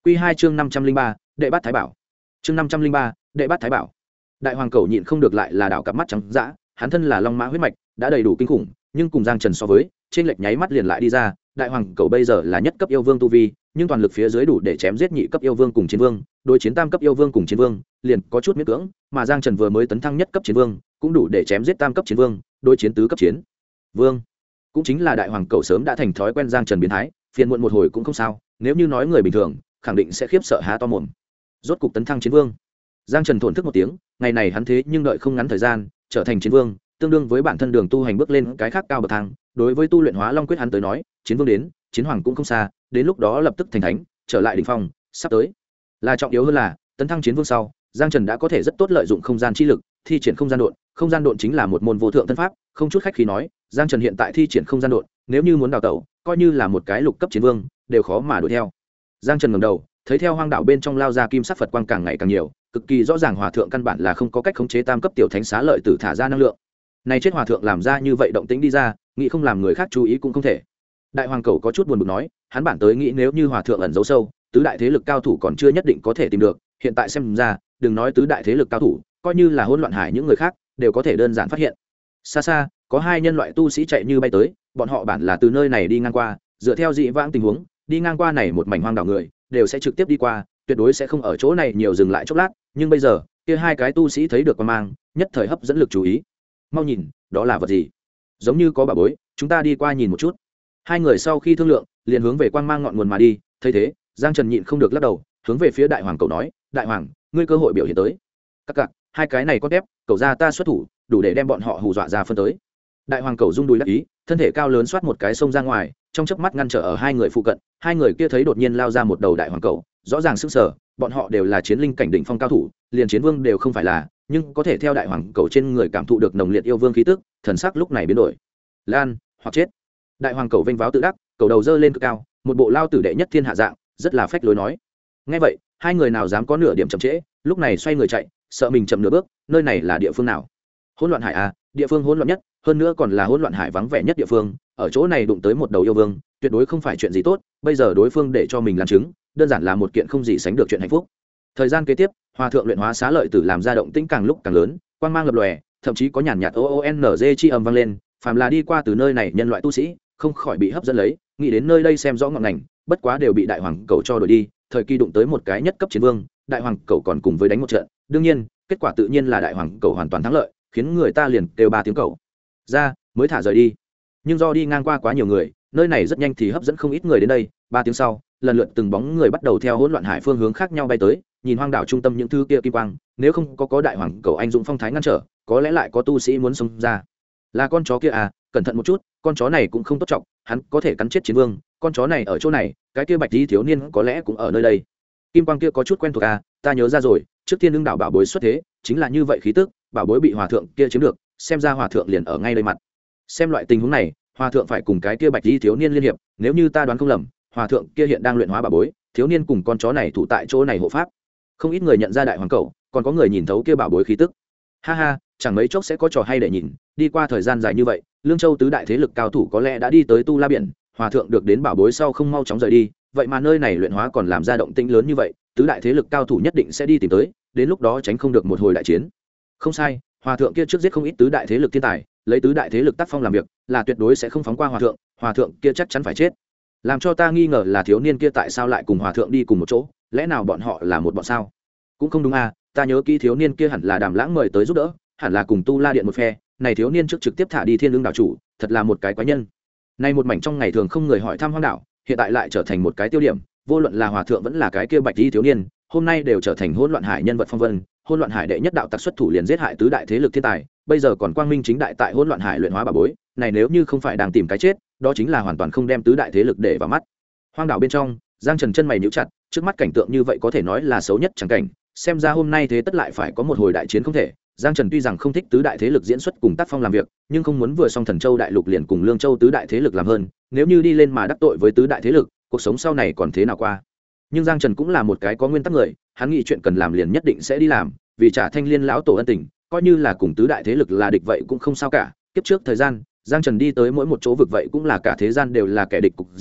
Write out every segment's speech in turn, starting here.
Quy 2 chương 503, đệ bát thái bảo. Chương 503, đệ bát thái bảo. Đại hoàng cầu nhịn không được lại là đảo cặp mắt trắng dã, hắn thân là long mã huyết mạch, đã đầy đủ kinh khủng, nhưng cùng Giang Trần so với, trên lệch nháy mắt liền lại đi ra, đại hoàng cầu bây giờ là nhất cấp yêu vương tu vi, nhưng toàn lực phía dưới đủ để chém giết nhị cấp yêu vương cùng chiến vương, đối chiến tam cấp yêu vương cùng chiến vương, liền có chút miễn cưỡng, mà Giang Trần vừa mới tấn thăng nhất cấp chiến vương, cũng đủ để chém giết tam cấp chiến vương, đối chiến tứ cấp chiến vương. Cũng chính là đại hoàng cầu sớm đã thành thói quen Giang Trần biến thái, phiền muộn một hồi cũng không sao, nếu như nói người bình thường, khẳng định sẽ khiếp sợ há to mồm. Rốt cục tấn thăng chiến vương. Giang Trần thổn thức một tiếng, ngày này hắn thế nhưng đợi không ngắn thời gian, trở thành chiến vương, tương đương với bản thân đường tu hành bước lên cái khác cao bậc thang, đối với tu luyện Hóa Long quyết hắn tới nói, chiến vương đến, chiến hoàng cũng không xa, đến lúc đó lập tức thành thánh, trở lại đỉnh phong, sắp tới. Là trọng yếu hơn là, tấn thăng chiến vương sau, Giang Trần đã có thể rất tốt lợi dụng không gian chi lực, thi triển không gian độn, không gian độn chính là một môn vô thượng thân pháp, không chút khách khí nói, Giang Trần hiện tại thi triển không gian độn, nếu như muốn đào tẩu, coi như là một cái lục cấp chiến vương, đều khó mà đuổi theo. Giang Trần ngẩng đầu, thấy theo hoang đảo bên trong lao ra kim sắc Phật quang càng ngày càng nhiều, cực kỳ rõ ràng hòa thượng căn bản là không có cách khống chế tam cấp tiểu thánh xá lợi tử thả ra năng lượng. Này chết hòa thượng làm ra như vậy động tĩnh đi ra, nghĩ không làm người khác chú ý cũng không thể. Đại hoàng cầu có chút buồn bực nói, hắn bản tới nghĩ nếu như hòa thượng ẩn giấu sâu, tứ đại thế lực cao thủ còn chưa nhất định có thể tìm được, hiện tại xem ra, đừng nói tứ đại thế lực cao thủ, coi như là hỗn loạn hải những người khác, đều có thể đơn giản phát hiện. Xa xa, có hai nhân loại tu sĩ chạy như bay tới, bọn họ bản là từ nơi này đi ngang qua, dựa theo dị vãng tình huống, đi ngang qua này một mảnh hoang đảo người, đều sẽ trực tiếp đi qua, tuyệt đối sẽ không ở chỗ này nhiều dừng lại chốc lát, nhưng bây giờ, kia hai cái tu sĩ thấy được quang mang, nhất thời hấp dẫn lực chú ý. Mau nhìn, đó là vật gì? Giống như có bảo bối, chúng ta đi qua nhìn một chút. Hai người sau khi thương lượng, liền hướng về quang mang ngọn nguồn mà đi, thấy thế, Giang Trần nhịn không được lắc đầu, hướng về phía đại hoàng cầu nói, đại hoàng, ngươi cơ hội biểu hiện tới. Các cặc, hai cái này có tép, cầu ra ta xuất thủ, đủ để đem bọn họ hù dọa ra phân tới. Đại hoàng cầu rung đùi đắc ý, thân thể cao lớn xoát một cái sông ra ngoài, trong chớp mắt ngăn trở ở hai người phụ cận. Hai người kia thấy đột nhiên lao ra một đầu đại hoàng cầu, rõ ràng sức sở, bọn họ đều là chiến linh cảnh đỉnh phong cao thủ, liền chiến vương đều không phải là, nhưng có thể theo đại hoàng cầu trên người cảm thụ được nồng liệt yêu vương khí tức, thần sắc lúc này biến đổi. Lan, hoặc chết. Đại hoàng cầu vênh váo tự đắc, cầu đầu dơ lên cực cao, một bộ lao tử đệ nhất thiên hạ dạng, rất là phách lối nói. Nghe vậy, hai người nào dám có nửa điểm chậm trễ, lúc này xoay người chạy, sợ mình chậm nửa bước, nơi này là địa phương nào? Hỗn loạn hải à, địa phương hỗn loạn nhất, hơn nữa còn là hỗn loạn hải vắng vẻ nhất địa phương, ở chỗ này đụng tới một đầu yêu vương, tuyệt đối không phải chuyện gì tốt, bây giờ đối phương để cho mình làm chứng, đơn giản là một kiện không gì sánh được chuyện hạnh phúc. Thời gian kế tiếp, hòa thượng luyện hóa xá lợi tử làm ra động tĩnh càng lúc càng lớn, quang mang lập lòe, thậm chí có nhàn nhạt oonz chi âm vang lên, phàm là đi qua từ nơi này nhân loại tu sĩ, không khỏi bị hấp dẫn lấy, nghĩ đến nơi đây xem rõ ngọn ngành, bất quá đều bị đại hoàng cầu cho đuổi đi, thời kỳ đụng tới một cái nhất cấp chiến vương, đại hoàng cầu còn cùng với đánh một trận, đương nhiên, kết quả tự nhiên là đại hoàng cầu hoàn toàn thắng lợi, khiến người ta liền kêu ba tiếng cầu ra mới thả rời đi. Nhưng do đi ngang qua quá nhiều người, nơi này rất nhanh thì hấp dẫn không ít người đến đây. 3 tiếng sau, lần lượt từng bóng người bắt đầu theo hỗn loạn hải phương hướng khác nhau bay tới, nhìn hoang đảo trung tâm những thứ kia kim quang, nếu không có đại hoàng cầu anh dũng phong thái ngăn trở, có lẽ lại có tu sĩ muốn xông ra. Là con chó kia à, cẩn thận một chút, con chó này cũng không tốt trọng, hắn có thể cắn chết chiến vương, con chó này ở chỗ này, cái kia bạch y thiếu niên có lẽ cũng ở nơi đây. Kim quang kia có chút quen thuộc à, ta nhớ ra rồi, trước tiên lương đảo bảo bối xuất thế, chính là như vậy khí tức, bảo bối bị hòa thượng kia chiếm được, xem ra hòa thượng liền ở ngay đây mặt. Xem loại tình huống này, hòa thượng phải cùng cái kia bạch y thiếu niên liên hiệp, nếu như ta đoán không lầm, hòa thượng kia hiện đang luyện hóa bảo bối, thiếu niên cùng con chó này thủ tại chỗ này hộ pháp. Không ít người nhận ra đại hoàng cầu, còn có người nhìn thấu kia bảo bối khí tức. Ha ha, chẳng mấy chốc sẽ có trò hay để nhìn, đi qua thời gian dài như vậy, Lương Châu tứ đại thế lực cao thủ có lẽ đã đi tới Tu La biển, hòa thượng được đến bảo bối sau không mau chóng rời đi, vậy mà nơi này luyện hóa còn làm ra động tĩnh lớn như vậy, tứ đại thế lực cao thủ nhất định sẽ đi tìm tới, đến lúc đó tránh không được một hồi đại chiến. Không sai, hòa thượng kia trước giết không ít tứ đại thế lực thiên tài, lấy tứ đại thế lực tác phong làm việc, là tuyệt đối sẽ không phóng qua hòa thượng kia chắc chắn phải chết. Làm cho ta nghi ngờ là thiếu niên kia tại sao lại cùng hòa thượng đi cùng một chỗ, lẽ nào bọn họ là một bọn sao? Cũng không đúng à, ta nhớ kỹ thiếu niên kia hẳn là Đàm Lãng mời tới giúp đỡ, hẳn là cùng Tu La điện một phe, này thiếu niên trước trực tiếp thả đi Thiên Lương đảo chủ, thật là một cái quái nhân. Nay một mảnh trong ngày thường không người hỏi thăm hoang đảo, hiện tại lại trở thành một cái tiêu điểm, vô luận là hòa thượng vẫn là cái kia bạch y thiếu niên, hôm nay đều trở thành hỗn loạn hải nhân vật phong vân, hỗn loạn hải đệ nhất đạo tặc xuất thủ liền giết hại tứ đại thế lực thiên tài, bây giờ còn quang minh chính đại tại hỗn loạn hải luyện hóa bà bối, này nếu như không phải đang tìm cái chết, đó chính là hoàn toàn không đem tứ đại thế lực để vào mắt. Hoang đảo bên trong, Giang Trần chân mày nhíu chặt, trước mắt cảnh tượng như vậy có thể nói là xấu nhất chẳng cảnh, xem ra hôm nay thế tất lại phải có một hồi đại chiến không thể. Giang Trần tuy rằng không thích tứ đại thế lực diễn xuất cùng tác phong làm việc, nhưng không muốn vừa xong Thần Châu đại lục liền cùng Lương Châu tứ đại thế lực làm hơn, nếu như đi lên mà đắc tội với tứ đại thế lực, cuộc sống sau này còn thế nào qua. Nhưng Giang Trần cũng là một cái có nguyên tắc người, hắn nghĩ chuyện cần làm liền nhất định sẽ đi làm, vì trả Thanh Liên lão tổ ân tình, coi như là cùng tứ đại thế lực là địch vậy cũng không sao cả. Kiếp trước thời gian, Giang Trần đi tới mỗi một chỗ vực vậy cũng là cả thế gian đều là kẻ địch cục diện,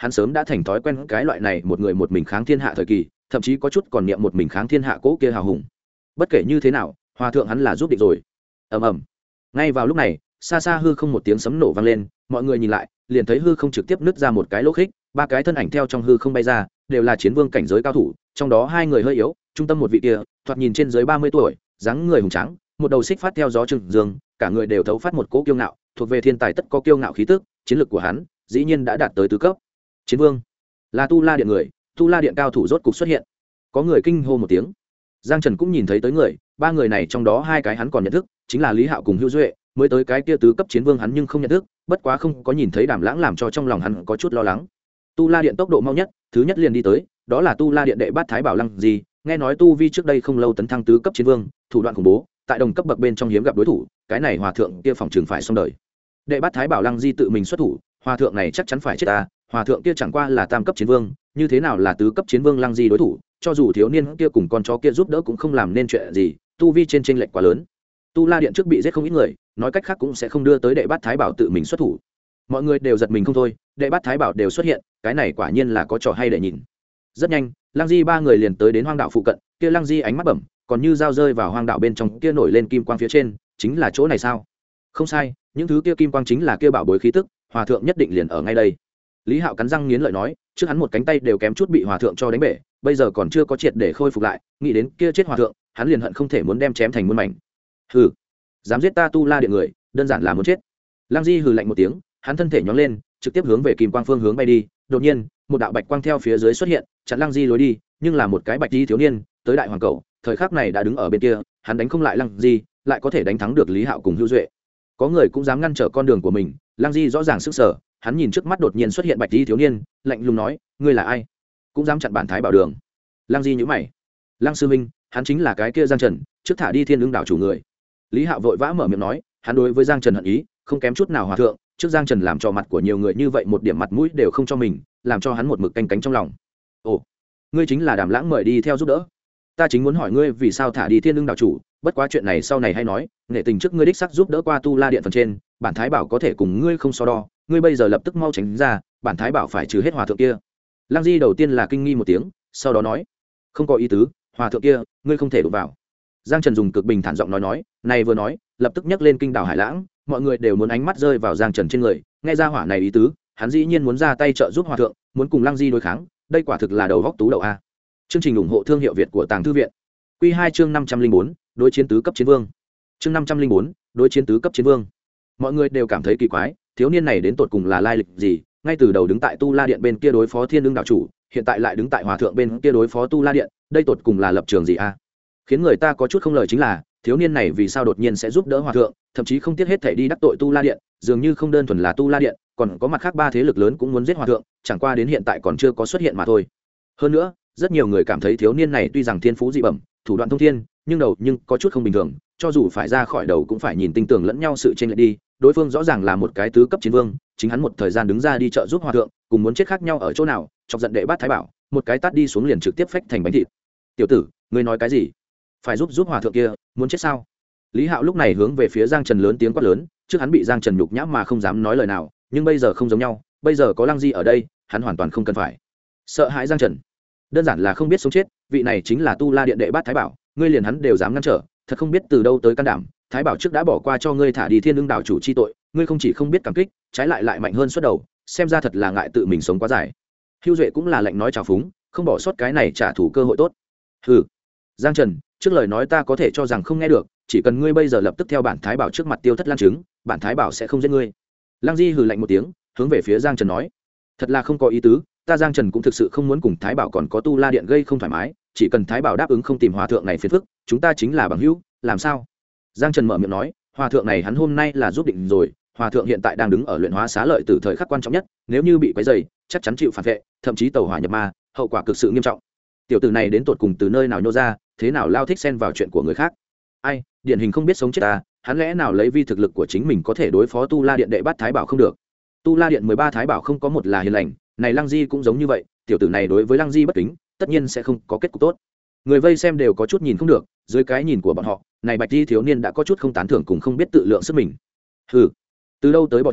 hắn sớm đã thành thói quen cái loại này một người một mình kháng thiên hạ thời kỳ, thậm chí có chút còn niệm một mình kháng thiên hạ cố kia hào hùng. Bất kể như thế nào, hòa thượng hắn là giúp định rồi. Ầm ầm. Ngay vào lúc này, xa xa hư không một tiếng sấm nổ vang lên, mọi người nhìn lại, liền thấy hư không trực tiếp nứt ra một cái lỗ khích, ba cái thân ảnh theo trong hư không bay ra, đều là chiến vương cảnh giới cao thủ, trong đó hai người hơi yếu, trung tâm một vị kia, thoạt nhìn trên dưới 30 tuổi, dáng người hùng tráng, một đầu xích phát theo gió trừng dương, cả người đều thấu phát một cỗ kiêu ngạo, thuộc về thiên tài tất có kiêu ngạo khí tức, chiến lược của hắn dĩ nhiên đã đạt tới tứ cấp. Chiến vương là Tu La Điện người, Tu La Điện cao thủ rốt cục xuất hiện. Có người kinh hô một tiếng. Giang Trần cũng nhìn thấy tới người, ba người này trong đó hai cái hắn còn nhận thức, chính là Lý Hạo cùng Hưu Duệ, mới tới cái kia tứ cấp chiến vương hắn nhưng không nhận thức, bất quá không có nhìn thấy Đàm Lãng làm cho trong lòng hắn có chút lo lắng. Tu La Điện tốc độ mau nhất, thứ nhất liền đi tới, đó là Tu La Điện đệ bát Thái Bảo Lăng Di, nghe nói tu vi trước đây không lâu tấn thăng tứ cấp chiến vương, thủ đoạn khủng bố, tại đồng cấp bậc bên trong hiếm gặp đối thủ, cái này hòa thượng kia phòng trường phải xong đời. Đệ bát Thái Bảo Lăng Di tự mình xuất thủ, hòa thượng này chắc chắn phải chết ta, hòa thượng kia chẳng qua là tam cấp chiến vương, như thế nào là tứ cấp chiến vương Lăng Di đối thủ, cho dù thiếu niên kia cùng con chó kia giúp đỡ cũng không làm nên chuyện gì, tu vi trên chênh lệch quá lớn. Tu La Điện trước bị giết không ít người, nói cách khác cũng sẽ không đưa tới đệ bát Thái Bảo tự mình xuất thủ. Mọi người đều giật mình không thôi, đệ bát Thái Bảo đều xuất hiện, cái này quả nhiên là có trò hay để nhìn. Rất nhanh, Lăng Di ba người liền tới đến hoang đạo phụ cận, kia Lăng Di ánh mắt bẩm, còn như dao rơi vào hoang đạo bên trong, kia nổi lên kim quang phía trên, chính là chỗ này sao? Không sai, những thứ kia kim quang chính là kia bảo bối khí tức, hòa thượng nhất định liền ở ngay đây. Lý Hạo cắn răng nghiến lợi nói, trước hắn một cánh tay đều kém chút bị hòa thượng cho đánh bể, bây giờ còn chưa có triệt để khôi phục lại, nghĩ đến kia chết hòa thượng, hắn liền hận không thể muốn đem chém thành muôn mảnh. Hừ, dám giết ta Tu La Điện người, đơn giản là muốn chết. Lăng Di hừ lạnh một tiếng, hắn thân thể nhón lên, trực tiếp hướng về kim quang phương hướng bay đi, đột nhiên, một đạo bạch quang theo phía dưới xuất hiện, chặn Lăng Di lối đi, nhưng là một cái bạch y thiếu niên, tới đại hoàng cầu, thời khắc này đã đứng ở bên kia, hắn đánh không lại Lăng Di, lại có thể đánh thắng được Lý Hạo cùng Hưu Duệ. Có người cũng dám ngăn trở con đường của mình, Lăng Di rõ ràng sức sở, hắn nhìn trước mắt đột nhiên xuất hiện bạch y thiếu niên, lạnh lùng nói, ngươi là ai? Cũng dám chặn bản Thái Bảo đường? Lăng Di nhíu mày. Lăng sư minh, hắn chính là cái kia Giang Trần, trước thả đi Thiên Ưng đảo chủ người. Lý Hạo vội vã mở miệng nói, hắn đối với Giang Trần hận ý không kém chút nào hòa thượng, trước Giang Trần làm cho mặt của nhiều người như vậy một điểm mặt mũi đều không cho mình, làm cho hắn một mực canh cánh trong lòng. Ồ, ngươi chính là Đàm Lãng mời đi theo giúp đỡ. Ta chính muốn hỏi ngươi vì sao thả đi Thiên Ưng đảo chủ, bất quá chuyện này sau này hay nói, nghệ tình trước ngươi đích xác giúp đỡ qua Tu La Điện phần trên, bản Thái Bảo có thể cùng ngươi không so đo, ngươi bây giờ lập tức mau tránh ra, bản Thái Bảo phải trừ hết hòa thượng kia. Lăng Di đầu tiên là kinh nghi một tiếng, sau đó nói, không có ý tứ, hòa thượng kia ngươi không thể đụng vào. Giang Trần dùng cực bình thản giọng nói, này vừa nói, lập tức nhấc lên kinh đảo Hải Lãng, mọi người đều muốn ánh mắt rơi vào Giang Trần trên người, nghe ra hỏa này ý tứ, hắn dĩ nhiên muốn ra tay trợ giúp hòa thượng, muốn cùng Lăng Di đối kháng, đây quả thực là đầu góc tú đầu a. Chương trình ủng hộ thương hiệu Việt của Tàng Thư viện. Quy 2 chương 504, đối chiến tứ cấp chiến vương. Chương 504, đối chiến tứ cấp chiến vương. Mọi người đều cảm thấy kỳ quái, thiếu niên này đến tột cùng là lai lịch gì, ngay từ đầu đứng tại Tu La Điện bên kia đối phó Thiên Ưng đạo chủ, hiện tại lại đứng tại hòa thượng bên kia đối phó Tu La Điện, đây tột cùng là lập trường gì a? Khiến người ta có chút không lời chính là, thiếu niên này vì sao đột nhiên sẽ giúp đỡ hòa thượng, thậm chí không tiếc hết thảy đi đắc tội Tu La Điện, dường như không đơn thuần là Tu La Điện, còn có mặt khác ba thế lực lớn cũng muốn giết hòa thượng, chẳng qua đến hiện tại còn chưa có xuất hiện mà thôi. Hơn nữa, rất nhiều người cảm thấy thiếu niên này tuy rằng thiên phú dị bẩm, thủ đoạn thông thiên, nhưng có chút không bình thường, cho dù phải ra khỏi đầu cũng phải nhìn tinh tường lẫn nhau sự chênh lệch đi, đối phương rõ ràng là một cái tứ cấp chiến vương, chính hắn một thời gian đứng ra đi trợ giúp hòa thượng, cùng muốn chết khác nhau ở chỗ nào, chọc giận đệ bát Thái Bảo, một cái tát đi xuống liền trực tiếp phách thành bánh thịt. Tiểu tử, ngươi nói cái gì? Phải giúp hòa thượng kia, muốn chết sao? Lý Hạo lúc này hướng về phía Giang Trần lớn tiếng quát lớn, trước hắn bị Giang Trần nhục nhã mà không dám nói lời nào, nhưng bây giờ không giống nhau, bây giờ có Lăng Di ở đây, hắn hoàn toàn không cần phải sợ hãi Giang Trần. Đơn giản là không biết sống chết, vị này chính là Tu La Điện đệ bát Thái Bảo, ngươi liền hắn đều dám ngăn trở, thật không biết từ đâu tới can đảm. Thái Bảo trước đã bỏ qua cho ngươi thả đi Thiên Ưng đảo chủ chi tội, ngươi không chỉ không biết cảm kích, trái lại mạnh hơn suốt đầu, xem ra thật là ngại tự mình sống quá dài. Hưu Duệ cũng là lạnh nói trào phúng, không bỏ sót cái này trả thù cơ hội tốt. Hừ, Giang Trần, trước lời nói ta có thể cho rằng không nghe được, chỉ cần ngươi bây giờ lập tức theo bản Thái Bảo trước mặt tiêu thất lan chứng, bản Thái Bảo sẽ không giết ngươi. Lăng Di hừ lạnh một tiếng, hướng về phía Giang Trần nói, thật là không có ý tứ, ta Giang Trần cũng thực sự không muốn cùng Thái Bảo còn có Tu La Điện gây không thoải mái, chỉ cần Thái Bảo đáp ứng không tìm hòa thượng này phiền phức, chúng ta chính là bằng hữu, làm sao? Giang Trần mở miệng nói, hòa thượng này hắn hôm nay là giúp định rồi, hòa thượng hiện tại đang đứng ở luyện hóa xá lợi từ thời khắc quan trọng nhất, nếu như bị quấy rầy, chắc chắn chịu phản vệ, thậm chí tẩu hỏa nhập ma, hậu quả cực sự nghiêm trọng. Tiểu tử này đến tột cùng từ nơi nào nhô ra, thế nào lao thích xen vào chuyện của người khác? Ai, điển hình không biết sống chết ta, hắn lẽ nào lấy vi thực lực của chính mình có thể đối phó Tu La Điện đệ bát Thái Bảo không được? Tu La Điện 13 Thái Bảo không có một là hiền lành, này Lăng Di cũng giống như vậy, tiểu tử này đối với Lăng Di bất kính, tất nhiên sẽ không có kết cục tốt. Người vây xem đều có chút nhìn không được, dưới cái nhìn của bọn họ, này Bạch Di thiếu niên đã có chút không tán thưởng cùng không biết tự lượng sức mình. Hừ, từ đâu tới bọ trùng,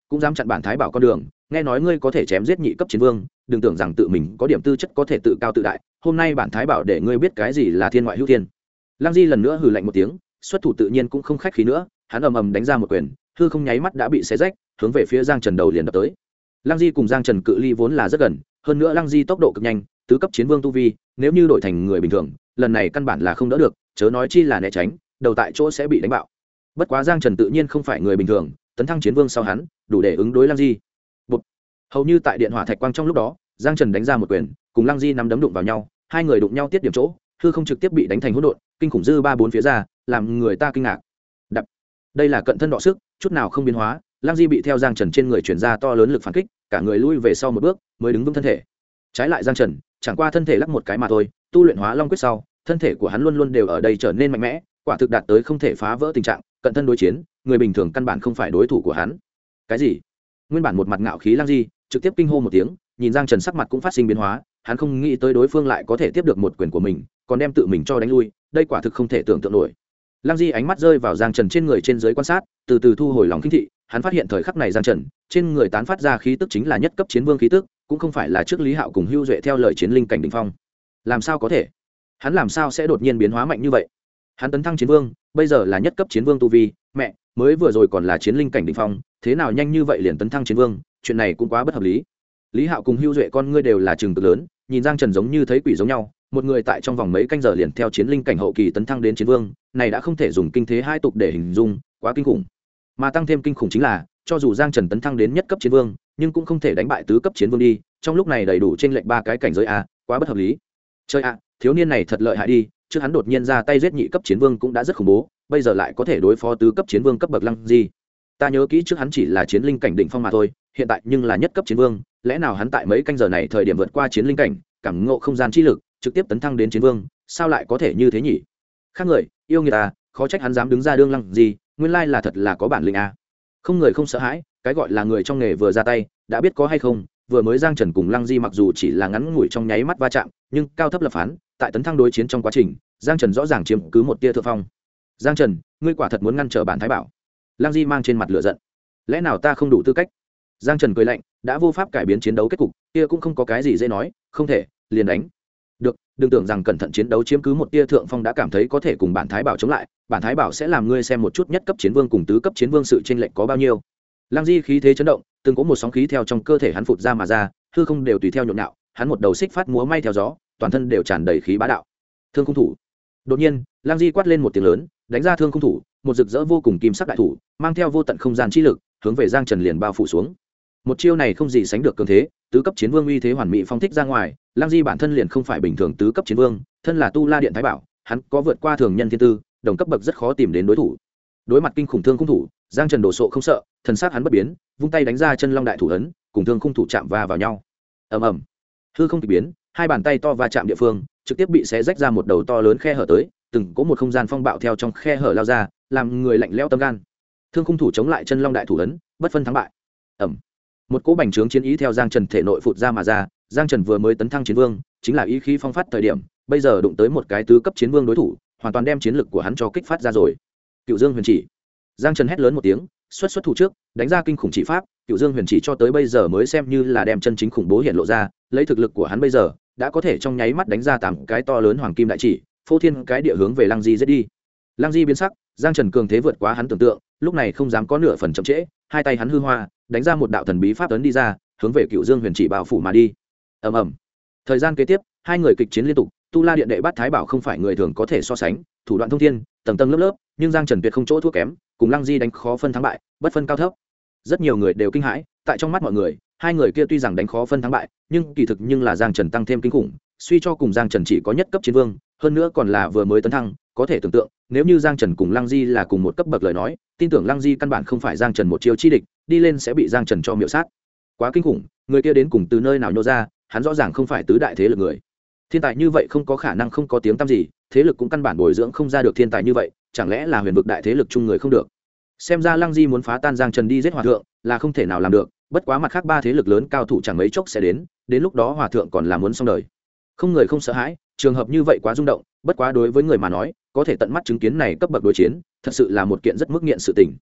cũng dám chặn bản thái bảo con đường, nghe nói ngươi có thể chém giết nhị cấp chiến vương, đừng tưởng rằng tự mình có điểm tư chất có thể tự cao tự đại, hôm nay bản thái bảo để ngươi biết cái gì là thiên ngoại hữu thiên. Lăng Di lần nữa hừ lạnh một tiếng, xuất thủ tự nhiên cũng không khách khí nữa, hắn ầm ầm đánh ra một quyền, hư không nháy mắt đã bị xé rách, hướng về phía Giang Trần đầu liền đập tới. Lăng Di cùng Giang Trần cự ly vốn là rất gần, hơn nữa Lăng Di tốc độ cực nhanh, tứ cấp chiến vương tu vi, nếu như đổi thành người bình thường, lần này căn bản là không đỡ được, chớ nói chi là né tránh, đầu tại chỗ sẽ bị đánh bạo. Bất quá Giang Trần tự nhiên không phải người bình thường, tấn thăng chiến vương sau hắn, đủ để ứng đối Lăng Di. Bụt. Hầu như tại điện hỏa thạch quang trong lúc đó, Giang Trần đánh ra một quyền, cùng Lăng Di nắm đấm đụng vào nhau, hai người đụng nhau tiết điểm chỗ, hư không trực tiếp bị đánh thành hỗn độn, kinh khủng dư ba bốn phía ra, làm người ta kinh ngạc. Đập. Đây là cận thân đọ sức, chút nào không biến hóa, Lăng Di bị theo Giang Trần trên người chuyển ra to lớn lực phản kích, cả người lui về sau một bước, mới đứng vững thân thể. Trái lại Giang Trần, chẳng qua thân thể lắc một cái mà thôi, tu luyện Hóa Long quyết sau, thân thể của hắn luôn luôn đều ở đây trở nên mạnh mẽ, quả thực đạt tới không thể phá vỡ tình trạng, cận thân đối chiến, người bình thường căn bản không phải đối thủ của hắn. Cái gì? Nguyên bản một mặt ngạo khí Lăng Di, trực tiếp kinh hô một tiếng, nhìn Giang Trần sắc mặt cũng phát sinh biến hóa, hắn không nghĩ tới đối phương lại có thể tiếp được một quyền của mình, còn đem tự mình cho đánh lui, đây quả thực không thể tưởng tượng nổi. Lăng Di ánh mắt rơi vào Giang Trần trên người trên dưới quan sát, từ từ thu hồi lòng kinh thị, hắn phát hiện thời khắc này Giang Trần trên người tán phát ra khí tức chính là nhất cấp chiến vương khí tức, cũng không phải là trước Lý Hạo cùng Hưu Duệ theo lời chiến linh cảnh đỉnh phong. Làm sao có thể? Hắn làm sao sẽ đột nhiên biến hóa mạnh như vậy? Hắn tấn thăng chiến vương, bây giờ là nhất cấp chiến vương tu vi, mẹ, mới vừa rồi còn là chiến linh cảnh đỉnh phong, thế nào nhanh như vậy liền tấn thăng chiến vương, chuyện này cũng quá bất hợp lý. Lý Hạo cùng Hưu Duệ con ngươi đều là trường cực lớn, nhìn Giang Trần giống như thấy quỷ giống nhau, một người tại trong vòng mấy canh giờ liền theo chiến linh cảnh hậu kỳ tấn thăng đến chiến vương, này đã không thể dùng kinh thế hai tục để hình dung, quá kinh khủng. Mà tăng thêm kinh khủng chính là, cho dù Giang Trần tấn thăng đến nhất cấp chiến vương, nhưng cũng không thể đánh bại tứ cấp chiến vương đi, trong lúc này đầy đủ trên lệnh ba cái cảnh giới a, quá bất hợp lý. Chơi ạ, thiếu niên này thật lợi hại đi, trước hắn đột nhiên ra tay giết nhị cấp chiến vương cũng đã rất khủng bố, bây giờ lại có thể đối phó tứ cấp chiến vương cấp bậc Lăng Di. Ta nhớ kỹ trước hắn chỉ là chiến linh cảnh đỉnh phong mà thôi, hiện tại nhưng là nhất cấp chiến vương, lẽ nào hắn tại mấy canh giờ này thời điểm vượt qua chiến linh cảnh, cảm ngộ không gian chi lực, trực tiếp tấn thăng đến chiến vương, sao lại có thể như thế nhỉ? Khác người, yêu người ta, khó trách hắn dám đứng ra đương Lăng Di, nguyên lai là thật là có bản lĩnh a. Không người không sợ hãi, cái gọi là người trong nghề vừa ra tay, đã biết có hay không, vừa mới Giang Trần cùng Lăng Di mặc dù chỉ là ngắn ngủi trong nháy mắt va chạm, nhưng cao thấp lập phán, tại tấn thăng đối chiến trong quá trình, Giang Trần rõ ràng chiếm cứ một tia thượng phong. Giang Trần, ngươi quả thật muốn ngăn trở bản thái bảo? Lăng Di mang trên mặt lửa giận. Lẽ nào ta không đủ tư cách? Giang Trần cười lạnh, đã vô pháp cải biến chiến đấu kết cục, kia cũng không có cái gì dễ nói, không thể, liền đánh. Được, đừng tưởng rằng cẩn thận chiến đấu chiếm cứ một tia thượng phong đã cảm thấy có thể cùng bản thái bảo chống lại, bản thái bảo sẽ làm ngươi xem một chút nhất cấp chiến vương cùng tứ cấp chiến vương sự chênh lệch có bao nhiêu. Lăng Di khí thế chấn động, từng có một sóng khí theo trong cơ thể hắn phụt ra mà ra, hư không đều tùy theo nhộn nhạo, hắn một đầu xích phát múa may theo gió, toàn thân đều tràn đầy khí bá đạo. Thương khung thủ. Đột nhiên, Lăng Di quát lên một tiếng lớn, đánh ra thương khung thủ, một rực rỡ vô cùng kim sắc đại thủ, mang theo vô tận không gian chi lực, hướng về Giang Trần liền bao phủ xuống. Một chiêu này không gì sánh được cường thế, tứ cấp chiến vương uy thế hoàn mỹ phong thích ra ngoài, Lăng Di bản thân liền không phải bình thường tứ cấp chiến vương, thân là tu la điện thái bảo, hắn có vượt qua thường nhân thiên tư, đồng cấp bậc rất khó tìm đến đối thủ. Đối mặt kinh khủng thương khung thủ, Giang Trần đổ sộ không sợ, thần sắc hắn bất biến, vung tay đánh ra chân long đại thủ ấn, cùng thương khung thủ chạm vào nhau. Ầm ầm. Hư không kỳ biến, hai bàn tay to va chạm địa phương, trực tiếp bị xé rách ra một đầu to lớn khe hở tới, từng có một không gian phong bạo theo trong khe hở lao ra, làm người lạnh lẽo tâm gan. Thương khung thủ chống lại chân long đại thủ ấn, bất phân thắng bại. Ầm. Một cỗ bành trướng chiến ý theo Giang Trần thể nội phụt ra mà ra, Giang Trần vừa mới tấn thăng chiến vương, chính là ý khí phong phát thời điểm, bây giờ đụng tới một cái tứ cấp chiến vương đối thủ, hoàn toàn đem chiến lực của hắn cho kích phát ra rồi. Cựu Dương Huyền Chỉ. Giang Trần hét lớn một tiếng, xuất thủ trước, đánh ra kinh khủng chỉ pháp, Cựu Dương Huyền Chỉ cho tới bây giờ mới xem như là đem chân chính khủng bố hiện lộ ra, lấy thực lực của hắn bây giờ, đã có thể trong nháy mắt đánh ra 8 cái to lớn hoàng kim đại chỉ, phô thiên cái địa hướng về Lăng Di giết đi. Lăng Di biến sắc, Giang Trần cường thế vượt quá hắn tưởng tượng, lúc này không dám có nửa phần chậm trễ, hai tay hắn hư hoa, đánh ra một đạo thần bí pháp ấn đi ra, hướng về Cựu Dương Huyền Chỉ bao phủ mà đi. Ầm ầm. Thời gian kế tiếp, hai người kịch chiến liên tục, Tu La Điện đệ Bát Thái Bảo không phải người thường có thể so sánh, thủ đoạn thông thiên, tầng tầng lớp lớp, nhưng Giang Trần tuyệt không chỗ thua kém, cùng Lăng Di đánh khó phân thắng bại, bất phân cao thấp. Rất nhiều người đều kinh hãi, tại trong mắt mọi người, hai người kia tuy rằng đánh khó phân thắng bại, nhưng kỳ thực nhưng là Giang Trần tăng thêm kinh khủng, suy cho cùng Giang Trần chỉ có nhất cấp chiến vương, hơn nữa còn là vừa mới tấn thăng, có thể tưởng tượng, nếu như Giang Trần cùng Lăng Di là cùng một cấp bậc lời nói, tin tưởng Lăng Di căn bản không phải Giang Trần một chiêu chi địch, đi lên sẽ bị Giang Trần cho miểu sát. Quá kinh khủng, người kia đến cùng từ nơi nào nhô ra, hắn rõ ràng không phải tứ đại thế lực người. Thiên tài như vậy không có khả năng không có tiếng tăm gì, thế lực cũng căn bản bồi dưỡng không ra được thiên tài như vậy, chẳng lẽ là huyền vực đại thế lực chung người không được. Xem ra Lăng Di muốn phá tan Giang Trần đi giết hòa thượng là không thể nào làm được, bất quá mặt khác ba thế lực lớn cao thủ chẳng mấy chốc sẽ đến lúc đó hòa thượng còn là muốn xong đời. Không người không sợ hãi, trường hợp như vậy quá rung động, bất quá đối với người mà nói, có thể tận mắt chứng kiến này cấp bậc đối chiến, thật sự là một kiện rất mức nghiện sự tình.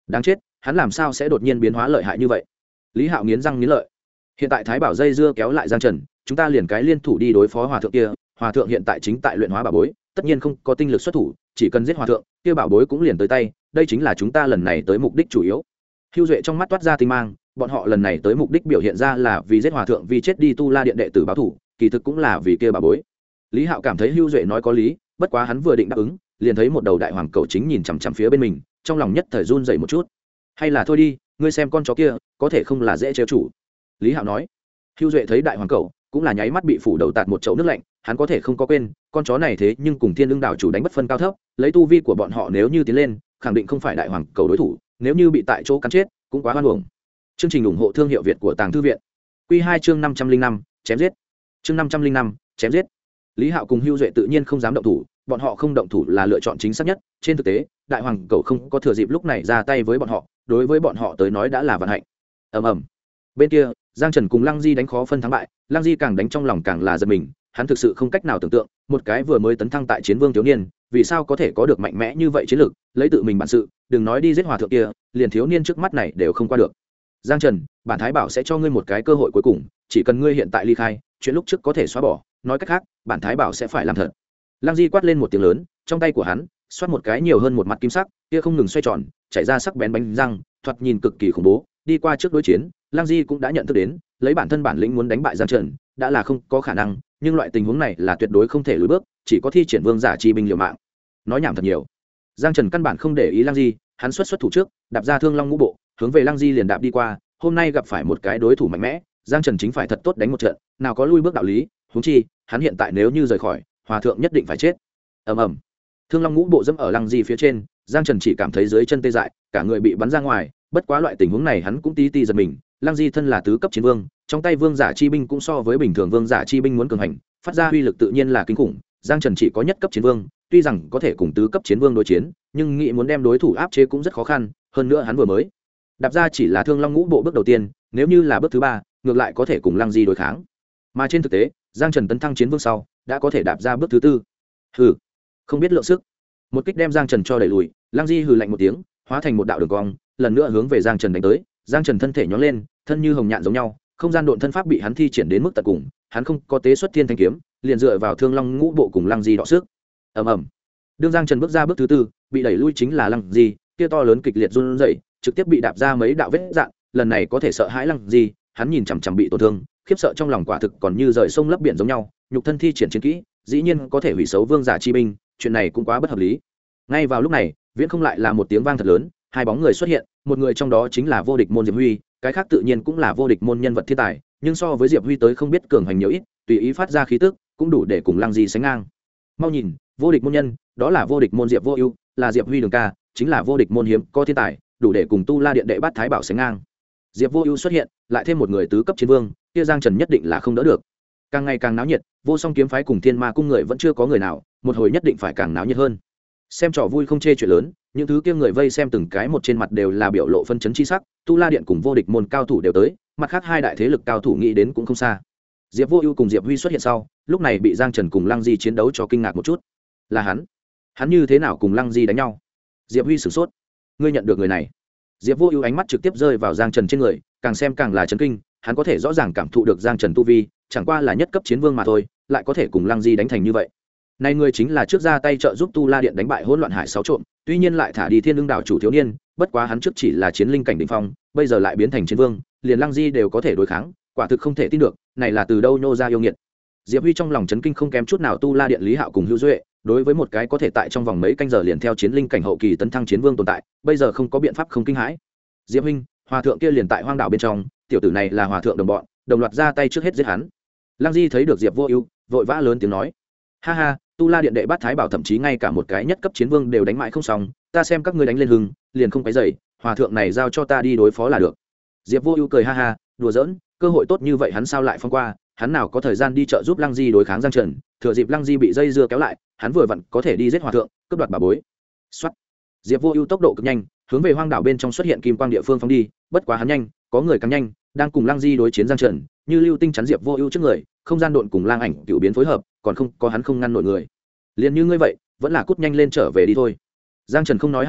đáng chết, hắn làm sao sẽ đột nhiên biến hóa lợi hại như vậy? Lý Hạo nghiến răng nghiến lợi. Hiện tại Thái Bảo dây dưa kéo lại Giang Trần, chúng ta liền cái liên thủ đi đối phó hòa thượng kia. Hòa thượng hiện tại chính tại luyện hóa bảo bối, tất nhiên không có tinh lực xuất thủ, chỉ cần giết hòa thượng kia bảo bối cũng liền tới tay. Đây chính là chúng ta lần này tới mục đích chủ yếu. Hưu Duệ trong mắt toát ra tinh mang, bọn họ lần này tới mục đích biểu hiện ra là vì giết hòa thượng, vì chết đi Tu La Điện đệ tử báo thủ, kỳ thực cũng là vì kia bảo bối. Lý Hạo cảm thấy Hưu Duệ nói có lý, bất quá hắn vừa định đáp ứng, liền thấy một đầu đại hoàng cầu chính nhìn chằm chằm phía bên mình, trong lòng nhất thời run dậy một chút. Hay là thôi đi, ngươi xem con chó kia, có thể không là dễ trêu chủ. Lý Hạo nói. Hưu Duệ thấy đại hoàng cầu, cũng là nháy mắt bị phủ đầu tạt một chậu nước lạnh, hắn có thể không có quên, con chó này thế nhưng cùng Thiên Lương đảo chủ đánh bất phân cao thấp, lấy tu vi của bọn họ nếu như tiến lên, khẳng định không phải đại hoàng cầu đối thủ, nếu như bị tại chỗ cắn chết, cũng quá hoan uổng. Chương trình ủng hộ thương hiệu Việt của Tàng Thư viện. Quy 2 chương 505, chém giết. Chương 505, chém giết. Lý Hạo cùng Hưu Duệ tự nhiên không dám động thủ, bọn họ không động thủ là lựa chọn chính xác nhất, trên thực tế, đại hoàng cầu không có thừa dịp lúc này ra tay với bọn họ, đối với bọn họ tới nói đã là vận hạnh. Ầm ầm. Bên kia, Giang Trần cùng Lăng Di đánh khó phân thắng bại, Lăng Di càng đánh trong lòng càng là giật mình, hắn thực sự không cách nào tưởng tượng, một cái vừa mới tấn thăng tại chiến vương thiếu niên, vì sao có thể có được mạnh mẽ như vậy chiến lược, lấy tự mình bản sự, đừng nói đi giết hòa thượng kia, liền thiếu niên trước mắt này đều không qua được. Giang Trần, bản Thái Bảo sẽ cho ngươi một cái cơ hội cuối cùng, chỉ cần ngươi hiện tại ly khai, chuyện lúc trước có thể xóa bỏ, nói cách khác, bản Thái Bảo sẽ phải làm thật. Lăng Di quát lên một tiếng lớn, trong tay của hắn xoát một cái nhiều hơn một mặt kim sắc, kia không ngừng xoay tròn, chảy ra sắc bén bánh răng, thoạt nhìn cực kỳ khủng bố. Đi qua trước đối chiến, Lăng Di cũng đã nhận thức đến, lấy bản thân bản lĩnh muốn đánh bại Giang Trần, đã là không có khả năng, nhưng loại tình huống này là tuyệt đối không thể lùi bước, chỉ có thi triển vương giả chi binh liều mạng. Nói nhảm thật nhiều. Giang Trần căn bản không để ý Lăng Di, hắn xuất thủ trước, đạp ra Thương Long Ngũ Bộ, hướng về Lăng Di liền đạp đi qua. Hôm nay gặp phải một cái đối thủ mạnh mẽ, Giang Trần chính phải thật tốt đánh một trận, nào có lui bước đạo lý, huống chi, hắn hiện tại nếu như rời khỏi, hòa thượng nhất định phải chết. Ầm ầm. Thương Long Ngũ Bộ dẫm ở Lăng Di phía trên, Giang Trần chỉ cảm thấy dưới chân tê dại, cả người bị bắn ra ngoài, bất quá loại tình huống này hắn cũng tí tí giật mình, Lăng Di thân là tứ cấp chiến vương, trong tay vương giả chi binh cũng so với bình thường vương giả chi binh muốn cường hành, phát ra uy lực tự nhiên là kinh khủng. Giang Trần chỉ có nhất cấp chiến vương, tuy rằng có thể cùng tứ cấp chiến vương đối chiến, nhưng nghĩ muốn đem đối thủ áp chế cũng rất khó khăn, hơn nữa hắn vừa mới đạp ra chỉ là Thương Long Ngũ Bộ bước đầu tiên, nếu như là bước thứ ba, ngược lại có thể cùng Lăng Di đối kháng. Mà trên thực tế, Giang Trần tấn thăng chiến vương sau, đã có thể đạp ra bước thứ tư. Hừ, không biết lượng sức. Một kích đem Giang Trần cho đẩy lùi, Lăng Di hừ lạnh một tiếng, hóa thành một đạo đường cong, lần nữa hướng về Giang Trần đánh tới. Giang Trần thân thể nhón lên, thân như hồng nhạn giống nhau, không gian độn thân pháp bị hắn thi triển đến mức tận cùng, hắn không có tế xuất thiên thanh kiếm, liền dựa vào Thương Long Ngũ Bộ cùng Lăng Di đọ sức. Ầm ầm. Đương Giang Trần bước ra bước thứ tư, bị đẩy lui chính là Lăng Di, kia to lớn kịch liệt run rẩy, trực tiếp bị đạp ra mấy đạo vết dạn, lần này có thể sợ hãi Lăng Di, hắn nhìn chằm chằm bị tổn thương, khiếp sợ trong lòng quả thực còn như rời sông lấp biển giống nhau, nhục thân thi triển chiến kỹ, dĩ nhiên có thể hủy xấu vương giả chi binh, chuyện này cũng quá bất hợp lý. Ngay vào lúc này, viễn không lại là một tiếng vang thật lớn, hai bóng người xuất hiện, một người trong đó chính là vô địch môn Diệp Huy, cái khác tự nhiên cũng là vô địch môn nhân vật thiên tài, nhưng so với Diệp Huy tới không biết cường hành nhiều ít, tùy ý phát ra khí tức, cũng đủ để cùng Lăng Di sánh ngang. Mau nhìn, vô địch môn nhân, đó là vô địch môn Diệp Vô Ưu, là Diệp Huy đường ca, chính là vô địch môn hiếm có thiên tài, đủ để cùng Tu La Điện đệ bát Thái Bảo sánh ngang. Diệp Vô Ưu xuất hiện, lại thêm một người tứ cấp chiến vương, kia Giang Trần nhất định là không đỡ được. Càng ngày càng náo nhiệt, Vô Song kiếm phái cùng Thiên Ma cung người vẫn chưa có người nào, một hồi nhất định phải càng náo nhiệt hơn. Xem trò vui không chê chuyện lớn, những thứ kia người vây xem từng cái một trên mặt đều là biểu lộ phân chấn chi sắc, Tu La Điện cùng vô địch môn cao thủ đều tới, mặt khác hai đại thế lực cao thủ nghĩ đến cũng không xa. Diệp Vô Ưu cùng Diệp Huy xuất hiện sau, lúc này bị Giang Trần cùng Lăng Di chiến đấu cho kinh ngạc một chút. Là hắn như thế nào cùng Lăng Di đánh nhau? Diệp Huy sửng sốt. Ngươi nhận được người này? Diệp Vô Ưu ánh mắt trực tiếp rơi vào Giang Trần trên người, càng xem càng là chấn kinh, hắn có thể rõ ràng cảm thụ được Giang Trần tu vi, chẳng qua là nhất cấp chiến vương mà thôi, lại có thể cùng Lăng Di đánh thành như vậy. Này người chính là trước ra tay trợ giúp Tu La Điện đánh bại Hỗn Loạn Hải sáu trộm, tuy nhiên lại thả đi Thiên Lương đảo chủ thiếu niên, bất quá hắn trước chỉ là chiến linh cảnh đỉnh phong, bây giờ lại biến thành chiến vương, liền Lăng Di đều có thể đối kháng, quả thực không thể tin được, này là từ đâu nhô ra yêu nghiệt. Diệp Huy trong lòng chấn kinh không kém chút nào Tu La Điện Lý Hạo cùng Hưu Duệ, đối với một cái có thể tại trong vòng mấy canh giờ liền theo chiến linh cảnh hậu kỳ tấn thăng chiến vương tồn tại, bây giờ không có biện pháp không kinh hãi. Diệp huynh, hòa thượng kia liền tại hoang đảo bên trong, tiểu tử này là hòa thượng đồng bọn, đồng loạt ra tay trước hết giết hắn. Lăng Di thấy được Diệp Vô Ưu, vội vã lớn tiếng nói: "Ha ha, Tu La Điện đệ bát Thái Bảo thậm chí ngay cả một cái nhất cấp chiến vương đều đánh mãi không xong, ta xem các ngươi đánh lên hưng, liền không cái dậy, hòa thượng này giao cho ta đi đối phó là được." Diệp Vô Ưu cười ha ha, đùa giỡn, cơ hội tốt như vậy hắn sao lại phong qua, hắn nào có thời gian đi trợ giúp Lăng Di đối kháng Giang Trần, thừa dịp Lăng Di bị dây dưa kéo lại, hắn vừa vặn có thể đi giết hòa thượng, cướp đoạt bảo bối. Soát. Diệp Vô Ưu tốc độ cực nhanh, hướng về hoang đảo bên trong xuất hiện kim quang địa phương phóng đi, bất quá hắn nhanh, có người càng nhanh, đang cùng Lăng Di đối chiến Giang Trần, như lưu tinh chắn Diệp Vô Ưu trước người, không gian độn cùng lang ảnh cựu biến phối hợp, còn không có hắn không ngăn nổi người. Liền như ngươi vậy, vẫn là cút nhanh lên trở về đi thôi. Giang Trần không nói hai lời,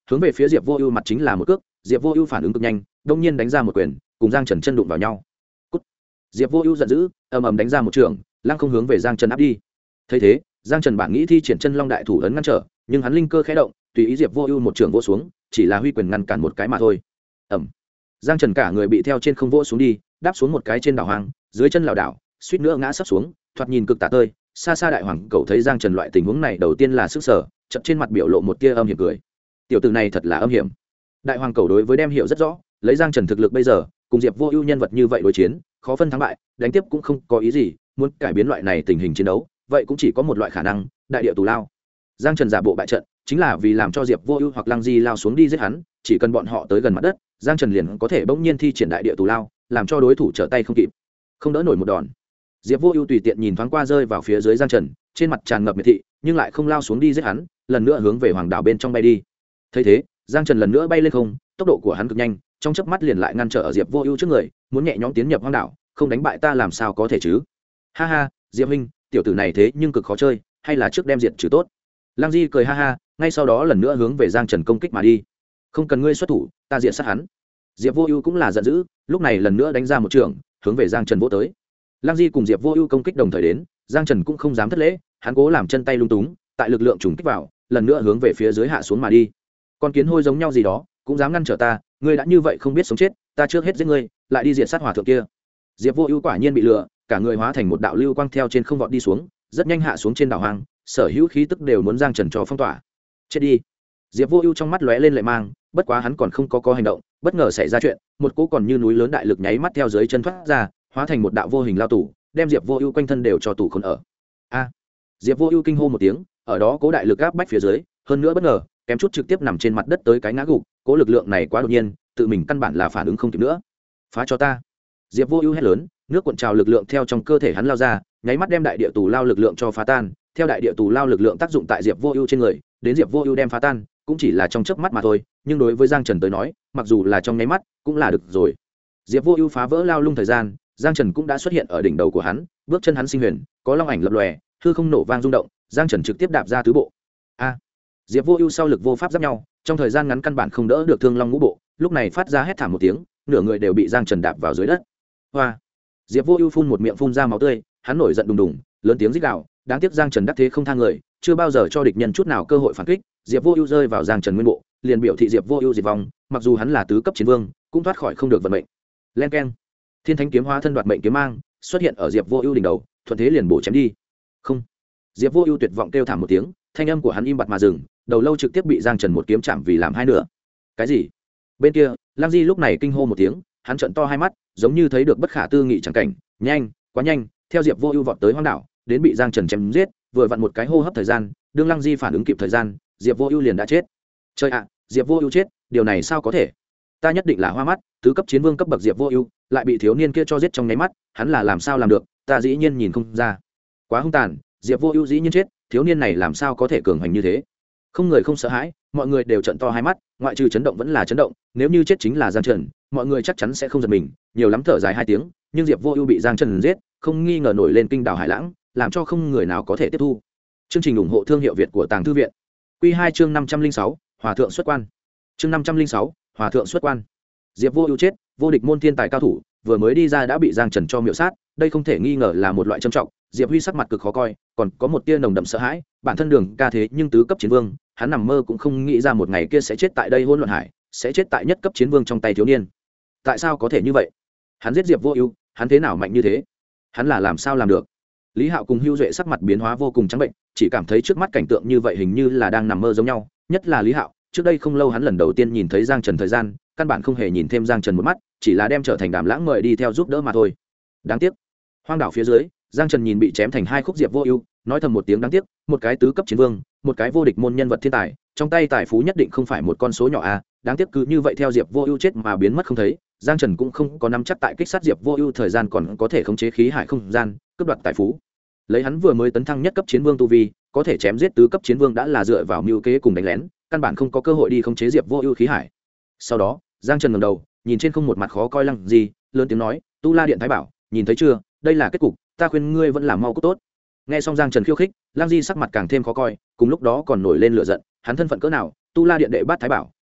hướng về phía Diệp Vô Ưu mặt chính là một cước. Diệp Vô Ưu phản ứng cực nhanh, đột nhiên đánh ra một quyền, cùng Giang Trần chân đụng vào nhau. Cút. Diệp Vô Ưu giận dữ, ầm ầm đánh ra một trường, lăng không hướng về Giang Trần áp đi. Thấy thế, Giang Trần bản nghĩ thi triển chân long đại thủ ấn ngăn trở, nhưng hắn linh cơ khẽ động, tùy ý Diệp Vô Ưu một trường vỗ xuống, chỉ là huy quyền ngăn cản một cái mà thôi. Ầm. Giang Trần cả người bị theo trên không vỗ xuống đi, đáp xuống một cái trên đảo hoang, dưới chân lảo đảo, suýt nữa ngã sấp xuống, thoạt nhìn cực tả tơi. Xa xa đại hoàng cậu thấy Giang Trần loại tình huống này đầu tiên là sức sở, chợt trên mặt biểu lộ một tia âm hiểm cười. Tiểu tử này thật là âm hiểm. Đại hoàng cậu đối với đem hiểu rất rõ, lấy Giang Trần thực lực bây giờ, cùng Diệp Vô Ưu nhân vật như vậy đối chiến, khó phân thắng bại, đánh tiếp cũng không có ý gì, muốn cải biến loại này tình hình chiến đấu, vậy cũng chỉ có một loại khả năng, đại địa tù lao. Giang Trần giả bộ bại trận, chính là vì làm cho Diệp Vô Ưu hoặc Lăng Di lao xuống đi giết hắn, chỉ cần bọn họ tới gần mặt đất, Giang Trần liền có thể bỗng nhiên thi triển đại địa tù lao, làm cho đối thủ trở tay không kịp, không đỡ nổi một đòn. Diệp Vô Ưu tùy tiện nhìn thoáng qua rơi vào phía dưới Giang Trần, trên mặt tràn ngập miệt thị, nhưng lại không lao xuống đi giết hắn, lần nữa hướng về hoàng đảo bên trong bay đi. Thấy thế, Giang Trần lần nữa bay lên không, tốc độ của hắn cực nhanh, trong chớp mắt liền lại ngăn trở ở Diệp Vô Ưu trước người, muốn nhẹ nhõm tiến nhập hoang đảo, không đánh bại ta làm sao có thể chứ? Ha ha, Diệp huynh, tiểu tử này thế nhưng cực khó chơi, hay là trước đem diệt trừ tốt. Lăng Di cười ha ha, ngay sau đó lần nữa hướng về Giang Trần công kích mà đi. Không cần ngươi xuất thủ, ta diệt sát hắn. Diệp Vô Ưu cũng là giận dữ, lúc này lần nữa đánh ra một trường, hướng về Giang Trần vỗ tới. Lăng Di cùng Diệp Vô Ưu công kích đồng thời đến, Giang Trần cũng không dám thất lễ, hắn cố làm chân tay lung túng, tại lực lượng trùng kích vào, lần nữa hướng về phía dưới hạ xuống mà đi. Con kiến hôi giống nhau gì đó, cũng dám ngăn trở ta, ngươi đã như vậy không biết sống chết, ta trước hết giết ngươi, lại đi diệt sát hỏa thượng kia. Diệp Vô Ưu quả nhiên bị lừa, cả người hóa thành một đạo lưu quang theo trên không vọt đi xuống, rất nhanh hạ xuống trên đảo hoang, sở hữu khí tức đều muốn Giang Trần cho phong tỏa. Chết đi. Diệp Vô Ưu trong mắt lóe lên lệ mang, bất quá hắn còn không có hành động, bất ngờ xảy ra chuyện, một cỗ còn như núi lớn đại lực nháy mắt theo dưới chân thoát ra, hóa thành một đạo vô hình lao tù, đem Diệp Vô Ưu quanh thân đều cho tù khốn ở. A! Diệp Vô Ưu kinh hô một tiếng, ở đó cỗ đại lực áp bách phía dưới, hơn nữa bất ngờ, kém chút trực tiếp nằm trên mặt đất tới cái ngã gục, cỗ lực lượng này quá đột nhiên, tự mình căn bản là phản ứng không kịp nữa. Phá cho ta! Diệp Vô Ưu hét lớn, nước cuộn trào lực lượng theo trong cơ thể hắn lao ra, nháy mắt đem đại địa tù lao lực lượng cho phá tan, theo đại địa tù lao lực lượng tác dụng tại Diệp Vô Ưu trên người, đến Diệp Vô Ưu đem phá tan, cũng chỉ là trong chớp mắt mà thôi, nhưng đối với Giang Trần tới nói, mặc dù là trong nháy mắt, cũng là được rồi. Diệp Vô Ưu phá vỡ lao lung thời gian, Giang Trần cũng đã xuất hiện ở đỉnh đầu của hắn, bước chân hắn sinh huyền, có long ảnh lập lòe, hư không nổ vang rung động, Giang Trần trực tiếp đạp ra tứ bộ. A! Diệp Vô Ưu sau lực vô pháp giáp nhau, trong thời gian ngắn căn bản không đỡ được Thương Long ngũ bộ, lúc này phát ra hét thảm một tiếng, nửa người đều bị Giang Trần đạp vào dưới đất. Hoa! Diệp Vô Ưu phun một miệng phun ra máu tươi, hắn nổi giận đùng đùng, lớn tiếng rít gào, đáng tiếc Giang Trần đắc thế không tha người, chưa bao giờ cho địch nhân chút nào cơ hội phản kích, Diệp Vô Ưu rơi vào Giang Trần nguyên bộ, liền biểu thị Diệp Vô Ưu diệt vong, mặc dù hắn là tứ cấp chiến vương, cũng thoát khỏi không được vận mệnh. Len keng. Thiên Thánh kiếm hóa thân đoạt mệnh kiếm mang, xuất hiện ở Diệp Vô Ưu đỉnh đầu, thuận thế liền bổ chém đi. Không. Diệp Vô Ưu tuyệt vọng kêu thảm một tiếng, thanh âm của hắn im bặt mà dừng, đầu lâu trực tiếp bị Giang Trần một kiếm chạm vì làm hai nửa. Cái gì? Bên kia, Lam Di lúc này kinh hô một tiếng, hắn trợn to hai mắt, giống như thấy được bất khả tư nghị chẳng cảnh, nhanh, quá nhanh, theo Diệp Vô Ưu vọt tới hoang đảo, đến bị Giang Trần chém giết, vừa vặn một cái hô hấp thời gian, đương Lăng Di phản ứng kịp thời gian, Diệp Vô Ưu liền đã chết. Trời ạ, Diệp Vô Ưu chết, điều này sao có thể? Ta nhất định là hoa mắt, tứ cấp chiến vương cấp bậc Diệp Vô Ưu, lại bị thiếu niên kia cho giết trong nháy mắt, hắn là làm sao làm được, ta dĩ nhiên nhìn không ra. Quá hung tàn, Diệp Vô Ưu dĩ nhiên chết, thiếu niên này làm sao có thể cường hành như thế? Không người không sợ hãi, mọi người đều trợn to hai mắt, ngoại trừ chấn động vẫn là chấn động, nếu như chết chính là Giang Trần, mọi người chắc chắn sẽ không giật mình, nhiều lắm thở dài hai tiếng, nhưng Diệp Vô Ưu bị Giang Trần giết, không nghi ngờ nổi lên kinh đảo hải lãng, làm cho không người nào có thể tiếp thu. Chương trình ủng hộ thương hiệu Việt của Tàng Thư viện. Quy 2 chương 506, Hòa thượng xuất quan. Chương 506, Hòa thượng xuất quan. Diệp Vô Ưu chết, vô địch môn thiên tài cao thủ, vừa mới đi ra đã bị Giang Trần cho miểu sát, đây không thể nghi ngờ là một loại trầm trọng. Diệp Huy sắc mặt cực khó coi, còn có một tia nồng đậm sợ hãi, bản thân Đường Ca thế nhưng tứ cấp chiến vương, hắn nằm mơ cũng không nghĩ ra một ngày kia sẽ chết tại đây hỗn loạn hải, sẽ chết tại nhất cấp chiến vương trong tay thiếu niên. Tại sao có thể như vậy? Hắn giết Diệp Vô Ưu, hắn thế nào mạnh như thế? Hắn là làm sao làm được? Lý Hạo cùng Hưu Duệ sắc mặt biến hóa vô cùng trắng bệnh, chỉ cảm thấy trước mắt cảnh tượng như vậy hình như là đang nằm mơ giống nhau, nhất là Lý Hạo, trước đây không lâu hắn lần đầu tiên nhìn thấy Giang Trần thời gian, căn bản không hề nhìn thêm Giang Trần một mắt, chỉ là đem trở thành Đàm Lãng mời đi theo giúp đỡ mà thôi. Đáng tiếc. Hoang đảo phía dưới, Giang Trần nhìn bị chém thành hai khúc Diệp Vô Ưu, nói thầm một tiếng đáng tiếc, một cái tứ cấp chiến vương, một cái vô địch môn nhân vật thiên tài, trong tay tài phú nhất định không phải một con số nhỏ a, đáng tiếc cứ như vậy theo Diệp Vô Ưu chết mà biến mất không thấy, Giang Trần cũng không có nắm chắc tại kích sát Diệp Vô Ưu thời gian còn có thể khống chế khí hải không gian, cướp đoạt tài phú. Lấy hắn vừa mới tấn thăng nhất cấp chiến vương tu vi, có thể chém giết tứ cấp chiến vương đã là dựa vào mưu kế cùng đánh lén, căn bản không có cơ hội đi khống chế Diệp Vô Ưu khí hải. Sau đó, Giang Trần ngẩng đầu, nhìn trên không một mặt khó coi Lăng Di, lớn tiếng nói, "Tu La Điện Thái Bảo, nhìn thấy chưa, đây là kết cục, ta khuyên ngươi vẫn là mau cút tốt." Nghe xong Giang Trần khiêu khích, Lăng Di sắc mặt càng thêm khó coi, cùng lúc đó còn nổi lên lửa giận, hắn thân phận cỡ nào, Tu La Điện đệ bát Thái Bảo,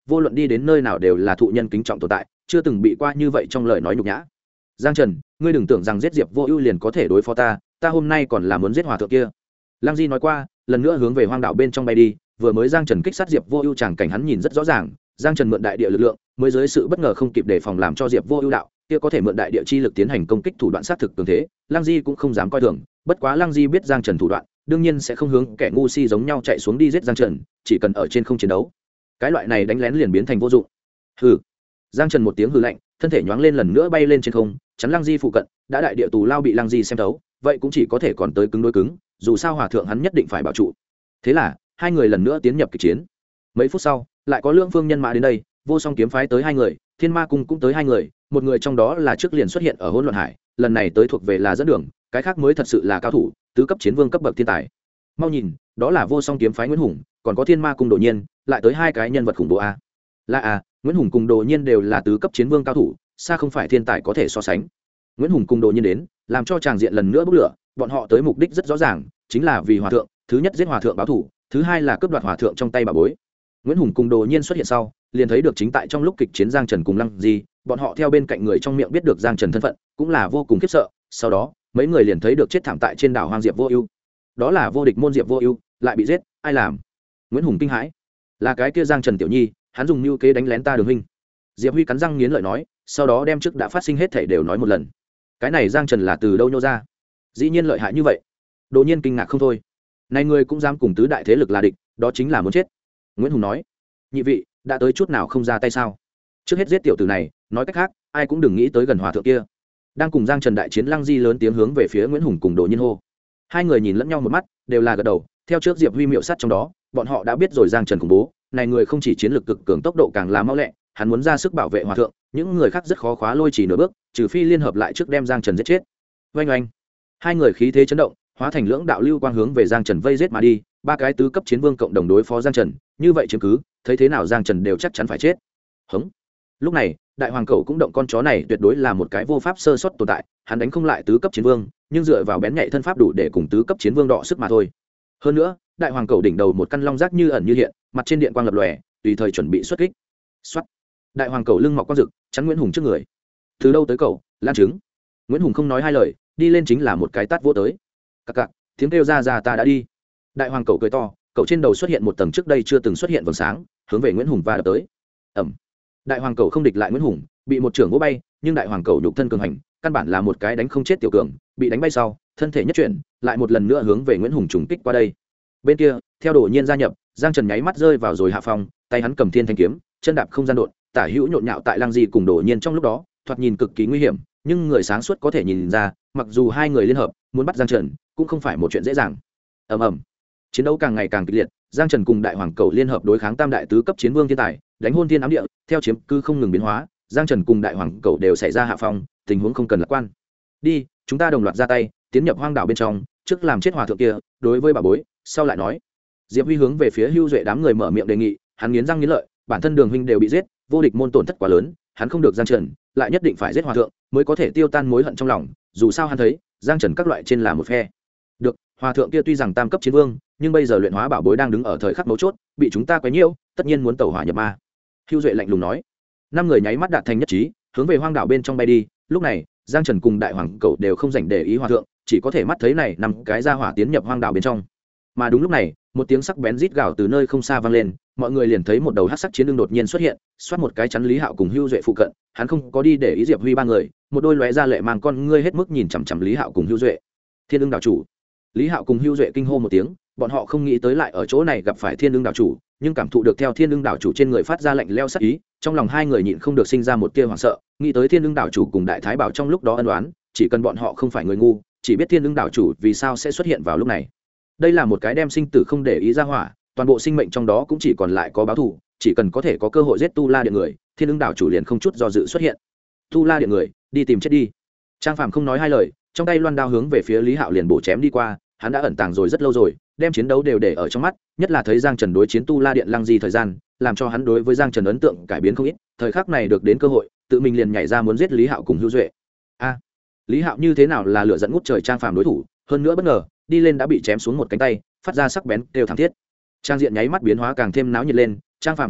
vô luận đi đến nơi nào đều là thụ nhân kính trọng tồn tại, chưa từng bị qua như vậy trong lời nói nhục nhã. Giang Trần, ngươi đừng tưởng rằng giết Diệp Vô Ưu liền có thể đối phó ta hôm nay còn là muốn giết hòa thượng kia. Lăng Di nói qua, lần nữa hướng về hoang đạo bên trong bay đi, vừa mới Giang Trần kích sát Diệp Vô Ưu tràng cảnh hắn nhìn rất rõ ràng, Giang Trần mượn đại địa lực lượng, mới dưới sự bất ngờ không kịp đề phòng làm cho Diệp Vô Ưu đạo, kia có thể mượn đại địa chi lực tiến hành công kích thủ đoạn sát thực cường thế, Lăng Di cũng không dám coi thường, bất quá Lăng Di biết Giang Trần thủ đoạn, đương nhiên sẽ không hướng kẻ ngu si giống nhau chạy xuống đi giết Giang Trần, chỉ cần ở trên không chiến đấu. Cái loại này đánh lén liền biến thành vô dụng. Hừ. Giang Trần một tiếng hừ lạnh, thân thể nhoáng lên lần nữa bay lên trên không, chắn Lăng Di phụ cận, đã đại địa tù lao bị Lăng Di xem thấu, vậy cũng chỉ có thể còn tới cứng đối cứng, dù sao hòa thượng hắn nhất định phải bảo trụ. Thế là, hai người lần nữa tiến nhập kịch chiến. Mấy phút sau, lại có lưỡng phương nhân mã đến đây, Vô Song kiếm phái tới hai người, Thiên Ma cung cũng tới hai người, một người trong đó là trước liền xuất hiện ở Hỗn Loạn Hải, lần này tới thuộc về là dẫn đường, cái khác mới thật sự là cao thủ, tứ cấp chiến vương cấp bậc thiên tài. Mau nhìn, đó là Vô Song kiếm phái Nguyễn Hùng, còn có Thiên Ma cung Đồ Nhiên, lại tới hai cái nhân vật khủng bố a. Là a, Nguyễn Hùng cùng Đồ Nhiên đều là tứ cấp chiến vương cao thủ, xa không phải thiên tài có thể so sánh. Nguyễn Hùng cùng Đồ Nhiên đến, làm cho tràng diện lần nữa bốc lửa, bọn họ tới mục đích rất rõ ràng, chính là vì hòa thượng, thứ nhất giết hòa thượng báo thủ, thứ hai là cướp đoạt hòa thượng trong tay bà bối. Nguyễn Hùng cùng Đồ Nhiên xuất hiện sau, liền thấy được chính tại trong lúc kịch chiến Giang Trần cùng Lăng Di, bọn họ theo bên cạnh người trong miệng biết được Giang Trần thân phận, cũng là vô cùng khiếp sợ. Sau đó, mấy người liền thấy được chết thảm tại trên đảo hoang Diệp Vô Ưu. Đó là vô địch môn Diệp Vô Ưu, lại bị giết, ai làm? Nguyễn Hùng kinh hãi. Là cái kia Giang Trần tiểu nhi, hắn dùng mưu kế đánh lén ta Đường huynh. Diệp Huy cắn răng nghiến lợi nói, sau đó đem trước đã phát sinh hết thảy đều nói một lần. Cái này Giang Trần là từ đâu nhô ra? Dĩ nhiên lợi hại như vậy. Đột nhiên kinh ngạc không thôi. Này người cũng dám cùng tứ đại thế lực là địch, đó chính là muốn chết. Nguyễn Hùng nói, nhị vị đã tới chút nào không ra tay sao? Trước hết giết tiểu tử này, nói cách khác ai cũng đừng nghĩ tới gần hòa thượng kia. Đang cùng Giang Trần đại chiến, Lăng Di lớn tiếng hướng về phía Nguyễn Hùng cùng Đồ Nhiên hô. Hai người nhìn lẫn nhau một mắt, đều là gật đầu. Theo trước Diệp Huy miệu sát trong đó, bọn họ đã biết rồi Giang Trần khủng bố, này người không chỉ chiến lược cực cường, tốc độ càng là mau lẹ, hắn muốn ra sức bảo vệ hòa thượng, những người khác rất khó khóa lôi chỉ nửa bước, trừ phi liên hợp lại trước đem Giang Trần giết chết. Oanh oanh, hai người khí thế chấn động, hóa thành lưỡng đạo lưu quang hướng về Giang Trần vây giết mà đi, ba cái tứ cấp chiến vương cộng đồng đối phó Giang Trần, như vậy chiếm cứ, thấy thế nào Giang Trần đều chắc chắn phải chết. Hững. Lúc này, đại hoàng cẩu cũng động, con chó này tuyệt đối là một cái vô pháp sơ suất tồn tại, hắn đánh không lại tứ cấp chiến vương, nhưng dựa vào bén nhạy thân pháp đủ để cùng tứ cấp chiến vương đọ sức mà thôi. Hơn nữa, đại hoàng cẩu đỉnh đầu một căn long giác như ẩn như hiện, mặt trên điện quang lập lòe, tùy thời chuẩn bị xuất kích. Soát. Đại hoàng cẩu lưng mọc quang rực, chắn Nguyễn Hùng trước người. Từ đâu tới cẩu, lan trứng. Nguyễn Hùng không nói hai lời, đi lên chính là một cái tát vỗ tới. Cặc cặc, tiếng kêu ra ta đã đi. Đại hoàng cẩu cười to, cẩu trên đầu xuất hiện một tầng trước đây chưa từng xuất hiện vầng sáng, hướng về Nguyễn Hùng va đập tới. Ẩm. Đại hoàng cẩu không địch lại Nguyễn Hùng, bị một trưởng vỗ bay, nhưng đại hoàng cẩu nhục thân cường hành, căn bản là một cái đánh không chết tiểu cường, bị đánh bay sau, thân thể nhất chuyển, lại một lần nữa hướng về Nguyễn Hùng trùng kích qua đây. Bên kia, theo Đồ Nhiên gia nhập, Giang Trần nháy mắt rơi vào rồi hạ phong, tay hắn cầm thiên thanh kiếm, chân đạp không gian độn, tả hữu nhộn nhạo tại Lăng Di cùng Đồ Nhiên trong lúc đó, thoạt nhìn cực kỳ nguy hiểm, nhưng người sáng suốt có thể nhìn ra, mặc dù hai người liên hợp, muốn bắt Giang Trần, cũng không phải một chuyện dễ dàng. Ầm ầm. Chiến đấu càng ngày càng kịch liệt, Giang Trần cùng đại hoàng cẩu liên hợp đối kháng tam đại tứ cấp chiến vương thiên tài, đánh hôn thiên ám địa, theo chiếm cứ không ngừng biến hóa, Giang Trần cùng đại hoàng cẩu đều xảy ra hạ phong, tình huống không cần lạc quan. Đi, chúng ta đồng loạt ra tay, tiến nhập hoang đảo bên trong, trước làm chết hòa thượng kia, đối với bà bối, sau lại nói. Diệp Huy hướng về phía Hưu Duệ đám người mở miệng đề nghị, hắn nghiến răng nghiến lợi, bản thân Đường huynh đều bị giết, vô địch môn tổn thất quá lớn, hắn không được Giang Trần, lại nhất định phải giết hòa thượng, mới có thể tiêu tan mối hận trong lòng, dù sao hắn thấy, Giang Trần các loại trên là một phe. Được, hòa thượng kia tuy rằng tam cấp chiến vương, nhưng bây giờ luyện hóa bảo bối đang đứng ở thời khắc mấu chốt, bị chúng ta quấy nhiễu, tất nhiên muốn tẩu hỏa nhập ma. Hưu Duệ lạnh lùng nói. Năm người nháy mắt đạt thành nhất trí, hướng về hoang đảo bên trong bay đi. Lúc này, Giang Trần cùng đại hoàng cẩu đều không dành để ý hòa thượng, chỉ có thể mắt thấy này năm cái ra hỏa tiến nhập hoang đảo bên trong. Mà đúng lúc này, một tiếng sắc bén rít gào từ nơi không xa vang lên, mọi người liền thấy một đầu hắc sắc chiến đương đột nhiên xuất hiện, xoát một cái chắn Lý Hạo cùng Hưu Duệ phụ cận, hắn không có đi để ý Diệp Huy ba người, một đôi lóe ra lệ mang con ngươi hết mức nhìn chằm chằm Lý Hạo cùng Hưu Duệ. Thiên Ưng đảo chủ. Lý Hạo cùng Hưu Duệ kinh hô một tiếng, bọn họ không nghĩ tới lại ở chỗ này gặp phải Thiên Ưng đảo chủ, nhưng cảm thụ được theo Thiên Ưng đảo chủ trên người phát ra lạnh lẽo sắc ý, trong lòng hai người nhịn không được sinh ra một tia hoảng sợ, nghĩ tới Thiên Ưng đảo chủ cùng Đại Thái Bảo trong lúc đó ân oán, chỉ cần bọn họ không phải người ngu, chỉ biết Thiên Ưng đảo chủ vì sao sẽ xuất hiện vào lúc này. Đây là một cái đem sinh tử không để ý ra hỏa, toàn bộ sinh mệnh trong đó cũng chỉ còn lại có báo thù, chỉ cần có thể có cơ hội giết Tu La Điện người, Thiên Ưng đảo chủ liền không chút do dự xuất hiện. Tu La Điện người, đi tìm chết đi. Trang Phàm không nói hai lời, trong tay loan đao hướng về phía Lý Hạo liền bổ chém đi qua, hắn đã ẩn tàng rồi rất lâu rồi, đem chiến đấu đều để ở trong mắt, nhất là thấy Giang Trần đối chiến Tu La Điện Lăng Di thời gian, làm cho hắn đối với Giang Trần ấn tượng cải biến không ít, thời khắc này được đến cơ hội, tự mình liền nhảy ra muốn giết Lý Hạo cùng Hưu Duệ. A, Lý Hạo như thế nào là lửa giận ngút trời Trang Phàm đối thủ, hơn nữa bất ngờ, đi lên đã bị chém xuống một cánh tay, phát ra sắc bén kêu thảm thiết. Trang diện nháy mắt biến hóa càng thêm náo nhiệt lên, Trang Phàm xuất hiện,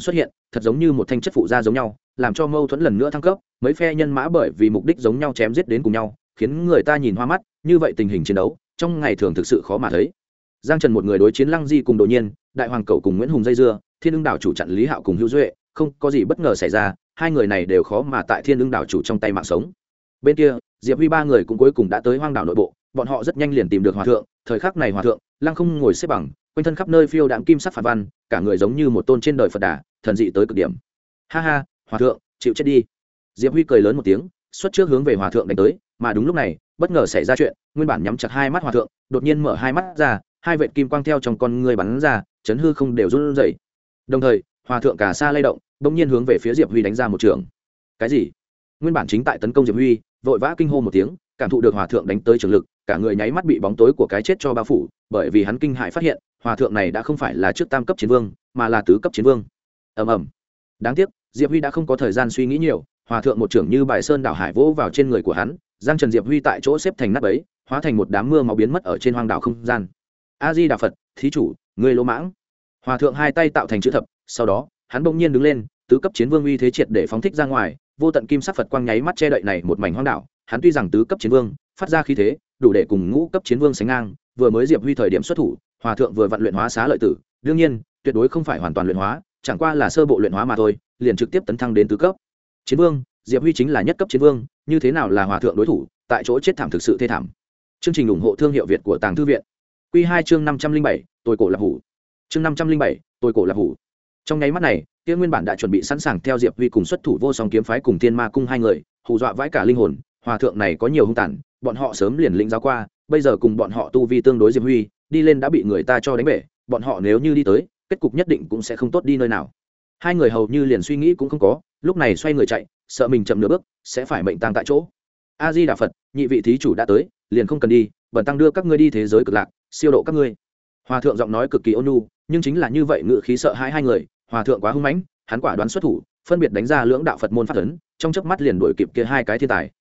thật giống như một thanh chất phụ gia giống nhau, làm cho mâu thuẫn lần nữa thăng cấp, mấy phe nhân mã bởi vì mục đích giống nhau chém giết đến cùng nhau, khiến người ta nhìn hoa mắt. Như vậy tình hình chiến đấu trong ngày thường thực sự khó mà thấy. Giang Trần một người đối chiến Lăng Di cùng Đồ Nhiên, Đại Hoàng Cẩu cùng Nguyễn Hùng dây dưa, Thiên Ưng đảo chủ chặn Lý Hạo cùng Hữu Duệ, không có gì bất ngờ xảy ra, hai người này đều khó mà tại Thiên Ưng đảo chủ trong tay mạng sống. Bên kia, Diệp Huy ba người cũng cuối cùng đã tới hoang đảo nội bộ, bọn họ rất nhanh liền tìm được hòa thượng. Thời khắc này hòa thượng Lăng không ngồi xếp bằng, quanh thân khắp nơi phiêu đạm kim sắc phản văn, cả người giống như một tôn trên đời Phật Đà, thần dị tới cực điểm. Ha ha, hòa thượng, chịu chết đi. Diệp Huy cười lớn một tiếng, xuất trước hướng về hòa thượng đánh tới, mà đúng lúc này, bất ngờ xảy ra chuyện, nguyên bản nhắm chặt hai mắt hòa thượng, đột nhiên mở hai mắt ra, hai vệt kim quang theo trong con người bắn ra, chấn hư không đều run rẩy. Đồng thời, hòa thượng cả sa lay động, bỗng nhiên hướng về phía Diệp Huy đánh ra một trường. Cái gì? Nguyên bản chính tại tấn công Diệp Huy, vội vã kinh hô một tiếng, cảm thụ được hòa thượng đánh tới trường lực, cả người nháy mắt bị bóng tối của cái chết cho bao phủ, bởi vì hắn kinh hãi phát hiện, hòa thượng này đã không phải là trước tam cấp chiến vương, mà là tứ cấp chiến vương. Ầm ầm. Đáng tiếc, Diệp Huy đã không có thời gian suy nghĩ nhiều, hòa thượng một trưởng như bài sơn đảo hải vỗ vào trên người của hắn, Giang Trần Diệp Huy tại chỗ xếp thành nát bấy, hóa thành một đám mưa máu biến mất ở trên hoang đảo không gian. A Di Đà Phật, thí chủ, ngươi lỗ mãng. Hòa thượng hai tay tạo thành chữ thập, sau đó, hắn bỗng nhiên đứng lên, tứ cấp chiến vương uy thế triệt để phóng thích ra ngoài, vô tận kim sắc Phật quang nháy mắt che đậy này một mảnh hoang đảo, hắn tuy rằng tứ cấp chiến vương, phát ra khí thế, đủ để cùng ngũ cấp chiến vương sánh ngang, vừa mới Diệp Huy thời điểm xuất thủ, hòa thượng vừa vận luyện hóa xá lợi tử, đương nhiên, tuyệt đối không phải hoàn toàn luyện hóa, chẳng qua là sơ bộ luyện hóa mà thôi, liền trực tiếp tấn thăng đến tứ cấp chiến vương. Diệp Huy chính là nhất cấp chiến vương, như thế nào là hòa thượng đối thủ, tại chỗ chết thảm thực sự thê thảm. Chương trình ủng hộ thương hiệu Việt của Tàng Thư viện. Quy 2 chương 507, tôi cổ lập hủ. Chương 507, tôi cổ lập hủ. Trong nháy mắt này, Kia nguyên bản đã chuẩn bị sẵn sàng theo Diệp Huy cùng xuất thủ Vô Song kiếm phái cùng Thiên Ma cung hai người, hù dọa vãi cả linh hồn, hòa thượng này có nhiều hung tàn, bọn họ sớm liền lĩnh giáo qua, bây giờ cùng bọn họ tu vi tương đối Diệp Huy, đi lên đã bị người ta cho đánh bể, bọn họ nếu như đi tới, kết cục nhất định cũng sẽ không tốt đi nơi nào. Hai người hầu như liền suy nghĩ cũng không có, lúc này xoay người chạy, sợ mình chậm nửa bước sẽ phải mệnh tang tại chỗ. A Di Đà Phật, nhị vị thí chủ đã tới, liền không cần đi, bần tăng đưa các ngươi đi thế giới cực lạc, siêu độ các ngươi. Hòa thượng giọng nói cực kỳ ôn nhu, nhưng chính là như vậy ngự khí sợ hãi hai người, hòa thượng quá hung mãnh, hắn quả đoán xuất thủ, phân biệt đánh ra lưỡng đạo Phật môn pháp ấn, trong chớp mắt liền đuổi kịp kia hai cái thiên tài.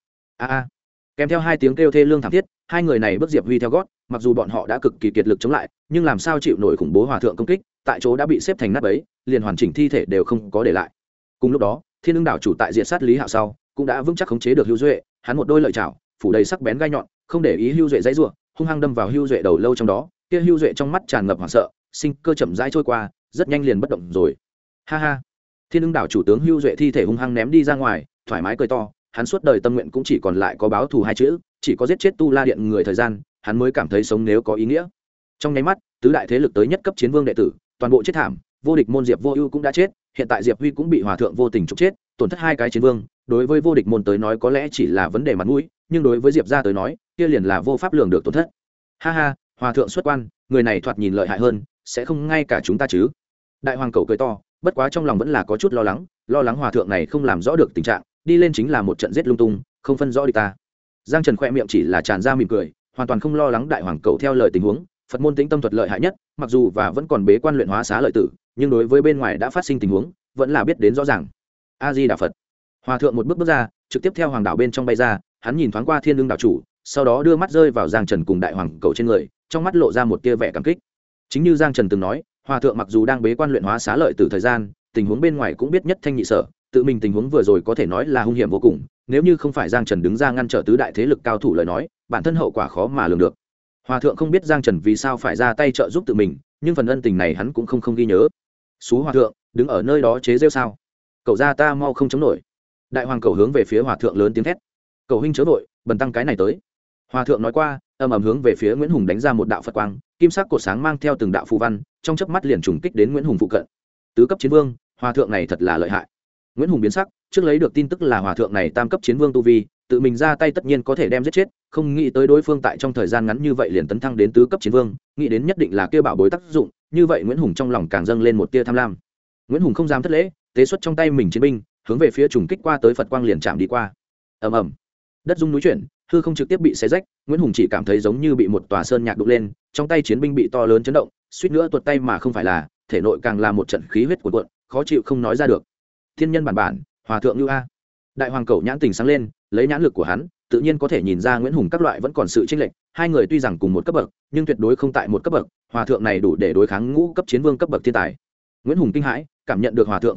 Kèm theo hai tiếng kêu thê lương thảm thiết, hai người này bước Diệp Huy theo gót, mặc dù bọn họ đã cực kỳ kiệt lực chống lại, nhưng làm sao chịu nổi khủng bố hòa thượng công kích, tại chỗ đã bị xếp thành nát bấy, liền hoàn chỉnh thi thể đều không có để lại. Cùng lúc đó, Thiên Ưng đảo chủ tại diệt sát Lý Hạo sau, cũng đã vững chắc khống chế được Hưu Duệ, hắn một đôi lợi chảo, phủ đầy sắc bén gai nhọn, không để ý Hưu Duệ dãy rủa, hung hăng đâm vào Hưu Duệ đầu lâu trong đó, kia Hưu Duệ trong mắt tràn ngập hoảng sợ, sinh cơ chậm rãi trôi qua, rất nhanh liền bất động rồi. Ha ha. Thiên Ưng đảo chủ tướng Hưu Duệ thi thể hung hăng ném đi ra ngoài, thoải mái cười to, hắn suốt đời tâm nguyện cũng chỉ còn lại có báo thù hai chữ, chỉ có giết chết Tu La Điện người thời gian, hắn mới cảm thấy sống nếu có ý nghĩa. Trong nháy mắt, tứ đại thế lực tới nhất cấp chiến vương đệ tử, toàn bộ chết thảm, vô địch môn Diệp Vô Ưu cũng đã chết, hiện tại Diệp Huy cũng bị hòa thượng vô tình trục chết, tổn thất hai cái chiến vương, đối với vô địch môn tới nói có lẽ chỉ là vấn đề mặt mũi, nhưng đối với Diệp gia tới nói, kia liền là vô pháp lường được tổn thất. Ha ha, hòa thượng xuất quan, người này thoạt nhìn lợi hại hơn, sẽ không ngay cả chúng ta chứ? Đại hoàng cẩu cười to, bất quá trong lòng vẫn là có chút lo lắng hòa thượng này không làm rõ được tình trạng, đi lên chính là một trận giết lung tung, không phân rõ địch ta. Giang Trần khẽ miệng chỉ là tràn ra mỉm cười, hoàn toàn không lo lắng đại hoàng cẩu theo lời tình huống, Phật môn Tĩnh Tâm thuật lợi hại nhất, mặc dù và vẫn còn bế quan luyện hóa xá lợi tử, nhưng đối với bên ngoài đã phát sinh tình huống, vẫn là biết đến rõ ràng. A Di Đà Phật. Hòa thượng một bước bước ra, trực tiếp theo hoàng đảo bên trong bay ra, hắn nhìn thoáng qua Thiên Ưng đảo chủ, sau đó đưa mắt rơi vào Giang Trần cùng đại hoàng cẩu trên người, trong mắt lộ ra một tia vẻ cảm kích. Chính như Giang Trần từng nói, hòa thượng mặc dù đang bế quan luyện hóa xá lợi tử thời gian, tình huống bên ngoài cũng biết nhất thanh nhị sở, tự mình tình huống vừa rồi có thể nói là hung hiểm vô cùng, nếu như không phải Giang Trần đứng ra ngăn trở tứ đại thế lực cao thủ lời nói, bản thân hậu quả khó mà lường được. Hòa thượng không biết Giang Trần vì sao phải ra tay trợ giúp tự mình, nhưng phần ân tình này hắn cũng không ghi nhớ. Xú hòa thượng, đứng ở nơi đó chế rêu sao? Cậu ra ta mau không chống nổi. Đại hoàng cẩu hướng về phía hòa thượng lớn tiếng thét. Cậu huynh chớ vội, bần tăng cái này tới. Hòa thượng nói qua, ầm ầm hướng về phía Nguyễn Hùng đánh ra một đạo Phật quang, kim sắc cột sáng mang theo từng đạo phù văn, trong chớp mắt liền trùng kích đến Nguyễn Hùng phụ cận. Tứ cấp chiến vương, hòa thượng này thật là lợi hại. Nguyễn Hùng biến sắc, trước lấy được tin tức là hòa thượng này tam cấp chiến vương tu vi, tự mình ra tay tất nhiên có thể đem giết chết, không nghĩ tới đối phương tại trong thời gian ngắn như vậy liền tấn thăng đến tứ cấp chiến vương, nghĩ đến nhất định là kia bảo bối tác dụng, như vậy Nguyễn Hùng trong lòng càng dâng lên một tia tham lam. Nguyễn Hùng không dám thất lễ, tế xuất trong tay mình chiến binh, hướng về phía trùng kích qua tới Phật quang liền chạm đi qua. Ầm ầm, đất rung núi chuyển, hư không trực tiếp bị xé rách, Nguyễn Hùng chỉ cảm thấy giống như bị một tòa sơn nhạc đụng lên, trong tay chiến binh bị to lớn chấn động, suýt nữa tuột tay mà không phải là, thể nội càng là một trận khí huyết cuồn cuộn, khó chịu không nói ra được. Thiên nhân bản, hòa thượng lưu a. Đại hoàng cẩu nhãn tình sáng lên, lấy nhãn lực của hắn, tự nhiên có thể nhìn ra Nguyễn Hùng các loại vẫn còn sự chênh lệch, hai người tuy rằng cùng một cấp bậc, nhưng tuyệt đối không tại một cấp bậc, hòa thượng này đủ để đối kháng ngũ cấp chiến vương cấp bậc thiên tài. Nguyễn Hùng kinh hãi, cảm nhận được hòa thượng khủng bố,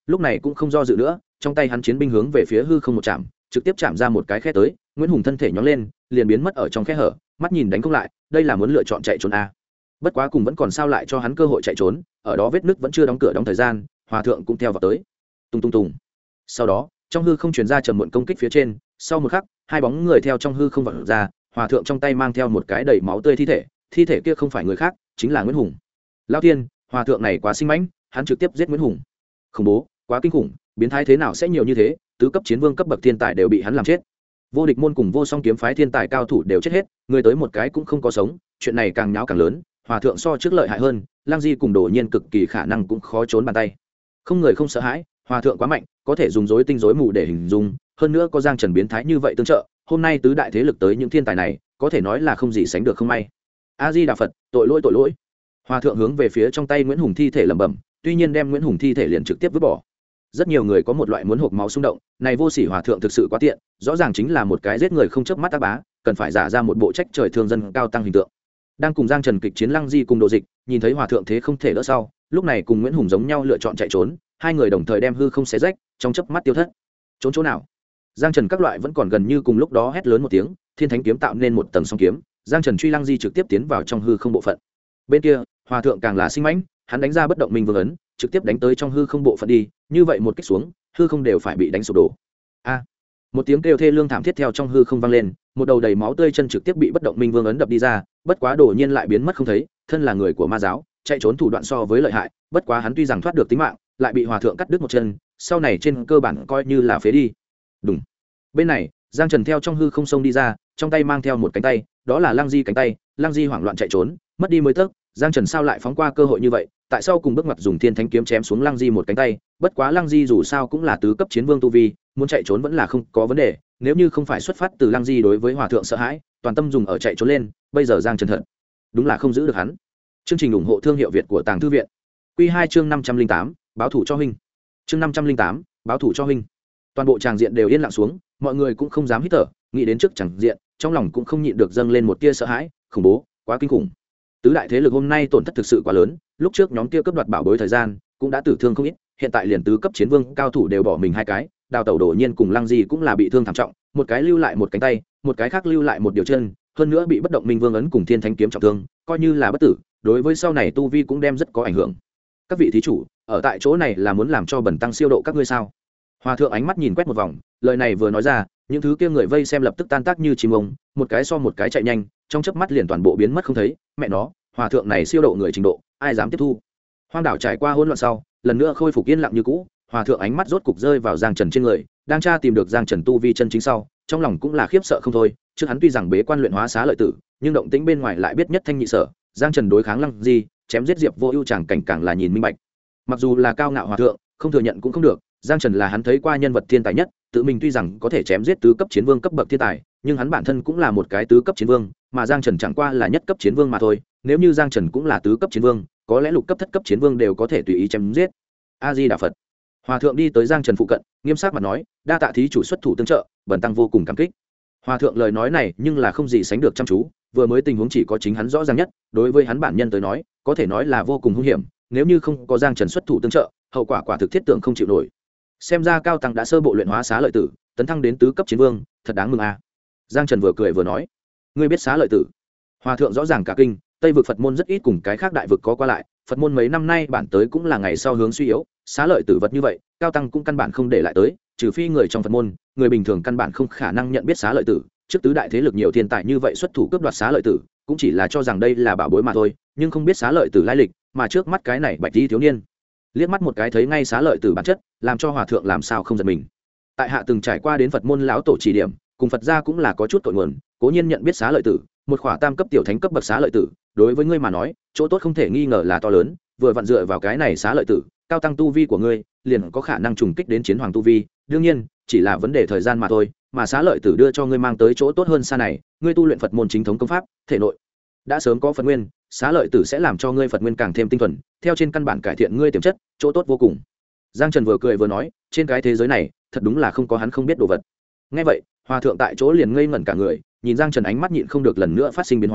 lúc này cũng không do dự nữa, trong tay hắn chiến binh hướng về phía hư không một chạm, trực tiếp chạm ra một cái khe tới. Nguyễn Hùng thân thể nhón lên, liền biến mất ở trong khe hở, mắt nhìn đánh không lại, đây là muốn lựa chọn chạy trốn a. Bất quá cùng vẫn còn sao lại cho hắn cơ hội chạy trốn, ở đó vết nứt vẫn chưa đóng cửa đóng thời gian, hòa thượng cũng theo vào tới. Tung tung tung. Sau đó, trong hư không truyền ra trầm muộn công kích phía trên, sau một khắc, hai bóng người theo trong hư không vọt ra, hòa thượng trong tay mang theo một cái đầy máu tươi thi thể kia không phải người khác, chính là Nguyễn Hùng. Lão thiên, hòa thượng này quá sinh mãnh, hắn trực tiếp giết Nguyễn Hùng. Khủng bố, quá kinh khủng, biến thái thế nào sẽ nhiều như thế, tứ cấp chiến vương cấp bậc thiên tài đều bị hắn làm chết. Vô địch môn cùng vô song kiếm phái thiên tài cao thủ đều chết hết, người tới một cái cũng không có sống, chuyện này càng nháo càng lớn, hòa thượng so trước lợi hại hơn, Lang Di cùng Đồ Nhiên cực kỳ khả năng cũng khó trốn bàn tay. Không người không sợ hãi, hòa thượng quá mạnh, có thể dùng rối tinh rối mù để hình dung, hơn nữa có Giang Trần biến thái như vậy tương trợ, hôm nay tứ đại thế lực tới những thiên tài này, có thể nói là không gì sánh được không may. A Di Đà Phật, tội lỗi. Hòa thượng hướng về phía trong tay Nguyễn Hùng thi thể lẩm bẩm, tuy nhiên đem Nguyễn Hùng thi thể liền trực tiếp vứt bỏ. Rất nhiều người có một loại muốn hộc máu xung động, này vô sỉ hòa thượng thực sự quá tiện, rõ ràng chính là một cái giết người không chớp mắt ác bá, cần phải giả ra một bộ trách trời thương dân cao tăng hình tượng. Đang cùng Giang Trần kịch chiến Lăng Di cùng Đồ Dịch, nhìn thấy hòa thượng thế không thể đỡ sau, lúc này cùng Nguyễn Hùng giống nhau lựa chọn chạy trốn, hai người đồng thời đem hư không xé rách, trong chớp mắt tiêu thất. Trốn chỗ nào? Giang Trần các loại vẫn còn gần như cùng lúc đó hét lớn một tiếng, Thiên Thánh kiếm tạo nên một tầng song kiếm, Giang Trần truy Lăng Di trực tiếp tiến vào trong hư không bộ phận. Bên kia, hòa thượng càng là sinh mãnh, hắn đánh ra bất động minh vương ấn, trực tiếp đánh tới trong hư không bộ phận đi, như vậy một kích xuống, hư không đều phải bị đánh sụp đổ. A! Một tiếng kêu thê lương thảm thiết theo trong hư không vang lên, một đầu đầy máu tươi chân trực tiếp bị bất động minh vương ấn đập đi ra, bất quá Đổ Nhiên lại biến mất không thấy, thân là người của ma giáo, chạy trốn thủ đoạn so với lợi hại, bất quá hắn tuy rằng thoát được tính mạng, lại bị hòa thượng cắt đứt một chân, sau này trên cơ bản coi như là phế đi. Đúng. Bên này, Giang Trần theo trong hư không xông đi ra, trong tay mang theo một cánh tay, đó là Lăng Di cánh tay, Lăng Di hoảng loạn chạy trốn, mất đi mới tấc, Giang Trần sao lại phóng qua cơ hội như vậy, tại sao cùng bước ngoặt dùng Thiên Thánh kiếm chém xuống Lăng Di một cánh tay, bất quá Lăng Di dù sao cũng là tứ cấp chiến vương tu vi, muốn chạy trốn vẫn là không có vấn đề, nếu như không phải xuất phát từ Lăng Di đối với hòa thượng sợ hãi, toàn tâm dùng ở chạy trốn lên, bây giờ Giang Trần thật đúng là không giữ được hắn. Chương trình ủng hộ thương hiệu Việt của Tàng Thư viện. Quy 2 chương 508, báo thủ cho huynh. Chương 508, báo thủ cho huynh. Toàn bộ tràng diện đều yên lặng xuống, mọi người cũng không dám hít thở, nghĩ đến trước tràng diện, trong lòng cũng không nhịn được dâng lên một tia sợ hãi, khủng bố, quá kinh khủng. Tứ đại thế lực hôm nay tổn thất thực sự quá lớn, lúc trước nhóm kia cướp đoạt bảo bối thời gian, cũng đã tử thương không ít, hiện tại liền tứ cấp chiến vương cao thủ đều bỏ mình hai cái, Đào Tẩu Đổ Nhiên cùng Lăng Di cũng là bị thương thảm trọng, một cái lưu lại một cánh tay, một cái khác lưu lại một điều chân, hơn nữa bị bất động minh vương ấn cùng Thiên Thánh kiếm trọng thương, coi như là bất tử, đối với sau này tu vi cũng đem rất có ảnh hưởng. Các vị thí chủ, ở tại chỗ này là muốn làm cho bẩn tăng siêu độ các ngươi sao? Hòa thượng ánh mắt nhìn quét một vòng, lời này vừa nói ra, những thứ kia người vây xem lập tức tan tác như chim ông, một cái so một cái chạy nhanh, trong chớp mắt liền toàn bộ biến mất không thấy, mẹ nó, hòa thượng này siêu độ người trình độ, ai dám tiếp thu? Hoang đảo trải qua hỗn loạn sau, lần nữa khôi phục yên lặng như cũ, hòa thượng ánh mắt rốt cục rơi vào Giang Trần trên người, đang tra tìm được Giang Trần tu vi chân chính sau, trong lòng cũng là khiếp sợ không thôi, trước hắn tuy rằng bế quan luyện hóa xá lợi tử, nhưng động tĩnh bên ngoài lại biết nhất thanh nhị sở, Giang Trần đối kháng Lăng Di, chém giết Diệp Vô Ưu chẳng cảnh càng là nhìn minh bạch. Mặc dù là cao ngạo hòa thượng, không thừa nhận cũng không được, Giang Trần là hắn thấy qua nhân vật thiên tài nhất, tự mình tuy rằng có thể chém giết tứ cấp chiến vương cấp bậc thiên tài, nhưng hắn bản thân cũng là một cái tứ cấp chiến vương, mà Giang Trần chẳng qua là nhất cấp chiến vương mà thôi, nếu như Giang Trần cũng là tứ cấp chiến vương, có lẽ lục cấp thất cấp chiến vương đều có thể tùy ý chém giết. A Di Đà Phật. Hòa thượng đi tới Giang Trần phụ cận, nghiêm sắc mặt nói, đa tạ thí chủ xuất thủ tương trợ, bần tăng vô cùng cảm kích. Hòa thượng lời nói này nhưng là không gì sánh được chăm chú, vừa mới tình huống chỉ có chính hắn rõ ràng nhất, đối với hắn bản nhân tới nói, có thể nói là vô cùng hung hiểm, nếu như không có Giang Trần xuất thủ tương trợ, hậu quả quả thực thiết tưởng không chịu nổi. Xem ra cao tăng đã sơ bộ luyện hóa xá lợi tử, tấn thăng đến tứ cấp chiến vương, thật đáng mừng a. Giang Trần vừa cười vừa nói, ngươi biết xá lợi tử? Hòa thượng rõ ràng cả kinh, Tây vực Phật môn rất ít cùng cái khác đại vực có qua lại, Phật môn mấy năm nay bản tới cũng là ngày sau hướng suy yếu, xá lợi tử vật như vậy, cao tăng cũng căn bản không để lại tới, trừ phi người trong Phật môn, người bình thường căn bản không khả năng nhận biết xá lợi tử. Trước tứ đại thế lực nhiều thiên tài như vậy xuất thủ cướp đoạt xá lợi tử, cũng chỉ là cho rằng đây là bảo bối mà thôi, nhưng không biết xá lợi tử lai lịch, mà trước mắt cái này bạch y thiếu niên, liếc mắt một cái thấy ngay xá lợi tử bản chất, làm cho hòa thượng làm sao không giật mình. Tại hạ từng trải qua đến Phật môn lão tổ chỉ điểm, cùng Phật gia cũng là có chút cội nguồn, cố nhiên nhận biết xá lợi tử, một khỏa tam cấp tiểu thánh cấp bậc xá lợi tử, đối với ngươi mà nói, chỗ tốt không thể nghi ngờ là to lớn, vừa vặn dựa vào cái này xá lợi tử, cao tăng tu vi của ngươi, liền có khả năng trùng kích đến chiến hoàng tu vi, đương nhiên, chỉ là vấn đề thời gian mà thôi, mà xá lợi tử đưa cho ngươi mang tới chỗ tốt hơn xa này, ngươi tu luyện Phật môn chính thống công pháp, thể nội đã sớm có Phật nguyên, xá lợi tử sẽ làm cho ngươi Phật nguyên càng thêm tinh thuần, theo trên căn bản cải thiện ngươi tiềm chất, chỗ tốt vô cùng. Giang Trần vừa cười vừa nói, trên cái thế giới này, thật đúng là không có hắn không biết đồ vật. Nghe vậy, hòa thượng tại chỗ liền ngây ngẩn cả người, nhìn Giang Trần ánh mắt nhịn không được lần nữa phát sinh biến hóa,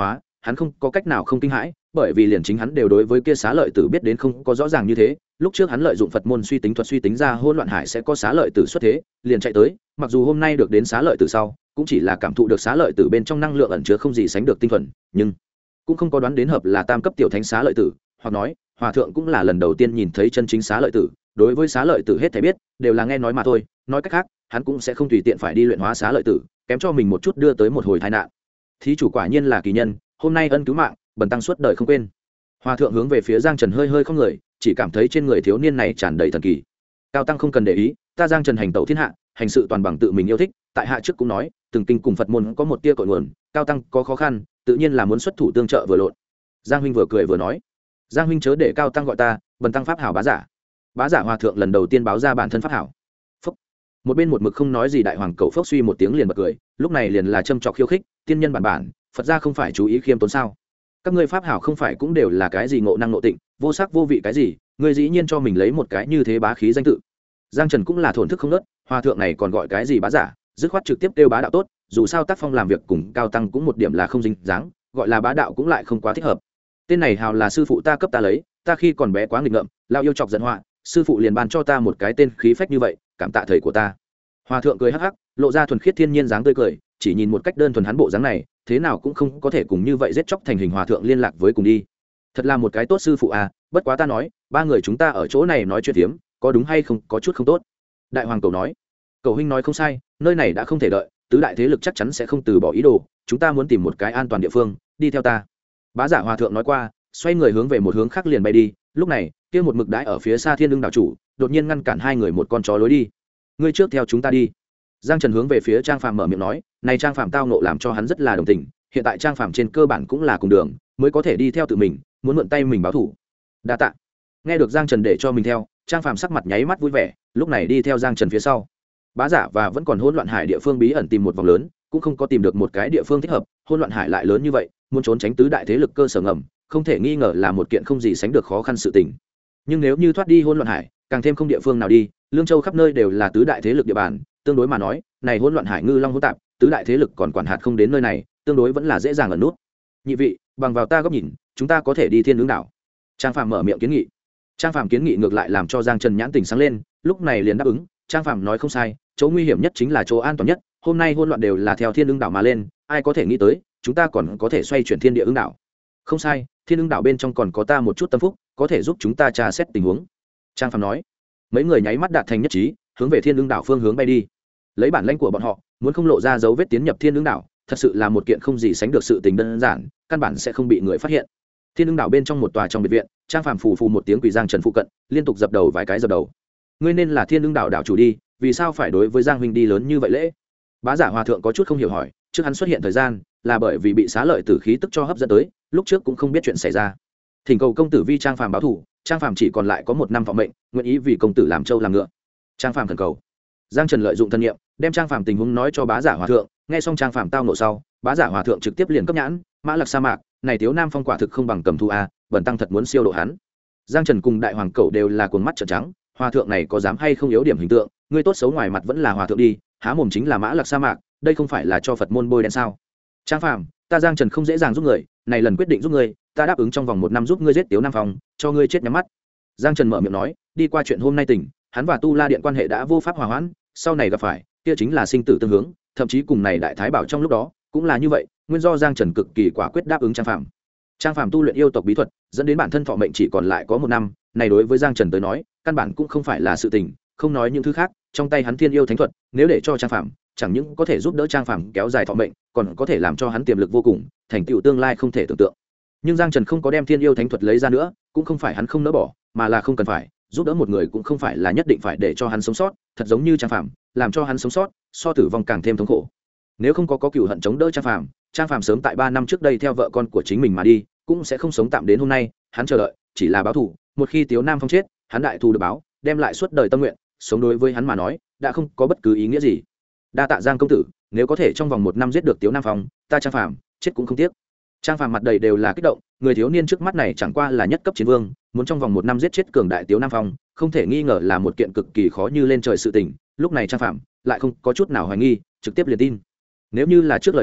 hắn không có cách nào không kinh hãi, bởi vì liền chính hắn đều đối với kia xá lợi tử biết đến không có rõ ràng như thế. Lúc trước hắn lợi dụng Phật môn suy tính thuật suy tính ra hỗn loạn hải sẽ có xá lợi tử xuất thế, liền chạy tới, mặc dù hôm nay được đến xá lợi tử sau, cũng chỉ là cảm thụ được xá lợi tử bên trong năng lượng ẩn chứa không gì sánh được tinh thuần, nhưng cũng không có đoán đến hợp là tam cấp tiểu thánh xá lợi tử, hoặc nói, hòa thượng cũng là lần đầu tiên nhìn thấy chân chính xá lợi tử, đối với xá lợi tử hết thảy biết, đều là nghe nói mà thôi, nói cách khác, hắn cũng sẽ không tùy tiện phải đi luyện hóa xá lợi tử, kém cho mình một chút đưa tới một hồi tai nạn. Thí chủ quả nhiên là kỳ nhân, hôm nay ân cứu mạng, bần tăng suốt đời không quên. Hòa thượng hướng về phía Giang Trần hơi hơi không người, chỉ cảm thấy trên người thiếu niên này tràn đầy thần kỳ. Cao tăng không cần để ý, ta Giang Trần hành tẩu thiên hạ, hành sự toàn bằng tự mình yêu thích, tại hạ trước cũng nói, từng kinh cùng Phật môn có một tia cội nguồn, cao tăng có khó khăn, tự nhiên là muốn xuất thủ tương trợ vừa lộn. Giang huynh vừa cười vừa nói, Giang huynh chớ để cao tăng gọi ta, bần tăng pháp hảo bá giả. Bá giả hòa thượng lần đầu tiên báo ra bản thân pháp hảo. Phúc. Một bên một mực không nói gì đại hoàng cẩu phốc suy một tiếng liền bật cười, lúc này liền là châm chọc khiêu khích, tiên nhân bản, Phật gia không phải chú ý khiêm tốn sao? Các ngươi pháp hảo không phải cũng đều là cái gì ngộ năng ngộ tịnh, vô sắc vô vị cái gì, ngươi dĩ nhiên cho mình lấy một cái như thế bá khí danh tự. Giang Trần cũng là thổn thức không nớt, hòa thượng này còn gọi cái gì bá giả, dứt khoát trực tiếp kêu bá đạo tốt, dù sao tác phong làm việc cùng cao tăng cũng một điểm là không dính dáng, gọi là bá đạo cũng lại không quá thích hợp. Tên này hào là sư phụ ta cấp ta lấy, ta khi còn bé quá nghịch ngợm, lao yêu chọc giận họa, sư phụ liền ban cho ta một cái tên khí phách như vậy, cảm tạ thầy của ta. Hòa thượng cười hắc hắc, lộ ra thuần khiết thiên nhiên dáng tươi cười, chỉ nhìn một cách đơn thuần hắn bộ dáng này, thế nào cũng không có thể cùng như vậy giết chóc thành hình hòa thượng liên lạc với cùng đi. Thật là một cái tốt sư phụ à, bất quá ta nói, ba người chúng ta ở chỗ này nói chuyện hiếm, có đúng hay không, có chút không tốt. Đại hoàng cầu nói, cầu huynh nói không sai, nơi này đã không thể đợi, tứ đại thế lực chắc chắn sẽ không từ bỏ ý đồ, chúng ta muốn tìm một cái an toàn địa phương, đi theo ta. Bá giả hòa thượng nói qua, xoay người hướng về một hướng khác liền bay đi. Lúc này, kia một mực đãi ở phía xa Thiên Lương đạo chủ, đột nhiên ngăn cản hai người một con chó lối đi. Ngươi trước theo chúng ta đi. Giang Trần hướng về phía Trang Phàm mở miệng nói, này Trang Phàm tao nộ làm cho hắn rất là đồng tình, hiện tại Trang Phàm trên cơ bản cũng là cùng đường, mới có thể đi theo tự mình, muốn mượn tay mình báo thủ. Đa tạ. Nghe được Giang Trần để cho mình theo, Trang Phàm sắc mặt nháy mắt vui vẻ, lúc này đi theo Giang Trần phía sau. Bá giả và vẫn còn hỗn loạn hải địa phương bí ẩn tìm một vòng lớn, cũng không có tìm được một cái địa phương thích hợp, hỗn loạn hải lại lớn như vậy, muốn trốn tránh tứ đại thế lực cơ sở ngầm, không thể nghi ngờ là một kiện không gì sánh được khó khăn sự tình. Nhưng nếu như thoát đi hỗn loạn hải, càng thêm không địa phương nào đi, Lương Châu khắp nơi đều là tứ đại thế lực địa bàn, tương đối mà nói, này hỗn loạn hải ngư long hỗn tạp, tứ đại thế lực còn quản hạt không đến nơi này, tương đối vẫn là dễ dàng ẩn nút. Nhị vị, bằng vào ta góc nhìn, chúng ta có thể đi Thiên Lương đảo. Trang Phàm mở miệng kiến nghị. Trang Phàm kiến nghị ngược lại làm cho Giang Trần nhãn tình sáng lên, lúc này liền đáp ứng. Trang Phàm nói không sai, chỗ nguy hiểm nhất chính là chỗ an toàn nhất, hôm nay hỗn loạn đều là theo Thiên Lương đảo mà lên, ai có thể nghĩ tới, chúng ta còn có thể xoay chuyển thiên địa ứng đảo. Không sai, Thiên Lương đảo bên trong còn có ta một chút tâm phúc, có thể giúp chúng ta tra xét tình huống. Trang Phàm nói. Mấy người nháy mắt đạt thành nhất trí, hướng về Thiên Lương đảo phương hướng bay đi. Lấy bản lãnh của bọn họ, muốn không lộ ra dấu vết tiến nhập Thiên Lương đảo, thật sự là một kiện không gì sánh được sự tình đơn giản, căn bản sẽ không bị người phát hiện. Thiên Lương đảo bên trong một tòa trong biệt viện, Trang Phàm phù phù một tiếng quỳ Giang Trần phụ cận, liên tục dập đầu vài cái dập đầu. Ngươi nên là Thiên Lương đảo đảo chủ đi, vì sao phải đối với Giang huynh đi lớn như vậy lễ? Bá giả hòa thượng có chút không hiểu hỏi, trước hắn xuất hiện thời gian, là bởi vì bị xá lợi tử khí tức cho hấp dẫn tới, lúc trước cũng không biết chuyện xảy ra. Thỉnh cầu công tử vi Trang Phàm báo thù, Trang Phàm chỉ còn lại có một năm vọng mệnh, nguyện ý vì công tử làm trâu làm ngựa. Trang Phàm khẩn cầu. Giang Trần lợi dụng thân nhiệm, đem Trang Phàm tình huống nói cho bá giả hòa thượng, nghe xong Trang Phàm tao nộ sau, bá giả hòa thượng trực tiếp liền cấp nhãn, Mã Lạc sa mạc, này Tiếu Nam Phong quả thực không bằng cầm thu a, bần tăng thật muốn siêu độ hắn. Giang Trần cùng đại hoàng cẩu đều là cuồng mắt trợn trắng, hòa thượng này có dám hay không yếu điểm hình tượng, ngươi tốt xấu ngoài mặt vẫn là hòa thượng đi, há mồm chính là Mã Lạc sa mạc, đây không phải là cho Phật môn bôi đen sao? Trang Phàm, ta Giang Trần không dễ dàng giúp người, này lần quyết định giúp ngươi, ta đáp ứng trong vòng một năm giúp ngươi giết Tiếu Nam Phong, cho ngươi chết nhắm mắt. Giang Trần mở miệng nói, đi qua chuyện hôm nay tỉnh, hắn và Tu La Điện quan hệ đã vô pháp hòa hoãn, sau này gặp phải, kia chính là sinh tử tương hướng, thậm chí cùng này đại thái bảo trong lúc đó, cũng là như vậy, nguyên do Giang Trần cực kỳ quả quyết đáp ứng Trang Phàm. Trang Phàm tu luyện yêu tộc bí thuật, dẫn đến bản thân thọ mệnh chỉ còn lại có một năm, này đối với Giang Trần tới nói, căn bản cũng không phải là sự tình, không nói những thứ khác, trong tay hắn Thiên Yêu Thánh thuật, nếu để cho Trang Phàm, chẳng những có thể giúp đỡ Trang Phàm kéo dài thọ mệnh, còn có thể làm cho hắn tiềm lực vô cùng, thành tựu tương lai không thể tưởng tượng. Nhưng Giang Trần không có đem Thiên Yêu Thánh thuật lấy ra nữa, cũng không phải hắn không nỡ bỏ, mà là không cần phải, giúp đỡ một người cũng không phải là nhất định phải để cho hắn sống sót, thật giống như Trang Phàm, làm cho hắn sống sót, so tử vong càng thêm thống khổ. Nếu không có cừu hận chống đỡ Trang Phàm sớm tại 3 năm trước đây theo vợ con của chính mình mà đi, cũng sẽ không sống tạm đến hôm nay, hắn chờ đợi chỉ là báo thù, một khi Tiếu Nam Phong chết, hắn đại thù được báo, đem lại suốt đời tâm nguyện, sống đối với hắn mà nói, đã không có bất cứ ý nghĩa gì. Đa tạ Giang công tử, nếu có thể trong vòng 1 năm giết được Tiếu Nam Phong, ta Trang Phàm chết cũng không tiếc. Trang Phàm mặt đầy đều là kích động, người thiếu niên trước mắt này chẳng qua là nhất cấp chiến vương, muốn trong vòng 1 năm giết chết cường đại Tiếu Nam Phong, không thể nghi ngờ là một kiện cực kỳ khó như lên trời sự tình. Lúc này Trang Phàm lại không có chút nào hoài nghi, trực tiếp liền tin. Nếu như là trước lời nói,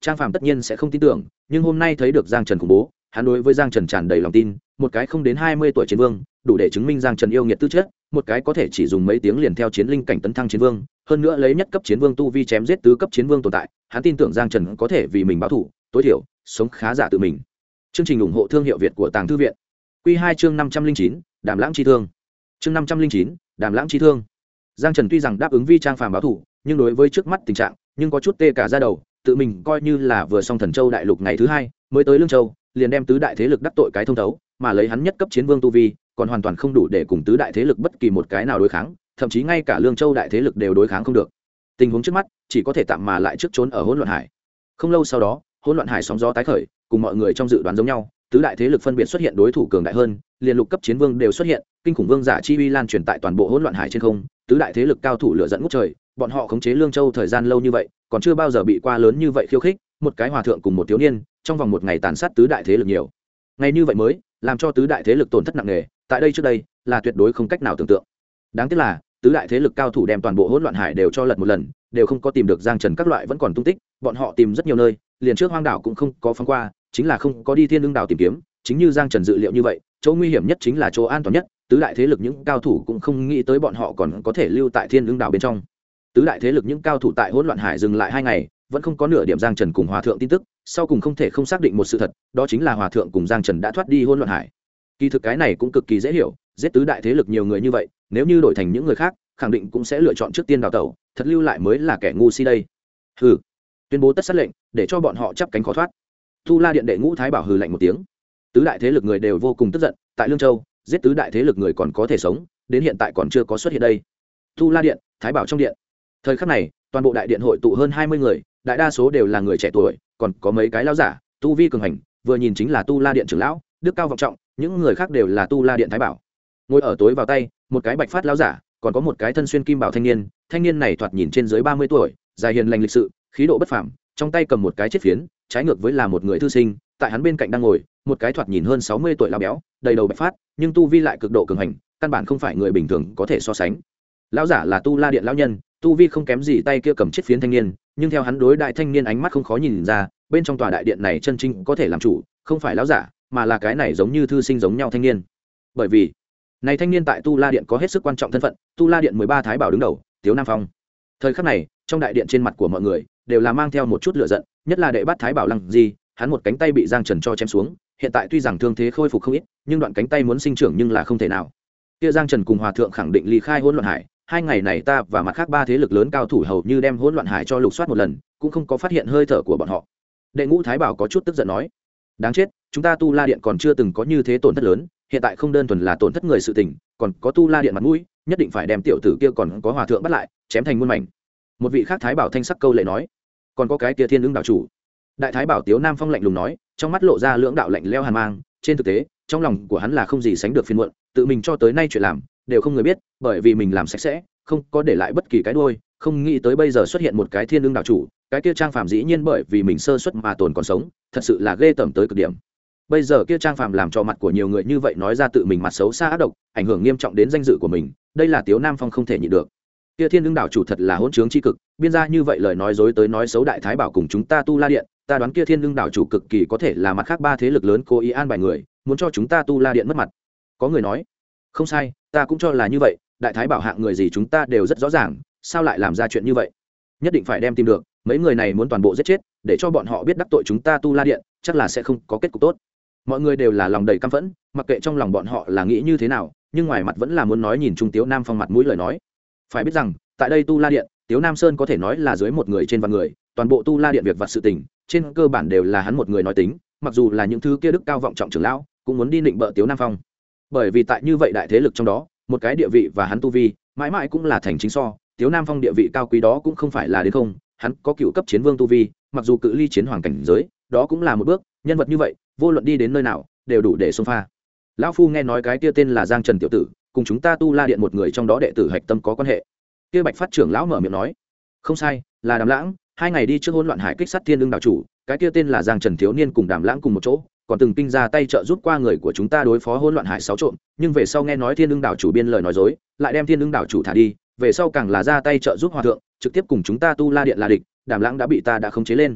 Trang Phàm tất nhiên sẽ không tin tưởng, nhưng hôm nay thấy được Giang Trần khủng bố, hắn đối với Giang Trần tràn đầy lòng tin, một cái không đến 20 tuổi chiến vương, đủ để chứng minh Giang Trần yêu nghiệt tư chất, một cái có thể chỉ dùng mấy tiếng liền theo chiến linh cảnh tấn thăng chiến vương, hơn nữa lấy nhất cấp chiến vương tu vi chém giết tứ cấp chiến vương tồn tại, hắn tin tưởng Giang Trần có thể vì mình báo thù, tối thiểu sống khá giả tự mình. Chương trình ủng hộ thương hiệu Việt của Tàng Thư viện. Quy 2 chương 509, Đàm Lãng chi thương. Chương 509, Đàm Lãng chi thương. Giang Trần tuy rằng đáp ứng vi Trang Phàm báo thù, nhưng đối với trước mắt tình trạng, nhưng có chút tê cả da đầu, tự mình coi như là vừa xong Thần Châu đại lục ngày thứ hai, mới tới Lương Châu, liền đem tứ đại thế lực đắc tội cái thông thấu, mà lấy hắn nhất cấp chiến vương tu vi, còn hoàn toàn không đủ để cùng tứ đại thế lực bất kỳ một cái nào đối kháng, thậm chí ngay cả Lương Châu đại thế lực đều đối kháng không được. Tình huống trước mắt, chỉ có thể tạm mà lại trước trốn ở Hỗn Loạn Hải. Không lâu sau đó, Hỗn Loạn Hải sóng gió tái khởi, cùng mọi người trong dự đoán giống nhau, tứ đại thế lực phân biệt xuất hiện đối thủ cường đại hơn, liền lục cấp chiến vương đều xuất hiện, kinh khủng vương giả chi uy lan truyền tại toàn bộ Hỗn Loạn Hải trên không, tứ đại thế lực cao thủ lửa dẫn ngút trời, bọn họ khống chế Lương Châu thời gian lâu như vậy, còn chưa bao giờ bị qua lớn như vậy khiêu khích, một cái hòa thượng cùng một thiếu niên, trong vòng một ngày tàn sát tứ đại thế lực nhiều. Ngày như vậy mới làm cho tứ đại thế lực tổn thất nặng nề, tại đây trước đây là tuyệt đối không cách nào tưởng tượng. Đáng tiếc là tứ đại thế lực cao thủ đem toàn bộ Hỗn Loạn Hải đều cho lật một lần, đều không có tìm được Giang Trần các loại vẫn còn tung tích, bọn họ tìm rất nhiều nơi, liền trước hoang đảo cũng không có phóng qua, chính là không có đi Thiên Lương đảo tìm kiếm, chính như Giang Trần dự liệu như vậy, chỗ nguy hiểm nhất chính là chỗ an toàn nhất, tứ đại thế lực những cao thủ cũng không nghĩ tới bọn họ còn có thể lưu tại Thiên Lương đảo bên trong. Tứ đại thế lực những cao thủ tại Hỗn Loạn Hải dừng lại 2 ngày, vẫn không có nửa điểm Giang Trần cùng Hòa thượng tin tức, sau cùng không thể không xác định một sự thật, đó chính là Hòa thượng cùng Giang Trần đã thoát đi Hỗn Loạn Hải. Kỳ thực cái này cũng cực kỳ dễ hiểu, giết tứ đại thế lực nhiều người như vậy, nếu như đổi thành những người khác, khẳng định cũng sẽ lựa chọn trước tiên đào tẩu, thật lưu lại mới là kẻ ngu si đây. Hừ, tuyên bố tất sát lệnh, để cho bọn họ chắp cánh khó thoát. Tu La Điện đệ Ngũ Thái Bảo hừ lạnh một tiếng. Tứ đại thế lực người đều vô cùng tức giận, tại Lương Châu, giết tứ đại thế lực người còn có thể sống, đến hiện tại còn chưa có xuất hiện đây. Tu La Điện, Thái Bảo trong điện. Thời khắc này, toàn bộ đại điện hội tụ hơn 20 người, đại đa số đều là người trẻ tuổi, còn có mấy cái lão giả, tu vi cường hành, vừa nhìn chính là Tu La Điện trưởng lão, đức cao vọng trọng, những người khác đều là Tu La Điện Thái Bảo. Ngồi ở tối vào tay, một cái bạch phát lão giả, còn có một cái thân xuyên kim bảo thanh niên này thoạt nhìn trên dưới 30 tuổi, dài hiền lành lịch sự, khí độ bất phàm, trong tay cầm một cái chiếc phiến, trái ngược với là một người thư sinh, tại hắn bên cạnh đang ngồi một cái thoạt nhìn hơn 60 tuổi lão béo, đầy đầu bạch phát, nhưng tu vi lại cực độ cường hành, căn bản không phải người bình thường có thể so sánh. Lão giả là Tu La Điện lão nhân, tu vi không kém gì tay kia cầm chiếc phiến thanh niên, nhưng theo hắn đối đại thanh niên ánh mắt không khó nhìn ra, bên trong tòa đại điện này chân chính có thể làm chủ, không phải lão giả, mà là cái này giống như thư sinh giống nhau thanh niên. Bởi vì này thanh niên tại Tu La Điện có hết sức quan trọng thân phận, Tu La Điện 13 thái bảo đứng đầu, Tiếu Nam Phong. Thời khắc này, trong đại điện trên mặt của mọi người đều là mang theo một chút lửa giận, nhất là đệ bát thái bảo Lăng Di, hắn một cánh tay bị Giang Trần cho chém xuống, hiện tại tuy rằng thương thế khôi phục không ít, nhưng đoạn cánh tay muốn sinh trưởng nhưng là không thể nào. Kia Giang Trần cùng Hòa thượng khẳng định ly khai Hỗn Loạn Hải, 2 ngày này ta và mặt khác 3 thế lực lớn cao thủ hầu như đem Hỗn Loạn Hải cho lục soát một lần, cũng không có phát hiện hơi thở của bọn họ. Đệ Ngũ thái bảo có chút tức giận nói: đáng chết, chúng ta Tu La Điện còn chưa từng có như thế tổn thất lớn, hiện tại không đơn thuần là tổn thất người sự tình, còn có Tu La Điện mặt mũi, nhất định phải đem tiểu tử kia còn có Hòa thượng bắt lại, chém thành muôn mảnh. Một vị khác thái bảo thanh sắc câu lệ nói: còn có cái kia Thiên Ưng đạo chủ. Đại thái bảo Tiếu Nam Phong lạnh lùng nói, trong mắt lộ ra lưỡng đạo lạnh lẽo hàn mang, trên thực tế, trong lòng của hắn là không gì sánh được phiền muộn, tự mình cho tới nay chuyện làm đều không người biết, bởi vì mình làm sạch sẽ, không có để lại bất kỳ cái đuôi, không nghĩ tới bây giờ xuất hiện một cái Thiên Ưng đạo chủ, cái kia Trang Phàm dĩ nhiên bởi vì mình sơ suất mà tồn còn sống, thật sự là ghê tởm tới cực điểm. Bây giờ kia Trang Phàm làm cho mặt của nhiều người như vậy nói ra tự mình mặt xấu xa ác độc, ảnh hưởng nghiêm trọng đến danh dự của mình, đây là Tiếu Nam Phong không thể nhịn được. Kia Thiên Ưng đạo chủ thật là hỗn trướng chi cực, biên ra như vậy lời nói dối tới nói xấu đại thái bảo cùng chúng ta Tu La Điện, ta đoán kia Thiên Ưng đạo chủ cực kỳ có thể là mặt khác 3 thế lực lớn cố ý an bài người, muốn cho chúng ta Tu La Điện mất mặt. Có người nói: không sai, ta cũng cho là như vậy, đại thái bảo hạng người gì chúng ta đều rất rõ ràng, sao lại làm ra chuyện như vậy? Nhất định phải đem tìm được, mấy người này muốn toàn bộ giết chết, để cho bọn họ biết đắc tội chúng ta Tu La Điện, chắc là sẽ không có kết cục tốt. Mọi người đều là lòng đầy căm phẫn, mặc kệ trong lòng bọn họ là nghĩ như thế nào, nhưng ngoài mặt vẫn là muốn nói nhìn Trung Tiếu Nam Phong mặt mũi lời nói. Phải biết rằng, tại đây Tu La Điện, Tiếu Nam Sơn có thể nói là dưới một người trên vạn người, toàn bộ Tu La Điện việc vặt sự tình, trên cơ bản đều là hắn một người nói tính, mặc dù là những thứ kia đức cao vọng trọng trưởng lão, cũng muốn đi định bợ Tiếu Nam Phong. Bởi vì tại như vậy đại thế lực trong đó, một cái địa vị và hắn tu vi, mãi mãi cũng là thành chính so, Tiếu Nam Phong địa vị cao quý đó cũng không phải là đến không, hắn có cựu cấp chiến vương tu vi, mặc dù cự ly chiến hoàng cảnh giới, đó cũng là một bước, nhân vật như vậy, vô luận đi đến nơi nào, đều đủ để xông pha. Lão phu nghe nói cái kia tên là Giang Trần tiểu tử, cùng chúng ta Tu La Điện một người trong đó đệ tử hạch tâm có quan hệ. Kia Bạch Phát trưởng lão mở miệng nói: không sai, là Đàm Lãng, 2 ngày đi trước Hỗn Loạn Hải kích sát Thiên Ưng đạo chủ, cái kia tên là Giang Trần thiếu niên cùng Đàm Lãng cùng một chỗ, còn từng kinh ra tay trợ giúp qua người của chúng ta đối phó Hỗn Loạn Hải 6 trộm, nhưng về sau nghe nói Thiên Ưng đạo chủ biên lời nói dối, lại đem Thiên Ưng đạo chủ thả đi, về sau càng là ra tay trợ giúp Hòa thượng, trực tiếp cùng chúng ta Tu La Điện là địch, Đàm Lãng đã bị ta đã khống chế lên.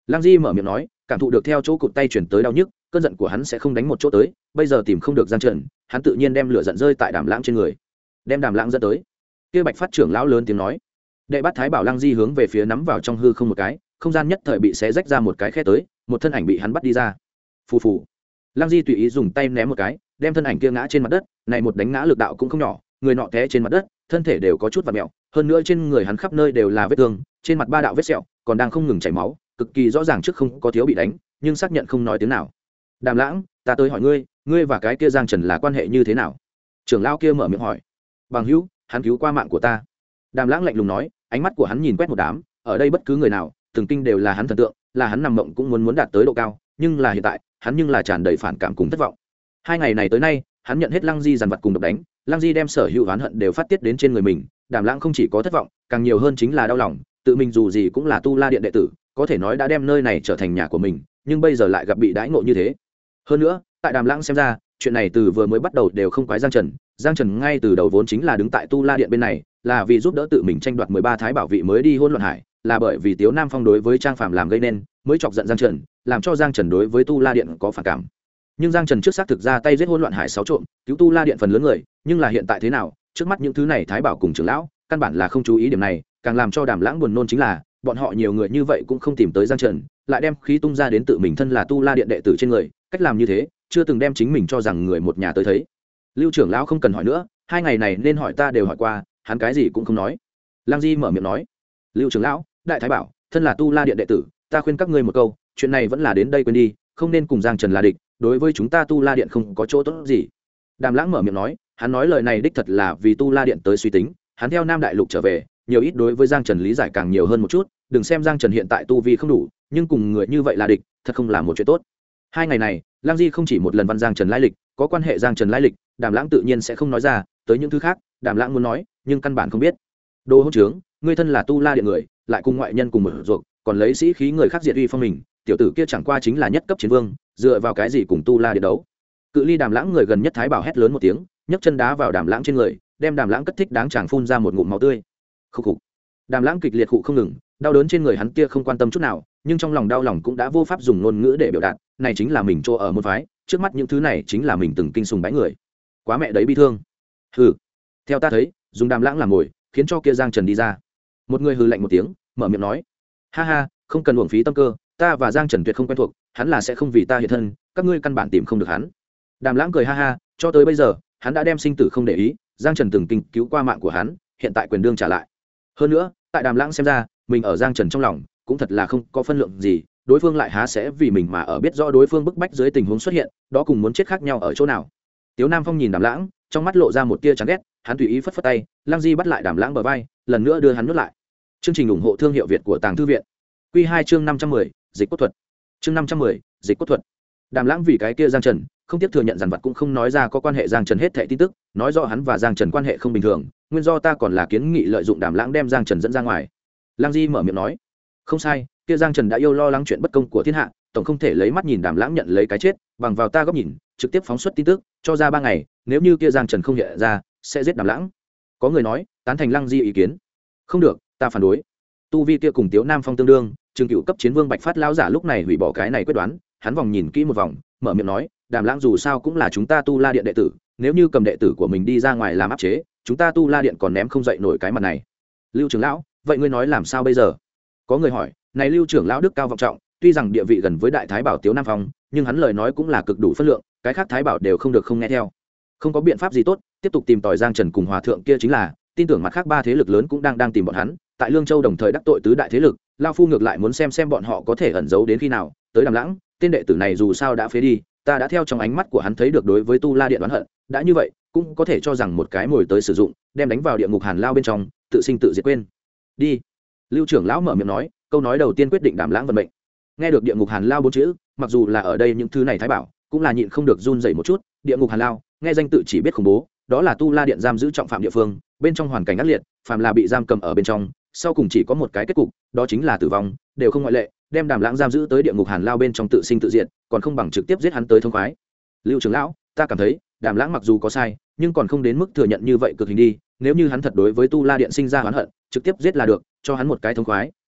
Lăng Di mở miệng nói, cảm thụ được theo chỗ cụt tay chuyển tới đau nhức, cơn giận của hắn sẽ không đánh một chỗ tới, bây giờ tìm không được Giang Trần, hắn tự nhiên đem lửa giận rơi tại Đàm Lãng trên người, đem Đàm Lãng dẫn tới. Kia Bạch Phát trưởng lão lớn tiếng nói. Đệ Bát Thái Bảo Lăng Di hướng về phía nắm vào trong hư không một cái, không gian nhất thời bị xé rách ra một cái khe tới, một thân ảnh bị hắn bắt đi ra. Phù phù. Lăng Di tùy ý dùng tay ném một cái, đem thân ảnh kia ngã trên mặt đất, này một đánh ngã lực đạo cũng không nhỏ, người nọ té trên mặt đất, thân thể đều có chút vặn mèo, hơn nữa trên người hắn khắp nơi đều là vết thương, trên mặt 3 đạo vết sẹo, còn đang không ngừng chảy máu, cực kỳ rõ ràng trước không có thiếu bị đánh, nhưng xác nhận không nói tiếng nào. Đàm Lãng, ta tới hỏi ngươi, ngươi và cái kia Giang Trần là quan hệ như thế nào? Trưởng lão kia mở miệng hỏi. Bằng hữu, hắn cứu qua mạng của ta. Đàm Lãng lạnh lùng nói, ánh mắt của hắn nhìn quét một đám, ở đây bất cứ người nào, từng kinh đều là hắn thần tượng, là hắn nằm mộng cũng muốn đạt tới độ cao, nhưng là hiện tại, hắn nhưng là tràn đầy phản cảm cùng thất vọng. 2 ngày này tới nay, hắn nhận hết Lăng Di dằn vặt cùng độc đánh, Lăng Di đem sở hữu oán hận đều phát tiết đến trên người mình, Đàm Lãng không chỉ có thất vọng, càng nhiều hơn chính là đau lòng, tự mình dù gì cũng là Tu La Điện đệ tử, có thể nói đã đem nơi này trở thành nhà của mình, nhưng bây giờ lại gặp bị đãi ngộ như thế. Hơn nữa, tại Đàm Lãng xem ra, chuyện này từ vừa mới bắt đầu đều không quái Giang Trần, Giang Trần ngay từ đầu vốn chính là đứng tại Tu La Điện bên này, là vì giúp đỡ tự mình tranh đoạt 13 thái bảo vị mới đi hôn loạn hải, là bởi vì Tiếu Nam Phong đối với Trang Phàm làm gây nên, mới chọc giận Giang Trần, làm cho Giang Trần đối với Tu La Điện có phản cảm. Nhưng Giang Trần trước xác thực ra tay giết hôn loạn hải 6 trộm, cứu Tu La Điện phần lớn người, nhưng là hiện tại thế nào, trước mắt những thứ này thái bảo cùng trưởng lão, căn bản là không chú ý điểm này, càng làm cho Đàm Lãng buồn nôn chính là, bọn họ nhiều người như vậy cũng không tìm tới Giang Trần, lại đem khí tung ra đến tự mình thân là Tu La Điện đệ tử trên người, cách làm như thế, chưa từng đem chính mình cho rằng người một nhà tới thấy. Lưu trưởng lão không cần hỏi nữa, 2 ngày này nên hỏi ta đều hỏi qua, hắn cái gì cũng không nói. Lang Di mở miệng nói. Lưu trưởng lão, đại thái bảo, thân là Tu La Điện đệ tử, ta khuyên các ngươi một câu, chuyện này vẫn là đến đây quên đi, không nên cùng Giang Trần là địch, đối với chúng ta Tu La Điện không có chỗ tốt gì. Đàm Lãng mở miệng nói, hắn nói lời này đích thật là vì Tu La Điện tới suy tính, hắn theo Nam Đại Lục trở về, nhiều ít đối với Giang Trần lý giải càng nhiều hơn một chút, đừng xem Giang Trần hiện tại tu vi không đủ, nhưng cùng người như vậy là địch, thật không là một chuyện tốt. 2 ngày này, Lang Di không chỉ một lần văn Giang Trần lai lịch, có quan hệ Giang Trần lai lịch, Đàm Lãng tự nhiên sẽ không nói ra, tới những thứ khác, Đàm Lãng muốn nói, nhưng căn bản không biết. Đồ hỗn trướng, ngươi thân là Tu La Điện người, lại cùng ngoại nhân cùng một ruột, còn lấy sĩ khí người khác diệt uy phong mình, tiểu tử kia chẳng qua chính là nhất cấp chiến vương, dựa vào cái gì cùng Tu La Điện đấu? Cự ly Đàm Lãng người gần nhất Thái Bảo hét lớn một tiếng, nhấc chân đá vào Đàm Lãng trên người, đem Đàm Lãng cất thích đáng chàng phun ra một ngụm máu tươi. Khục khục. Đàm Lãng kịch liệt khụ không ngừng, đau đớn trên người hắn kia không quan tâm chút nào, nhưng trong lòng đau lòng cũng đã vô pháp dùng ngôn ngữ để biểu đạt, này chính là mình chỗ ở môn phái, trước mắt những thứ này chính là mình từng kinh sùng bái người. Quá mẹ đấy bi thương. Hừ. Theo ta thấy, dùng Đàm Lãng làm mồi, khiến cho kia Giang Trần đi ra. Một người hừ lạnh một tiếng, mở miệng nói: "Ha ha, không cần uổng phí tâm cơ, ta và Giang Trần tuyệt không quen thuộc, hắn là sẽ không vì ta hiện thân, các ngươi căn bản tìm không được hắn." Đàm Lãng cười ha ha, cho tới bây giờ, hắn đã đem sinh tử không để ý, Giang Trần từng kinh cứu qua mạng của hắn, hiện tại quyền đương trả lại. Hơn nữa, tại Đàm Lãng xem ra, mình ở Giang Trần trong lòng cũng thật là không có phân lượng gì, đối phương lại há sẽ vì mình mà ở biết rõ đối phương bức bách dưới tình huống xuất hiện, đó cùng muốn chết khác nhau ở chỗ nào. Tiếu Nam Phong nhìn Đàm Lãng, trong mắt lộ ra một tia chán ghét, hắn tùy ý phất phất tay, Lang Di bắt lại Đàm Lãng bờ vai, lần nữa đưa hắn nuốt lại. Chương trình ủng hộ thương hiệu Việt của Tàng Thư viện. Quy 2 chương 510, dịch cốt thuật. Chương 510, dịch cốt thuật. Đàm Lãng vì cái kia Giang Trần, không tiếp thừa nhận dằn vặt cũng không nói ra có quan hệ Giang Trần hết thảy tin tức, nói rõ hắn và Giang Trần quan hệ không bình thường, nguyên do ta còn là kiến nghị lợi dụng Đàm Lãng đem Giang Trần dẫn ra ngoài. Lang Di mở miệng nói, không sai, kia Giang Trần đã yêu lo lắng chuyện bất công của thiên hạ, tổng không thể lấy mắt nhìn Đàm Lãng nhận lấy cái chết, bằng vào ta góc nhìn, trực tiếp phóng xuất tin tức, cho ra 3 ngày, nếu như kia Giang Trần không hiện ra, sẽ giết Đàm Lãng. Có người nói, tán thành Lang Di ý kiến. Không được, ta phản đối. Tu vi kia cùng Tiếu Nam Phong tương đương, trường cựu cấp chiến vương Bạch Phát lão giả lúc này hủy bỏ cái này quyết đoán, hắn vòng nhìn kỹ một vòng, mở miệng nói, Đàm Lãng dù sao cũng là chúng ta Tu La Điện đệ tử, nếu như cầm đệ tử của mình đi ra ngoài làm áp chế, chúng ta Tu La Điện còn ném không dậy nổi cái mặt này. Lưu trưởng lão, vậy ngươi nói làm sao bây giờ? Có người hỏi, này Lưu trưởng lão đức cao vọng trọng, tuy rằng địa vị gần với đại thái bảo Tiếu Nam Phong, nhưng hắn lời nói cũng là cực đủ phân lượng, cái khác thái bảo đều không được không nghe theo. Không có biện pháp gì tốt, tiếp tục tìm tòi Giang Trần cùng hòa thượng kia chính là, tin tưởng mặt khác 3 thế lực lớn cũng đang tìm bọn hắn, tại Lương Châu đồng thời đắc tội tứ đại thế lực, lão phu ngược lại muốn xem bọn họ có thể ẩn giấu đến khi nào, tới Đàm Lãng, tên đệ tử này dù sao đã phế đi, ta đã theo trong ánh mắt của hắn thấy được đối với Tu La Điện oán hận, đã như vậy, cũng có thể cho rằng một cái mồi tới sử dụng, đem đánh vào địa ngục hàn lao bên trong, tự sinh tự diệt quên. Đi. Lưu trưởng lão mở miệng nói, câu nói đầu tiên quyết định Đàm Lãng vận mệnh. Nghe được địa ngục hàn lao 4 chữ, mặc dù là ở đây những thứ này thái bảo, cũng là nhịn không được run rẩy một chút, địa ngục hàn lao, nghe danh tự chỉ biết khủng bố, đó là Tu La Điện giam giữ trọng phạm địa phương, bên trong hoàn cảnh ác liệt, phàm là bị giam cầm ở bên trong, sau cùng chỉ có một cái kết cục, đó chính là tử vong, đều không ngoại lệ, đem Đàm Lãng giam giữ tới địa ngục hàn lao bên trong tự sinh tự diệt, còn không bằng trực tiếp giết hắn tới thông khoái. Lưu trưởng lão, ta cảm thấy, Đàm Lãng mặc dù có sai, nhưng còn không đến mức thừa nhận như vậy cực hình đi, nếu như hắn thật đối với Tu La Điện sinh ra oán hận, trực tiếp giết là được, cho hắn một cái thông khoái,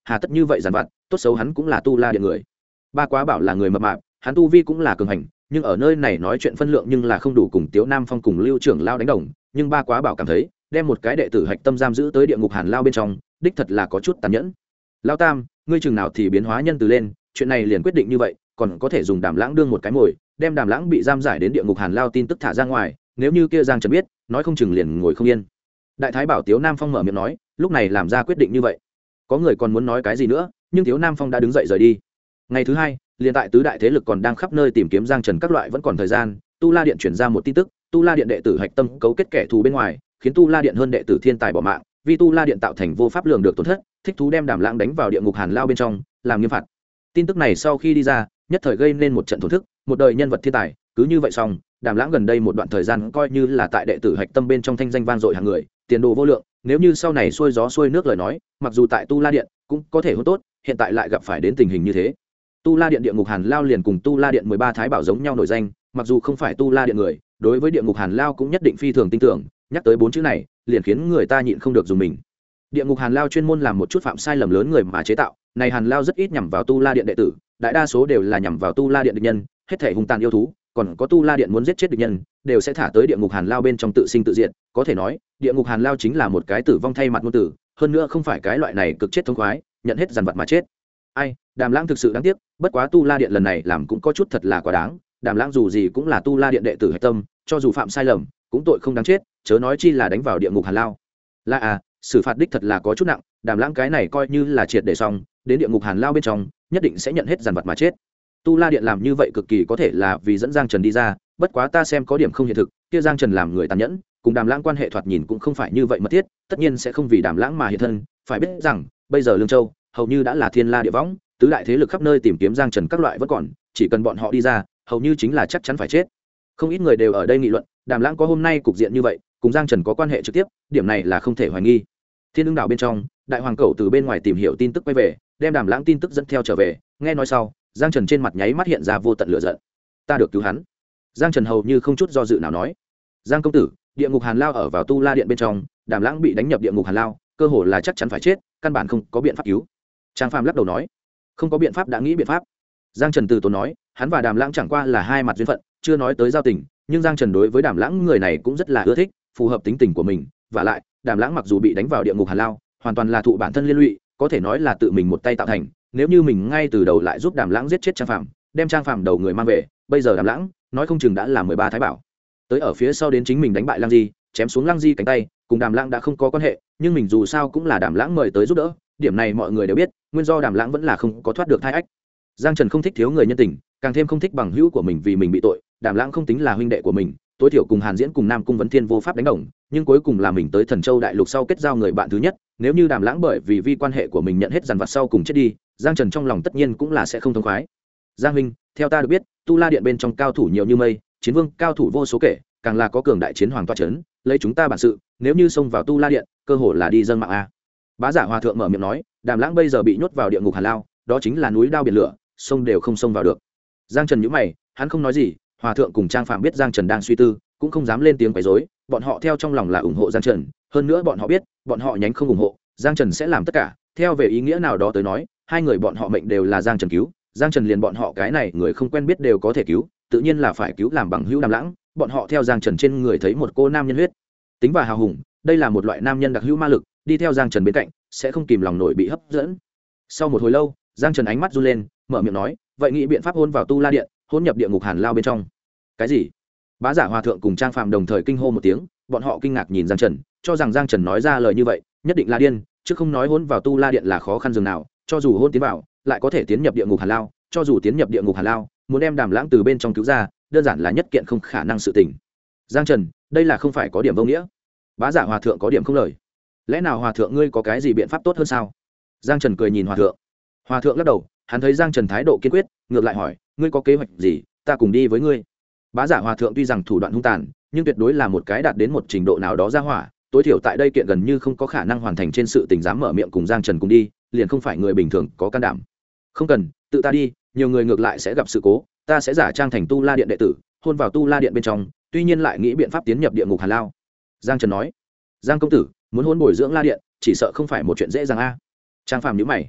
hà tất như vậy dằn vặt, tốt xấu hắn cũng là tu la điện người. Ba Quá Bảo là người mập mạp, hắn tu vi cũng là cường hành, nhưng ở nơi này nói chuyện phân lượng nhưng là không đủ cùng Tiếu Nam Phong cùng Lưu trưởng lao đánh đồng, nhưng Ba Quá Bảo cảm thấy đem một cái đệ tử hạch tâm giam giữ tới địa ngục hàn lao bên trong, đích thật là có chút tàn nhẫn. Lao Tam, ngươi chừng nào thì biến hóa nhân từ lên, chuyện này liền quyết định như vậy, còn có thể dùng Đàm Lãng đương một cái mồi, đem Đàm Lãng bị giam giải đến địa ngục hàn lao tin tức thả ra ngoài, nếu như kia Giang Trần biết, nói không chừng liền ngồi không yên. Đại thái bảo Tiếu Nam Phong mở miệng nói, lúc này làm ra quyết định như vậy. Có người còn muốn nói cái gì nữa, nhưng Tiếu Nam Phong đã đứng dậy rời đi. Ngày thứ hai, liền tại tứ đại thế lực còn đang khắp nơi tìm kiếm Giang Trần các loại vẫn còn thời gian, Tu La Điện chuyển ra một tin tức, Tu La Điện đệ tử hạch tâm cấu kết kẻ thù bên ngoài, khiến Tu La Điện hơn đệ tử thiên tài bỏ mạng, vì Tu La Điện tạo thành vô pháp lường được tổn thất, thích thú đem Đàm Lãng đánh vào địa ngục hàn lao bên trong, làm nghiêm phạt. Tin tức này sau khi đi ra, nhất thời gây nên một trận thổn thức, một đời nhân vật thiên tài, cứ như vậy xong, Đàm Lãng gần đây một đoạn thời gian coi như là tại đệ tử hạch tâm bên trong thanh danh vang dội hàng người, tiền đồ vô lượng, nếu như sau này xuôi gió xuôi nước lời nói, mặc dù tại Tu La Điện cũng có thể hôn tốt, hiện tại lại gặp phải đến tình hình như thế. Tu La Điện địa ngục hàn lao liền cùng Tu La Điện 13 thái bảo giống nhau nổi danh, mặc dù không phải Tu La Điện người, đối với địa ngục hàn lao cũng nhất định phi thường tin tưởng, nhắc tới bốn chữ này, liền khiến người ta nhịn không được dùng mình. Địa ngục hàn lao chuyên môn làm một chút phạm sai lầm lớn người mà chế tạo, này hàn lao rất ít nhằm vào Tu La Điện đệ tử, đại đa số đều là nhằm vào Tu La Điện địch nhân, hết thảy hung tàn yêu thú, còn có Tu La Điện muốn giết chết địch nhân, đều sẽ thả tới địa ngục hàn lao bên trong tự sinh tự diệt, có thể nói, địa ngục hàn lao chính là một cái tử vong thay mặt ngôn tử, hơn nữa không phải cái loại này cực chết thống khoái, nhận hết dằn vặt mà chết. Ai, Đàm Lãng thực sự đáng tiếc, bất quá Tu La Điện lần này làm cũng có chút thật là quá đáng, Đàm Lãng dù gì cũng là Tu La Điện đệ tử hạch tâm, cho dù phạm sai lầm, cũng tội không đáng chết, chớ nói chi là đánh vào địa ngục hàn lao. Là à, xử phạt đích thật là có chút nặng, Đàm Lãng cái này coi như là triệt để xong, đến địa ngục hàn lao bên trong, nhất định sẽ nhận hết dằn vặt mà chết. Tu La Điện làm như vậy cực kỳ có thể là vì dẫn Giang Trần đi ra, bất quá ta xem có điểm không hiện thực, kia Giang Trần làm người tàn nhẫn, cùng Đàm Lãng quan hệ thoạt nhìn cũng không phải như vậy mật thiết, tất nhiên sẽ không vì Đàm Lãng mà hiện thân, phải biết rằng, bây giờ Lương Châu hầu như đã là thiên la địa võng, tứ đại thế lực khắp nơi tìm kiếm Giang Trần các loại vẫn còn, chỉ cần bọn họ đi ra, hầu như chính là chắc chắn phải chết. Không ít người đều ở đây nghị luận, Đàm Lãng có hôm nay cục diện như vậy, cùng Giang Trần có quan hệ trực tiếp, điểm này là không thể hoài nghi. Thiên Ưng đảo bên trong, Đại Hoàng Cẩu từ bên ngoài tìm hiểu tin tức quay về, đem Đàm Lãng tin tức dẫn theo trở về, nghe nói sau, Giang Trần trên mặt nháy mắt hiện ra vô tận lửa giận. Ta được cứu hắn. Giang Trần hầu như không chút do dự nào nói. Giang công tử, địa ngục hàn lao ở vào Tu La Điện bên trong, Đàm Lãng bị đánh nhập địa ngục hàn lao, cơ hồ là chắc chắn phải chết, căn bản không có biện pháp cứu. Trang Phàm lắc đầu nói, không có biện pháp đã nghĩ biện pháp. Giang Trần từ tốn nói, hắn và Đàm Lãng chẳng qua là hai mặt duyên phận, chưa nói tới giao tình, nhưng Giang Trần đối với Đàm Lãng người này cũng rất là ưa thích, phù hợp tính tình của mình, và lại, Đàm Lãng mặc dù bị đánh vào địa ngục hàn lao, hoàn toàn là thụ bản thân liên lụy, có thể nói là tự mình một tay tạo thành, nếu như mình ngay từ đầu lại giúp Đàm Lãng giết chết Trang Phàm, đem Trang Phàm đầu người mang về, bây giờ Đàm Lãng nói không chừng đã là 13 thái bảo. Tới ở phía sau đến chính mình đánh bại Lăng Di, chém xuống Lăng Di cánh tay, cùng Đàm Lãng đã không có quan hệ, nhưng mình dù sao cũng là Đàm Lãng mời tới giúp đỡ, điểm này mọi người đều biết, nguyên do Đàm Lãng vẫn là không có thoát được thai ách. Giang Trần không thích thiếu người nhân tình, càng thêm không thích bằng hữu của mình vì mình bị tội, Đàm Lãng không tính là huynh đệ của mình, tối thiểu cùng Hàn Diễn cùng Nam Cung Vấn Thiên vô pháp đánh đồng, nhưng cuối cùng là mình tới Thần Châu đại lục sau kết giao người bạn thứ nhất, nếu như Đàm Lãng bởi vì vi quan hệ của mình nhận hết dằn vặt sau cùng chết đi, Giang Trần trong lòng tất nhiên cũng là sẽ không thông khoái. Giang huynh, theo ta được biết, Tu La Điện bên trong cao thủ nhiều như mây, chiến vương cao thủ vô số kể, càng là có cường đại chiến hoàng toa chấn, lấy chúng ta bản sự, nếu như xông vào Tu La Điện, cơ hội là đi dâng mạng a. Bá Giả Hòa thượng mở miệng nói, Đàm Lãng bây giờ bị nhốt vào địa ngục hàn lao, đó chính là núi đao biển lửa, sông đều không xông vào được. Giang Trần nhíu mày, hắn không nói gì, Hòa thượng cùng Trang Phạm biết Giang Trần đang suy tư, cũng không dám lên tiếng quấy rối, bọn họ theo trong lòng là ủng hộ Giang Trần, hơn nữa bọn họ biết, bọn họ nhánh không ủng hộ, Giang Trần sẽ làm tất cả, theo về ý nghĩa nào đó tới nói, hai người bọn họ mệnh đều là Giang Trần cứu, Giang Trần liền bọn họ cái này người không quen biết đều có thể cứu, tự nhiên là phải cứu làm bằng hữu Đàm Lãng, bọn họ theo Giang Trần trên người thấy một cô nam nhân huyết, tính và hào hùng, đây là một loại nam nhân đặc hữu ma lực, đi theo Giang Trần bên cạnh, sẽ không kìm lòng nổi bị hấp dẫn. Sau một hồi lâu, Giang Trần ánh mắt run lên, mở miệng nói, vậy nghĩ biện pháp hôn vào Tu La Điện, hôn nhập địa ngục hàn lao bên trong. Cái gì? Bá Giả Hòa thượng cùng Trang Phạm đồng thời kinh hô một tiếng, bọn họ kinh ngạc nhìn Giang Trần, cho rằng Giang Trần nói ra lời như vậy, nhất định là điên, chứ không nói hôn vào Tu La Điện là khó khăn dường nào, cho dù hôn tiến vào, lại có thể tiến nhập địa ngục hàn lao, cho dù tiến nhập địa ngục hàn lao, muốn đem Đàm Lãng từ bên trong cứu ra, đơn giản là nhất kiện không khả năng sự tình. Giang Trần, đây là không phải có điểm vô nghĩa? Bá Giả Hòa thượng có điểm không lời. Lẽ nào Hòa thượng ngươi có cái gì biện pháp tốt hơn sao? Giang Trần cười nhìn Hòa thượng. Hòa thượng lắc đầu, hắn thấy Giang Trần thái độ kiên quyết, ngược lại hỏi, ngươi có kế hoạch gì, ta cùng đi với ngươi. Bá Giả Hòa thượng tuy rằng thủ đoạn hung tàn, nhưng tuyệt đối là một cái đạt đến một trình độ nào đó ra hỏa, tối thiểu tại đây kiện gần như không có khả năng hoàn thành trên sự tình dám mở miệng cùng Giang Trần cùng đi, liền không phải người bình thường có can đảm. Không cần, tự ta đi, nhiều người ngược lại sẽ gặp sự cố, ta sẽ giả trang thành Tu La Điện đệ tử, hôn vào Tu La Điện bên trong, tuy nhiên lại nghĩ biện pháp tiến nhập địa ngục hàn lao. Giang Trần nói. Giang công tử, muốn hôn bồi dưỡng La Điện, chỉ sợ không phải một chuyện dễ dàng a. Trang Phàm nhíu mày.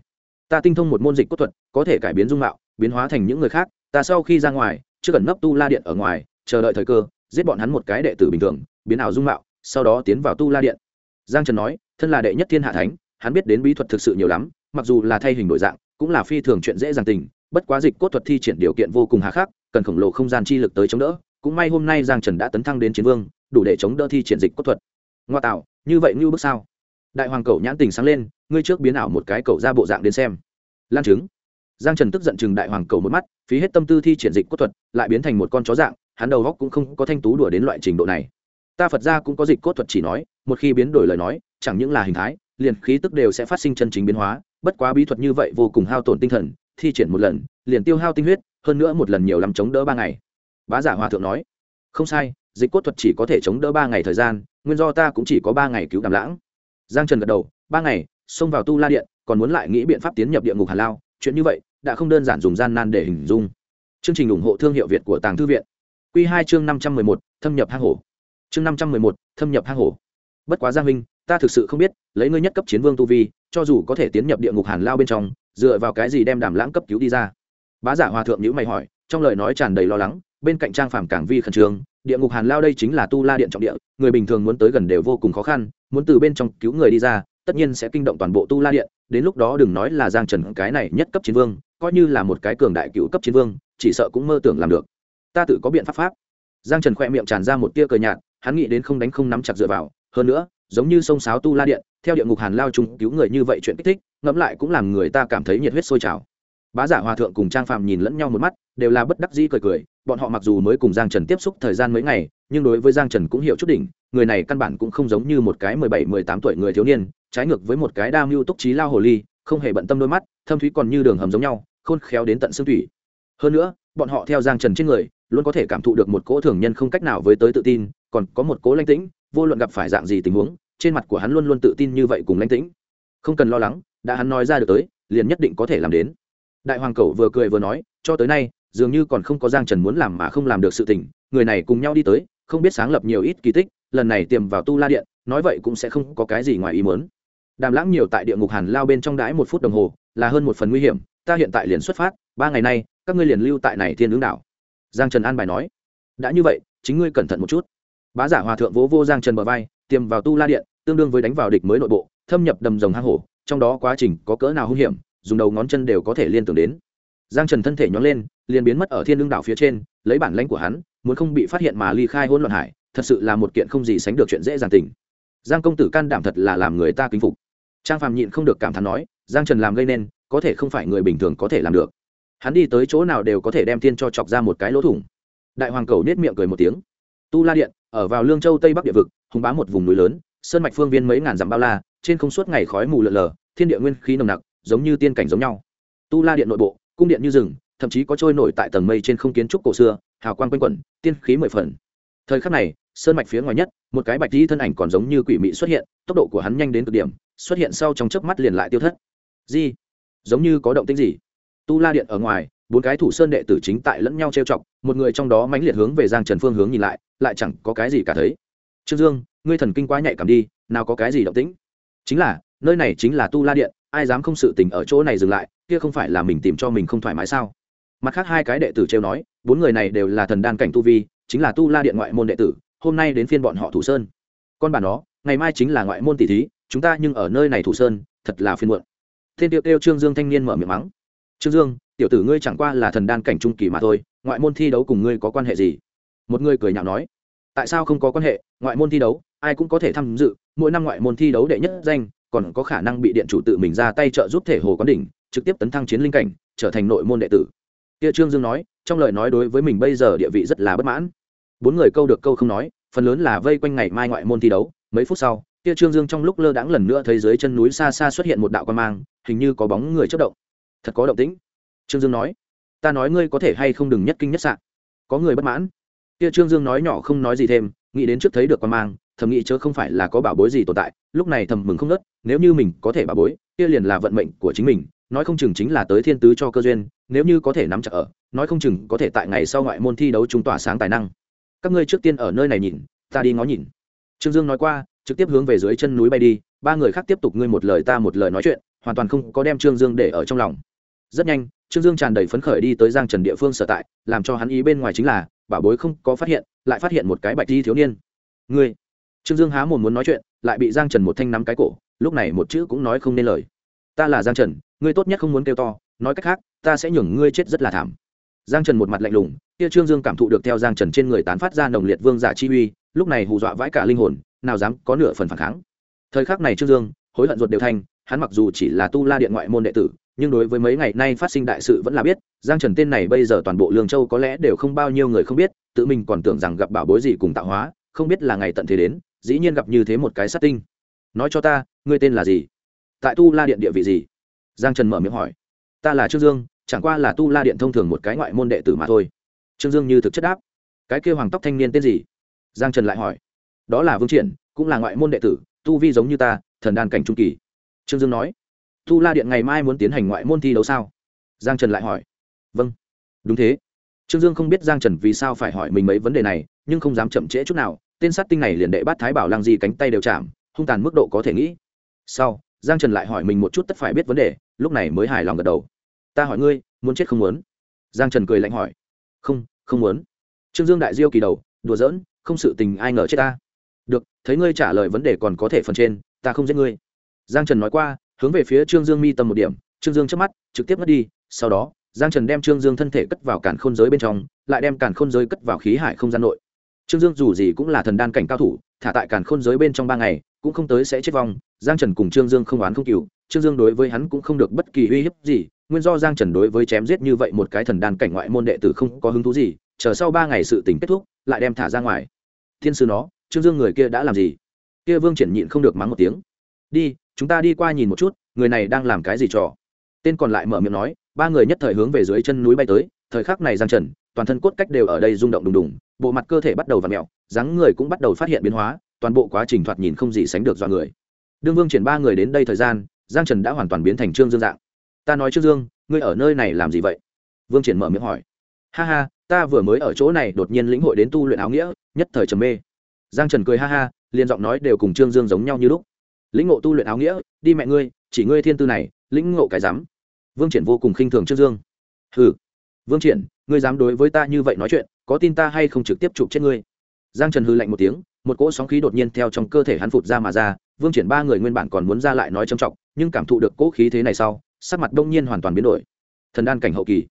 ta tinh thông một môn dịch cốt thuật, có thể cải biến dung mạo, biến hóa thành những người khác. Ta sau khi ra ngoài, chưa cần nấp tu la điện ở ngoài, chờ đợi thời cơ, giết bọn hắn một cái đệ tử bình thường, biến ảo dung mạo, sau đó tiến vào tu la điện. Giang Trần nói, thân là đệ nhất thiên hạ thánh, hắn biết đến bí thuật thực sự nhiều lắm, mặc dù là thay hình đổi dạng, cũng là phi thường chuyện dễ dàng tình. Bất quá dịch cốt thuật thi triển điều kiện vô cùng hà khắc, cần khổng lồ không gian chi lực tới chống đỡ. Cũng may hôm nay Giang Trần đã tấn thăng đến chiến vương, đủ để chống đỡ thi triển dịch cốt thuật. Ngoa tạo, như vậy như bước sao? Đại hoàng cẩu nhãn tình sáng lên, ngươi trước biến ảo một cái cẩu ra bộ dạng đến xem. Lan trứng. Giang Trần tức giận chừng đại hoàng cẩu một mắt, phí hết tâm tư thi triển dịch cốt thuật, lại biến thành một con chó dạng, hắn đầu óc cũng không có thanh tú đùa đến loại trình độ này. Ta Phật gia cũng có dịch cốt thuật chỉ nói, một khi biến đổi lời nói, chẳng những là hình thái, liền khí tức đều sẽ phát sinh chân chính biến hóa, bất quá bí thuật như vậy vô cùng hao tổn tinh thần, thi triển một lần, liền tiêu hao tinh huyết, hơn nữa một lần nhiều lắm chống đỡ 3 ngày. Bá giả hòa thượng nói, không sai, dịch cốt thuật chỉ có thể chống đỡ 3 ngày thời gian, nguyên do ta cũng chỉ có 3 ngày cứu Đàm Lãng. Giang Trần gật đầu, 3 ngày, xông vào tu la điện, còn muốn lại nghĩ biện pháp tiến nhập địa ngục Hàn Lao, chuyện như vậy đã không đơn giản dùng gian nan để hình dung. Chương trình ủng hộ thương hiệu Việt của Tàng Thư viện. Quy 2 chương 511, thâm nhập hang hổ. Chương 511, thâm nhập hang hổ. Bất quá Giang huynh, ta thực sự không biết, lấy ngươi nhất cấp chiến vương tu vi, cho dù có thể tiến nhập địa ngục Hàn Lao bên trong, dựa vào cái gì đem Đàm Lãng cấp cứu đi ra? Bá giả hòa thượng nhíu mày hỏi, trong lời nói tràn đầy lo lắng, bên cạnh Trang Phàm càng vi khẩn trương, địa ngục Hàn Lao đây chính là tu la điện trọng địa, người bình thường muốn tới gần đều vô cùng khó khăn, muốn từ bên trong cứu người đi ra, tất nhiên sẽ kinh động toàn bộ tu la điện, đến lúc đó đừng nói là Giang Trần cái này nhất cấp chiến vương, coi như là một cái cường đại cựu cấp chiến vương, chỉ sợ cũng mơ tưởng làm được. Ta tự có biện pháp. Giang Trần khẽ miệng tràn ra một tia cười nhạt, hắn nghĩ đến không đánh không nắm chặt dựa vào, hơn nữa, giống như sông sáo tu la điện, theo địa ngục Hàn Lao chung cứu người như vậy chuyện kích thích, ngẫm lại cũng làm người ta cảm thấy nhiệt huyết sôi trào. Bá giả hòa thượng cùng Trang Phàm nhìn lẫn nhau một mắt, đều là bất đắc dĩ cười cười, bọn họ mặc dù mới cùng Giang Trần tiếp xúc thời gian mấy ngày, nhưng đối với Giang Trần cũng hiểu chút đỉnh, người này căn bản cũng không giống như một cái 17-18 tuổi người thiếu niên, trái ngược với một cái đa mưu túc trí lao hồ ly, không hề bận tâm đôi mắt, thâm thúy còn như đường hầm giống nhau, khôn khéo đến tận xương thủy. Hơn nữa, bọn họ theo Giang Trần trên người, luôn có thể cảm thụ được một cỗ thường nhân không cách nào với tới tự tin, còn có một cỗ lãnh tĩnh, vô luận gặp phải dạng gì tình huống, trên mặt của hắn luôn luôn tự tin như vậy cùng lãnh tĩnh. Không cần lo lắng, đã hắn nói ra được tới, liền nhất định có thể làm đến. Đại hoàng cẩu vừa cười vừa nói, cho tới nay, dường như còn không có Giang Trần muốn làm mà không làm được sự tình, người này cùng nhau đi tới, không biết sáng lập nhiều ít kỳ tích, lần này tiềm vào tu la điện, nói vậy cũng sẽ không có cái gì ngoài ý muốn. Đàm Lãng nhiều tại địa ngục Hàn Lao bên trong đãi 1 phút đồng hồ, là hơn 1 phần nguy hiểm, ta hiện tại liền xuất phát, 3 ngày nay, các ngươi liền lưu tại này Thiên Ứng đảo. Giang Trần an bài nói, đã như vậy, chính ngươi cẩn thận một chút. Bá giả hòa thượng vỗ vô Giang Trần bờ vai, tiềm vào tu la điện, tương đương với đánh vào địch mới nội bộ, thâm nhập đầm rồng hang hổ, trong đó quá trình có cỡ nào hung hiểm, dùng đầu ngón chân đều có thể liên tưởng đến. Giang Trần thân thể nhón lên, liền biến mất ở Thiên Lương đảo phía trên, lấy bản lãnh của hắn, muốn không bị phát hiện mà ly khai hỗn loạn hải, thật sự là một kiện không gì sánh được chuyện dễ dàng tình. Giang công tử can đảm thật là làm người ta kính phục. Trang Phàm nhịn không được cảm thán nói, Giang Trần làm gây nên, có thể không phải người bình thường có thể làm được. Hắn đi tới chỗ nào đều có thể đem thiên cho chọc ra một cái lỗ thủng. Đại hoàng cẩu nhếch miệng cười một tiếng. Tu La điện, ở vào Lương Châu Tây Bắc địa vực, hùng bá một vùng núi lớn, sơn mạch phương viên mấy ngàn dặm bao la, trên không suốt ngày khói mù lờ lờ, thiên địa nguyên khí nồng nặc, giống như tiên cảnh giống nhau. Tu La điện nội bộ, cung điện như rừng, thậm chí có trôi nổi tại tầng mây trên không kiến trúc cổ xưa, hào quang quanh quẩn, tiên khí mười phần. Thời khắc này, sơn mạch phía ngoài nhất, một cái bạch y thân ảnh còn giống như quỷ mị xuất hiện, tốc độ của hắn nhanh đến cực điểm, xuất hiện sau trong chớp mắt liền lại tiêu thất. Gì? Giống như có động tĩnh gì? Tu La điện ở ngoài, 4 cái thủ sơn đệ tử chính tại lẫn nhau trêu chọc, một người trong đó mãnh liệt hướng về Giang Trần phương hướng nhìn lại, lại chẳng có cái gì cả thấy. Trương Dương, ngươi thần kinh quá nhạy cảm đi, nào có cái gì động tĩnh? Chính là, nơi này chính là Tu La điện, ai dám không sự tình ở chỗ này dừng lại, kia không phải là mình tìm cho mình không thoải mái sao? Mặt khác 2 cái đệ tử trêu nói, 4 người này đều là thần đan cảnh tu vi, chính là Tu La điện ngoại môn đệ tử, hôm nay đến phiên bọn họ thủ sơn. Con bà nó, ngày mai chính là ngoại môn tỷ thí, chúng ta nhưng ở nơi này thủ sơn, thật là phiền muộn. Thiên Tiêu kêu Trương Dương thanh niên mở miệng mắng. Trương Dương, tiểu tử ngươi chẳng qua là thần đan cảnh trung kỳ mà thôi, ngoại môn thi đấu cùng ngươi có quan hệ gì? Một người cười nhạo nói. Tại sao không có quan hệ? Ngoại môn thi đấu, ai cũng có thể tham dự, mỗi năm ngoại môn thi đấu đệ nhất danh, còn có khả năng bị điện chủ tự mình ra tay trợ giúp thể hồ quán đỉnh, trực tiếp tấn thăng chiến linh cảnh, trở thành nội môn đệ tử. Kia Trương Dương nói, trong lời nói đối với mình bây giờ địa vị rất là bất mãn. 4 người câu được câu không nói, phần lớn là vây quanh ngày mai ngoại môn thi đấu. Mấy phút sau, kia Trương Dương trong lúc lơ đãng lần nữa thấy dưới chân núi xa xa xuất hiện một đạo quang mang, hình như có bóng người chớp động. Thật có động tĩnh. Trương Dương nói, ta nói ngươi có thể hay không đừng nhất kinh nhất sạn. Có người bất mãn. Kia Trương Dương nói nhỏ không nói gì thêm, nghĩ đến trước thấy được quang mang, thầm nghĩ chớ không phải là có bảo bối gì tồn tại, lúc này thầm mừng không ngớt, nếu như mình có thể bảo bối, kia liền là vận mệnh của chính mình, nói không chừng chính là tới thiên tứ cho cơ duyên, nếu như có thể nắm chặt ở, nói không chừng có thể tại ngày sau ngoại môn thi đấu chúng tỏa sáng tài năng. Các ngươi trước tiên ở nơi này nhìn, ta đi ngó nhìn. Trương Dương nói qua, trực tiếp hướng về dưới chân núi bay đi, 3 người khác tiếp tục ngươi một lời ta một lời nói chuyện, hoàn toàn không có đem trương dương để ở trong lòng. Rất nhanh trương dương tràn đầy phấn khởi đi tới giang trần địa phương sở tại, làm cho hắn ý bên ngoài chính là bảo bối không có phát hiện, lại phát hiện một cái bạch di thiếu niên. Ngươi! Trương Dương há mồm muốn nói chuyện, lại bị Giang Trần một thanh nắm cái cổ, lúc này một chữ cũng nói không nên lời. Ta là Giang Trần, ngươi tốt nhất không muốn kêu to, nói cách khác ta sẽ nhường ngươi chết rất là thảm. Giang Trần một mặt lạnh lùng, kia Trương Dương cảm thụ được theo Giang Trần trên người tán phát ra nồng liệt vương giả chi uy, lúc này hù dọa vãi cả linh hồn, nào dám có nửa phần phản kháng. Thời khắc này Trương Dương hối hận ruột đều thanh, hắn mặc dù chỉ là tu la điện ngoại môn đệ tử, nhưng đối với mấy ngày nay phát sinh đại sự vẫn là biết. Giang Trần tên này bây giờ toàn bộ Lương Châu có lẽ đều không bao nhiêu người không biết, tự mình còn tưởng rằng gặp bảo bối gì cùng tạo hóa, không biết là ngày tận thế đến, dĩ nhiên gặp như thế một cái sát tinh. Nói cho ta, ngươi tên là gì, tại tu la điện địa vị gì? Giang Trần mở miệng hỏi. Ta là Trương Dương, chẳng qua là tu la điện thông thường một cái ngoại môn đệ tử mà thôi. Trương Dương như thực chất đáp. Cái kia hoàng tóc thanh niên tên gì? Giang Trần lại hỏi. Đó là Vương Triển, cũng là ngoại môn đệ tử, tu vi giống như ta, thần đan cảnh trung kỳ. Trương Dương nói. Tu la điện ngày mai muốn tiến hành ngoại môn thi đấu sao? Giang Trần lại hỏi. Vâng, đúng thế. Trương Dương không biết Giang Trần vì sao phải hỏi mình mấy vấn đề này, nhưng không dám chậm trễ chút nào. Tên sát tinh này liền đệ bắt Thái Bảo Lăng Di cánh tay đều chạm, hung tàn mức độ có thể nghĩ. Sau, Giang Trần lại hỏi mình một chút tất phải biết vấn đề, lúc này mới hài lòng gật đầu. Ta hỏi ngươi, muốn chết không muốn? Giang Trần cười lạnh hỏi. Không, không muốn. Trương Dương đại diêu kỳ đầu, đùa giỡn, không sự tình ai ngờ chết ta. Được, thấy ngươi trả lời vấn đề còn có thể phần trên, ta không giết ngươi. Giang Trần nói qua, hướng về phía Trương Dương mi tâm một điểm, Trương Dương chớp mắt, trực tiếp ngất đi. Sau đó, Giang Trần đem Trương Dương thân thể cất vào càn khôn giới bên trong, lại đem càn khôn giới cất vào khí hải không gian nội. Trương Dương dù gì cũng là thần đan cảnh cao thủ, thả tại càn khôn giới bên trong 3 ngày, cũng không tới sẽ chết vong. Giang Trần cùng Trương Dương không oán không cừu, Trương Dương đối với hắn cũng không được bất kỳ uy hiếp gì, nguyên do Giang Trần đối với chém giết như vậy một cái thần đan cảnh ngoại môn đệ tử không có hứng thú gì, chờ sau 3 ngày sự tình kết thúc, lại đem thả ra ngoài. Thiên sư nó, Trương Dương người kia đã làm gì? Kia Vương Triển nhịn không được mắng một tiếng. Đi, chúng ta đi qua nhìn một chút, người này đang làm cái gì trò? Tên còn lại mở miệng nói. 3 người nhất thời hướng về dưới chân núi bay tới. Thời khắc này Giang Trần, toàn thân cốt cách đều ở đây rung động đùng đùng, bộ mặt cơ thể bắt đầu vặn mèo, dáng người cũng bắt đầu phát hiện biến hóa, toàn bộ quá trình thoạt nhìn không gì sánh được dọa người. Đương Vương Triển 3 người đến đây thời gian, Giang Trần đã hoàn toàn biến thành Trương Dương dạng. Ta nói Trương Dương, ngươi ở nơi này làm gì vậy? Vương Triển mở miệng hỏi. Ha ha, ta vừa mới ở chỗ này đột nhiên lĩnh hội đến tu luyện áo nghĩa, nhất thời trầm mê. Giang Trần cười ha ha, liền giọng nói đều cùng Trương Dương giống nhau như lúc. Lĩnh ngộ tu luyện áo nghĩa, đi mẹ ngươi, chỉ ngươi thiên tư này, lĩnh ngộ cái dám. Vương Triển vô cùng khinh thường Trương Dương. Hừ, Vương Triển, ngươi dám đối với ta như vậy nói chuyện, có tin ta hay không trực tiếp chụp chết ngươi? Giang Trần hừ lạnh một tiếng, một cỗ sóng khí đột nhiên theo trong cơ thể hắn phụt ra mà ra. Vương Triển 3 người nguyên bản còn muốn ra lại nói trầm trọng, nhưng cảm thụ được cỗ khí thế này sau, sắc mặt đông nhiên hoàn toàn biến đổi. Thần đan cảnh hậu kỳ,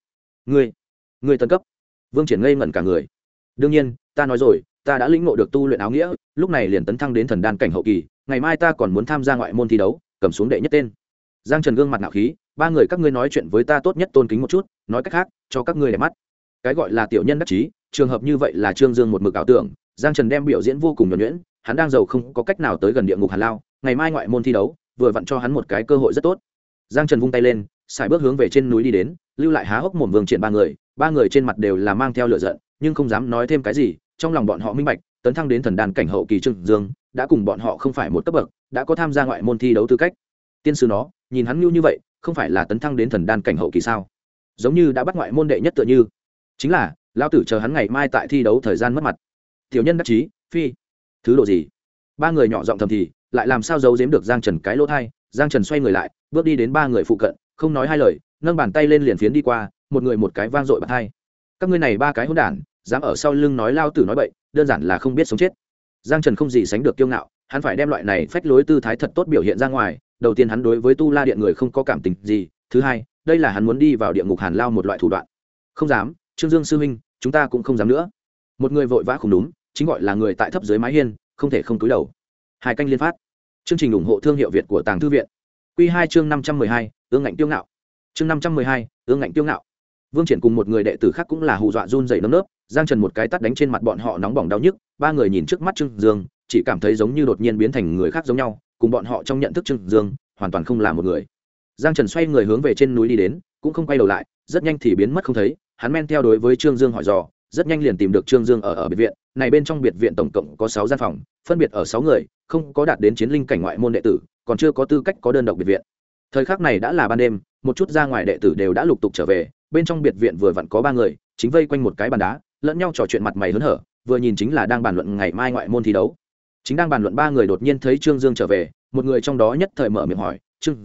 ngươi tân cấp? Vương Triển ngây ngẩn cả người. Đương nhiên, ta nói rồi, ta đã lĩnh ngộ được tu luyện áo nghĩa, lúc này liền tấn thăng đến thần đan cảnh hậu kỳ, ngày mai ta còn muốn tham gia ngoại môn thi đấu, cầm xuống đệ nhất tên. Giang Trần gương mặt ngạo khí, 3 người các ngươi nói chuyện với ta tốt nhất tôn kính một chút, nói cách khác, cho các ngươi để mắt. Cái gọi là tiểu nhân đắc chí, trường hợp như vậy là Trương Dương một mực ảo tưởng. Giang Trần đem biểu diễn vô cùng nhuần nhuyễn, hắn đang giàu không có cách nào tới gần địa ngục Hàn Lao, ngày mai ngoại môn thi đấu, vừa vặn cho hắn một cái cơ hội rất tốt. Giang Trần vung tay lên, xài bước hướng về trên núi đi đến, lưu lại há hốc mồm Vương Triển 3 người trên mặt đều là mang theo lửa giận, nhưng không dám nói thêm cái gì, trong lòng bọn họ minh bạch, tấn thăng đến thần đan cảnh hậu kỳ Trương Dương đã cùng bọn họ không phải một cấp bậc, đã có tham gia ngoại môn thi đấu tư cách. Tiên sư nó, nhìn hắn như vậy, không phải là tấn thăng đến thần đan cảnh hậu kỳ sao? Giống như đã bắt ngoại môn đệ nhất tựa như. Chính là, lão tử chờ hắn ngày mai tại thi đấu thời gian mất mặt. Tiểu nhân đắc chí, phi, thứ độ gì? 3 người nhỏ giọng thầm thì, lại làm sao giấu giếm được Giang Trần cái lỗ thai. Giang Trần xoay người lại, bước đi đến 3 người phụ cận, không nói hai lời, nâng bàn tay lên liền phiến đi qua, một người một cái vang dội bạt hai. Các ngươi này 3 cái hỗn đản, dám ở sau lưng nói lao tử nói bậy, đơn giản là không biết sống chết. Giang Trần không gì sánh được kiêu ngạo, hắn phải đem loại này phách lối tư thái thật tốt biểu hiện ra ngoài. Đầu tiên hắn đối với tu la điện người không có cảm tình gì, thứ hai, đây là hắn muốn đi vào địa ngục Hàn Lao một loại thủ đoạn. Không dám, Trương Dương sư huynh, chúng ta cũng không dám nữa. Một người vội vã không đúng, chính gọi là người tại thấp dưới mái hiên, không thể không cúi đầu. 2 canh liên phát. Chương trình ủng hộ thương hiệu Việt của Tàng Thư viện. Quy 2 chương 512, ương ngạnh tiêu ngạo. Chương 512, ương ngạnh tiêu ngạo. Vương Triển cùng một người đệ tử khác cũng là hù dọa run rẩy nơm nớp, Giang Trần một cái tát đánh trên mặt bọn họ nóng bỏng đau nhức, 3 người nhìn trước mắt Trương Dương, chỉ cảm thấy giống như đột nhiên biến thành người khác giống nhau, cùng bọn họ trong nhận thức Trương Dương hoàn toàn không là một người. Giang Trần xoay người hướng về trên núi đi đến, cũng không quay đầu lại, rất nhanh thì biến mất không thấy. Hắn men theo đối với Trương Dương hỏi dò, rất nhanh liền tìm được Trương Dương ở biệt viện. Này bên trong biệt viện tổng cộng có 6 gian phòng, phân biệt ở 6 người, không có đạt đến chiến linh cảnh ngoại môn đệ tử, còn chưa có tư cách có đơn độc biệt viện. Thời khắc này đã là ban đêm, một chút ra ngoài đệ tử đều đã lục tục trở về. Bên trong biệt viện vừa vặn có 3 người, chính vây quanh một cái bàn đá, lẫn nhau trò chuyện mặt mày hớn hở, vừa nhìn chính là đang bàn luận ngày mai ngoại môn thi đấu. Chính đang bàn luận 3 người đột nhiên thấy Trương Dương trở về, một người trong đó nhất thời mở miệng hỏi, "Trương Dương,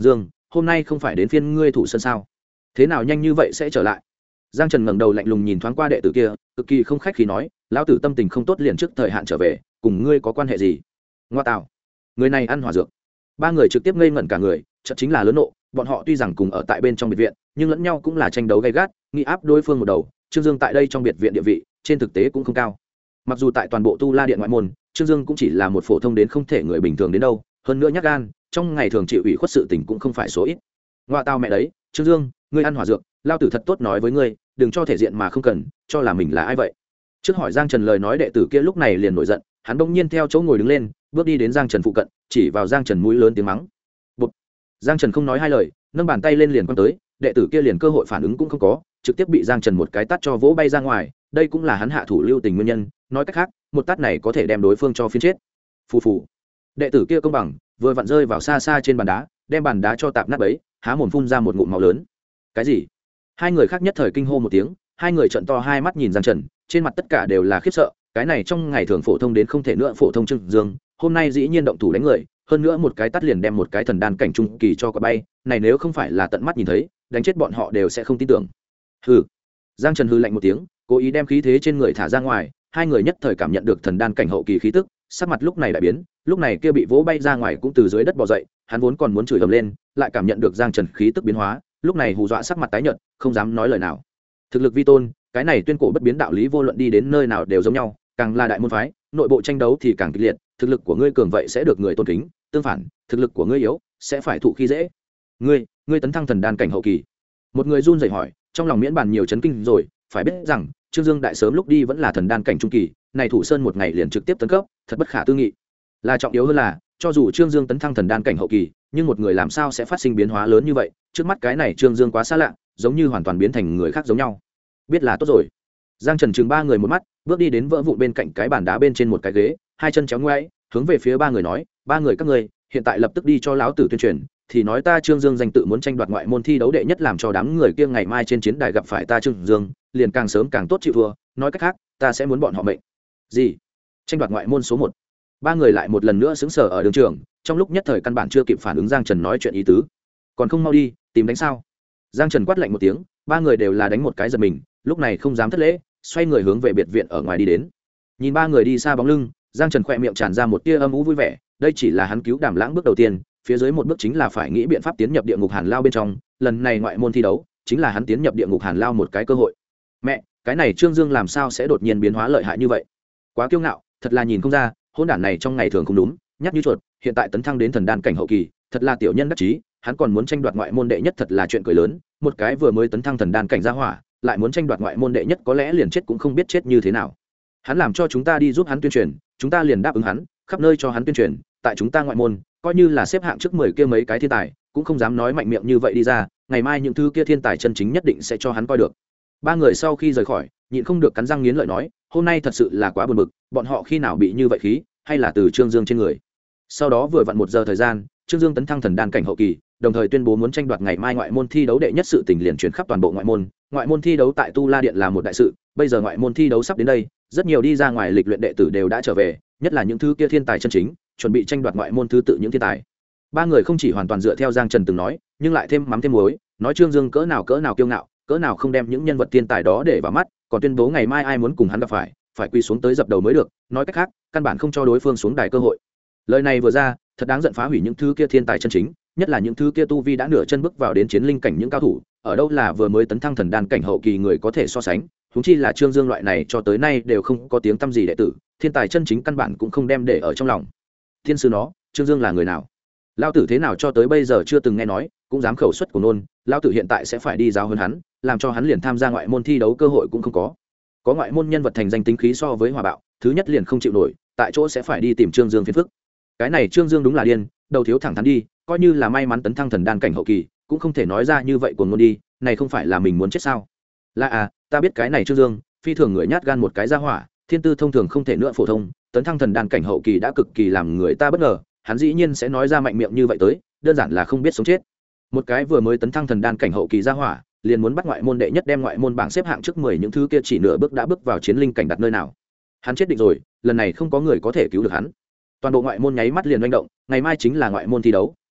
hôm nay không phải đến phiên ngươi thủ sân sao, thế nào nhanh như vậy sẽ trở lại? Giang Trần ngẩng đầu lạnh lùng nhìn thoáng qua đệ tử kia, cực kỳ không khách khí nói, lão tử tâm tình không tốt liền trước thời hạn trở về, cùng ngươi có quan hệ gì? Ngoa tạo, người này ăn hỏa dược. Ba người trực tiếp ngây ngẩn cả người, chợt chính là lớn nộ, bọn họ tuy rằng cùng ở tại bên trong biệt viện, nhưng lẫn nhau cũng là tranh đấu gay gắt, nghi áp đối phương một đầu. Trương Dương tại đây trong biệt viện địa vị, trên thực tế cũng không cao. Mặc dù tại toàn bộ Tu La Điện ngoại môn, Trương Dương cũng chỉ là một phổ thông đến không thể người bình thường đến đâu, hơn nữa nhát gan, trong ngày thường chịu ủy khuất sự tình cũng không phải số ít. Ngoa tao mẹ đấy, Trương Dương, ngươi ăn hỏa dược, lao tử thật tốt nói với ngươi, đừng cho thể diện mà không cần, cho là mình là ai vậy? Trước hỏi Giang Trần lời nói đệ tử kia lúc này liền nổi giận, hắn bỗng nhiên theo chỗ ngồi đứng lên, bước đi đến Giang Trần phụ cận, chỉ vào Giang Trần mũi lớn tiếng mắng. Bụp. Giang Trần không nói hai lời, nâng bàn tay lên liền quăng tới, đệ tử kia liền cơ hội phản ứng cũng không có, trực tiếp bị Giang Trần một cái tát cho vỗ bay ra ngoài, đây cũng là hắn hạ thủ lưu tình nguyên nhân, nói cách khác, một tát này có thể đem đối phương cho phiến chết. Phù phù. Đệ tử kia công bằng, vừa vặn rơi vào xa xa trên bàn đá, đem bàn đá cho tạp nát bấy, há mồm phun ra một ngụm máu lớn. Cái gì? Hai người khác nhất thời kinh hô một tiếng, hai người trợn to hai mắt nhìn Giang Trần, trên mặt tất cả đều là khiếp sợ, cái này trong ngày thường phổ thông đến không thể nữa phổ thông Trương Dương, hôm nay dĩ nhiên động thủ đánh người, hơn nữa một cái tát liền đem một cái thần đan cảnh trung kỳ cho quả bay, này nếu không phải là tận mắt nhìn thấy, đánh chết bọn họ đều sẽ không tin tưởng. Hừ. Giang Trần hừ lạnh một tiếng, cố ý đem khí thế trên người thả ra ngoài, hai người nhất thời cảm nhận được thần đan cảnh hậu kỳ khí tức, sắc mặt lúc này đại biến, lúc này kia bị vỗ bay ra ngoài cũng từ dưới đất bò dậy, hắn vốn còn muốn chửi ầm lên, lại cảm nhận được Giang Trần khí tức biến hóa, lúc này hù dọa sắc mặt tái nhợt, không dám nói lời nào. Thực lực vi tôn, cái này tuyên cổ bất biến đạo lý vô luận đi đến nơi nào đều giống nhau, càng là đại môn phái, nội bộ tranh đấu thì càng kịch liệt, thực lực của ngươi cường vậy sẽ được người tôn kính, tương phản, thực lực của ngươi yếu, sẽ phải thụ khi dễ. Ngươi tấn thăng thần đan cảnh hậu kỳ. Một người run rẩy hỏi, trong lòng miễn bàn nhiều chấn kinh rồi, phải biết rằng, Trương Dương đại sớm lúc đi vẫn là thần đan cảnh trung kỳ, này thủ sơn một ngày liền trực tiếp tấn cấp, thật bất khả tư nghị. Là trọng yếu hơn là, cho dù Trương Dương tấn thăng thần đan cảnh hậu kỳ, nhưng một người làm sao sẽ phát sinh biến hóa lớn như vậy, trước mắt cái này Trương Dương quá xa lạ, giống như hoàn toàn biến thành người khác giống nhau. Biết là tốt rồi. Giang Trần chừng ba người một mắt, bước đi đến vỡ vụn bên cạnh cái bàn đá bên trên một cái ghế, hai chân chéo ngoáy, hướng về phía ba người nói, ba người các ngươi, hiện tại lập tức đi cho lão tử tuyên truyền, thì nói ta Trương Dương danh tự muốn tranh đoạt ngoại môn thi đấu đệ nhất, làm cho đám người kia ngày mai trên chiến đài gặp phải ta Trương Dương, liền càng sớm càng tốt chịu thua, nói cách khác, ta sẽ muốn bọn họ mệnh. Gì? Tranh đoạt ngoại môn số 1. Ba người lại một lần nữa sững sờ ở đường trường, trong lúc nhất thời căn bản chưa kịp phản ứng Giang Trần nói chuyện ý tứ. Còn không mau đi, tìm đánh sao? Giang Trần quát lạnh một tiếng, ba người đều là đánh một cái giật mình, lúc này không dám thất lễ, xoay người hướng về biệt viện ở ngoài đi đến. Nhìn ba người đi xa bóng lưng, Giang Trần khỏe miệng tràn ra một tia âm u vui vẻ, đây chỉ là hắn cứu Đàm Lãng bước đầu tiên, phía dưới một bước chính là phải nghĩ biện pháp tiến nhập địa ngục Hàn Lao bên trong, lần này ngoại môn thi đấu, chính là hắn tiến nhập địa ngục Hàn Lao một cái cơ hội. Mẹ, cái này Trương Dương làm sao sẽ đột nhiên biến hóa lợi hại như vậy? Quá kiêu ngạo, thật là nhìn không ra, hỗn đản này trong ngày thường không đúng, nhát như chuột, hiện tại tấn thăng đến thần đan cảnh hậu kỳ, thật là tiểu nhân đắc chí, hắn còn muốn tranh đoạt ngoại môn đệ nhất thật là chuyện cười lớn, một cái vừa mới tấn thăng thần đan cảnh gia hỏa, lại muốn tranh đoạt ngoại môn đệ nhất có lẽ liền chết cũng không biết chết như thế nào. Hắn làm cho chúng ta đi giúp hắn tuyên truyền, chúng ta liền đáp ứng hắn, khắp nơi cho hắn tuyên truyền, tại chúng ta ngoại môn, coi như là xếp hạng trước 10 kia mấy cái thiên tài, cũng không dám nói mạnh miệng như vậy đi ra, ngày mai những thứ kia thiên tài chân chính nhất định sẽ cho hắn coi được. Ba người sau khi rời khỏi, nhịn không được cắn răng nghiến lợi nói, hôm nay thật sự là quá buồn bực, bọn họ khi nào bị như vậy khí, hay là từ Trương Dương trên người. Sau đó vừa vặn 1 giờ thời gian, Trương Dương tấn thăng thần đan cảnh hậu kỳ, đồng thời tuyên bố muốn tranh đoạt ngày mai ngoại môn thi đấu đệ nhất, sự tình liền truyền khắp toàn bộ ngoại môn thi đấu tại Tu La Điện là một đại sự, bây giờ ngoại môn thi đấu sắp đến đây, rất nhiều đi ra ngoài lịch luyện đệ tử đều đã trở về, nhất là những thứ kia thiên tài chân chính, chuẩn bị tranh đoạt ngoại môn thứ tự những thiên tài. Ba người không chỉ hoàn toàn dựa theo Giang Trần từng nói, nhưng lại thêm mắm thêm muối, nói Trương Dương cỡ nào kiêu ngạo, cỡ nào không đem những nhân vật thiên tài đó để vào mắt, còn tuyên bố ngày mai ai muốn cùng hắn gặp phải quy xuống tới dập đầu mới được, nói cách khác, căn bản không cho đối phương xuống đài cơ hội. Lời này vừa ra, thật đáng giận, phá hủy những thứ kia thiên tài chân chính, nhất là những thứ kia tu vi đã nửa chân bước vào đến chiến linh cảnh những cao thủ, ở đâu là vừa mới tấn thăng thần đan cảnh hậu kỳ người có thể so sánh, huống chi là Trương Dương loại này cho tới nay đều không có tiếng tăm gì đệ tử, thiên tài chân chính căn bản cũng không đem để ở trong lòng. Thiên sư nó, Trương Dương là người nào? Lão tử thế nào cho tới bây giờ chưa từng nghe nói, cũng dám khẩu xuất của nôn, lão tử hiện tại sẽ phải đi giáo hơn hắn, làm cho hắn liền tham gia ngoại môn thi đấu cơ hội cũng không có. Có ngoại môn nhân vật thành danh tính khí so với Hòa Bạo, thứ nhất liền không chịu nổi, tại chỗ sẽ phải đi tìm Trương Dương phiền phức. Cái này Trương Dương đúng là điên, đầu thiếu thẳng thắn đi, coi như là may mắn tấn thăng thần đan cảnh hậu kỳ, cũng không thể nói ra như vậy cuồng ngôn đi, này không phải là mình muốn chết sao? Là ta biết cái này Trương Dương, phi thường người nhát gan một cái gia hỏa, thiên tư thông thường không thể nữa phổ thông, tấn thăng thần đan cảnh hậu kỳ đã cực kỳ làm người ta bất ngờ, hắn dĩ nhiên sẽ nói ra mạnh miệng như vậy tới, đơn giản là không biết sống chết. Một cái vừa mới tấn thăng thần đan cảnh hậu kỳ gia hỏa, liền muốn bắt ngoại môn đệ nhất, đem ngoại môn bảng xếp hạng trước 10 những thứ kia chỉ nửa bước đã bước vào chiến linh cảnh đặt nơi nào. Hắn chết định rồi, lần này không có người có thể cứu được hắn. Toàn bộ ngoại môn nháy mắt liền manh động, ngày mai chính là ngoại môn thi đấu,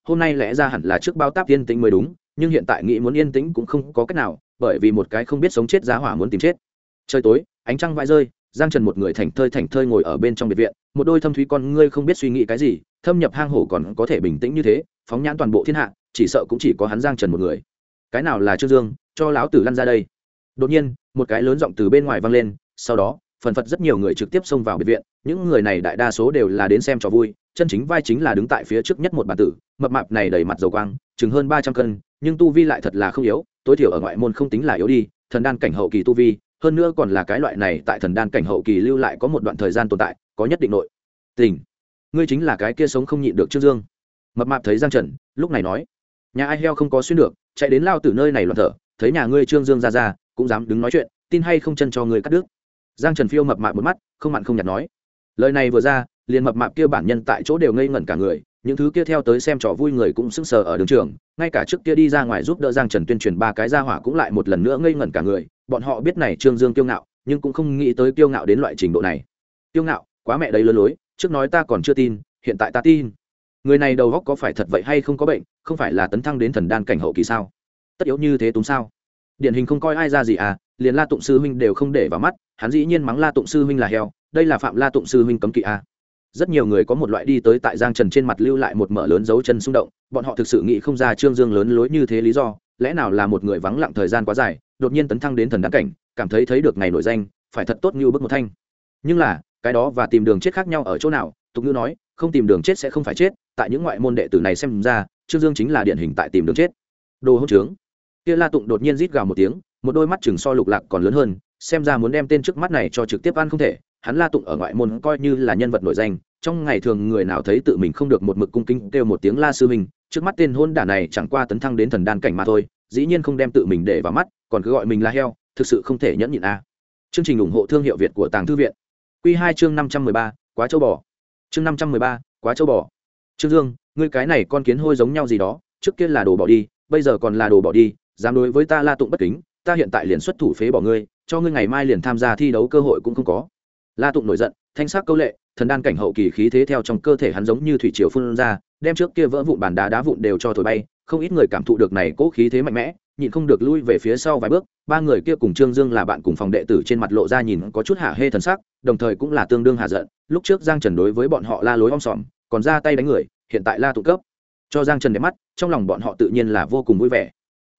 hôm nay lẽ ra hẳn là trước bao táp yên tĩnh mới đúng, nhưng hiện tại nghĩ muốn yên tĩnh cũng không có cách nào, bởi vì một cái không biết sống chết giá hỏa muốn tìm chết. Trời tối, ánh trăng vãi rơi, Giang Trần một người thảnh thơi ngồi ở bên trong biệt viện, một đôi thâm thúy con ngươi không biết suy nghĩ cái gì, thâm nhập hang hổ còn có thể bình tĩnh như thế, phóng nhãn toàn bộ thiên hạ, chỉ sợ cũng chỉ có hắn Giang Trần một người. Cái nào là Trương Dương, cho lão tử lăn ra đây. Đột nhiên, một cái lớn giọng từ bên ngoài vang lên, sau đó, phần phật rất nhiều người trực tiếp xông vào biệt viện, những người này đại đa số đều là đến xem trò vui, chân chính vai chính là đứng tại phía trước nhất một bản tử, mập mạp này đầy mặt dầu quang, chừng hơn 300 cân, nhưng tu vi lại thật là không yếu, tối thiểu ở ngoại môn không tính là yếu đi, thần đan cảnh hậu kỳ tu vi, hơn nữa còn là cái loại này tại thần đan cảnh hậu kỳ lưu lại có một đoạn thời gian tồn tại, có nhất định nội tình. Ngươi chính là cái kia sống không nhịn được Trương Dương. Mập mạp thấy Giang Trần, lúc này nói, nhà ai heo không có xuyên được, chạy đến lao tử nơi này loạn thở, thấy nhà ngươi Trương Dương ra cũng dám đứng nói chuyện, tin hay không chân cho ngươi cắt đứt. Giang Trần phiêu mập mạp một mắt, không mặn không nhạt nói, lời này vừa ra, liền mập mạp kia bản nhân tại chỗ đều ngây ngẩn cả người, những thứ kia theo tới xem trò vui người cũng sững sờ ở đường trường, ngay cả trước kia đi ra ngoài giúp đỡ Giang Trần tuyên truyền ba cái gia hỏa cũng lại một lần nữa ngây ngẩn cả người, bọn họ biết này Trương Dương kiêu ngạo, nhưng cũng không nghĩ tới kiêu ngạo đến loại trình độ này. Kiêu ngạo, quá mẹ đấy lớn lối, trước nói ta còn chưa tin, hiện tại ta tin. Người này đầu óc có phải thật vậy hay không có bệnh, không phải là tấn thăng đến thần đan cảnh hậu kỳ sao? Tất yếu như thế túng sao? Điển hình không coi ai ra gì à, liền La Tụng sư huynh đều không để vào mắt, hắn dĩ nhiên mắng La Tụng sư huynh là heo, đây là phạm La Tụng sư huynh cấm kỵ à. Rất nhiều người có một loại đi tới tại Giang Trần trên mặt lưu lại một mở lớn dấu chân xung động, bọn họ thực sự nghĩ không ra Trương Dương lớn lối như thế lý do, lẽ nào là một người vắng lặng thời gian quá dài, đột nhiên tấn thăng đến thần đan cảnh, cảm thấy thấy được ngày nổi danh, phải thật tốt như bước một thanh. Nhưng là, cái đó và tìm đường chết khác nhau ở chỗ nào? Tục ngữ nói, không tìm đường chết sẽ không phải chết, tại những ngoại môn đệ tử này xem ra, Trương Dương chính là điển hình tại tìm đường chết. Đồ hỗn trướng. Kia La Tụng đột nhiên rít gào một tiếng, một đôi mắt chừng so Lục Lạc còn lớn hơn, xem ra muốn đem tên trước mắt này cho trực tiếp ăn không thể. Hắn La Tụng ở ngoại môn coi như là nhân vật nổi danh, trong ngày thường người nào thấy tự mình không được một mực cung kính kêu một tiếng La sư huynh, trước mắt tên hôn đả này chẳng qua tấn thăng đến thần đan cảnh mà thôi, dĩ nhiên không đem tự mình để vào mắt, còn cứ gọi mình là heo, thực sự không thể nhẫn nhịn a. Chương trình ủng hộ thương hiệu Việt của Tàng Thư viện. Quy 2 chương 513, quá châu bò. Chương 513, quá châu bò. Trương Dương, ngươi cái này con kiến hôi giống nhau gì đó, trước kia là đồ bỏ đi, bây giờ còn là đồ bỏ đi, dám đối với ta La Tụng bất kính, ta hiện tại liền xuất thủ phế bỏ ngươi, cho ngươi ngày mai liền tham gia thi đấu cơ hội cũng không có. La Tụng nổi giận, thanh sắc câu lệ, thần đan cảnh hậu kỳ khí thế theo trong cơ thể hắn giống như thủy triều phun ra, đem trước kia vỡ vụn bàn đá vụn đều cho thổi bay, không ít người cảm thụ được này cố khí thế mạnh mẽ, nhịn không được lui về phía sau vài bước. Ba người kia cùng Trương Dương là bạn cùng phòng đệ tử, trên mặt lộ ra nhìn có chút hạ hê thần sắc, đồng thời cũng là tương đương hạ giận. Lúc trước Giang Trần đối với bọn họ la lối om sòm, còn ra tay đánh người, hiện tại La Tụng cấp cho Giang Trần đẹp mắt, trong lòng bọn họ tự nhiên là vô cùng vui vẻ.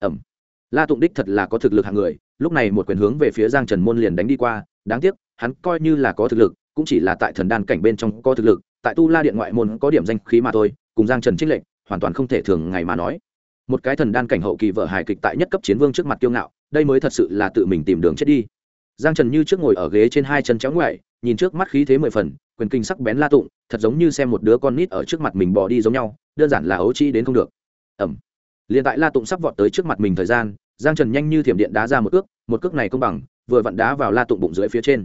La Tụng đích thật là có thực lực hạng người, lúc này một quyền hướng về phía Giang Trần môn liền đánh đi qua, đáng tiếc, hắn coi như là có thực lực, cũng chỉ là tại thần đan cảnh bên trong có thực lực, tại Tu La Điện ngoại môn có điểm danh khí mà thôi, cùng Giang Trần chênh lệch, hoàn toàn không thể thường ngày mà nói. Một cái thần đan cảnh hậu kỳ vợ hài kịch tại nhất cấp chiến vương trước mặt kiêu ngạo, đây mới thật sự là tự mình tìm đường chết đi. Giang Trần như trước ngồi ở ghế trên hai chân chéo ngoại, nhìn trước mắt khí thế mười phần, quyền kinh sắc bén La Tụng, thật giống như xem một đứa con nít ở trước mặt mình bỏ đi giống nhau, đơn giản là ấu trĩ đến không được. Liền tại La Tụng sắp vọt tới trước mặt mình thời gian, Giang Trần nhanh như thiểm điện đá ra một cước này công bằng, vừa vặn đá vào La Tụng bụng dưới phía trên.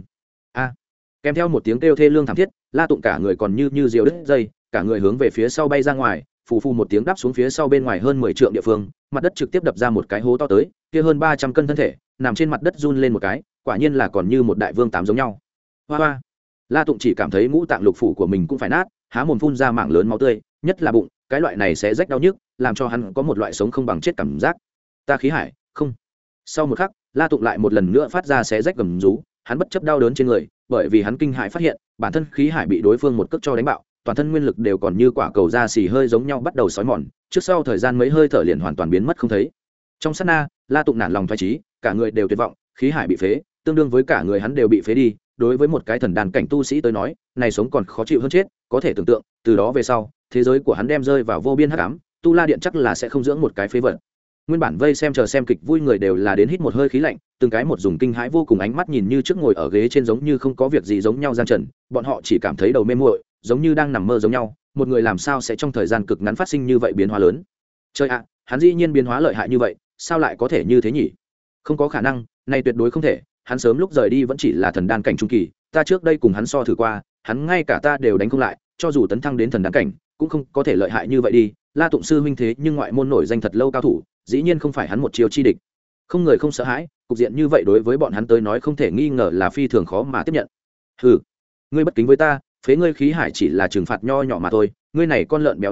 Kèm theo một tiếng kêu thê lương thảm thiết, La Tụng cả người còn như diều đứt dây, cả người hướng về phía sau bay ra ngoài, phù phù một tiếng đáp xuống phía sau bên ngoài hơn 10 trượng địa phương, mặt đất trực tiếp đập ra một cái hố to tới, kia hơn 300 cân thân thể, nằm trên mặt đất run lên một cái, quả nhiên là còn như một đại vương tám giống nhau. Hoa hoa. La Tụng chỉ cảm thấy ngũ tạng lục phủ của mình cũng phải nát, há mồm phun ra mảng lớn máu tươi, nhất là bụng, cái loại này sẽ rách đau nhức, làm cho hắn có một loại sống không bằng chết cảm giác. Ta khí hải, không. Sau một khắc, La Tụng lại một lần nữa phát ra xé rách gầm rú, hắn bất chấp đau đớn trên người, bởi vì hắn kinh hãi phát hiện, bản thân khí hải bị đối phương một cước cho đánh bạo, toàn thân nguyên lực đều còn như quả cầu da xì hơi giống nhau bắt đầu xói mòn, trước sau thời gian mấy hơi thở liền hoàn toàn biến mất không thấy. Trong sát na, La Tụng nản lòng phái trí, cả người đều tuyệt vọng, khí hải bị phế, tương đương với cả người hắn đều bị phế đi, đối với một cái thần đàn cảnh tu sĩ tới nói, này sống còn khó chịu hơn chết, có thể tưởng tượng, từ đó về sau, thế giới của hắn đem rơi vào vô biên hắc ám, Tu La Điện chắc là sẽ không dưỡng một cái phế vật. Nguyên bản vây xem chờ xem kịch vui người đều là đến hít một hơi khí lạnh, từng cái một dùng kinh hãi vô cùng ánh mắt nhìn như trước ngồi ở ghế trên giống như không có việc gì giống nhau Giang Trần, bọn họ chỉ cảm thấy đầu mê muội, giống như đang nằm mơ giống nhau, một người làm sao sẽ trong thời gian cực ngắn phát sinh như vậy biến hóa lớn. Trời ạ, hắn dĩ nhiên biến hóa lợi hại như vậy, sao lại có thể như thế nhỉ? Không có khả năng, này tuyệt đối không thể, hắn sớm lúc rời đi vẫn chỉ là thần đan cảnh trung kỳ, ta trước đây cùng hắn so thử qua, hắn ngay cả ta đều đánh không lại, cho dù tấn thăng đến thần đan cảnh, cũng không có thể lợi hại như vậy đi. La Tụng sư huynh thế nhưng ngoại môn nổi danh thật lâu cao thủ, dĩ nhiên không phải hắn một chiêu chi địch. Không người không sợ hãi, cục diện như vậy đối với bọn hắn tới nói không thể nghi ngờ là phi thường khó mà tiếp nhận. Hừ, ngươi bất kính với ta, phế ngươi khí hải chỉ là trừng phạt nho nhỏ mà thôi, ngươi này con lợn béo đáng chết,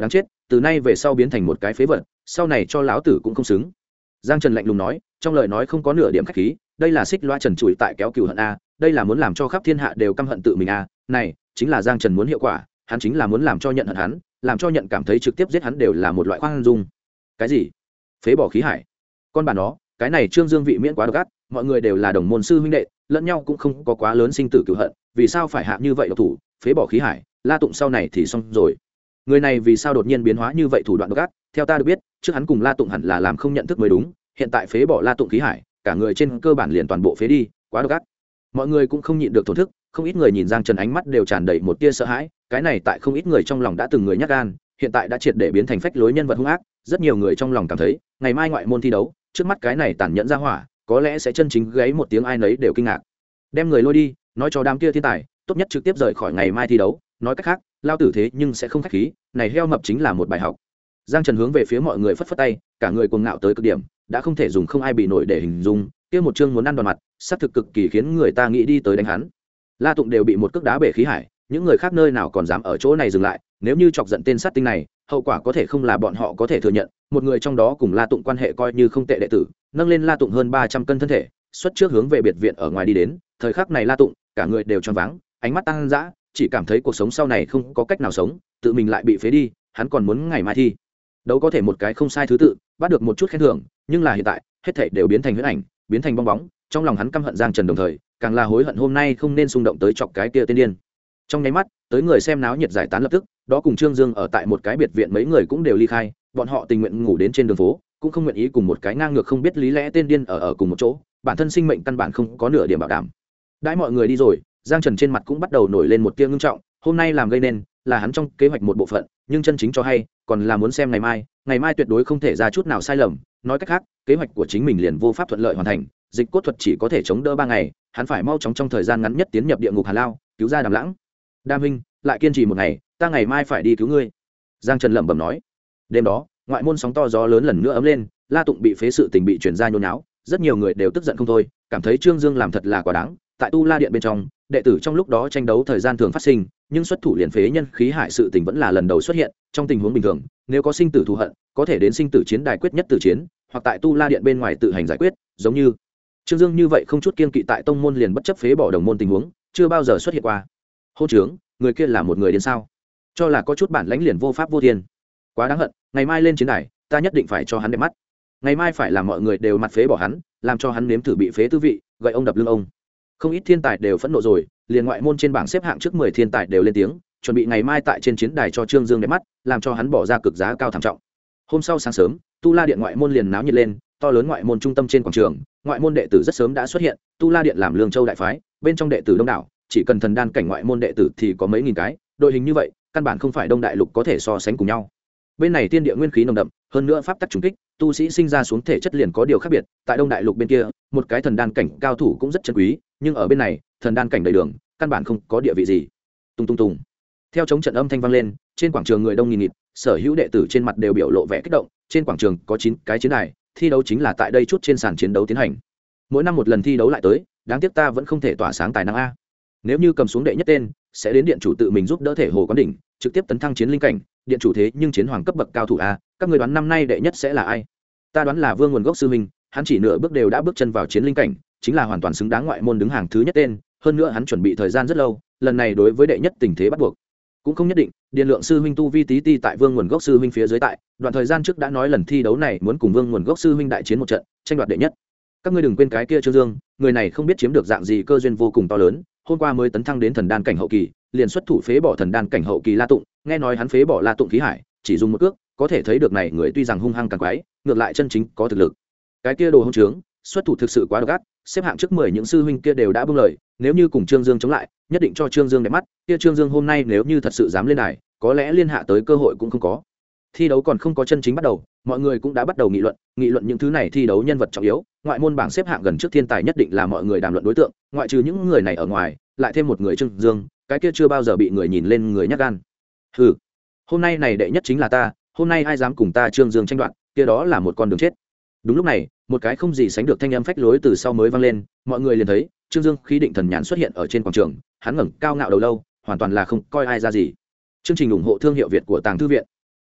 từ nay về sau biến thành một cái phế vật, sau này cho lão tử cũng không xứng. Giang Trần lạnh lùng nói, trong lời nói không có nửa điểm khách khí, đây là xích loa trần trụi tại kéo cừu hận a, đây là muốn làm cho khắp thiên hạ đều căm hận tự mình a, này chính là Giang Trần muốn hiệu quả, hắn chính là muốn làm cho nhận hận hắn, làm cho nhận cảm thấy trực tiếp giết hắn đều là một loại khoan dung. Cái gì? Phế bỏ khí hải? Con bà nó, cái này Trương Dương vị miễn quá độc ác, mọi người đều là đồng môn sư huynh đệ, lẫn nhau cũng không có quá lớn sinh tử cừu hận, vì sao phải hạ như vậy độc thủ, phế bỏ khí hải, La Tụng sau này thì xong rồi. Người này vì sao đột nhiên biến hóa như vậy thủ đoạn độc ác, theo ta được biết, trước hắn cùng La Tụng hẳn là làm không nhận thức mới đúng, hiện tại phế bỏ La Tụng khí hải, cả người trên cơ bản liền toàn bộ phế đi, quá độc ác. Mọi người cũng không nhịn được thổn thức, không ít người nhìn Giang Trần ánh mắt đều tràn đầy một tia sợ hãi, cái này tại không ít người trong lòng đã từng người nhát gan, hiện tại đã triệt để biến thành phách lối nhân vật hung ác, rất nhiều người trong lòng cảm thấy, ngày mai ngoại môn thi đấu, trước mắt cái này tàn nhẫn ra hỏa, có lẽ sẽ chân chính gáy một tiếng ai nấy đều kinh ngạc. Đem người lôi đi, nói cho đám kia thiên tài, tốt nhất trực tiếp rời khỏi ngày mai thi đấu, nói cách khác, lao tử thế nhưng sẽ không khách khí, này heo mập chính là một bài học. Giang Trần hướng về phía mọi người phất phất tay, cả người cuồng ngạo tới cực điểm, đã không thể dùng không ai bị nổi để hình dung, kia một chương muốn ăn đòn mặt, sát thực cực kỳ khiến người ta nghĩ đi tới đánh hắn. La Tụng đều bị một cước đá bể khí hải, những người khác nơi nào còn dám ở chỗ này dừng lại, nếu như chọc giận tên sát tinh này, hậu quả có thể không là bọn họ có thể thừa nhận. Một người trong đó cùng La Tụng quan hệ coi như không tệ đệ tử, nâng lên La Tụng hơn 300 cân thân thể, xuất trước hướng về biệt viện ở ngoài đi đến, thời khắc này La Tụng, cả người đều choáng váng, ánh mắt tăng dã, chỉ cảm thấy cuộc sống sau này không có cách nào sống, tự mình lại bị phế đi, hắn còn muốn ngày mai thi đấu có thể một cái không sai thứ tự, bắt được một chút khen thưởng, nhưng là hiện tại, hết thảy đều biến thành huyễn ảnh, biến thành bong bóng, trong lòng hắn căm hận Giang Trần đồng thời, càng là hối hận hôm nay không nên xung động tới chọc cái kia tên điên. Trong nháy mắt, tới người xem náo nhiệt giải tán lập tức, đó cùng Trương Dương ở tại một cái biệt viện mấy người cũng đều ly khai, bọn họ tình nguyện ngủ đến trên đường phố, cũng không nguyện ý cùng một cái ngang ngược không biết lý lẽ tên điên ở cùng một chỗ, bản thân sinh mệnh căn bản không có nửa điểm bảo đảm. Đãi mọi người đi rồi, Giang Trần trên mặt cũng bắt đầu nổi lên một tia ngưng trọng, hôm nay làm gây nên là hắn trong kế hoạch một bộ phận, nhưng chân chính cho hay, còn là muốn xem ngày mai tuyệt đối không thể ra chút nào sai lầm, nói cách khác, kế hoạch của chính mình liền vô pháp thuận lợi hoàn thành, dịch cốt thuật chỉ có thể chống đỡ 3 ngày, hắn phải mau chóng trong thời gian ngắn nhất tiến nhập địa ngục Hà Lao, cứu ra Đàm Lãng. Đam huynh, lại kiên trì một ngày, ta ngày mai phải đi cứu ngươi. Giang Trần lẩm bẩm nói. Đêm đó, ngoại môn sóng to gió lớn lần nữa ấm lên, La Tụng bị phế sự tình bị truyền ra nhốn nháo, rất nhiều người đều tức giận không thôi, cảm thấy Trương Dương làm thật là quá đáng. Tại Tu La Điện bên trong, đệ tử trong lúc đó tranh đấu thời gian thường phát sinh, nhưng xuất thủ liền phế nhân khí hại sự tình vẫn là lần đầu xuất hiện. Trong tình huống bình thường, nếu có sinh tử thù hận, có thể đến sinh tử chiến đài quyết nhất tử chiến, hoặc tại Tu La Điện bên ngoài tự hành giải quyết, giống như Trương Dương như vậy không chút kiên kỵ tại tông môn liền bất chấp phế bỏ đồng môn tình huống, chưa bao giờ xuất hiện qua. Hôn trướng, người kia là một người đến sao? Cho là có chút bản lãnh liền vô pháp vô thiên, quá đáng hận. Ngày mai lên chiến đài, ta nhất định phải cho hắn đẹp mắt. Ngày mai phải làm mọi người đều mặt phế bỏ hắn, làm cho hắn nếm thử bị phế tư vị, gậy ông đập lưng ông. Không ít thiên tài đều phẫn nộ rồi, liền ngoại môn trên bảng xếp hạng trước 10 thiên tài đều lên tiếng, chuẩn bị ngày mai tại trên chiến đài cho Trương Dương đẹp mắt, làm cho hắn bỏ ra cực giá cao thảm trọng. Hôm sau sáng sớm, Tu La Điện ngoại môn liền náo nhiệt lên, to lớn ngoại môn trung tâm trên quảng trường, ngoại môn đệ tử rất sớm đã xuất hiện. Tu La Điện làm Lương Châu đại phái, bên trong đệ tử đông đảo, chỉ cần thần đan cảnh ngoại môn đệ tử thì có mấy nghìn cái, đội hình như vậy, căn bản không phải Đông Đại Lục có thể so sánh cùng nhau. Bên này tiên địa nguyên khí nồng đậm, hơn nữa pháp tắc trùng kích, tu sĩ sinh ra xuống thể chất liền có điều khác biệt. Tại Đông Đại Lục bên kia, một cái thần đan cảnh cao thủ cũng rất chân quý, nhưng ở bên này, thần đan cảnh đầy đường, căn bản không có địa vị gì. Tung tung tung. Theo chống trận âm thanh vang lên, trên quảng trường người đông nghìn nghịt, sở hữu đệ tử trên mặt đều biểu lộ vẻ kích động. Trên quảng trường có 9 cái chiến đài, thi đấu chính là tại đây chút trên sàn chiến đấu tiến hành. Mỗi năm một lần thi đấu lại tới, đáng tiếc ta vẫn không thể tỏa sáng tài năng a. Nếu như cầm xuống đệ nhất tên, sẽ đến điện chủ tự mình giúp đỡ thể hồ quán đỉnh, trực tiếp tấn thăng chiến linh cảnh, điện chủ thế nhưng chiến hoàng cấp bậc cao thủ a, các người đoán năm nay đệ nhất sẽ là ai? Ta đoán là Vương nguồn gốc sư huynh, hắn chỉ nửa bước đều đã bước chân vào chiến linh cảnh, chính là hoàn toàn xứng đáng ngoại môn đứng hàng thứ nhất tên, hơn nữa hắn chuẩn bị thời gian rất lâu, lần này đối với đệ nhất tình thế bắt buộc. Cũng không nhất định, Điền Lượng sư huynh tu vi tí ti tại Vương nguồn gốc sư huynh phía dưới tại, đoạn thời gian trước đã nói lần thi đấu này muốn cùng Vương nguồn gốc sư huynh đại chiến một trận, tranh đoạt đệ nhất. Các ngươi đừng quên cái kia Trương Dương, người này không biết chiếm được dạng gì cơ duyên vô cùng to lớn, hôm qua mới tấn thăng đến thần đan cảnh hậu kỳ, liền xuất thủ phế bỏ thần đan cảnh hậu kỳ La Tụng, nghe nói hắn phế bỏ La Tụng khí hải, chỉ dùng một cước, có thể thấy được này người tuy rằng hung hăng càng quái, ngược lại chân chính có thực lực. Cái kia đồ hỗn trướng, xuất thủ thực sự quá độc ác, xếp hạng trước 10 những sư huynh kia đều đã buông lời, nếu như cùng Trương Dương chống lại, nhất định cho Trương Dương đẹp mắt, kia Trương Dương hôm nay nếu như thật sự dám lên đài, có lẽ liên hạ tới cơ hội cũng không có. Thi đấu còn không có chân chính bắt đầu, mọi người cũng đã bắt đầu nghị luận những thứ này thi đấu nhân vật trọng yếu, ngoại môn bảng xếp hạng gần trước thiên tài nhất định là mọi người đàm luận đối tượng, ngoại trừ những người này ở ngoài, lại thêm một người Trương Dương, cái kia chưa bao giờ bị người nhìn lên người nhát gan. Hừ, hôm nay này đệ nhất chính là ta, hôm nay ai dám cùng ta Trương Dương tranh đoạt, kia đó là một con đường chết. Đúng lúc này, một cái không gì sánh được thanh âm phách lối từ sau mới vang lên, mọi người liền thấy Trương Dương khí định thần nhàn xuất hiện ở trên quảng trường, hắn ngẩng cao ngạo đầu lâu, hoàn toàn là không coi ai ra gì. Chương trình ủng hộ thương hiệu Việt của Tàng Thư viện.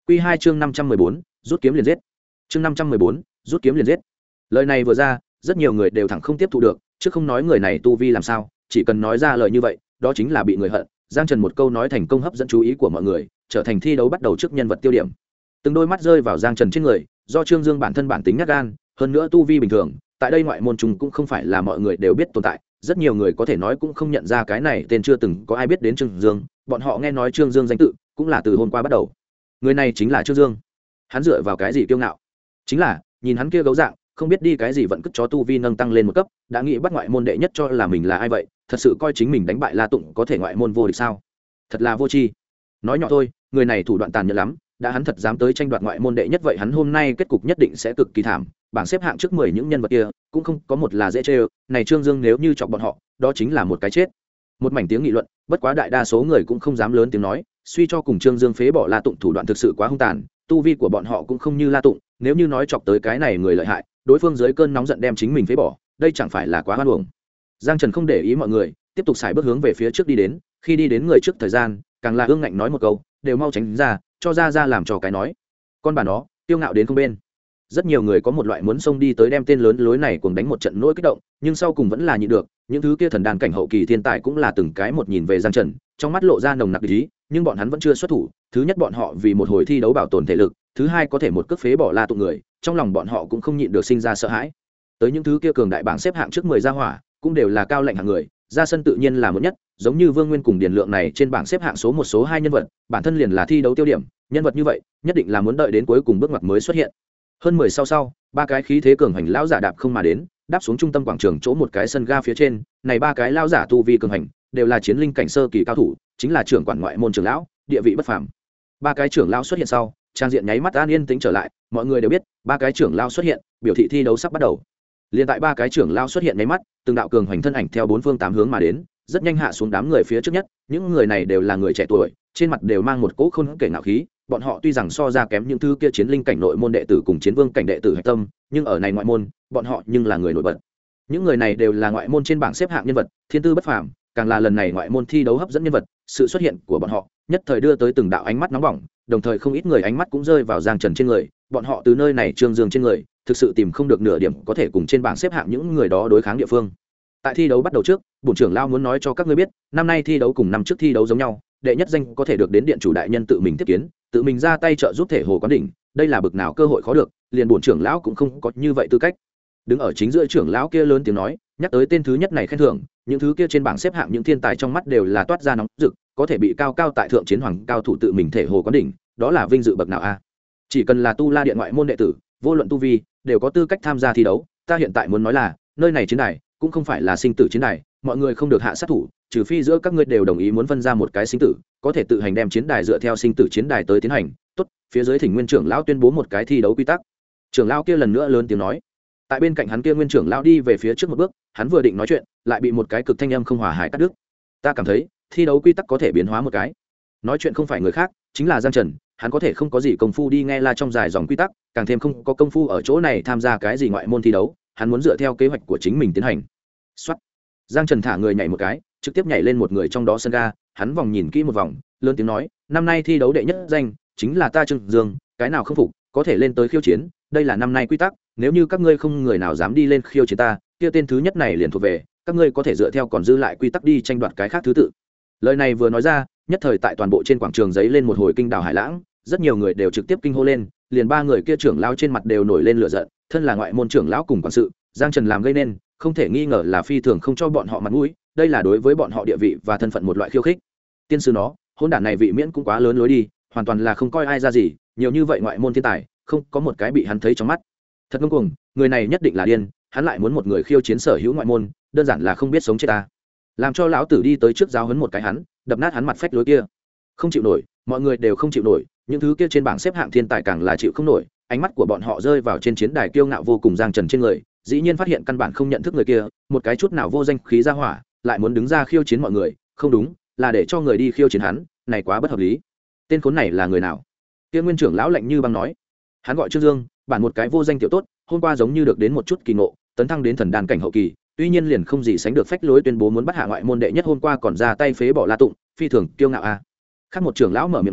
Quy 2 chương 514, rút kiếm liền giết. Chương 514, rút kiếm liền giết. Lời này vừa ra, rất nhiều người đều thẳng không tiếp thu được, chứ không nói người này tu vi làm sao, chỉ cần nói ra lời như vậy, đó chính là bị người hận. Giang Trần một câu nói thành công hấp dẫn chú ý của mọi người, trở thành thi đấu bắt đầu trước nhân vật tiêu điểm. Từng đôi mắt rơi vào Giang Trần trên người, do Trương Dương bản thân bản tính nhát gan, hơn nữa tu vi bình thường, tại đây ngoại môn chúng cũng không phải là mọi người đều biết tồn tại, rất nhiều người có thể nói cũng không nhận ra cái này tên, chưa từng có ai biết đến Trương Dương, bọn họ nghe nói Trương Dương danh tự, cũng là từ hôm qua bắt đầu. Người này chính là Trương Dương. Hắn dựa vào cái gì kiêu ngạo? Chính là, nhìn hắn kia gấu dạng, không biết đi cái gì vẫn cất chó tu vi nâng tăng lên một cấp, đã nghĩ bắt ngoại môn đệ nhất cho là mình là ai vậy, thật sự coi chính mình đánh bại La Tụng có thể ngoại môn vô địch sao? Thật là vô tri. Nói nhỏ thôi, người này thủ đoạn tàn nhẫn lắm, đã hắn thật dám tới tranh đoạt ngoại môn đệ nhất vậy hắn hôm nay kết cục nhất định sẽ cực kỳ thảm, bảng xếp hạng trước 10 những nhân vật kia cũng không có một là dễ chơi, này Trương Dương nếu như chọc bọn họ, đó chính là một cái chết. Một mảnh tiếng nghị luận, bất quá đại đa số người cũng không dám lớn tiếng nói, suy cho cùng Trương Dương phế bỏ La Tụng thủ đoạn thực sự quá hung tàn, tu vi của bọn họ cũng không như La Tụng, nếu như nói chọc tới cái này người lợi hại, đối phương dưới cơn nóng giận đem chính mình phế bỏ, đây chẳng phải là quá hoan uổng. Giang Trần không để ý mọi người, tiếp tục xài bước hướng về phía trước đi đến, khi đi đến người trước thời gian, càng là ương ngạnh nói một câu, đều mau tránh ra, cho ra làm trò cái nói. Con bà nó, kiêu ngạo đến không bên. Rất nhiều người có một loại muốn xông đi tới đem tên lớn lối này cùng đánh một trận nỗi kích động, nhưng sau cùng vẫn là nhịn được. Những thứ kia thần đàn cảnh hậu kỳ thiên tài cũng là từng cái một nhìn về Giang Trần, trong mắt lộ ra nồng nặc ý, nhưng bọn hắn vẫn chưa xuất thủ. Thứ nhất, bọn họ vì một hồi thi đấu bảo tồn thể lực, thứ hai, có thể một cước phế bỏ La Tụng người, trong lòng bọn họ cũng không nhịn được sinh ra sợ hãi. Tới những thứ kia cường đại bảng xếp hạng trước 10 gia hỏa, cũng đều là cao lệnh hạng người, ra sân tự nhiên là một nhất, giống như Vương Nguyên cùng Điền Lượng này trên bảng xếp hạng số 1 số 2 nhân vật, bản thân liền là thi đấu tiêu điểm, nhân vật như vậy, nhất định là muốn đợi đến cuối cùng bước ngoặt mới xuất hiện. Hơn 10 sau, ba cái khí thế cường hành lão giả đạp không mà đến, đáp xuống trung tâm quảng trường chỗ một cái sân ga phía trên, này ba cái lão giả tu vi cường hành, đều là chiến linh cảnh sơ kỳ cao thủ, chính là trưởng quản ngoại môn trưởng lão, địa vị bất phàm. Ba cái trưởng lão xuất hiện sau, trang diện nháy mắt an yên tĩnh trở lại, mọi người đều biết, ba cái trưởng lão xuất hiện, biểu thị thi đấu sắp bắt đầu. Liên tại ba cái trưởng lão xuất hiện nháy mắt, từng đạo cường hành thân ảnh theo bốn phương tám hướng mà đến, rất nhanh hạ xuống đám người phía trước nhất, những người này đều là người trẻ tuổi, trên mặt đều mang một cỗ khôn kể ngạo khí, bọn họ tuy rằng so ra kém những thứ kia chiến linh cảnh nội môn đệ tử cùng chiến vương cảnh đệ tử hạch tâm, nhưng ở này ngoại môn, bọn họ nhưng là người nổi bật. Những người này đều là ngoại môn trên bảng xếp hạng nhân vật, thiên tư bất phàm, càng là lần này ngoại môn thi đấu hấp dẫn nhân vật, sự xuất hiện của bọn họ, nhất thời đưa tới từng đạo ánh mắt nóng bỏng, đồng thời không ít người ánh mắt cũng rơi vào Giang Trần trên người, bọn họ từ nơi này Trương Dương trên người, thực sự tìm không được nửa điểm có thể cùng trên bảng xếp hạng những người đó đối kháng địa phương. Tại thi đấu bắt đầu trước, bổn trưởng lão muốn nói cho các ngươi biết, năm nay thi đấu cùng năm trước thi đấu giống nhau, đệ nhất danh có thể được đến điện chủ đại nhân tự mình tiếp kiến, tự mình ra tay trợ giúp thể hồ quán đỉnh, đây là bực nào cơ hội khó được, liền bổn trưởng lão cũng không có như vậy tư cách. Đứng ở chính giữa trưởng lão kia lớn tiếng nói, nhắc tới tên thứ nhất này khen thưởng, những thứ kia trên bảng xếp hạng những thiên tài trong mắt đều là toát ra nóng rực, có thể bị cao cao tại thượng chiến hoàng cao thủ tự mình thể hồ quán đỉnh, đó là vinh dự bậc nào a? Chỉ cần là tu la điện ngoại môn đệ tử, vô luận tu vi, đều có tư cách tham gia thi đấu. Ta hiện tại muốn nói là, nơi này chiến đài cũng không phải là sinh tử chiến đài, mọi người không được hạ sát thủ, trừ phi giữa các ngươi đều đồng ý muốn phân ra một cái sinh tử, có thể tự hành đem chiến đài dựa theo sinh tử chiến đài tới tiến hành. Tốt, phía dưới Thỉnh Nguyên trưởng lão tuyên bố một cái thi đấu quy tắc. Trưởng lão kia lần nữa lớn tiếng nói. Tại bên cạnh hắn kia Nguyên trưởng lão đi về phía trước một bước, hắn vừa định nói chuyện, lại bị một cái cực thanh âm không hòa hải cắt đứt. Ta cảm thấy, thi đấu quy tắc có thể biến hóa một cái. Nói chuyện không phải người khác, chính là Giang Trần, hắn có thể không có gì công phu đi nghe la trong dài dòng quy tắc, càng thêm không có công phu ở chỗ này tham gia cái gì ngoại môn thi đấu, hắn muốn dựa theo kế hoạch của chính mình tiến hành. Soát. Giang Trần thả người nhảy một cái, trực tiếp nhảy lên một người trong đó sân ga, hắn vòng nhìn kỹ một vòng, lớn tiếng nói, năm nay thi đấu đệ nhất danh chính là ta Trương Dương, cái nào không phục, có thể lên tới khiêu chiến, đây là năm nay quy tắc, nếu như các ngươi không người nào dám đi lên khiêu chiến ta, kia tên thứ nhất này liền thuộc về, các ngươi có thể dựa theo còn dư lại quy tắc đi tranh đoạt cái khác thứ tự. Lời này vừa nói ra, nhất thời tại toàn bộ trên quảng trường giấy lên một hồi kinh đảo hải lãng, rất nhiều người đều trực tiếp kinh hô lên, liền ba người kia trưởng lão trên mặt đều nổi lên lửa giận, thân là ngoại môn trưởng lão cùng quản sự, Giang Trần làm gây nên, không thể nghi ngờ là phi thường không cho bọn họ mặt mũi, đây là đối với bọn họ địa vị và thân phận một loại khiêu khích. Tiên sư nó, hôn đản này vị miễn cũng quá lớn lối đi, hoàn toàn là không coi ai ra gì, nhiều như vậy ngoại môn thiên tài, không có một cái bị hắn thấy trong mắt. Thật ngông cuồng, người này nhất định là điên, hắn lại muốn một người khiêu chiến sở hữu ngoại môn, đơn giản là không biết sống chết ta. Làm cho lão tử đi tới trước giáo huấn một cái hắn, đập nát hắn mặt phách lối kia. Không chịu nổi, mọi người đều không chịu nổi, những thứ kia trên bảng xếp hạng thiên tài càng là chịu không nổi, ánh mắt của bọn họ rơi vào trên chiến đài kiêu ngạo vô cùng Giang Trần trên người, dĩ nhiên phát hiện căn bản không nhận thức người kia, một cái chút nào vô danh khí ra hỏa, lại muốn đứng ra khiêu chiến mọi người, không đúng, là để cho người đi khiêu chiến hắn, này quá bất hợp lý. Tên khốn này là người nào? Kia Nguyên trưởng lão lạnh như băng nói. Hắn gọi Trương Dương, bản một cái vô danh tiểu tốt, hôm qua giống như được đến một chút kỳ ngộ, tấn thăng đến thần đan cảnh hậu kỳ, tuy nhiên liền không gì sánh được phách lối tuyên bố muốn bắt hạ ngoại môn đệ nhất, hôm qua còn ra tay phế bỏ La Tụng, phi thường kiêu ngạo a. Khác một trưởng lão mở miệng nói,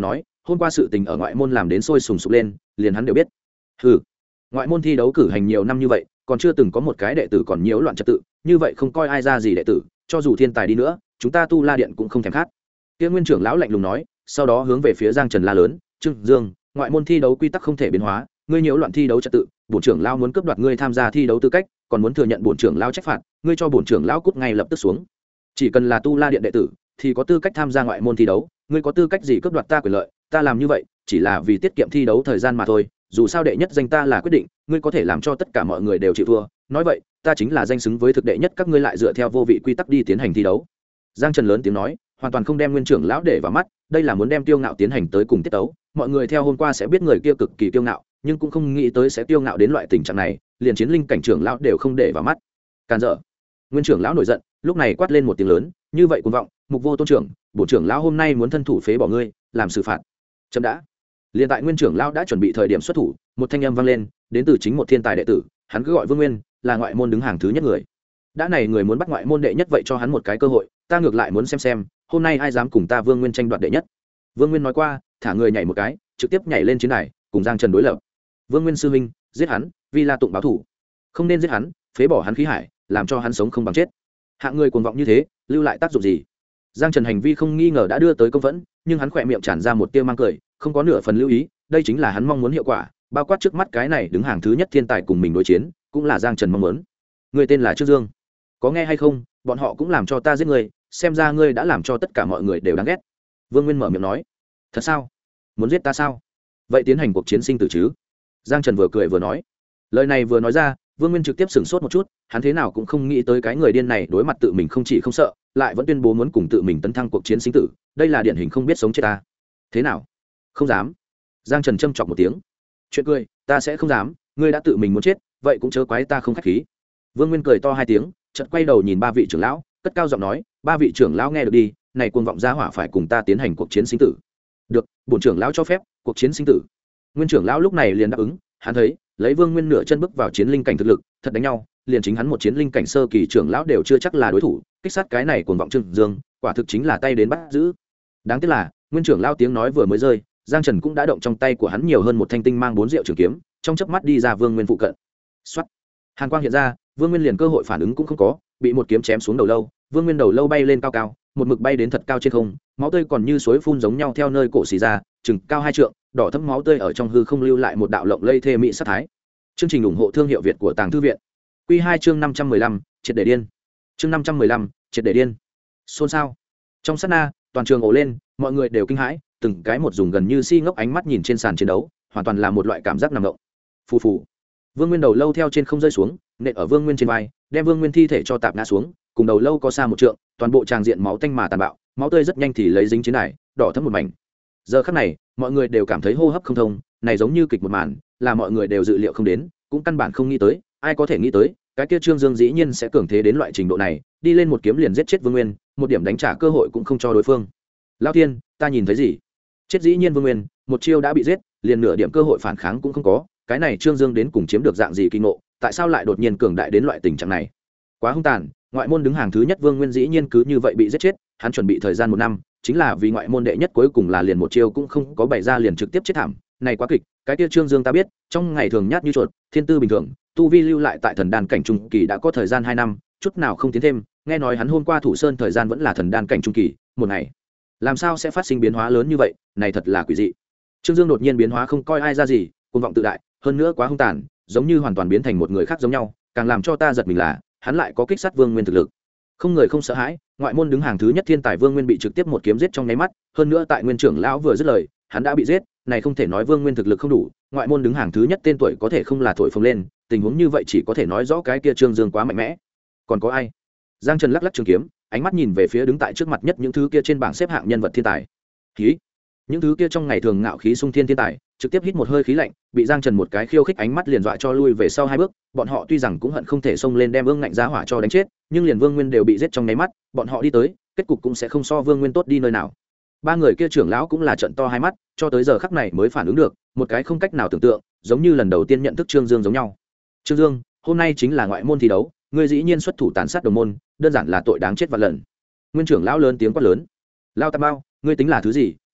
hôm qua sự tình ở ngoại môn làm đến sôi sùng sục lên, liền hắn đều biết. Ừ, ngoại môn thi đấu cử hành nhiều năm như vậy, còn chưa từng có một cái đệ tử còn nhiễu loạn trật tự, như vậy không coi ai ra gì đệ tử, cho dù thiên tài đi nữa, chúng ta Tu La Điện cũng không thèm khát. Kia Nguyên trưởng lão lạnh lùng nói, sau đó hướng về phía Giang Trần la lớn, "Trương Dương, ngoại môn thi đấu quy tắc không thể biến hóa, ngươi nhiễu loạn thi đấu trật tự, bổn trưởng lão muốn cướp đoạt ngươi tham gia thi đấu tư cách, còn muốn thừa nhận bổn trưởng lão trách phạt, ngươi cho bổn trưởng lão cút ngay lập tức xuống. Chỉ cần là Tu La Điện đệ tử thì có tư cách tham gia ngoại môn thi đấu, ngươi có tư cách gì cướp đoạt ta quyền lợi? Ta làm như vậy chỉ là vì tiết kiệm thi đấu thời gian mà thôi, dù sao đệ nhất danh ta là quyết định, ngươi có thể làm cho tất cả mọi người đều chịu thua, nói vậy ta chính là danh xứng với thực đệ nhất, các ngươi lại dựa theo vô vị quy tắc đi tiến hành thi đấu." Giang Trần lớn tiếng nói, hoàn toàn không đem Nguyên trưởng lão để vào mắt, đây là muốn đem Tiêu Ngạo tiến hành tới cùng tiết tấu. Mọi người theo hôm qua sẽ biết người kia cực kỳ kiêu ngạo, nhưng cũng không nghĩ tới sẽ kiêu ngạo đến loại tình trạng này, liền chiến linh cảnh trưởng lão đều không để vào mắt. Càn dở. Nguyên trưởng lão nổi giận, lúc này quát lên một tiếng lớn, "Như vậy cuồng vọng, Mục Vô Tôn trưởng, bổn trưởng lão hôm nay muốn thân thủ phế bỏ ngươi, làm xử phạt." Chấm đã. Liên tại Nguyên trưởng lão đã chuẩn bị thời điểm xuất thủ, một thanh âm vang lên, đến từ chính một thiên tài đệ tử, hắn cứ gọi Vương Nguyên, là ngoại môn đứng hàng thứ nhất người. Đã này người muốn bắt ngoại môn đệ nhất, vậy cho hắn một cái cơ hội, ta ngược lại muốn xem hôm nay ai dám cùng ta Vương Nguyên tranh đoạt đệ nhất. Vương Nguyên nói qua, thả người nhảy một cái, trực tiếp nhảy lên chiến đài, cùng Giang Trần đối lập. Vương Nguyên sư huynh, giết hắn, vì La Tụng báo thủ. Không nên giết hắn, phế bỏ hắn khí hải, làm cho hắn sống không bằng chết. Hạng người cuồng vọng như thế, lưu lại tác dụng gì? Giang Trần hành vi không nghi ngờ đã đưa tới công phẫn, nhưng hắn khỏe miệng tràn ra một tia mang cười, không có nửa phần lưu ý, đây chính là hắn mong muốn hiệu quả, bao quát trước mắt cái này đứng hàng thứ nhất thiên tài cùng mình đối chiến, cũng là Giang Trần mong muốn. Người tên là Trương Dương, có nghe hay không? Bọn họ cũng làm cho ta giết người, xem ra ngươi đã làm cho tất cả mọi người đều đáng ghét. Vương Nguyên mở miệng nói. Thật sao? Muốn giết ta sao? Vậy tiến hành cuộc chiến sinh tử chứ? Giang Trần vừa cười vừa nói. Lời này vừa nói ra, Vương Nguyên trực tiếp sửng sốt một chút, hắn thế nào cũng không nghĩ tới cái người điên này đối mặt tự mình không chỉ không sợ, lại vẫn tuyên bố muốn cùng tự mình tấn thăng cuộc chiến sinh tử, đây là điển hình không biết sống chết ta. Thế nào? Không dám. Giang Trần châm chọc một tiếng. Chuyện cười, ta sẽ không dám, ngươi đã tự mình muốn chết, vậy cũng chớ quái ta không khách khí. Vương Nguyên cười to hai tiếng, chợt quay đầu nhìn ba vị trưởng lão, cất cao giọng nói, ba vị trưởng lão nghe được đi, này cuồng vọng gia hỏa phải cùng ta tiến hành cuộc chiến sinh tử. Được, bổn trưởng lão cho phép, cuộc chiến sinh tử. Nguyên trưởng lão lúc này liền đáp ứng, hắn thấy, lấy Vương Nguyên nửa chân bước vào chiến linh cảnh thực lực, thật đánh nhau, liền chính hắn một chiến linh cảnh sơ kỳ trưởng lão đều chưa chắc là đối thủ, kích sát cái này cuồng vọng Trương Dương, quả thực chính là tay đến bắt giữ. Đáng tiếc là, Nguyên trưởng lão tiếng nói vừa mới rơi, Giang Trần cũng đã động trong tay của hắn nhiều hơn một thanh tinh mang 4 diệu trường kiếm, trong chớp mắt đi ra Vương Nguyên phụ cận. Soát. Hàn quang hiện ra, Vương Nguyên liền cơ hội phản ứng cũng không có, bị một kiếm chém xuống đầu lâu, Vương Nguyên đầu lâu bay lên cao cao, một mực bay đến thật cao trên không, máu tươi còn như suối phun giống nhau theo nơi cổ xì ra, chừng cao 2 trượng, đỏ thẫm máu tươi ở trong hư không lưu lại một đạo lộng lây thê mỹ sát thái. Chương trình ủng hộ thương hiệu Việt của Tàng Thư viện. Quy 2 chương 515, triệt để điên. Chương 515, triệt để điên. Xôn xao. Trong sát na, toàn trường ồ lên, mọi người đều kinh hãi, từng cái một dùng gần như si ngốc ánh mắt nhìn trên sàn chiến đấu, hoàn toàn là một loại cảm giác nằm ngộng. Phù phù. Vương Nguyên đầu lâu theo trên không rơi xuống, nện ở Vương Nguyên trên vai, đem Vương Nguyên thi thể cho tạp ngã xuống, cùng đầu lâu có xa một trượng, toàn bộ tràng diện máu tanh mà tàn bạo, máu tươi rất nhanh thì lấy dính chiến đài, đỏ thẫm một mảnh. Giờ khắc này, mọi người đều cảm thấy hô hấp không thông, này giống như kịch một màn, là mọi người đều dự liệu không đến, cũng căn bản không nghĩ tới, ai có thể nghĩ tới, cái kia Trương Dương dĩ nhiên sẽ cường thế đến loại trình độ này, đi lên một kiếm liền giết chết Vương Nguyên, một điểm đánh trả cơ hội cũng không cho đối phương. Lão Thiên, ta nhìn thấy gì? Chết dĩ nhiên Vương Nguyên, một chiêu đã bị giết, liền nửa điểm cơ hội phản kháng cũng không có, cái này Trương Dương đến cùng chiếm được dạng gì kỳ ngộ, tại sao lại đột nhiên cường đại đến loại tình trạng này? Quá hung tàn, ngoại môn đứng hàng thứ nhất Vương Nguyên dĩ nhiên cứ như vậy bị giết chết, hắn chuẩn bị thời gian 1 năm, chính là vì ngoại môn đệ nhất cuối cùng là liền một chiêu cũng không có bày ra liền trực tiếp chết thảm, này quá kịch, cái kia Trương Dương ta biết, trong ngày thường nhát như chuột, thiên tư bình thường, tu vi lưu lại tại thần đan cảnh trung kỳ đã có thời gian 2 năm, chút nào không tiến thêm, nghe nói hắn hôm qua thủ sơn thời gian vẫn là thần đan cảnh trung kỳ, một ngày, làm sao sẽ phát sinh biến hóa lớn như vậy, này thật là quỷ dị. Trương Dương đột nhiên biến hóa không coi ai ra gì, cuồng vọng tự đại, hơn nữa quá hung tàn, giống như hoàn toàn biến thành một người khác giống nhau, càng làm cho ta giật mình là, hắn lại có kích sát Vương Nguyên thực lực. Không người không sợ hãi, ngoại môn đứng hàng thứ nhất thiên tài Vương Nguyên bị trực tiếp một kiếm giết trong nháy mắt, hơn nữa tại Nguyên trưởng lão vừa dứt lời, hắn đã bị giết, này không thể nói Vương Nguyên thực lực không đủ, ngoại môn đứng hàng thứ nhất tên tuổi có thể không là thổi phồng lên, tình huống như vậy chỉ có thể nói rõ cái kia Trương Dương quá mạnh mẽ. Còn có ai? Giang Trần lắc lắc trường kiếm, ánh mắt nhìn về phía đứng tại trước mặt nhất những thứ kia trên bảng xếp hạng nhân vật thiên tài. Khí, những thứ kia trong ngày thường ngạo khí sung thiên thiên tài, trực tiếp hít một hơi khí lạnh, bị Giang Trần một cái khiêu khích ánh mắt liền dọa cho lui về sau 2 bước, bọn họ tuy rằng cũng hận không thể xông lên đem Vương Ngạnh giá hỏa cho đánh chết, nhưng liền Vương Nguyên đều bị giết trong nháy mắt, bọn họ đi tới, kết cục cũng sẽ không so Vương Nguyên tốt đi nơi nào. 3 người kia trưởng lão cũng là trợn to hai mắt, cho tới giờ khắc này mới phản ứng được, một cái không cách nào tưởng tượng, giống như lần đầu tiên nhận thức Trương Dương giống nhau. Trương Dương, hôm nay chính là ngoại môn thi đấu, ngươi dĩ nhiên xuất thủ tàn sát đồng môn, đơn giản là tội đáng chết vạn lần. Nguyên trưởng lão lớn tiếng quát lớn. Lao Tam Bao, ngươi tính là thứ gì,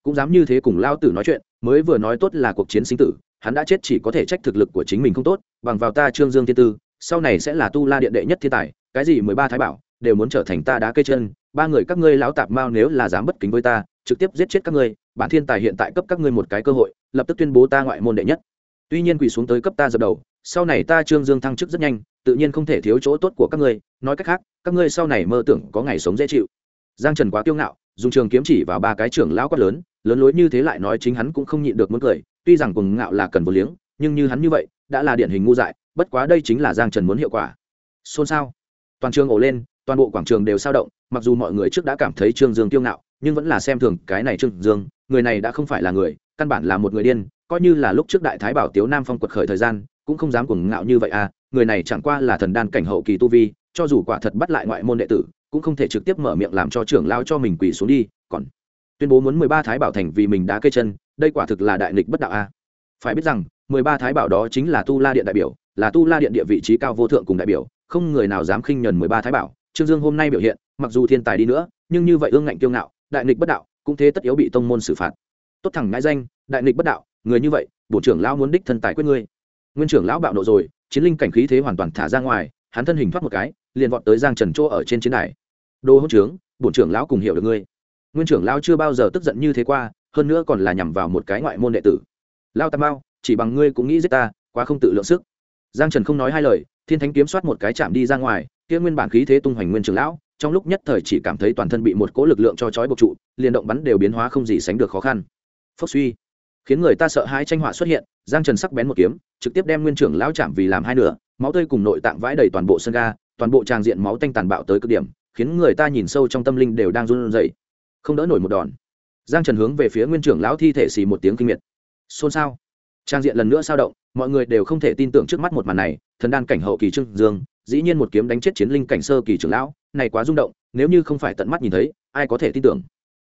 cũng dám như thế cùng lao tử nói chuyện, mới vừa nói tốt là cuộc chiến sinh tử, hắn đã chết chỉ có thể trách thực lực của chính mình không tốt, bằng vào ta Trương Dương Thiên Tư, sau này sẽ là tu la điện đệ nhất thiên tài, cái gì 13 thái bảo đều muốn trở thành ta đá cây chân, ba người các ngươi lão tạp mao nếu là dám bất kính với ta, trực tiếp giết chết các ngươi, bản thiên tài hiện tại cấp các ngươi một cái cơ hội, lập tức tuyên bố ta ngoại môn đệ nhất. Tuy nhiên quỳ xuống tới cấp ta dập đầu, sau này ta Trương Dương thăng chức rất nhanh, tự nhiên không thể thiếu chỗ tốt của các ngươi, nói cách khác, các ngươi sau này mơ tưởng có ngày sống dễ chịu. Giang Trần quá kiêu ngạo, dùng trường kiếm chỉ vào ba cái trưởng lão quát lớn, lớn lối như thế lại nói chính hắn cũng không nhịn được muốn cười, tuy rằng cuồng ngạo là cần vô liếng, nhưng như hắn như vậy, đã là điển hình ngu dại, bất quá đây chính là Giang Trần muốn hiệu quả. Xôn xao, toàn trường ồ lên, toàn bộ quảng trường đều sao động, mặc dù mọi người trước đã cảm thấy Trương Dương kiêu ngạo, nhưng vẫn là xem thường cái này Trương Dương, người này đã không phải là người, căn bản là một người điên, coi như là lúc trước đại thái bảo Tiếu Nam Phong quật khởi thời gian, cũng không dám cuồng ngạo như vậy à, người này chẳng qua là thần đan cảnh hậu kỳ tu vi, cho dù quả thật bắt lại ngoại môn đệ tử, cũng không thể trực tiếp mở miệng làm cho trưởng lão cho mình quỳ xuống đi, còn tuyên bố muốn 13 thái bảo thành vì mình đá cây chân, đây quả thực là đại nghịch bất đạo a. Phải biết rằng, 13 thái bảo đó chính là Tu La điện đại biểu, là Tu La điện địa vị trí cao vô thượng cùng đại biểu, không người nào dám khinh nhẫn 13 thái bảo. Trương Dương hôm nay biểu hiện, mặc dù thiên tài đi nữa, nhưng như vậy ương ngạnh kiêu ngạo, đại nghịch bất đạo, cũng thế tất yếu bị tông môn xử phạt. Tốt thẳng ngãi danh, đại nghịch bất đạo, người như vậy, bổ trưởng lão muốn đích thân tài quyết ngươi. Nguyên trưởng lão bạo nộ rồi, chiến linh cảnh khí thế hoàn toàn thả ra ngoài, hắn thân hình thoát một cái, liền vọt tới Giang Trần chỗ ở trên chiến đài. Đồ hỗn trướng, bổn trưởng lão cùng hiểu được ngươi. Nguyên trưởng lão chưa bao giờ tức giận như thế qua, hơn nữa còn là nhằm vào một cái ngoại môn đệ tử. Lao Tam Bao, chỉ bằng ngươi cũng nghĩ giết ta, quá không tự lượng sức. Giang Trần không nói hai lời, thiên thánh kiếm xoát một cái chạm đi ra ngoài, kia nguyên bản khí thế tung hoành Nguyên trưởng lão, trong lúc nhất thời chỉ cảm thấy toàn thân bị một cỗ lực lượng cho trói buộc trụ, liền động bắn đều biến hóa không gì sánh được khó khăn. Phốc suy, khiến người ta sợ hãi tranh họa xuất hiện, Giang Trần sắc bén một kiếm, trực tiếp đem Nguyên trưởng lão chạm vì làm hai nửa, máu tươi cùng nội tạng vãi đầy toàn bộ sân ga, toàn bộ tràng diện máu tanh tàn bạo tới cực điểm, khiến người ta nhìn sâu trong tâm linh đều đang run rẩy, không đỡ nổi một đòn. Giang Trần hướng về phía Nguyên trưởng lão thi thể xì một tiếng kinh miệt. Xôn xao, trang diện lần nữa sao động, mọi người đều không thể tin tưởng trước mắt một màn này, thần đan cảnh hậu kỳ Trương Dương, dĩ nhiên một kiếm đánh chết chiến linh cảnh sơ kỳ trưởng lão, này quá rung động, nếu như không phải tận mắt nhìn thấy, ai có thể tin tưởng.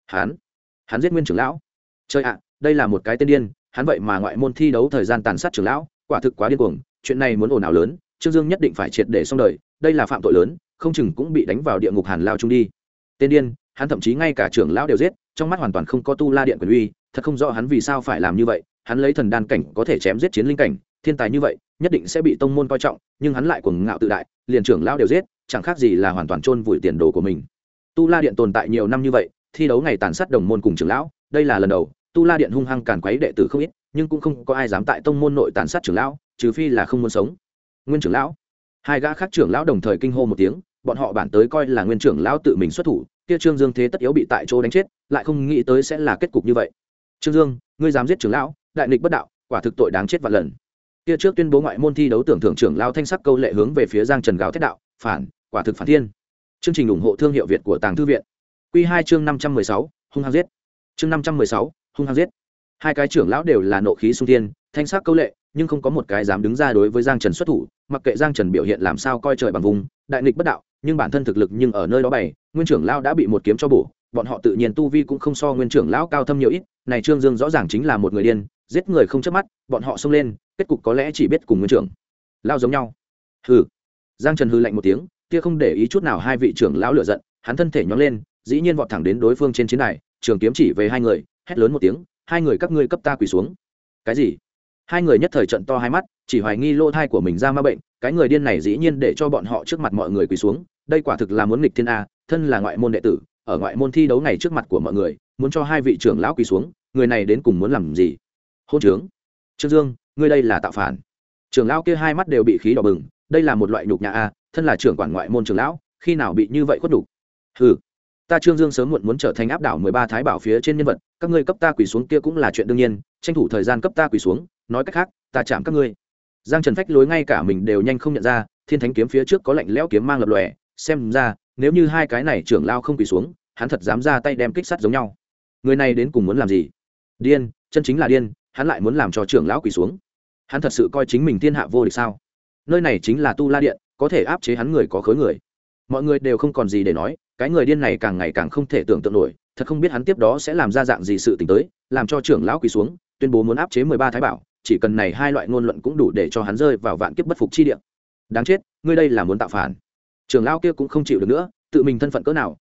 Hắn giết Nguyên trưởng lão. Trời ạ, đây là một cái tên điên, hắn vậy mà ngoại môn thi đấu thời gian tàn sát trưởng lão, quả thực quá điên cuồng, chuyện này muốn ồn ào lớn, Trương Dương nhất định phải triệt để xong đời, đây là phạm tội lớn, không chừng cũng bị đánh vào địa ngục hàn lao chung đi. Tên điên, hắn thậm chí ngay cả trưởng lão đều giết, trong mắt hoàn toàn không có tu la điện quyền uy, thật không rõ hắn vì sao phải làm như vậy, hắn lấy thần đan cảnh có thể chém giết chiến linh cảnh, thiên tài như vậy, nhất định sẽ bị tông môn coi trọng, nhưng hắn lại cuồng ngạo tự đại, liền trưởng lão đều giết, chẳng khác gì là hoàn toàn chôn vùi tiền đồ của mình. Tu la điện tồn tại nhiều năm như vậy, thi đấu ngày tàn sát đồng môn cùng trưởng lão, đây là lần đầu, tu la điện hung hăng càn quấy đệ tử không ít, nhưng cũng không có ai dám tại tông môn nội tàn sát trưởng lão, trừ phi là không muốn sống. Nguyên trưởng lão, hai gã khác trưởng lão đồng thời kinh hô một tiếng, bọn họ bản tới coi là Nguyên trưởng lão tự mình xuất thủ, kia Trương Dương thế tất yếu bị tại chỗ đánh chết, lại không nghĩ tới sẽ là kết cục như vậy. Trương Dương, ngươi dám giết trưởng lão, đại nghịch bất đạo, quả thực tội đáng chết vạn lần. Kia trước tuyên bố ngoại môn thi đấu tưởng thưởng trưởng lão thanh sắc câu lệ hướng về phía Giang Trần gào thét đạo, phản, quả thực phản thiên. Chương trình ủng hộ thương hiệu Việt của Tàng Thư viện. Quy 2 chương 516, hung hăng giết. Chương 516, hung hăng giết. Hai cái trưởng lão đều là nộ khí xung thiên, thanh sắc câu lệ, nhưng không có một cái dám đứng ra đối với Giang Trần xuất thủ, mặc kệ Giang Trần biểu hiện làm sao coi trời bằng vùng, đại nghịch bất đạo, nhưng bản thân thực lực nhưng ở nơi đó bày, Nguyên trưởng lão đã bị một kiếm cho bổ, bọn họ tự nhiên tu vi cũng không so Nguyên trưởng lão cao thâm nhiều ít, này Trương Dương rõ ràng chính là một người điên, giết người không chớp mắt, bọn họ xông lên, kết cục có lẽ chỉ biết cùng Nguyên trưởng lão giống nhau. Hừ. Giang Trần hừ lạnh một tiếng, kia không để ý chút nào hai vị trưởng lão lửa giận, hắn thân thể nhón lên, dĩ nhiên vọt thẳng đến đối phương trên chiến đài, trường kiếm chỉ về hai người, hét lớn một tiếng, hai người các ngươi cấp ta quỳ xuống. Cái gì? Hai người nhất thời trận to hai mắt, chỉ hoài nghi lỗ thai của mình ra ma bệnh, cái người điên này dĩ nhiên để cho bọn họ trước mặt mọi người quỳ xuống, đây quả thực là muốn nghịch thiên a, thân là ngoại môn đệ tử, ở ngoại môn thi đấu ngày trước mặt của mọi người, muốn cho hai vị trưởng lão quỳ xuống, người này đến cùng muốn làm gì? Hôn trướng. Trương Dương, ngươi đây là tạo phản. Trưởng lão kia hai mắt đều bị khí đỏ bừng, đây là một loại nhục nhã a, thân là trưởng quản ngoại môn trưởng lão, khi nào bị như vậy khuất đủ? Hừ. Ta Trương Dương sớm muộn muốn trở thành áp đảo 13 thái bảo phía trên nhân vật, các ngươi cấp ta quỳ xuống kia cũng là chuyện đương nhiên, tranh thủ thời gian cấp ta quỳ xuống, nói cách khác, ta chạm các ngươi. Giang Trần phách lối ngay cả mình đều nhanh không nhận ra, thiên thánh kiếm phía trước có lạnh lẽo kiếm mang lập lòe, xem ra, nếu như hai cái này trưởng lao không quỳ xuống, hắn thật dám ra tay đem kích sát giống nhau. Người này đến cùng muốn làm gì? Điên, chân chính là điên, hắn lại muốn làm cho trưởng lão quỳ xuống. Hắn thật sự coi chính mình thiên hạ vô địch sao? Nơi này chính là Tu La điện, có thể áp chế hắn người có khối người. Mọi người đều không còn gì để nói, cái người điên này càng ngày càng không thể tưởng tượng nổi, thật không biết hắn tiếp đó sẽ làm ra dạng gì sự tình tới, làm cho trưởng lão quỳ xuống, tuyên bố muốn áp chế 13 thái bảo, chỉ cần này hai loại ngôn luận cũng đủ để cho hắn rơi vào vạn kiếp bất phục chi địa. Đáng chết, ngươi đây là muốn tạo phản. Trưởng lão kia cũng không chịu được nữa, tự mình thân phận cỡ nào,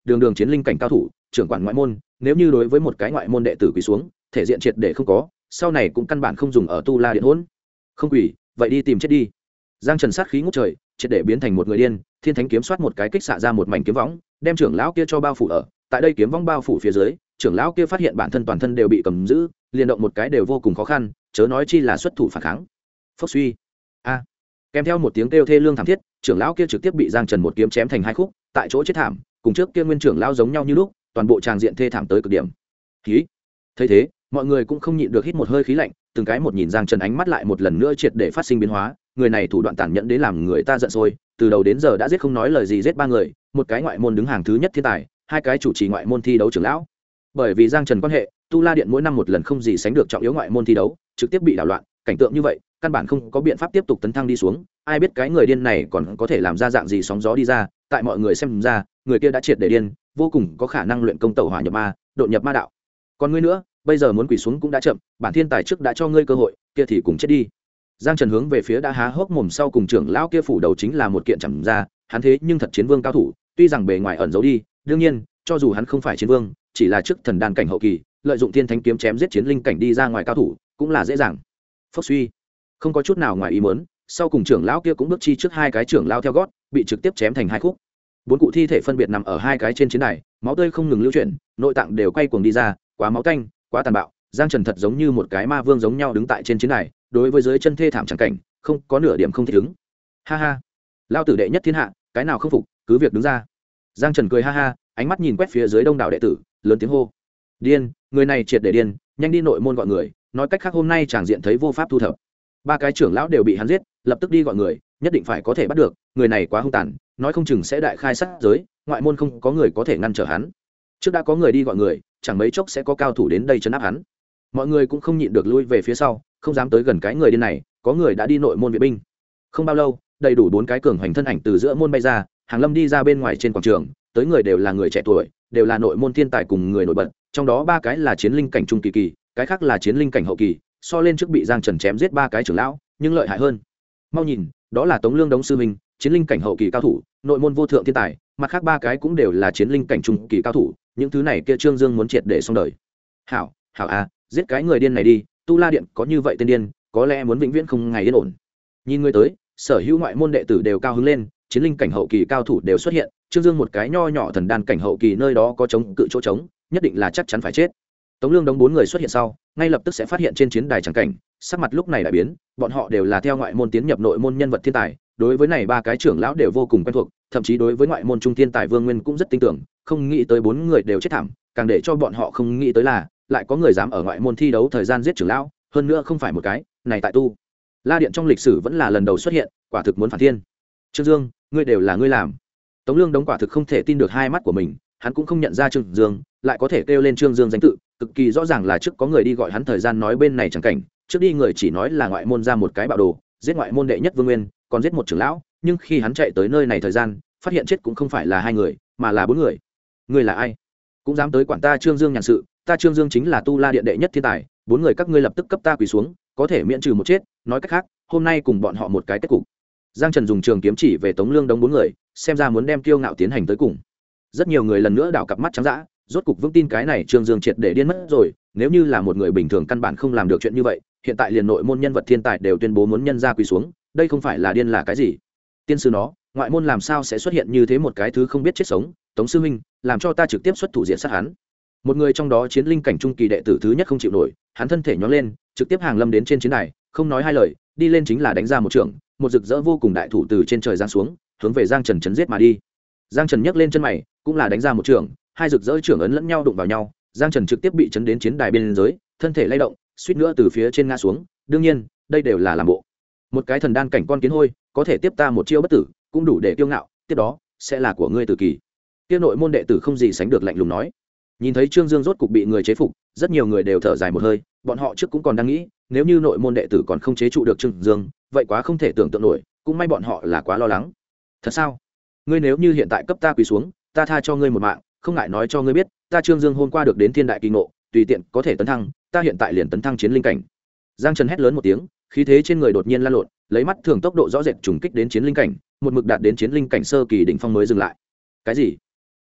đường đường chiến linh cảnh cao thủ trưởng quản ngoại môn, nếu như đối với một cái ngoại môn đệ tử quỳ xuống, thể diện triệt để không có, sau này cũng căn bản không dùng ở tu la điện hỗn. Không quỳ vậy đi tìm chết đi. Giang Trần sát khí ngút trời, triệt để biến thành một người điên, thiên thánh kiếm xoát một cái kích xạ ra một mảnh kiếm võng, đem trưởng lão kia cho bao phủ ở. Tại đây kiếm võng bao phủ phía dưới, trưởng lão kia phát hiện bản thân toàn thân đều bị cầm giữ, liên động một cái đều vô cùng khó khăn, chớ nói chi là xuất thủ phản kháng. Phốc suy. A. Kèm theo một tiếng kêu thê lương thảm thiết, trưởng lão kia trực tiếp bị Giang Trần một kiếm chém thành hai khúc, tại chỗ chết thảm, cùng trước kia nguyên trưởng lão giống nhau như lúc, toàn bộ tràng diện thê thảm tới cực điểm. Khí. Thấy thế, mọi người cũng không nhịn được hít một hơi khí lạnh, từng cái một nhìn Giang Trần ánh mắt lại một lần nữa triệt để phát sinh biến hóa, người này thủ đoạn tàn nhẫn đến làm người ta giận sôi, từ đầu đến giờ đã giết không nói lời gì giết ba người, một cái ngoại môn đứng hàng thứ nhất thiên tài, hai cái chủ trì ngoại môn thi đấu trưởng lão. Bởi vì Giang Trần quan hệ, Tu La Điện mỗi năm một lần không gì sánh được trọng yếu ngoại môn thi đấu, trực tiếp bị đảo loạn, cảnh tượng như vậy, căn bản không có biện pháp tiếp tục tấn thăng đi xuống, ai biết cái người điên này còn có thể làm ra dạng gì sóng gió đi ra, tại mọi người xem ra, người kia đã triệt để điên, vô cùng có khả năng luyện công tẩu hỏa nhập ma, đột nhập ma đạo. Còn ngươi nữa, bây giờ muốn quỳ xuống cũng đã chậm, bản thiên tài trước đã cho ngươi cơ hội, kia thì cùng chết đi. Giang Trần hướng về phía đã há hốc mồm sau cùng trưởng lão kia phủ đầu chính là một kiện chẳng ra, hắn thế nhưng thật chiến vương cao thủ, tuy rằng bề ngoài ẩn giấu đi, đương nhiên, cho dù hắn không phải chiến vương, chỉ là trước thần đan cảnh hậu kỳ, lợi dụng thiên thánh kiếm chém giết chiến linh cảnh đi ra ngoài cao thủ, cũng là dễ dàng. Phốc suy, không có chút nào ngoài ý muốn, sau cùng trưởng lão kia cũng bước chi trước hai cái trưởng lão theo gót, bị trực tiếp chém thành hai khúc. Bốn cụ thi thể phân biệt nằm ở hai cái trên chiến đài, máu tươi không ngừng lưu chuyển, nội tạng đều quay cuồng đi ra, quá máu tanh, quá tàn bạo. Giang Trần thật giống như một cái ma vương giống nhau đứng tại trên chiến đài, đối với dưới chân thê thảm chẳng cảnh, không có nửa điểm không thích ứng. Ha ha, lao tử đệ nhất thiên hạ, cái nào không phục, cứ việc đứng ra. Giang Trần cười ha ha, ánh mắt nhìn quét phía dưới đông đảo đệ tử, lớn tiếng hô: điên, người này triệt để điên, nhanh đi nội môn gọi người, nói cách khác hôm nay chàng diện thấy vô pháp thu thập. Ba cái trưởng lão đều bị hắn giết, lập tức đi gọi người, nhất định phải có thể bắt được, người này quá hung tàn, nói không chừng sẽ đại khai sát giới, ngoại môn không có người có thể ngăn trở hắn. Trước đã có người đi gọi người, chẳng mấy chốc sẽ có cao thủ đến đây trấn áp hắn. Mọi người cũng không nhịn được lui về phía sau, không dám tới gần cái người điên này, có người đã đi nội môn viện binh. Không bao lâu, đầy đủ 4 cái cường hoành thân ảnh từ giữa môn bay ra, Hàng Lâm đi ra bên ngoài trên quảng trường, tới người đều là người trẻ tuổi, đều là nội môn thiên tài cùng người nổi bật, trong đó 3 cái là chiến linh cảnh trung kỳ kỳ, cái khác là chiến linh cảnh hậu kỳ, so lên trước bị Giang Trần chém giết 3 cái trưởng lão, nhưng lợi hại hơn. Mau nhìn, đó là Tống Lương Đống sư huynh, chiến linh cảnh hậu kỳ cao thủ, nội môn vô thượng thiên tài, mặt khác 3 cái cũng đều là chiến linh cảnh trung kỳ cao thủ, những thứ này kia Trương Dương muốn triệt để xong đời. Hảo, hảo a, giết cái người điên này đi, Tu La Điện có như vậy tên điên, có lẽ muốn vĩnh viễn không ngày yên ổn. Nhìn người tới, sở hữu ngoại môn đệ tử đều cao hứng lên, chiến linh cảnh hậu kỳ cao thủ đều xuất hiện, Trương Dương một cái nho nhỏ thần đan cảnh hậu kỳ nơi đó có chống cự chỗ trống, nhất định là chắc chắn phải chết. Tống Lương Đống 4 người xuất hiện sau, ngay lập tức sẽ phát hiện trên chiến đài chẳng cảnh, sắc mặt lúc này đại biến, bọn họ đều là theo ngoại môn tiến nhập nội môn nhân vật thiên tài, đối với này 3 cái trưởng lão đều vô cùng quen thuộc, thậm chí đối với ngoại môn trung thiên tài Vương Nguyên cũng rất tin tưởng, không nghĩ tới 4 người đều chết thảm, càng để cho bọn họ không nghĩ tới là lại có người dám ở ngoại môn thi đấu thời gian giết trưởng lão, hơn nữa không phải một cái, này tại Tu La Điện trong lịch sử vẫn là lần đầu xuất hiện, quả thực muốn phản thiên. Trương Dương, ngươi đều là ngươi làm. Tống Lương Đống quả thực không thể tin được hai mắt của mình, hắn cũng không nhận ra Trương Dương, lại có thể kêu lên Trương Dương danh tự, cực kỳ rõ ràng là trước có người đi gọi hắn thời gian nói bên này chẳng cảnh, trước đi người chỉ nói là ngoại môn ra một cái bạo đồ, giết ngoại môn đệ nhất Vương Nguyên, còn giết một trưởng lão, nhưng khi hắn chạy tới nơi này thời gian, phát hiện chết cũng không phải là 2 người, mà là 4 người. Ngươi là ai? Cũng dám tới quản ta Trương Dương nhàn sự, ta Trương Dương chính là Tu La Điện đệ nhất thiên tài, 4 người các ngươi lập tức cấp ta quỳ xuống, có thể miễn trừ một chết, nói cách khác, hôm nay cùng bọn họ một cái kết cục. Giang Trần dùng trường kiếm chỉ về Tống Lương Đống 4 người, xem ra muốn đem kiêu ngạo tiến hành tới cùng. Rất nhiều người lần nữa đảo cặp mắt trắng dã, rốt cục vững tin cái này Trương Dương triệt để điên mất rồi, nếu như là một người bình thường căn bản không làm được chuyện như vậy, hiện tại liền nội môn nhân vật thiên tài đều tuyên bố muốn nhân ra quỳ xuống, đây không phải là điên là cái gì? Tiên sư nó, ngoại môn làm sao sẽ xuất hiện như thế một cái thứ không biết chết sống, Tống sư huynh, làm cho ta trực tiếp xuất thủ diện sát hắn. Một người trong đó chiến linh cảnh trung kỳ đệ tử thứ nhất không chịu nổi, hắn thân thể nhón lên, trực tiếp hàng lâm đến trên chiến đài, không nói hai lời, đi lên chính là đánh ra một trường, một rực rỡ vô cùng đại thủ từ trên trời giáng xuống, hướng về Giang Trần chấn giết mà đi. Giang Trần nhấc lên chân mày, cũng là đánh ra một trường, hai rực rỡ trưởng ấn lẫn nhau đụng vào nhau, Giang Trần trực tiếp bị chấn đến chiến đài bên dưới, thân thể lay động, suýt nữa từ phía trên ngã xuống. Đương nhiên, đây đều là làm bộ. Một cái thần đan cảnh con kiến hôi, có thể tiếp ta một chiêu bất tử, cũng đủ để kiêu ngạo, tiếp đó sẽ là của ngươi tử kỳ. Kia nội môn đệ tử không gì sánh được lạnh lùng nói. Nhìn thấy Trương Dương rốt cục bị người chế phục, rất nhiều người đều thở dài một hơi, bọn họ trước cũng còn đang nghĩ, nếu như nội môn đệ tử còn không chế trụ được Trương Dương, vậy quá không thể tưởng tượng nổi, cũng may bọn họ là quá lo lắng. Thật sao? Ngươi nếu như hiện tại cấp ta quỳ xuống, ta tha cho ngươi một mạng, không ngại nói cho ngươi biết, ta Trương Dương hôm qua được đến thiên đại kỳ ngộ, tùy tiện có thể tấn thăng, ta hiện tại liền tấn thăng chiến linh cảnh. Giang Trần hét lớn một tiếng, khí thế trên người đột nhiên lan lộn, lấy mắt thường tốc độ rõ rệt trùng kích đến chiến linh cảnh, một mực đạt đến chiến linh cảnh sơ kỳ đỉnh phong mới dừng lại. Cái gì?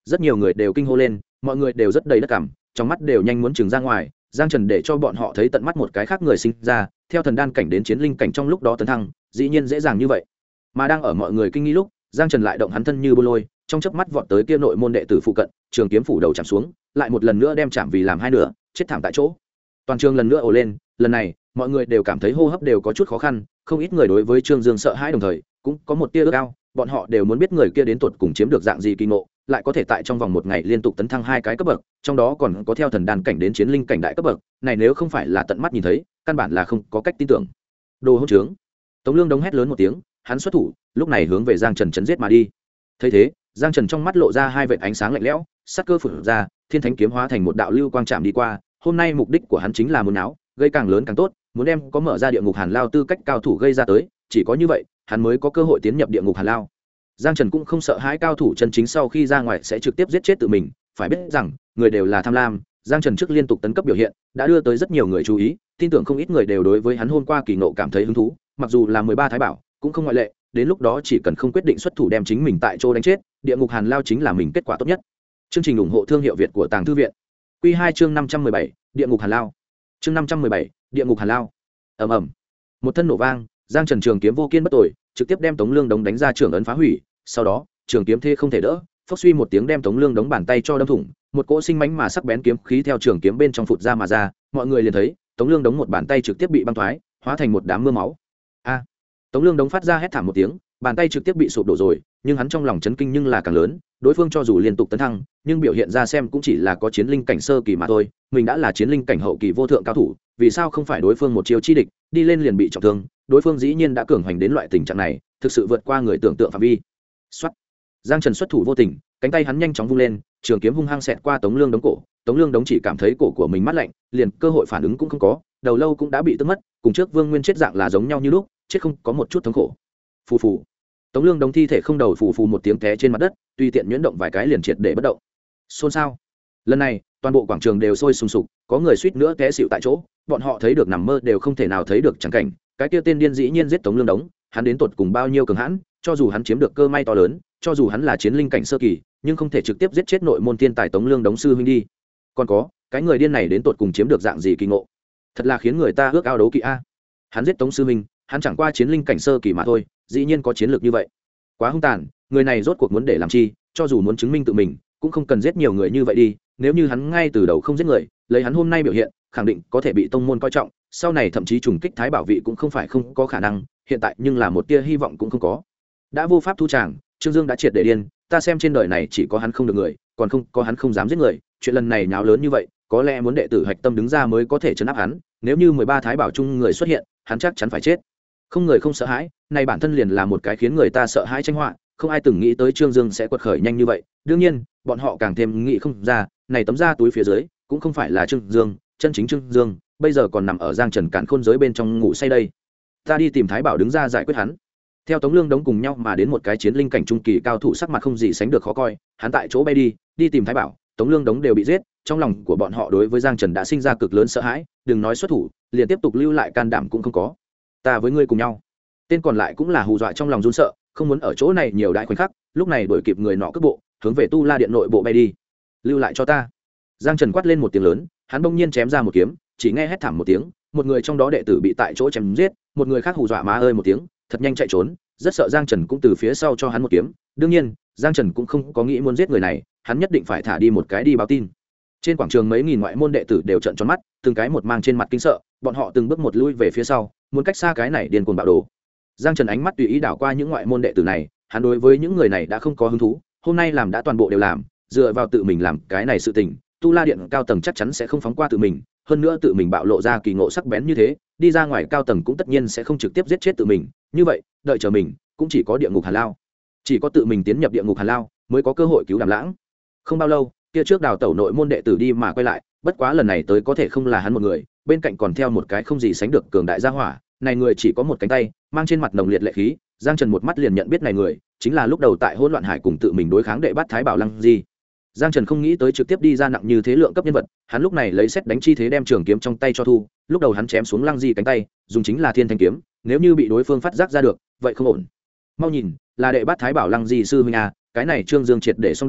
rất nhiều người đều kinh hô lên, mọi người đều rất đầy đất cảm, trong mắt đều nhanh muốn trừng ra ngoài. Giang Trần để cho bọn họ thấy tận mắt một cái khác người sinh ra theo thần đan cảnh đến chiến linh cảnh trong lúc đó tấn thăng, dĩ nhiên dễ dàng như vậy. Mà đang ở mọi người kinh nghi lúc, Giang Trần lại động hắn thân như bô lôi, trong chớp mắt vọt tới kia nội môn đệ tử phụ cận, trường kiếm phủ đầu chạm xuống, lại một lần nữa đem chạm vì làm hai nửa, chết thảm tại chỗ. Toàn trường lần nữa ồ lên, lần này mọi người đều cảm thấy hô hấp đều có chút khó khăn, không ít người đối với Trương Dương sợ hãi, đồng thời cũng có một tia ước ao, bọn họ đều muốn biết người kia đến tuột cùng chiếm được dạng gì kỳ ngộ, lại có thể tại trong vòng một ngày liên tục tấn thăng 2 cái cấp bậc, trong đó còn có theo thần đan cảnh đến chiến linh cảnh đại cấp bậc, này nếu không phải là tận mắt nhìn thấy, căn bản là không có cách tin tưởng. Đồ hỗn trướng! Tống Lương đống hét lớn một tiếng, hắn xuất thủ, lúc này hướng về Giang Trần chấn giết mà đi. Thấy thế, Giang Trần trong mắt lộ ra hai vệt ánh sáng lạnh lẽo, sắc cơ phụt ra, thiên thánh kiếm hóa thành một đạo lưu quang chạm đi qua. Hôm nay mục đích của hắn chính là muốn náo, gây càng lớn càng tốt, muốn đem có mở ra địa ngục hàn lao tư cách cao thủ gây ra tới, chỉ có như vậy, hắn mới có cơ hội tiến nhập địa ngục hàn lao. Giang Trần cũng không sợ hãi cao thủ chân chính sau khi ra ngoài sẽ trực tiếp giết chết tự mình, phải biết rằng người đều là tham lam. Giang Trần trước liên tục tấn cấp biểu hiện đã đưa tới rất nhiều người chú ý, tin tưởng không ít người đều đối với hắn hôm qua kỳ ngộ cảm thấy hứng thú, mặc dù là 13 thái bảo cũng không ngoại lệ. Đến lúc đó chỉ cần không quyết định xuất thủ đem chính mình tại chỗ đánh chết, địa ngục hàn lao chính là mình kết quả tốt nhất. Chương trình ủng hộ thương hiệu Việt của Tàng Thư viện. Quy 2 chương 517, địa ngục hàn lao. Chương 517, địa ngục hàn lao. Ầm ầm. Một thân nổ vang, Giang Trần trường kiếm vô kiên bất tồi, trực tiếp đem Tống Lương đống đánh ra trường ấn phá hủy, sau đó, trường kiếm thê không thể đỡ, phốc suy một tiếng đem Tống Lương đống bàn tay cho đâm thủng, một cỗ sinh mãnh mà sắc bén kiếm khí theo trường kiếm bên trong phụt ra mà ra, mọi người liền thấy, Tống Lương đống một bàn tay trực tiếp bị băng thoái, hóa thành một đám mưa máu. A! Tống Lương đống phát ra hét thảm một tiếng, bàn tay trực tiếp bị sụp đổ rồi, nhưng hắn trong lòng chấn kinh nhưng là càng lớn, đối phương cho dù liên tục tấn thăng, nhưng biểu hiện ra xem cũng chỉ là có chiến linh cảnh sơ kỳ mà thôi, mình đã là chiến linh cảnh hậu kỳ vô thượng cao thủ, vì sao không phải đối phương một chiêu chi địch, đi lên liền bị trọng thương, đối phương dĩ nhiên đã cường hành đến loại tình trạng này, thực sự vượt qua người tưởng tượng phạm vi. Soát. Giang Trần xuất thủ vô tình, cánh tay hắn nhanh chóng vung lên, trường kiếm hung hăng xẹt qua Tống Lương đống cổ, Tống Lương đống chỉ cảm thấy cổ của mình mát lạnh, liền cơ hội phản ứng cũng không có, đầu lâu cũng đã bị tức mất, cùng trước Vương Nguyên chết dạng là giống nhau như lúc, chết không có một chút thống khổ. Phù phù. Tống Lương đống thi thể không đầu phù phù một tiếng té trên mặt đất, tùy tiện nhuyễn động vài cái liền triệt để bất động. Xôn xao. Lần này, toàn bộ quảng trường đều sôi sùng sục, có người suýt nữa té xỉu tại chỗ, bọn họ thấy được nằm mơ đều không thể nào thấy được chẳng cảnh, cái kia tên điên dĩ nhiên giết Tống Lương đống, hắn đến tột cùng bao nhiêu cường hãn, cho dù hắn chiếm được cơ may to lớn, cho dù hắn là chiến linh cảnh sơ kỳ, nhưng không thể trực tiếp giết chết nội môn thiên tài Tống Lương đống sư huynh đi. Còn có, cái người điên này đến tột cùng chiếm được dạng gì kỳ ngộ, thật là khiến người ta ước ao đấu kỵ a. Hắn giết Tống sư huynh, hắn chẳng qua chiến linh cảnh sơ kỳ mà thôi, dĩ nhiên có chiến lược như vậy, quá hung tàn. Người này rốt cuộc muốn để làm chi, cho dù muốn chứng minh tự mình cũng không cần giết nhiều người như vậy đi, nếu như hắn ngay từ đầu không giết người, lấy hắn hôm nay biểu hiện khẳng định có thể bị tông môn coi trọng, sau này thậm chí trùng kích thái bảo vị cũng không phải không có khả năng, hiện tại nhưng là một tia hy vọng cũng không có. Đã vô pháp thu tràng, Trương Dương đã triệt để điên, ta xem trên đời này chỉ có hắn không được người, còn không có hắn không dám giết người, chuyện lần này nháo lớn như vậy, có lẽ muốn đệ tử hạch tâm đứng ra mới có thể trấn áp hắn, nếu như 13 thái bảo chung người xuất hiện, hắn chắc chắn phải chết. Không người không sợ hãi, này bản thân liền là một cái khiến người ta sợ hãi tranh họa, không ai từng nghĩ tới Trương Dương sẽ quật khởi nhanh như vậy, đương nhiên, bọn họ càng thêm nghĩ không ra, này tấm da túi phía dưới cũng không phải là Trương Dương, chân chính Trương Dương bây giờ còn nằm ở Giang Trần cản khôn giới bên trong ngủ say đây. Ta đi tìm thái bảo đứng ra giải quyết hắn. Theo Tống Lương đống cùng nhau mà đến một cái chiến linh cảnh trung kỳ cao thủ sắc mặt không gì sánh được khó coi, hắn tại chỗ bay đi tìm thái bảo, Tống Lương đống đều bị giết, trong lòng của bọn họ đối với Giang Trần đã sinh ra cực lớn sợ hãi, đừng nói xuất thủ, liền tiếp tục lưu lại can đảm cũng không có. Ta với ngươi cùng nhau. Tên còn lại cũng là hù dọa trong lòng run sợ, không muốn ở chỗ này nhiều đại khoảnh khắc, lúc này đuổi kịp người nọ cướp bộ, hướng về Tu La điện nội bộ bay đi. Lưu lại cho ta. Giang Trần quát lên một tiếng lớn, hắn bỗng nhiên chém ra một kiếm, chỉ nghe hét thảm một tiếng, một người trong đó đệ tử bị tại chỗ chém giết, một người khác hù dọa má ơi một tiếng, thật nhanh chạy trốn, rất sợ Giang Trần cũng từ phía sau cho hắn một kiếm. Đương nhiên, Giang Trần cũng không có nghĩ muốn giết người này, hắn nhất định phải thả đi một cái đi báo tin. Trên quảng trường mấy nghìn ngoại môn đệ tử đều trợn tròn mắt, từng cái một mang trên mặt kinh sợ, bọn họ từng bước một lui về phía sau, muốn cách xa cái này điên cuồng bạo đồ. Giang Trần ánh mắt tùy ý đảo qua những ngoại môn đệ tử này, hắn đối với những người này đã không có hứng thú, hôm nay làm đã toàn bộ đều làm, dựa vào tự mình làm cái này sự tình, Tu La điện cao tầng chắc chắn sẽ không phóng qua tự mình, hơn nữa tự mình bạo lộ ra kỳ ngộ sắc bén như thế, đi ra ngoài cao tầng cũng tất nhiên sẽ không trực tiếp giết chết tự mình, như vậy, đợi chờ mình cũng chỉ có địa ngục Hàn Lao. Chỉ có tự mình tiến nhập địa ngục Hàn Lao mới có cơ hội cứu Đàm Lãng. Không bao lâu, kia trước đào tẩu nội môn đệ tử đi mà quay lại, bất quá lần này tới có thể không là hắn một người, bên cạnh còn theo một cái không gì sánh được cường đại gia hỏa, này người chỉ có một cánh tay, mang trên mặt nồng liệt lệ khí, Giang Trần một mắt liền nhận biết này người chính là lúc đầu tại hỗn loạn hải cùng tự mình đối kháng đệ bát thái bảo Lăng Di. Giang Trần không nghĩ tới trực tiếp đi ra nặng như thế lượng cấp nhân vật, hắn lúc này lấy xét đánh chi thế đem trường kiếm trong tay cho thu, lúc đầu hắn chém xuống Lăng Di cánh tay, dùng chính là Thiên Thanh kiếm, nếu như bị đối phương phát giác ra được, vậy không ổn. Mau nhìn, là đệ bát thái bảo Lăng Di sư huynh a, cái này Trương Dương triệt để xong đời,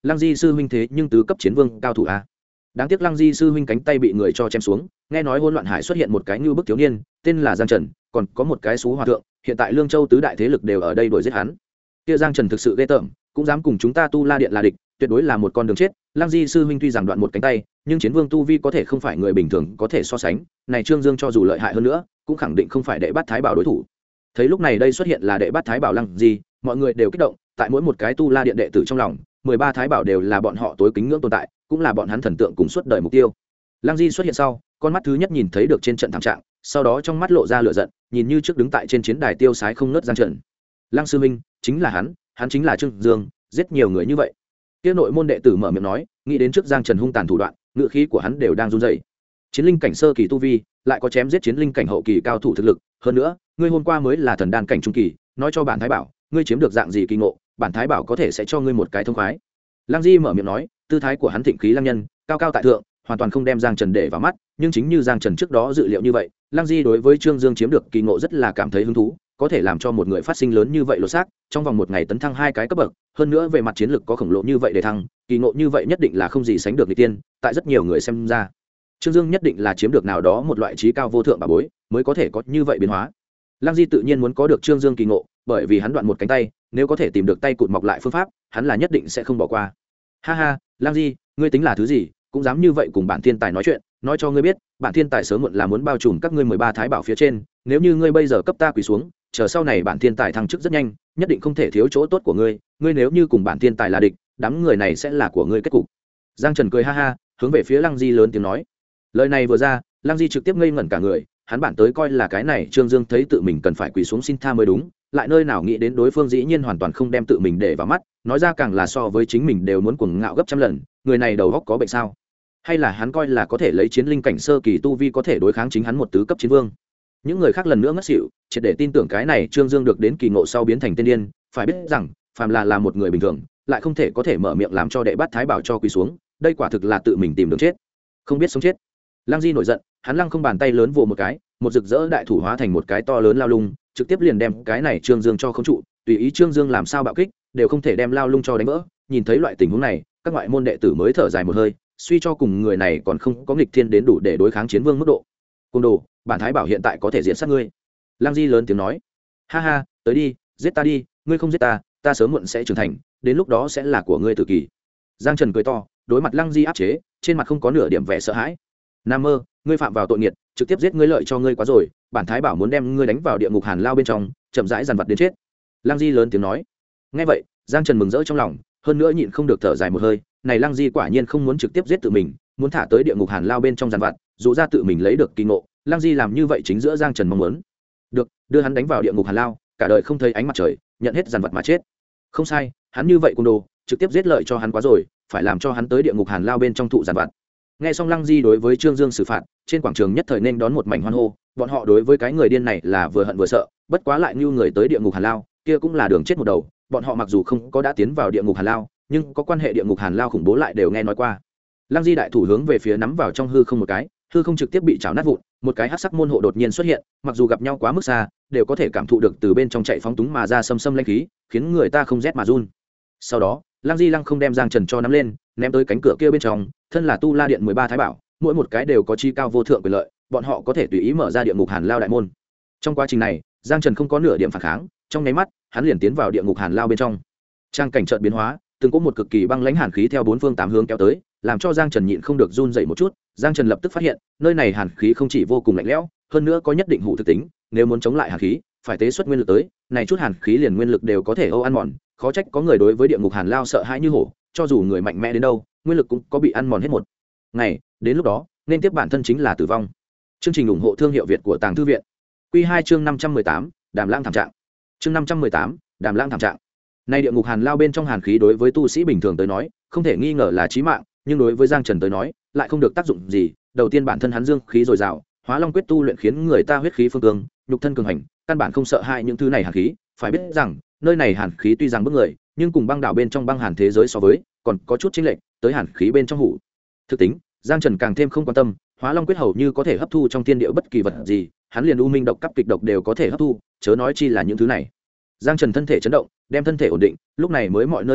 Lăng Di sư huynh thế nhưng tứ cấp chiến vương cao thủ a. Đáng tiếc Lăng Di sư huynh cánh tay bị người cho chém xuống, nghe nói hỗn loạn hải xuất hiện một cái như bức thiếu niên, tên là Giang Trần, còn có một cái xú hòa thượng, hiện tại Lương Châu tứ đại thế lực đều ở đây đuổi giết hắn. Kia Giang Trần thực sự ghê tởm, cũng dám cùng chúng ta Tu La Điện là địch, tuyệt đối là một con đường chết. Lăng Di sư huynh tuy rằng đoạn một cánh tay, nhưng chiến vương tu vi có thể không phải người bình thường có thể so sánh, này Trương Dương cho dù lợi hại hơn nữa, cũng khẳng định không phải đệ bát thái bảo đối thủ. Thấy lúc này đây xuất hiện là đệ bát thái bảo Lăng Di, mọi người đều kích động, tại mỗi một cái Tu La Điện đệ tử trong lòng, 13 thái bảo đều là bọn họ tối kính ngưỡng tồn tại, cũng là bọn hắn thần tượng cùng suốt đời mục tiêu. Lăng Di xuất hiện sau, con mắt thứ nhất nhìn thấy được trên trận thảm trạng, sau đó trong mắt lộ ra lửa giận, nhìn như trước đứng tại trên chiến đài tiêu sái không ngớt Giang Trần. Lăng sư minh, chính là hắn chính là Trương Dương, giết nhiều người như vậy. Kia nội môn đệ tử mở miệng nói, nghĩ đến trước Giang Trần hung tàn thủ đoạn, ngữ khí của hắn đều đang run rẩy. Chiến linh cảnh sơ kỳ tu vi, lại có chém giết chiến linh cảnh hậu kỳ cao thủ thực lực, hơn nữa, ngươi hôm qua mới là thần đan cảnh trung kỳ, nói cho bản thái bảo, ngươi chiếm được dạng gì kỳ ngộ, bản thái bảo có thể sẽ cho ngươi một cái thông khoái. Lăng Di mở miệng nói, tư thái của hắn thịnh khí lăng nhân, cao cao tại thượng, hoàn toàn không đem Giang Trần để vào mắt, nhưng chính như Giang Trần trước đó dự liệu như vậy, Lăng Di đối với Trương Dương chiếm được kỳ ngộ rất là cảm thấy hứng thú, có thể làm cho một người phát sinh lớn như vậy lột xác, trong vòng một ngày tấn thăng 2 cái cấp bậc, hơn nữa về mặt chiến lược có khổng lồ như vậy để thăng, kỳ ngộ như vậy nhất định là không gì sánh được nghịch tiên, tại rất nhiều người xem ra, Trương Dương nhất định là chiếm được nào đó một loại trí cao vô thượng bảo bối, mới có thể có như vậy biến hóa. Lăng Di tự nhiên muốn có được Trương Dương kỳ ngộ, bởi vì hắn đoạn một cánh tay, nếu có thể tìm được tay cụt mọc lại phương pháp, hắn là nhất định sẽ không bỏ qua. Ha ha, Lăng Di, ngươi tính là thứ gì, cũng dám như vậy cùng bản thiên tài nói chuyện, nói cho ngươi biết, bản thiên tài sớm muộn là muốn bao trùm các ngươi 13 thái bảo phía trên, nếu như ngươi bây giờ cấp ta quỳ xuống, chờ sau này bản thiên tài thăng chức rất nhanh, nhất định không thể thiếu chỗ tốt của ngươi, ngươi nếu như cùng bản thiên tài là địch, đám người này sẽ là của ngươi kết cục. Giang Trần cười ha ha, hướng về phía Lăng Di lớn tiếng nói. Lời này vừa ra, Lăng Di trực tiếp ngây ngẩn cả người, hắn bản tới coi là cái này Trương Dương thấy tự mình cần phải quỳ xuống xin tha mới đúng, lại nơi nào nghĩ đến đối phương dĩ nhiên hoàn toàn không đem tự mình để vào mắt, nói ra càng là so với chính mình đều muốn cuồng ngạo gấp trăm lần, người này đầu óc có bệnh sao? Hay là hắn coi là có thể lấy chiến linh cảnh sơ kỳ tu vi có thể đối kháng chính hắn một tứ cấp chiến vương? Những người khác lần nữa ngất xỉu, triệt để tin tưởng cái này Trương Dương được đến kỳ ngộ sau biến thành tiên điên, phải biết rằng, phàm là một người bình thường, lại không thể có thể mở miệng làm cho đệ bát thái bảo cho quỳ xuống, đây quả thực là tự mình tìm đường chết, không biết sống chết. Lăng Di nổi giận, hắn lăng không bàn tay lớn vồ một cái, một rực rỡ đại thủ hóa thành một cái to lớn lao lung, trực tiếp liền đem cái này Trương Dương cho khống trụ, tùy ý Trương Dương làm sao bạo kích, đều không thể đem lao lung cho đánh vỡ. Nhìn thấy loại tình huống này, các ngoại môn đệ tử mới thở dài một hơi, suy cho cùng người này còn không có nghịch thiên đến đủ để đối kháng chiến vương mức độ. Côn đồ, bản thái bảo hiện tại có thể diện sát ngươi. Lăng Di lớn tiếng nói. Ha ha, tới đi, giết ta đi, ngươi không giết ta, ta sớm muộn sẽ trưởng thành, đến lúc đó sẽ là của ngươi tự kỷ. Giang Trần cười to, đối mặt Lăng Di áp chế, trên mặt không có nửa điểm vẻ sợ hãi. Nam mơ, ngươi phạm vào tội nghiệt, trực tiếp giết ngươi lợi cho ngươi quá rồi, bản thái bảo muốn đem ngươi đánh vào địa ngục hàn lao bên trong, chậm rãi dằn vặt đến chết. Lăng Di lớn tiếng nói. Nghe vậy, Giang Trần mừng rỡ trong lòng, hơn nữa nhịn không được thở dài một hơi, này Lăng Di quả nhiên không muốn trực tiếp giết tự mình, muốn thả tới địa ngục hàn lao bên trong dằn vặt, dù ra tự mình lấy được kỳ ngộ, Lăng Di làm như vậy chính giữa Giang Trần mong muốn. Được, đưa hắn đánh vào địa ngục hàn lao, cả đời không thấy ánh mặt trời, nhận hết dằn vặt mà chết. Không sai, hắn như vậy cung đồ, trực tiếp giết lợi cho hắn quá rồi, phải làm cho hắn tới địa ngục hàn lao bên trong thụ dằn vặt. Nghe xong Lăng Di đối với Trương Dương xử phạt, trên quảng trường nhất thời nên đón một mảnh hoan hô, bọn họ đối với cái người điên này là vừa hận vừa sợ, bất quá lại như người tới địa ngục hàn lao, kia cũng là đường chết một đầu, bọn họ mặc dù không có đã tiến vào địa ngục hàn lao, nhưng có quan hệ địa ngục hàn lao khủng bố lại đều nghe nói qua. Lăng Di đại thủ hướng về phía nắm vào trong hư không một cái, hư không trực tiếp bị chảo nát vụn, một cái hắc sắc môn hộ đột nhiên xuất hiện, mặc dù gặp nhau quá mức xa, đều có thể cảm thụ được từ bên trong chạy phóng túng mà ra xâm xâm linh khí, khiến người ta không rét mà run. Sau đó, Lăng Di lăng không đem Giang Trần cho nắm lên, ném tới cánh cửa kia bên trong, thân là Tu La Điện 13 thái bảo, mỗi một cái đều có chi cao vô thượng quyền lợi, bọn họ có thể tùy ý mở ra địa ngục hàn lao đại môn. Trong quá trình này, Giang Trần không có nửa điểm phản kháng, trong nháy mắt, hắn liền tiến vào địa ngục hàn lao bên trong. Trang cảnh chợt biến hóa, từng có một cực kỳ băng lãnh hàn khí theo bốn phương tám hướng kéo tới, làm cho Giang Trần nhịn không được run dậy một chút. Giang Trần lập tức phát hiện, nơi này hàn khí không chỉ vô cùng lạnh lẽo, hơn nữa có nhất định hữu thực tính, nếu muốn chống lại hàn khí, phải tế xuất nguyên lực tới, này chút hàn khí liền nguyên lực đều có thể âu ăn mòn, khó trách có người đối với địa ngục hàn lao sợ hãi như hổ, cho dù người mạnh mẽ đến đâu, nguyên lực cũng có bị ăn mòn hết một ngày, đến lúc đó nên tiếp bản thân chính là tử vong. Chương trình ủng hộ thương hiệu Việt của Tàng Thư viện. Quy 2 chương 518, Đàm Lãng thảm trạng. Chương 518, Đàm Lãng thảm trạng. Nay địa ngục hàn lao bên trong hàn khí đối với tu sĩ bình thường tới nói, không thể nghi ngờ là chí mạng, nhưng đối với Giang Trần tới nói, lại không được tác dụng gì. Đầu tiên bản thân hắn dương khí dồi dào, Hóa Long quyết tu luyện khiến người ta huyết khí phương cương, nhục thân cường hành, căn bản không sợ hãi những thứ này hàn khí. Phải biết rằng, nơi này hàn khí tuy rằng bức người, nhưng cùng băng đảo bên trong băng hàn thế giới so với, còn có chút chênh lệch, tới hàn khí bên trong hủ. Thực tính, Giang Trần càng thêm không quan tâm, Hóa Long quyết hầu như có thể hấp thu trong thiên địa bất kỳ vật gì, hắn liền u minh độc cấp kịch độc đều có thể hấp thu, chớ nói chi là những thứ này. Giang Trần thân thể chấn động, đem thân thể ổn định, lúc này mới mọi nơi nhìn lại,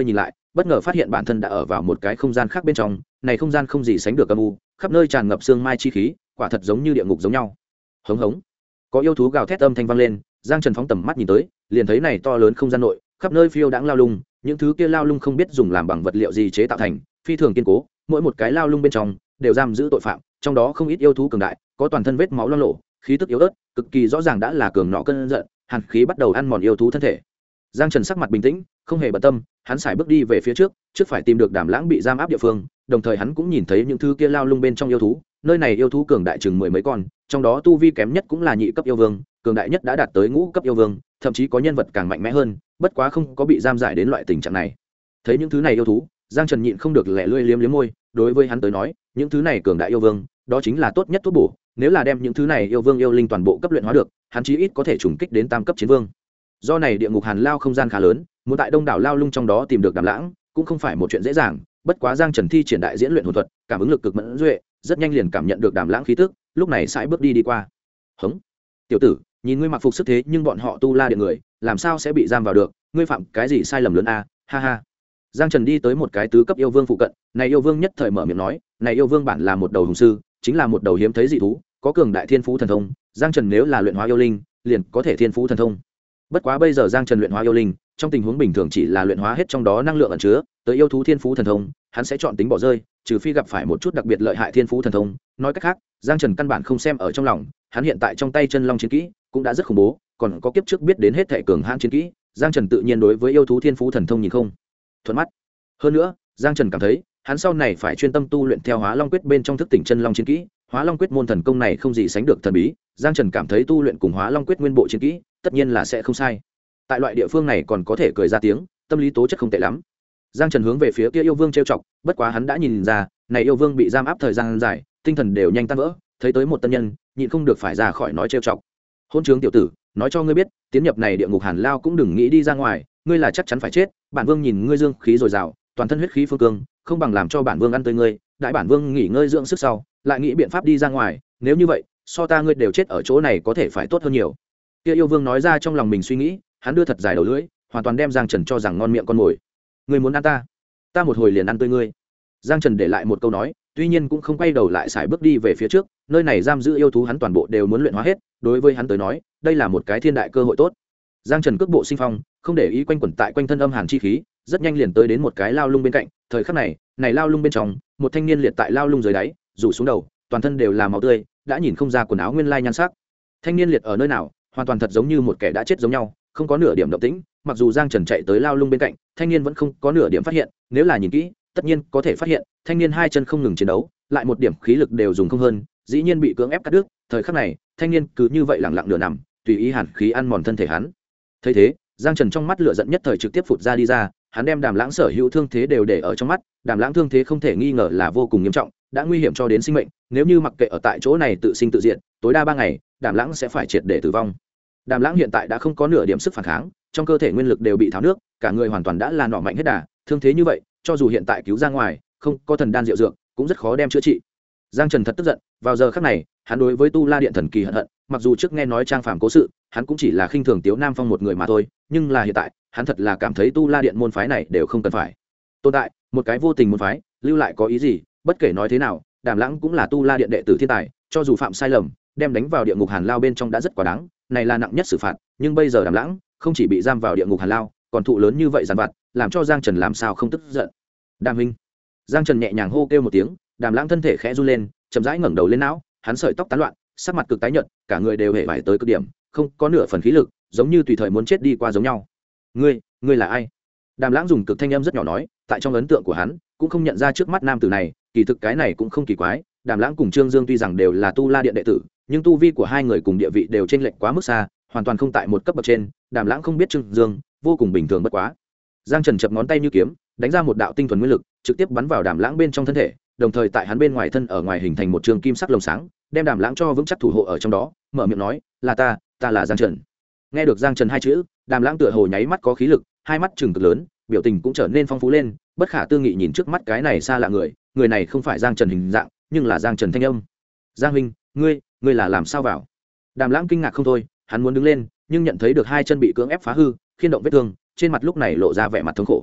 bất ngờ phát hiện bản thân đã ở vào một cái không gian khác bên trong. Này không gian không gì sánh được âm u, khắp nơi tràn ngập sương mai chi khí, quả thật giống như địa ngục giống nhau. Hống hống, có yêu thú gào thét âm thanh vang lên. Giang Trần phóng tầm mắt nhìn tới, liền thấy này to lớn không gian nội, khắp nơi phiêu đãng lao lung, những thứ kia lao lung không biết dùng làm bằng vật liệu gì chế tạo thành, phi thường kiên cố, mỗi một cái lao lung bên trong đều giam giữ tội phạm, trong đó không ít yêu thú cường đại, có toàn thân vết máu loang lổ, khí tức yếu ớt, cực kỳ rõ ràng đã là cường nọ cơn giận, hàn khí bắt đầu ăn mòn yêu thú thân thể. Giang Trần sắc mặt bình tĩnh, không hề bận tâm, hắn sải bước đi về phía trước, trước phải tìm được Đàm Lãng bị giam áp địa phương, đồng thời hắn cũng nhìn thấy những thứ kia lao lung bên trong yêu thú, nơi này yêu thú cường đại chừng mười mấy con, trong đó tu vi kém nhất cũng là nhị cấp yêu vương, cường đại nhất đã đạt tới ngũ cấp yêu vương, thậm chí có nhân vật càng mạnh mẽ hơn, bất quá không có bị giam giải đến loại tình trạng này. Thấy những thứ này yêu thú, Giang Trần nhịn không được lẻ lươi liếm liếm môi, đối với hắn tới nói, những thứ này cường đại yêu vương, đó chính là tốt nhất thuốc bổ, nếu là đem những thứ này yêu vương yêu linh toàn bộ cấp luyện hóa được, hắn chí ít có thể trùng kích đến tam cấp chiến vương. Do này địa ngục hàn lao không gian khá lớn, muốn tại đông đảo lao lung trong đó tìm được Đàm Lãng cũng không phải một chuyện dễ dàng, bất quá Giang Trần thi triển đại diễn luyện hồn thuật, cảm ứng lực cực mẫn duệ, rất nhanh liền cảm nhận được Đàm Lãng khí tức, lúc này sải bước đi qua. Hống, tiểu tử, nhìn ngươi mặc phục sức thế nhưng bọn họ tu la điện người, làm sao sẽ bị giam vào được, ngươi phạm cái gì sai lầm lớn a? Ha ha. Giang Trần đi tới một cái tứ cấp yêu vương phụ cận, này yêu vương nhất thời mở miệng nói, này yêu vương bản là một đầu hùng sư, chính là một đầu hiếm thấy dị thú, có cường đại thiên phú thần thông, Giang Trần nếu là luyện hóa yêu linh, liền có thể thiên phú thần thông. Bất quá bây giờ Giang Trần luyện hóa yêu linh, trong tình huống bình thường chỉ là luyện hóa hết trong đó năng lượng ẩn chứa, tới yêu thú thiên phú thần thông, hắn sẽ chọn tính bỏ rơi, trừ phi gặp phải một chút đặc biệt lợi hại thiên phú thần thông, nói cách khác, Giang Trần căn bản không xem ở trong lòng, hắn hiện tại trong tay chân long chiến kỹ cũng đã rất khủng bố, còn có kiếp trước biết đến hết thể cường hãn chiến kỹ, Giang Trần tự nhiên đối với yêu thú thiên phú thần thông nhìn không thuận mắt. Hơn nữa, Giang Trần cảm thấy, hắn sau này phải chuyên tâm tu luyện theo Hóa Long Quyết bên trong thức tỉnh chân long chiến kỹ, Hóa Long Quyết môn thần công này không gì sánh được thần bí, Giang Trần cảm thấy tu luyện cùng Hóa Long Quyết nguyên bộ chiến kỹ, tất nhiên là sẽ không sai. Tại loại địa phương này còn có thể cười ra tiếng, tâm lý tố chất không tệ lắm. Giang Trần hướng về phía kia yêu vương trêu chọc, bất quá hắn đã nhìn ra, này yêu vương bị giam áp thời gian dài, tinh thần đều nhanh tan vỡ, thấy tới một tân nhân, nhịn không được phải ra khỏi nói trêu chọc. Hôn trướng tiểu tử, nói cho ngươi biết, tiến nhập này địa ngục hàn lao cũng đừng nghĩ đi ra ngoài, ngươi là chắc chắn phải chết, bản vương nhìn ngươi dương khí dồi dào, toàn thân huyết khí phương cương, không bằng làm cho bản vương ăn tươi ngươi, đại bản vương nghỉ ngơi dưỡng sức sau, lại nghĩ biện pháp đi ra ngoài, nếu như vậy, so ta ngươi đều chết ở chỗ này có thể phải tốt hơn nhiều. Kia yêu vương nói ra trong lòng mình suy nghĩ, hắn đưa thật dài đầu lưỡi, hoàn toàn đem Giang Trần cho rằng ngon miệng con mồi. Ngươi muốn ăn ta, ta một hồi liền ăn tươi ngươi. Giang Trần để lại một câu nói, tuy nhiên cũng không quay đầu lại xài bước đi về phía trước, nơi này giam giữ yêu thú hắn toàn bộ đều muốn luyện hóa hết, đối với hắn tới nói, đây là một cái thiên đại cơ hội tốt. Giang Trần cước bộ sinh phong, không để ý quanh quẩn tại quanh thân âm hàn chi khí, rất nhanh liền tới đến một cái lao lung bên cạnh, thời khắc này, này lao lung bên trong, một thanh niên liệt tại lao lung dưới đáy, rủ xuống đầu, toàn thân đều là máu tươi, đã nhìn không ra quần áo nguyên lai nhan sắc. Thanh niên liệt ở nơi nào, hoàn toàn thật giống như một kẻ đã chết giống nhau, không có nửa điểm động tĩnh, mặc dù Giang Trần chạy tới lao lung bên cạnh, thanh niên vẫn không có nửa điểm phát hiện, nếu là nhìn kỹ, tất nhiên có thể phát hiện, thanh niên hai chân không ngừng chiến đấu, lại một điểm khí lực đều dùng không hơn, dĩ nhiên bị cưỡng ép cắt đứt, thời khắc này, thanh niên cứ như vậy lặng lặng nửa nằm, tùy ý hàn khí ăn mòn thân thể hắn. Thấy thế, Giang Trần trong mắt lửa giận nhất thời trực tiếp phụt ra đi ra, hắn đem Đàm Lãng sở hữu thương thế đều để ở trong mắt, Đàm Lãng thương thế không thể nghi ngờ là vô cùng nghiêm trọng, đã nguy hiểm cho đến sinh mệnh, nếu như mặc kệ ở tại chỗ này tự sinh tự diệt, tối đa 3 ngày, Đàm Lãng sẽ phải triệt để tử vong. Đàm Lãng hiện tại đã không có nửa điểm sức phản kháng, trong cơ thể nguyên lực đều bị tháo nước, cả người hoàn toàn đã là nọ mạnh hết đà, thương thế như vậy, cho dù hiện tại cứu ra ngoài, không có thần đan diệu dược, cũng rất khó đem chữa trị. Giang Trần thật tức giận, vào giờ khắc này, hắn đối với Tu La Điện thần kỳ hận hận, mặc dù trước nghe nói Trang Phàm cố sự, hắn cũng chỉ là khinh thường Tiếu Nam Phong một người mà thôi, nhưng là hiện tại, hắn thật là cảm thấy Tu La Điện môn phái này đều không cần phải tồn tại, một cái vô tình môn phái, lưu lại có ý gì? Bất kể nói thế nào, Đàm Lãng cũng là Tu La Điện đệ tử thiên tài, cho dù phạm sai lầm, đem đánh vào địa ngục hàn lao bên trong đã rất quá đáng, này là nặng nhất xử phạt, nhưng bây giờ Đàm Lãng không chỉ bị giam vào địa ngục hàn lao, còn thụ lớn như vậy giàn vặt, làm cho Giang Trần làm sao không tức giận. Đàm huynh. Giang Trần nhẹ nhàng hô kêu một tiếng, Đàm Lãng thân thể khẽ run lên, chậm rãi ngẩng đầu lên não, hắn sợi tóc tán loạn, sắc mặt cực tái nhợt, cả người đều hề vải tới cực điểm, không có nửa phần khí lực, giống như tùy thời muốn chết đi qua giống nhau. Ngươi là ai? Đàm Lãng dùng cực thanh âm rất nhỏ nói, tại trong ấn tượng của hắn, cũng không nhận ra trước mắt nam tử này, kỳ thực cái này cũng không kỳ quái, Đàm Lãng cùng Trương Dương tuy rằng đều là Tu La Điện đệ tử, nhưng tu vi của hai người cùng địa vị đều chênh lệch quá mức xa, hoàn toàn không tại một cấp bậc trên, Đàm Lãng không biết Trương Dương, vô cùng bình thường bất quá. Giang Trần chập ngón tay như kiếm, đánh ra một đạo tinh thuần nguyên lực, trực tiếp bắn vào Đàm Lãng bên trong thân thể, đồng thời tại hắn bên ngoài thân ở ngoài hình thành một trường kim sắc lồng sáng, đem Đàm Lãng cho vững chắc thủ hộ ở trong đó, mở miệng nói, là ta là Giang Trần. Nghe được Giang Trần hai chữ, Đàm Lãng tựa hồ nháy mắt có khí lực, hai mắt trừng cực lớn, biểu tình cũng trở nên phong phú lên, bất khả tư nghị nhìn trước mắt cái này xa lạ người, người này không phải Giang Trần hình dạng, nhưng là Giang Trần thanh âm. Giang huynh, ngươi là làm sao vào? Đàm Lãng kinh ngạc không thôi, hắn muốn đứng lên, nhưng nhận thấy được hai chân bị cưỡng ép phá hư, khiên động vết thương, trên mặt lúc này lộ ra vẻ mặt thống khổ.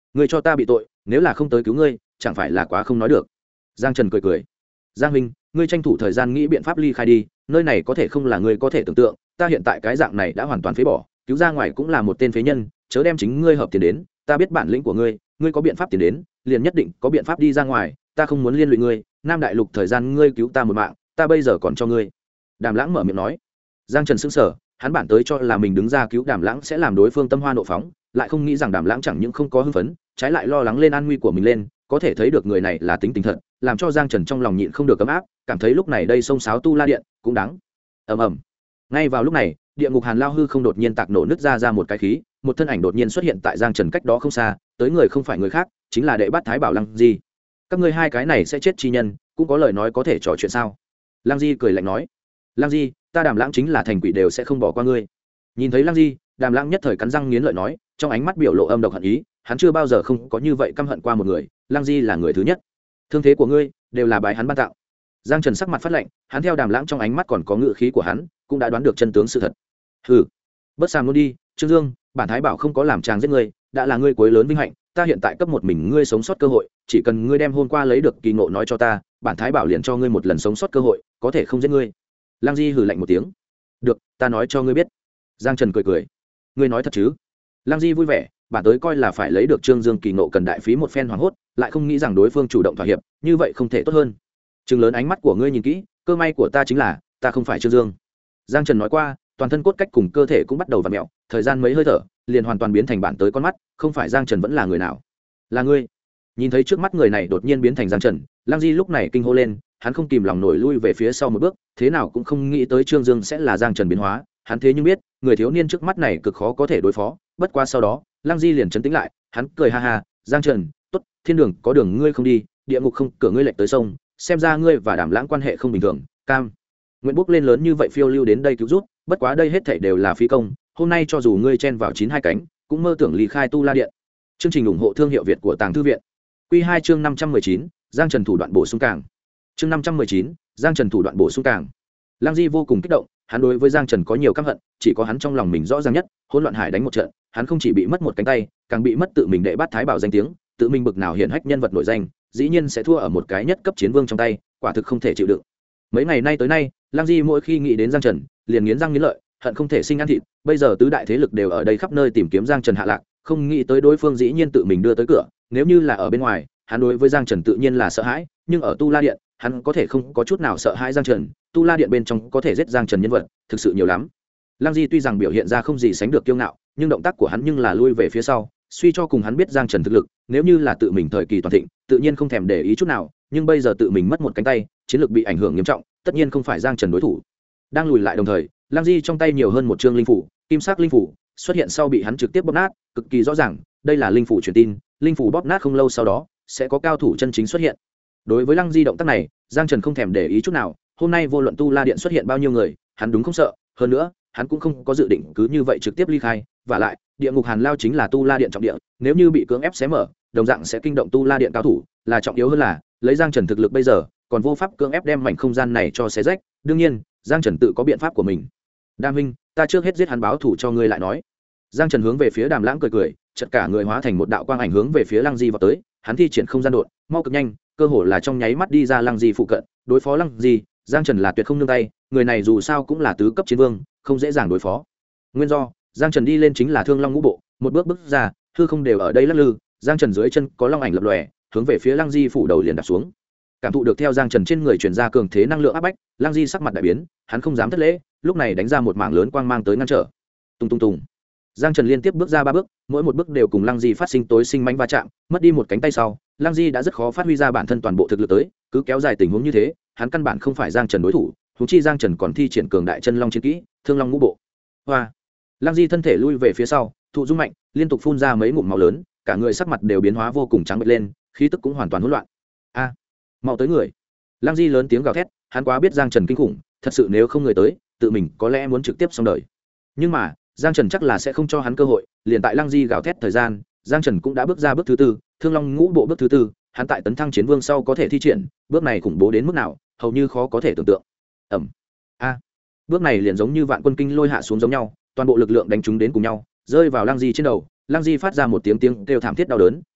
ngươi cho ta bị tội, nếu là không tới cứu ngươi chẳng phải là quá không nói được. Giang Trần cười cười. Giang huynh, ngươi tranh thủ thời gian nghĩ biện pháp ly khai đi, nơi này có thể không là ngươi có thể tưởng tượng, ta hiện tại cái dạng này đã hoàn toàn phế bỏ, cứu ra ngoài cũng là một tên phế nhân, chớ đem chính ngươi hợp tiền đến, ta biết bản lĩnh của ngươi, ngươi có biện pháp tiền đến liền nhất định có biện pháp đi ra ngoài, ta không muốn liên lụy ngươi, Nam Đại Lục thời gian ngươi cứu ta một mạng, ta bây giờ còn cho ngươi. Đàm Lãng mở miệng nói. Giang Trần sững sờ, hắn bản tới cho là mình đứng ra cứu Đàm Lãng sẽ làm đối phương tâm hoa nộ phóng, lại không nghĩ rằng Đàm Lãng chẳng những không có hưng phấn, trái lại lo lắng lên an nguy của mình lên, có thể thấy được người này là tính tình thật, làm cho Giang Trần trong lòng nhịn không được ấm áp, cảm thấy lúc này đây sông sáo tu la điện cũng đáng. Ầm ầm. Ngay vào lúc này, địa ngục Hàn Lao hư không đột nhiên tạc nổ nứt ra một cái khí, một thân ảnh đột nhiên xuất hiện tại Giang Trần cách đó không xa, tới người không phải người khác, chính là đệ bát Thái Bảo Lăng Di. Các ngươi hai cái này sẽ chết chi nhân, cũng có lời nói có thể trò chuyện sao? Lăng Di cười lạnh nói. Lăng Di, ta Đàm Lãng chính là thành quỷ đều sẽ không bỏ qua ngươi. Nhìn thấy Lăng Di, Đàm Lãng nhất thời cắn răng nghiến lợi nói, trong ánh mắt biểu lộ âm độc hận ý, hắn chưa bao giờ không có như vậy căm hận qua một người, Lăng Di là người thứ nhất. Thương thế của ngươi đều là bài hắn ban tặng. Giang Trần sắc mặt phát lạnh, hắn theo Đàm Lãng trong ánh mắt còn có ngự khí của hắn, cũng đã đoán được chân tướng sự thật. Hừ, bất sàm luôn đi, Trương Dương, bản Thái Bảo không có làm chàng giết ngươi, đã là ngươi cuối lớn vinh hạnh, ta hiện tại cấp một mình ngươi sống sót cơ hội, chỉ cần ngươi đem hôm qua lấy được kỳ ngộ nói cho ta, bản Thái Bảo liền cho ngươi một lần sống sót cơ hội, có thể không giết ngươi. Lăng Di hừ lạnh một tiếng. Được, ta nói cho ngươi biết. Giang Trần cười cười. Ngươi nói thật chứ? Lăng Di vui vẻ, bản tới coi là phải lấy được Trương Dương kỳ ngộ cần đại phí một phen hoảng hốt, lại không nghĩ rằng đối phương chủ động thỏa hiệp, như vậy không thể tốt hơn. Trừng lớn ánh mắt của ngươi nhìn kỹ, cơ may của ta chính là ta không phải Trương Dương. Giang Trần nói qua, toàn thân cốt cách cùng cơ thể cũng bắt đầu vặn mèo, thời gian mấy hơi thở, liền hoàn toàn biến thành bản tới con mắt, không phải Giang Trần vẫn là người nào? Là ngươi. Nhìn thấy trước mắt người này đột nhiên biến thành Giang Trần, Lăng Di lúc này kinh hô lên, hắn không kìm lòng nổi lui về phía sau một bước, thế nào cũng không nghĩ tới Trương Dương sẽ là Giang Trần biến hóa, hắn thế nhưng biết, người thiếu niên trước mắt này cực khó có thể đối phó, bất qua sau đó, Lăng Di liền trấn tĩnh lại, hắn cười ha ha, Giang Trần, tốt, thiên đường có đường ngươi không đi, địa ngục không cửa ngươi lệch tới sông, xem ra ngươi và Đàm Lãng quan hệ không bình thường, cam nguyện bước lên lớn như vậy phiêu lưu đến đây cứu giúp, bất quá đây hết thảy đều là phí công, hôm nay cho dù ngươi chen vào 92 cánh, cũng mơ tưởng ly khai tu la điện. Chương trình ủng hộ thương hiệu Việt của Tàng Thư viện. Quy 2 chương 519, Giang Trần thủ đoạn bổ sung càng. Chương 519, Giang Trần thủ đoạn bổ sung càng. Lăng Di vô cùng kích động, hắn đối với Giang Trần có nhiều căm hận, chỉ có hắn trong lòng mình rõ ràng nhất, hỗn loạn hải đánh một trận, hắn không chỉ bị mất một cánh tay, càng bị mất tự mình đệ bát Thái Bảo danh tiếng, tự mình bực nào hiển hách nhân vật nổi danh, dĩ nhiên sẽ thua ở một cái nhất cấp chiến vương trong tay, quả thực không thể chịu đựng. Mấy ngày nay tới nay, Lăng Di mỗi khi nghĩ đến Giang Trần, liền nghiến răng nghiến lợi, hận không thể sinh ăn thịt, bây giờ tứ đại thế lực đều ở đây khắp nơi tìm kiếm Giang Trần hạ lạc, không nghĩ tới đối phương dĩ nhiên tự mình đưa tới cửa, nếu như là ở bên ngoài, hắn đối với Giang Trần tự nhiên là sợ hãi, nhưng ở Tu La Điện, hắn có thể không có chút nào sợ hãi Giang Trần, Tu La Điện bên trong có thể giết Giang Trần nhân vật, thực sự nhiều lắm. Lăng Di tuy rằng biểu hiện ra không gì sánh được kiêu ngạo, nhưng động tác của hắn nhưng là lui về phía sau, suy cho cùng hắn biết Giang Trần thực lực, nếu như là tự mình thời kỳ toàn thịnh, tự nhiên không thèm để ý chút nào, nhưng bây giờ tự mình mất một cánh tay, chiến lược bị ảnh hưởng nghiêm trọng, tất nhiên không phải Giang Trần đối thủ. Đang lùi lại đồng thời, Lăng Di trong tay nhiều hơn một chương linh phủ, kim sắc linh phủ xuất hiện sau bị hắn trực tiếp bóp nát, cực kỳ rõ ràng, đây là linh phủ truyền tin, linh phủ bóp nát không lâu sau đó sẽ có cao thủ chân chính xuất hiện. Đối với Lăng Di động tác này, Giang Trần không thèm để ý chút nào, hôm nay vô luận Tu La Điện xuất hiện bao nhiêu người, hắn đúng không sợ, hơn nữa, hắn cũng không có dự định cứ như vậy trực tiếp ly khai, và lại, địa ngục Hàn Lao chính là Tu La Điện trọng địa, nếu như bị cưỡng ép xé mở, đồng dạng sẽ kinh động Tu La Điện cao thủ, là trọng yếu hơn là, lấy Giang Trần thực lực bây giờ, còn vô pháp cưỡng ép đem mảnh không gian này cho xé rách, đương nhiên, Giang Trần tự có biện pháp của mình. Đam Minh, ta trước hết giết hắn báo thủ cho ngươi lại nói. Giang Trần hướng về phía Đàm Lãng cười cười, chợt cả người hóa thành một đạo quang ảnh hướng về phía Lăng Di vọt tới, hắn thi triển không gian đột, mau cực nhanh, cơ hồ là trong nháy mắt đi ra Lăng Di phụ cận, đối phó Lăng Di, Giang Trần là tuyệt không nương tay, người này dù sao cũng là tứ cấp chiến vương, không dễ dàng đối phó. Nguyên do, Giang Trần đi lên chính là Thương Long Ngũ Bộ, một bước bước ra, hư không đều ở đây lắc lư, Giang Trần dưới chân có long ảnh lập lòe, hướng về phía Lăng Di phủ đầu liền đạp xuống. Cảm thụ được theo Giang Trần trên người truyền ra cường thế năng lượng áp bách, Lăng Di sắc mặt đại biến, hắn không dám thất lễ, lúc này đánh ra một mảng lớn quang mang tới ngăn trở. Tung tung tung. Giang Trần liên tiếp bước ra 3 bước, mỗi một bước đều cùng Lăng Di phát sinh tối sinh mãnh va chạm, mất đi một cánh tay sau, Lăng Di đã rất khó phát huy ra bản thân toàn bộ thực lực tới, cứ kéo dài tình huống như thế, hắn căn bản không phải Giang Trần đối thủ, huống chi Giang Trần còn thi triển cường đại chân long chiến kỹ, Thương Long Ngũ Bộ. Hoa. Lăng Di thân thể lui về phía sau, thụ dung mạnh, liên tục phun ra mấy ngụm máu lớn, cả người sắc mặt đều biến hóa vô cùng trắng bệch lên, khí tức cũng hoàn toàn hỗn loạn. A, mau tới người. Lăng Di lớn tiếng gào thét, hắn quá biết Giang Trần kinh khủng, thật sự nếu không người tới, tự mình có lẽ muốn trực tiếp xong đời. Nhưng mà, Giang Trần chắc là sẽ không cho hắn cơ hội, liền tại Lăng Di gào thét thời gian, Giang Trần cũng đã bước ra bước thứ 4, Thương Long Ngũ Bộ bước thứ 4, hắn tại tấn thăng chiến vương sau có thể thi triển, bước này khủng bố đến mức nào, hầu như khó có thể tưởng tượng. Ầm. A. Bước này liền giống như vạn quân kinh lôi hạ xuống giống nhau, toàn bộ lực lượng đánh trúng đến cùng nhau, rơi vào Lăng Di trên đầu, Lăng Di phát ra một tiếng kêu thảm thiết đau đớn,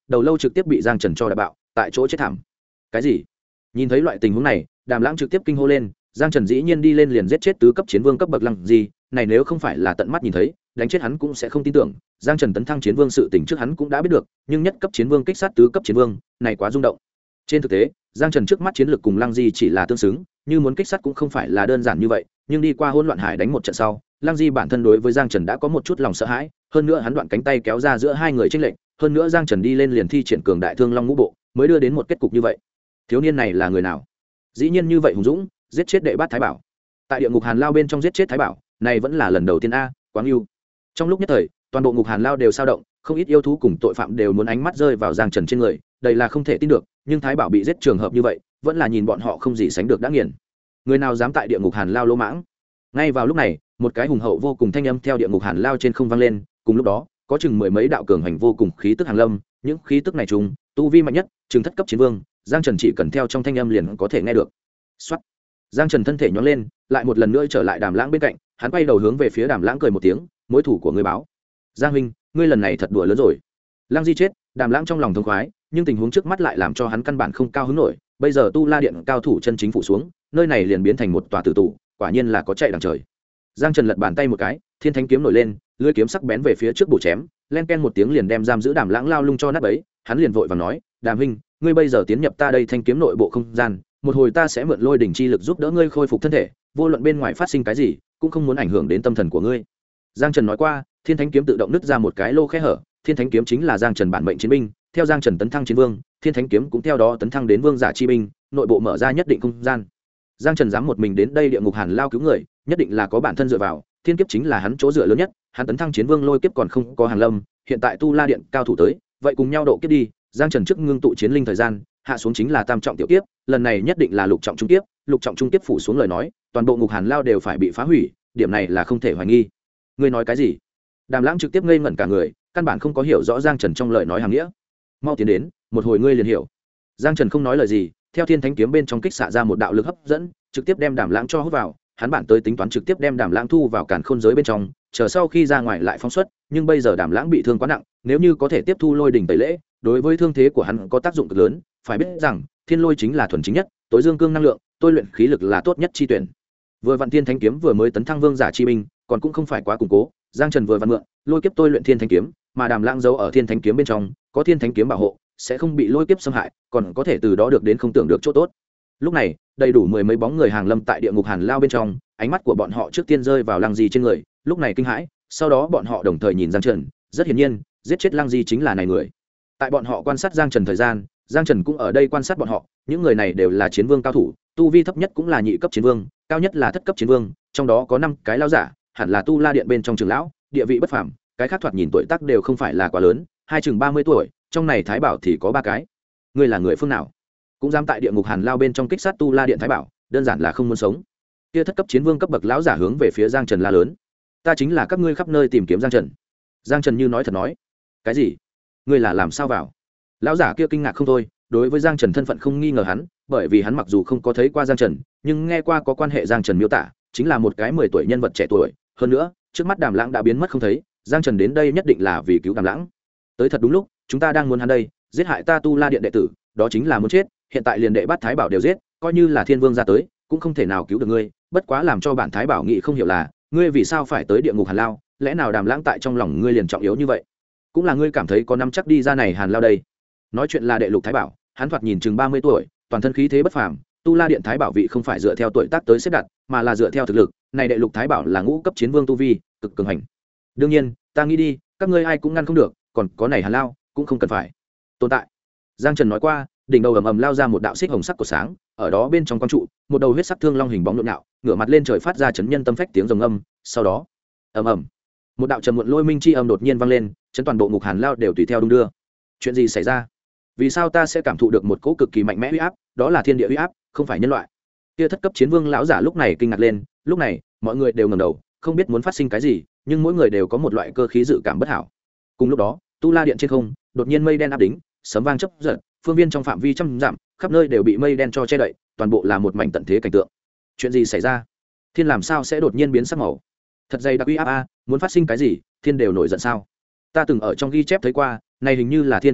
đầu lâu trực tiếp bị giang trần cho đạp bạo tại chỗ chết thảm. Cái gì? Nhìn thấy loại tình huống này, Đàm Lãng trực tiếp kinh hô lên. Giang Trần dĩ nhiên đi lên liền giết chết tứ cấp chiến vương cấp bậc Lăng Di, này nếu không phải là tận mắt nhìn thấy, đánh chết hắn cũng sẽ không tin tưởng. Giang Trần tấn thăng chiến vương sự tình trước hắn cũng đã biết được, nhưng nhất cấp chiến vương kích sát tứ cấp chiến vương, này quá rung động. Trên thực tế, Giang Trần trước mắt chiến lược cùng Lăng Di chỉ là tương xứng, như muốn kích sát cũng không phải là đơn giản như vậy, nhưng đi qua hỗn loạn hải đánh một trận sau, Lăng Di bản thân đối với Giang Trần đã có một chút lòng sợ hãi, hơn nữa hắn đoạn cánh tay kéo ra giữa hai người chênh lệch, hơn nữa Giang Trần đi lên liền thi triển cường đại thương long ngũ bộ, mới đưa đến một kết cục như vậy. Thiếu niên này là người nào? Dĩ nhiên như vậy hùng dũng, giết chết đệ bát thái bảo. Tại địa ngục Hàn Lao bên trong giết chết thái bảo, này vẫn là lần đầu tiên a, quá ưu. Trong lúc nhất thời, toàn bộ ngục Hàn Lao đều sao động, không ít yêu thú cùng tội phạm đều muốn ánh mắt rơi vào Giang Trần trên người, đây là không thể tin được, nhưng thái bảo bị giết trường hợp như vậy, vẫn là nhìn bọn họ không gì sánh được đã nghiền. Người nào dám tại địa ngục Hàn Lao lỗ mãng? Ngay vào lúc này, một cái hùng hậu vô cùng thanh âm theo địa ngục Hàn Lao trên không vang lên, cùng lúc đó, có chừng mười mấy đạo cường hành vô cùng khí tức hàng lâm, những khí tức này trùng, tu vi mạnh nhất, chừng thất cấp chiến vương, Giang Trần chỉ cần theo trong thanh âm liền có thể nghe được. Soát. Giang Trần thân thể nhón lên, lại một lần nữa trở lại Đàm Lãng bên cạnh, hắn quay đầu hướng về phía Đàm Lãng cười một tiếng, mối thủ của ngươi báo. Giang huynh, ngươi lần này thật đùa lớn rồi. Lăng Di chết, Đàm Lãng trong lòng thông khoái, nhưng tình huống trước mắt lại làm cho hắn căn bản không cao hứng nổi, bây giờ Tu La Điện cao thủ chân chính phủ xuống, nơi này liền biến thành một tòa tử tù, quả nhiên là có chạy đằng trời. Giang Trần lật bàn tay một cái, Thiên Thánh kiếm nổi lên, lưỡi kiếm sắc bén về phía trước bổ chém, len ken một tiếng liền đem giam giữ Đàm Lãng lao lung cho nát bấy, hắn liền vội vàng nói, Đàm huynh, ngươi bây giờ tiến nhập ta đây thanh kiếm nội bộ không gian, một hồi ta sẽ mượn lôi đỉnh chi lực giúp đỡ ngươi khôi phục thân thể, vô luận bên ngoài phát sinh cái gì, cũng không muốn ảnh hưởng đến tâm thần của ngươi. Giang Trần nói qua, Thiên Thánh kiếm tự động nứt ra một cái lô khe hở, Thiên Thánh kiếm chính là Giang Trần bản mệnh chiến binh, theo Giang Trần tấn thăng chiến vương, Thiên Thánh kiếm cũng theo đó tấn thăng đến vương giả chi binh, nội bộ mở ra nhất định không gian. Giang Trần dám một mình đến đây địa ngục Hàn Lao cứu người, nhất định là có bản thân dựa vào, thiên kiếp chính là hắn chỗ dựa lớn nhất, hắn tấn thăng chiến vương lôi kiếp còn không có hàng lâm, hiện tại Tu La Điện cao thủ tới, vậy cùng nhau độ kiếp đi. Giang Trần trước ngưng tụ chiến linh thời gian, hạ xuống chính là tam trọng tiểu kiếp, lần này nhất định là lục trọng trung kiếp, lục trọng trung kiếp phủ xuống lời nói, toàn bộ ngục Hàn Lao đều phải bị phá hủy, điểm này là không thể hoài nghi. Ngươi nói cái gì? Đàm Lãng trực tiếp ngây ngẩn cả người, căn bản không có hiểu rõ Giang Trần trong lời nói hàng nghĩa. Mau tiến đến, một hồi ngươi liền hiểu. Giang Trần không nói lời gì, theo Thiên Thánh kiếm bên trong kích xạ ra một đạo lực hấp dẫn, trực tiếp đem Đàm Lãng cho hút vào, hắn bản tới tính toán trực tiếp đem Đàm Lãng thu vào càn khôn giới bên trong, chờ sau khi ra ngoài lại phóng xuất, nhưng bây giờ Đàm Lãng bị thương quá nặng, nếu như có thể tiếp thu lôi đỉnh tẩy lễ, đối với thương thế của hắn có tác dụng cực lớn, phải biết rằng, thiên lôi chính là thuần chính nhất, tối dương cương năng lượng, tôi luyện khí lực là tốt nhất chi tuyển. Vừa vạn Thiên Thánh kiếm vừa mới tấn thăng vương giả chi binh, còn cũng không phải quá củng cố, Giang Trần vừa vặn mượn, lôi kiếp tôi luyện Thiên Thánh kiếm, mà Đàm Lãng giấu ở Thiên Thánh kiếm bên trong, có Thiên Thánh kiếm bảo hộ, sẽ không bị lôi kiếp xâm hại, còn có thể từ đó được đến không tưởng được chỗ tốt. Lúc này, đầy đủ mười mấy bóng người hàng lâm tại địa ngục Hàn Lao bên trong, ánh mắt của bọn họ trước tiên rơi vào Lăng Di trên người, lúc này kinh hãi, sau đó bọn họ đồng thời nhìn Giang Trần, rất hiển nhiên, giết chết Lăng Di chính là này người. Tại bọn họ quan sát Giang Trần thời gian, Giang Trần cũng ở đây quan sát bọn họ, những người này đều là chiến vương cao thủ, tu vi thấp nhất cũng là nhị cấp chiến vương, cao nhất là thất cấp chiến vương, trong đó có 5 cái lão giả, hẳn là Tu La Điện bên trong trưởng lão, địa vị bất phàm, cái khác thoạt nhìn tuổi tác đều không phải là quá lớn, hai chừng 30 tuổi, trong này Thái Bảo thì có 3 cái. Ngươi là người phương nào? Cũng dám tại địa ngục Hàn Lao bên trong kích sát Tu La Điện Thái Bảo, đơn giản là không muốn sống. Kia thất cấp chiến vương cấp bậc lão giả hướng về phía Giang Trần la lớn. Ta chính là các ngươi khắp nơi tìm kiếm Giang Trần. Giang Trần như nói thật nói. Cái gì? Ngươi là làm sao vào? Lão giả kia kinh ngạc không thôi, đối với Giang Trần thân phận không nghi ngờ hắn, bởi vì hắn mặc dù không có thấy qua Giang Trần, nhưng nghe qua có quan hệ Giang Trần miêu tả, chính là một cái 10 tuổi nhân vật trẻ tuổi, hơn nữa, trước mắt Đàm Lãng đã biến mất không thấy, Giang Trần đến đây nhất định là vì cứu Đàm Lãng. Tới thật đúng lúc, chúng ta đang muốn hắn đây, giết hại ta Tu La Điện đệ tử, đó chính là muốn chết, hiện tại liền đệ bát Thái Bảo đều giết, coi như là Thiên Vương ra tới, cũng không thể nào cứu được ngươi, bất quá làm cho bản Thái Bảo nghĩ không hiểu là, ngươi vì sao phải tới địa ngục Hàn Lao, lẽ nào Đàm Lãng tại trong lòng ngươi liền trọng yếu như vậy? Cũng là ngươi cảm thấy có nắm chắc đi ra này Hàn Lao đây. Nói chuyện là đệ lục Thái Bảo, hắn thoạt nhìn chừng 30 tuổi, toàn thân khí thế bất phàm, Tu La Điện Thái Bảo vị không phải dựa theo tuổi tác tới xếp đặt, mà là dựa theo thực lực, này đệ lục Thái Bảo là ngũ cấp chiến vương tu vi, cực cường hành. Đương nhiên, ta nghĩ đi, các ngươi ai cũng ngăn không được, còn có này Hàn Lao, cũng không cần phải tồn tại. Giang Trần nói qua, đỉnh đầu ầm ầm lao ra một đạo xích hồng sắc của sáng, ở đó bên trong quang trụ, một đầu huyết sắc thương long hình bóng nhộn nhạo, ngửa mặt lên trời phát ra chấn nhân tâm phách tiếng rồng âm, sau đó, ầm ầm, một đạo trầm muộn lôi minh chi âm đột nhiên vang lên, chấn toàn bộ ngục Hàn Lao đều tùy theo đung đưa. Chuyện gì xảy ra? Vì sao ta sẽ cảm thụ được một cỗ cực kỳ mạnh mẽ uy áp, đó là thiên địa uy áp, không phải nhân loại? Kia thất cấp chiến vương lão giả lúc này kinh ngạc lên, lúc này, mọi người đều ngẩng đầu, không biết muốn phát sinh cái gì, nhưng mỗi người đều có một loại cơ khí dự cảm bất hảo. Cùng lúc đó, Tu La Điện trên không, đột nhiên mây đen áp đính, sấm vang chớp giật, phương viên trong phạm vi trăm dặm, khắp nơi đều bị mây đen cho che đậy, toàn bộ là một mảnh tận thế cảnh tượng. Chuyện gì xảy ra? Thiên làm sao sẽ đột nhiên biến sắc màu? Thật dày đặc uy áp a, muốn phát sinh cái gì, thiên đều nổi giận sao? Ta từng ở trong ghi chép thấy qua, này hình như là thiên kiếp a,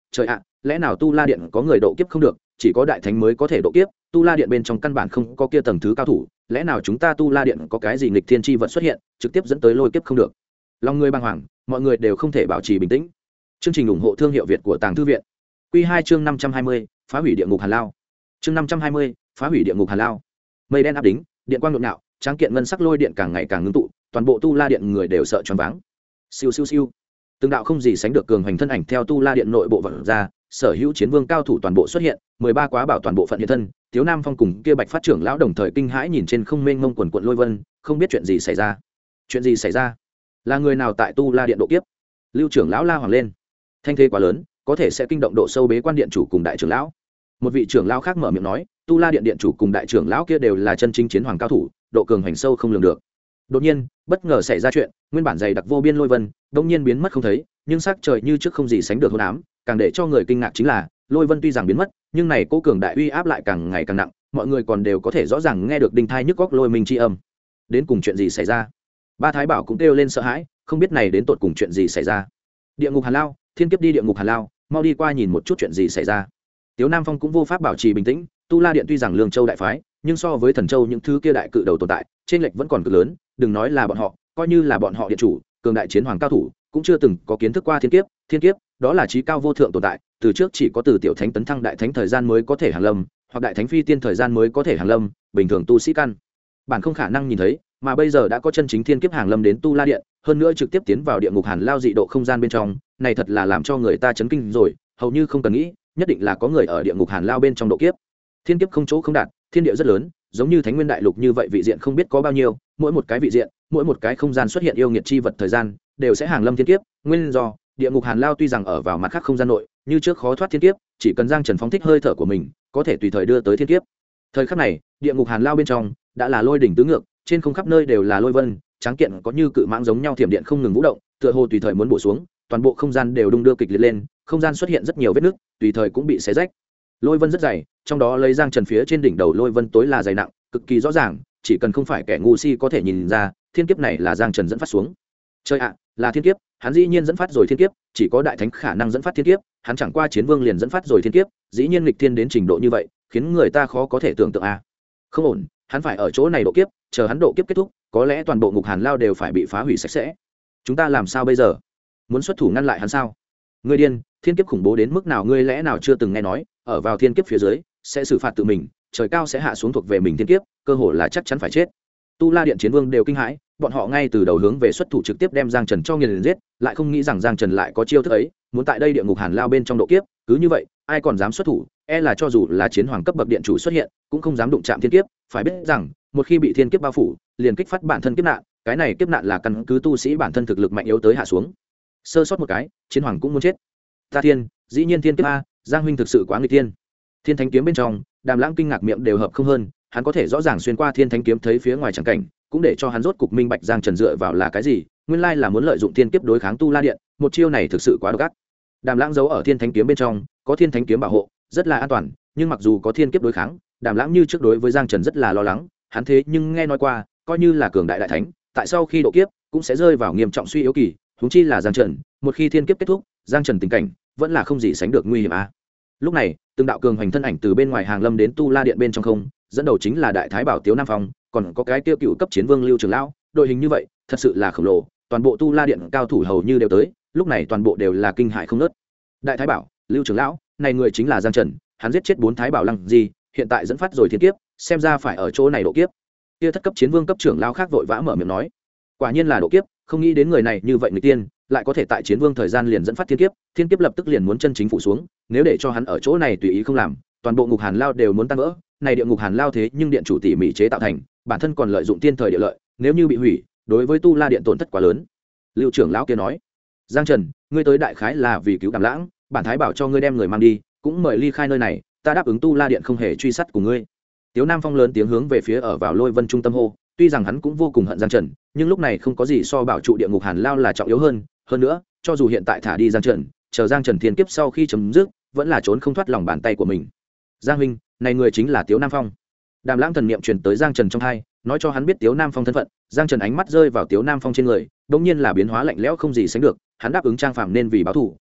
trời ạ, lẽ nào tu la điện có người độ kiếp không được, chỉ có đại thánh mới có thể độ kiếp, tu la điện bên trong căn bản không có kia tầng thứ cao thủ, lẽ nào chúng ta tu la điện có cái gì nghịch thiên chi vật xuất hiện trực tiếp dẫn tới lôi kiếp không được. Lòng người bàng hoàng, mọi người đều không thể bảo trì bình tĩnh. Chương trình ủng hộ thương hiệu Việt của Tàng Thư viện. Quy 2 chương 520, phá hủy địa ngục Hàn Lao. Chương 520, phá hủy địa ngục Hàn Lao. Mây đen áp đính, điện quang nhộn nhạo, tráng kiện ngân sắc lôi điện càng ngày càng ngưng tụ, toàn bộ tu la điện người đều sợ choáng váng. Siêu siêu siêu. Từng đạo không gì sánh được cường hành thân ảnh theo tu la điện nội bộ vọt ra, sở hữu chiến vương cao thủ toàn bộ xuất hiện, 13 quá bảo toàn bộ phận hiện thân, Tiếu Nam Phong cùng kia Bạch Phát trưởng lão đồng thời kinh hãi nhìn trên không mênh mông quần quần lôi vân, không biết chuyện gì xảy ra. Chuyện gì xảy ra? Là người nào tại tu la điện độ kiếp? Lưu trưởng lão la hoàng lên. Thanh thế quá lớn, có thể sẽ kinh động độ sâu bế quan điện chủ cùng đại trưởng lão. Một vị trưởng lão khác mở miệng nói, tu la điện điện chủ cùng đại trưởng lão kia đều là chân chính chiến hoàng cao thủ, độ cường hành sâu không lường được. Đột nhiên, bất ngờ xảy ra chuyện, nguyên bản dày đặc vô biên lôi vân, đột nhiên biến mất không thấy, nhưng sắc trời như trước không gì sánh được hỗn ám, càng để cho người kinh ngạc chính là, lôi vân tuy rằng biến mất, nhưng này cố cường đại uy áp lại càng ngày càng nặng, mọi người còn đều có thể rõ ràng nghe được đinh thai nhức góc lôi minh chi âm. Đến cùng chuyện gì xảy ra? Ba thái bảo cũng kêu lên sợ hãi, không biết này đến tột cùng chuyện gì xảy ra. Địa ngục Hàn Lao, thiên kiếp đi địa ngục Hàn Lao, mau đi qua nhìn một chút chuyện gì xảy ra. Tiếu Nam Phong cũng vô pháp bảo trì bình tĩnh, tu la điện tuy rằng lương châu đại phái, nhưng so với thần châu những thứ kia đại cự đầu tồn tại, trên lệch vẫn còn cực lớn, đừng nói là bọn họ, coi như là bọn họ điện chủ, cường đại chiến hoàng cao thủ, cũng chưa từng có kiến thức qua thiên kiếp, đó là trí cao vô thượng tồn tại, từ trước chỉ có từ tiểu thánh tấn thăng đại thánh thời gian mới có thể hàng lâm, hoặc đại thánh phi tiên thời gian mới có thể hàng lâm, bình thường tu sĩ căn bản không khả năng nhìn thấy, mà bây giờ đã có chân chính thiên kiếp hàng lâm đến tu la điện, hơn nữa trực tiếp tiến vào địa ngục Hàn Lao dị độ không gian bên trong, này thật là làm cho người ta chấn kinh rồi, hầu như không cần nghĩ, nhất định là có người ở địa ngục Hàn Lao bên trong độ kiếp. Thiên kiếp không chỗ không đạt, thiên địa rất lớn, giống như Thánh Nguyên đại lục như vậy vị diện không biết có bao nhiêu, mỗi một cái vị diện, mỗi một cái không gian xuất hiện yêu nghiệt chi vật thời gian, đều sẽ hàng lâm thiên kiếp, nguyên do, địa ngục Hàn Lao tuy rằng ở vào mặt khác không gian nội, như trước khó thoát thiên kiếp, chỉ cần Giang Trần phóng thích hơi thở của mình, có thể tùy thời đưa tới thiên kiếp. Thời khắc này, địa ngục Hàn Lao bên trong đã là lôi đỉnh tứ ngược, trên không khắp nơi đều là lôi vân, tráng kiện có như cự mãng giống nhau thiểm điện không ngừng vũ động, tựa hồ tùy thời muốn bổ xuống, toàn bộ không gian đều đung đưa kịch liệt lên, không gian xuất hiện rất nhiều vết nứt, tùy thời cũng bị xé rách. Lôi vân rất dày, trong đó lấy Giang Trần phía trên đỉnh đầu lôi vân tối là dày nặng, cực kỳ rõ ràng, chỉ cần không phải kẻ ngu si có thể nhìn ra, thiên kiếp này là Giang Trần dẫn phát xuống. Chơi ạ, là thiên kiếp, hắn dĩ nhiên dẫn phát rồi thiên kiếp, chỉ có đại thánh khả năng dẫn phát thiên kiếp, hắn chẳng qua chiến vương liền dẫn phát rồi thiên kiếp, dĩ nhiên nghịch thiên đến trình độ như vậy, khiến người ta khó có thể tưởng tượng a. Không ổn, hắn phải ở chỗ này độ kiếp, chờ hắn độ kiếp kết thúc, có lẽ toàn bộ ngục Hàn Lao đều phải bị phá hủy sạch sẽ. Chúng ta làm sao bây giờ? Muốn xuất thủ ngăn lại hắn sao? Ngươi điên, thiên kiếp khủng bố đến mức nào ngươi lẽ nào chưa từng nghe nói, ở vào thiên kiếp phía dưới sẽ xử phạt tự mình, trời cao sẽ hạ xuống thuộc về mình thiên kiếp, cơ hội là chắc chắn phải chết. Tu La điện chiến vương đều kinh hãi, bọn họ ngay từ đầu hướng về xuất thủ trực tiếp đem Giang Trần cho nghiền giết, lại không nghĩ rằng Giang Trần lại có chiêu thức ấy, muốn tại đây địa ngục Hàn Lao bên trong độ kiếp, cứ như vậy, ai còn dám xuất thủ, e là cho dù là chiến hoàng cấp bậc điện chủ xuất hiện, cũng không dám đụng chạm thiên kiếp, phải biết rằng, một khi bị thiên kiếp bao phủ, liền kích phát bản thân kiếp nạn, cái này kiếp nạn là căn cứ tu sĩ bản thân thực lực mạnh yếu tới hạ xuống. Sơ sót một cái, chiến hoàng cũng muốn chết. Ta thiên, dĩ nhiên thiên kiếp a, Giang huynh thực sự quá nghịch thiên. Thiên Thánh kiếm bên trong, Đàm Lãng kinh ngạc miệng đều hợp không hơn, hắn có thể rõ ràng xuyên qua Thiên Thánh kiếm thấy phía ngoài chẳng cảnh, cũng để cho hắn rốt cục minh bạch Giang Trần dựa vào là cái gì, nguyên lai là muốn lợi dụng thiên kiếp đối kháng tu la điện, một chiêu này thực sự quá độc ác. Đàm Lãng giấu ở Thiên Thánh kiếm bên trong, có Thiên Thánh kiếm bảo hộ, rất là an toàn, nhưng mặc dù có thiên kiếp đối kháng, Đàm Lãng như trước đối với Giang Trần rất là lo lắng, hắn thế nhưng nghe nói qua, coi như là cường đại đại thánh, tại sau khi độ kiếp cũng sẽ rơi vào nghiêm trọng suy yếu kỳ, huống chi là Giang Trần, một khi thiên kiếp kết thúc, Giang Trần tình cảnh vẫn là không gì sánh được nguy hiểm a. Lúc này, từng đạo cường hành thân ảnh từ bên ngoài hàng lâm đến tu la điện bên trong không, dẫn đầu chính là đại thái bảo Tiếu Nam Phong, còn có cái tiêu cựu cấp chiến vương Lưu Trường lão, đội hình như vậy, thật sự là khổng lồ, toàn bộ tu la điện cao thủ hầu như đều tới, lúc này toàn bộ đều là kinh hại không ngớt. Đại thái bảo, Lưu Trường lão, này người chính là Giang Trần, hắn giết chết 4 thái bảo lăng gì, hiện tại dẫn phát rồi thiên kiếp, xem ra phải ở chỗ này độ kiếp. Kia thất cấp chiến vương cấp trưởng lão khác vội vã mở miệng nói, quả nhiên là độ kiếp, không nghĩ đến người này như vậy người tiên, lại có thể tại chiến vương thời gian liền dẫn phát thiên kiếp lập tức liền muốn chân chính phủ xuống, nếu để cho hắn ở chỗ này tùy ý không làm, toàn bộ ngục Hàn Lao đều muốn tan vỡ. Này địa ngục Hàn Lao thế nhưng điện chủ tỉ mỉ chế tạo thành, bản thân còn lợi dụng tiên thời địa lợi, nếu như bị hủy, đối với tu la điện tổn thất quá lớn. Lưu trưởng lão kia nói, Giang Trần, ngươi tới đại khái là vì cứu Đàm Lãng, bản thái bảo cho ngươi đem người mang đi, cũng mời ly khai nơi này, ta đáp ứng tu la điện không hề truy sát của ngươi. Tiếu Nam Phong lớn tiếng hướng về phía ở vào Lôi Vân trung tâm hô, tuy rằng hắn cũng vô cùng hận Giang Trần, nhưng lúc này không có gì so bảo trụ địa ngục Hàn Lao là trọng yếu hơn nữa, cho dù hiện tại thả đi Giang Trần, chờ Giang Trần thiên kiếp sau khi chấm dứt, vẫn là trốn không thoát lòng bàn tay của mình. Giang huynh, này người chính là Tiếu Nam Phong. Đàm Lãng thần niệm truyền tới Giang Trần trong tai, nói cho hắn biết Tiếu Nam Phong thân phận. Giang Trần ánh mắt rơi vào Tiếu Nam Phong trên người, đột nhiên là biến hóa lạnh lẽo không gì sánh được, hắn đáp ứng trang phàm nên vì báo thù,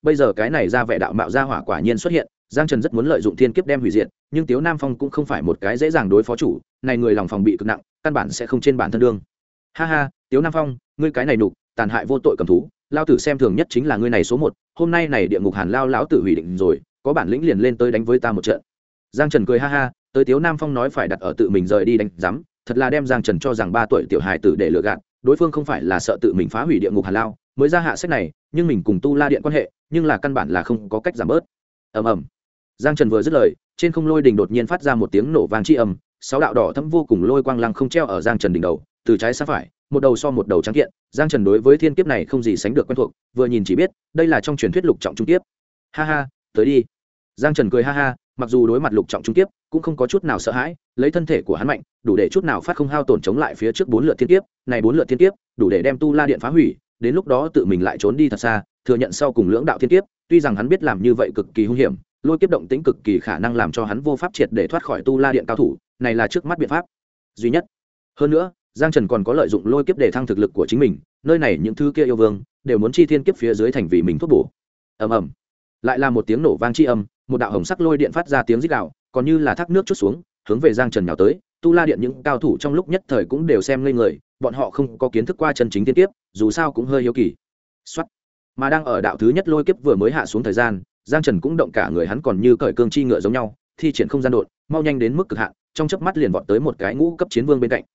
bây giờ cái này ra vẻ đạo mạo ra hỏa quả nhiên xuất hiện. Giang Trần rất muốn lợi dụng thiên kiếp đem hủy diệt, nhưng Tiếu Nam Phong cũng không phải một cái dễ dàng đối phó chủ, này người lòng phòng bị cực nặng, căn bản sẽ không trên bản thân đương. Ha ha, Tiếu Nam Phong, ngươi cái này nục, tàn hại vô tội cầm thú, lao tử xem thường nhất chính là ngươi này số 1, hôm nay này địa ngục Hàn Lao lão tử hủy định rồi, có bản lĩnh liền lên tới đánh với ta một trận. Giang Trần cười ha ha, tới Tiếu Nam Phong nói phải đặt ở tự mình rời đi đánh giám, thật là đem Giang Trần cho rằng 3 tuổi tiểu hài tử để lừa gạt, đối phương không phải là sợ tự mình phá hủy địa ngục Hàn Lao, mới ra hạ sách này, nhưng mình cùng Tu La Điện quan hệ, nhưng là căn bản là không có cách giảm bớt. Ầm ầm. Giang Trần vừa dứt lời, trên không lôi đình đột nhiên phát ra một tiếng nổ vang chi ầm, 6 đạo đỏ thẫm vô cùng lôi quang lăng không treo ở Giang Trần đỉnh đầu, từ trái sang phải, một đầu so một đầu trắng kiện. Giang Trần đối với thiên kiếp này không gì sánh được quen thuộc, vừa nhìn chỉ biết, đây là trong truyền thuyết lục trọng trung kiếp. Ha ha, tới đi. Giang Trần cười ha ha, mặc dù đối mặt lục trọng trung kiếp, cũng không có chút nào sợ hãi, lấy thân thể của hắn mạnh, đủ để chút nào phát không hao tổn chống lại phía trước 4 lượt thiên kiếp, này 4 lượt thiên kiếp, đủ để đem Tu La Điện phá hủy, đến lúc đó tự mình lại trốn đi thật xa, thừa nhận sau cùng lưỡng đạo thiên kiếp, tuy rằng hắn biết làm như vậy cực kỳ hung hiểm, lôi kiếp động tĩnh cực kỳ khả năng làm cho hắn vô pháp triệt để thoát khỏi Tu La Điện cao thủ, này là trước mắt biện pháp duy nhất. Hơn nữa, Giang Trần còn có lợi dụng lôi kiếp để thăng thực lực của chính mình, nơi này những thứ kia yêu vương đều muốn chi thiên kiếp phía dưới thành vì mình thuốc bổ. Ầm ầm. Lại là một tiếng nổ vang chi âm, một đạo hồng sắc lôi điện phát ra tiếng rít gào, còn như là thác nước chút xuống, hướng về Giang Trần nhào tới. Tu La Điện những cao thủ trong lúc nhất thời cũng đều xem ngây người, bọn họ không có kiến thức qua chân chính thiên kiếp, dù sao cũng hơi hiếu kỳ. Soát. Mà đang ở đạo thứ nhất lôi kiếp vừa mới hạ xuống thời gian, Giang Trần cũng động cả người hắn còn như cởi cương chi ngựa giống nhau, thi triển không gian độn, mau nhanh đến mức cực hạn, trong chớp mắt liền vọt tới một cái ngũ cấp chiến vương bên cạnh.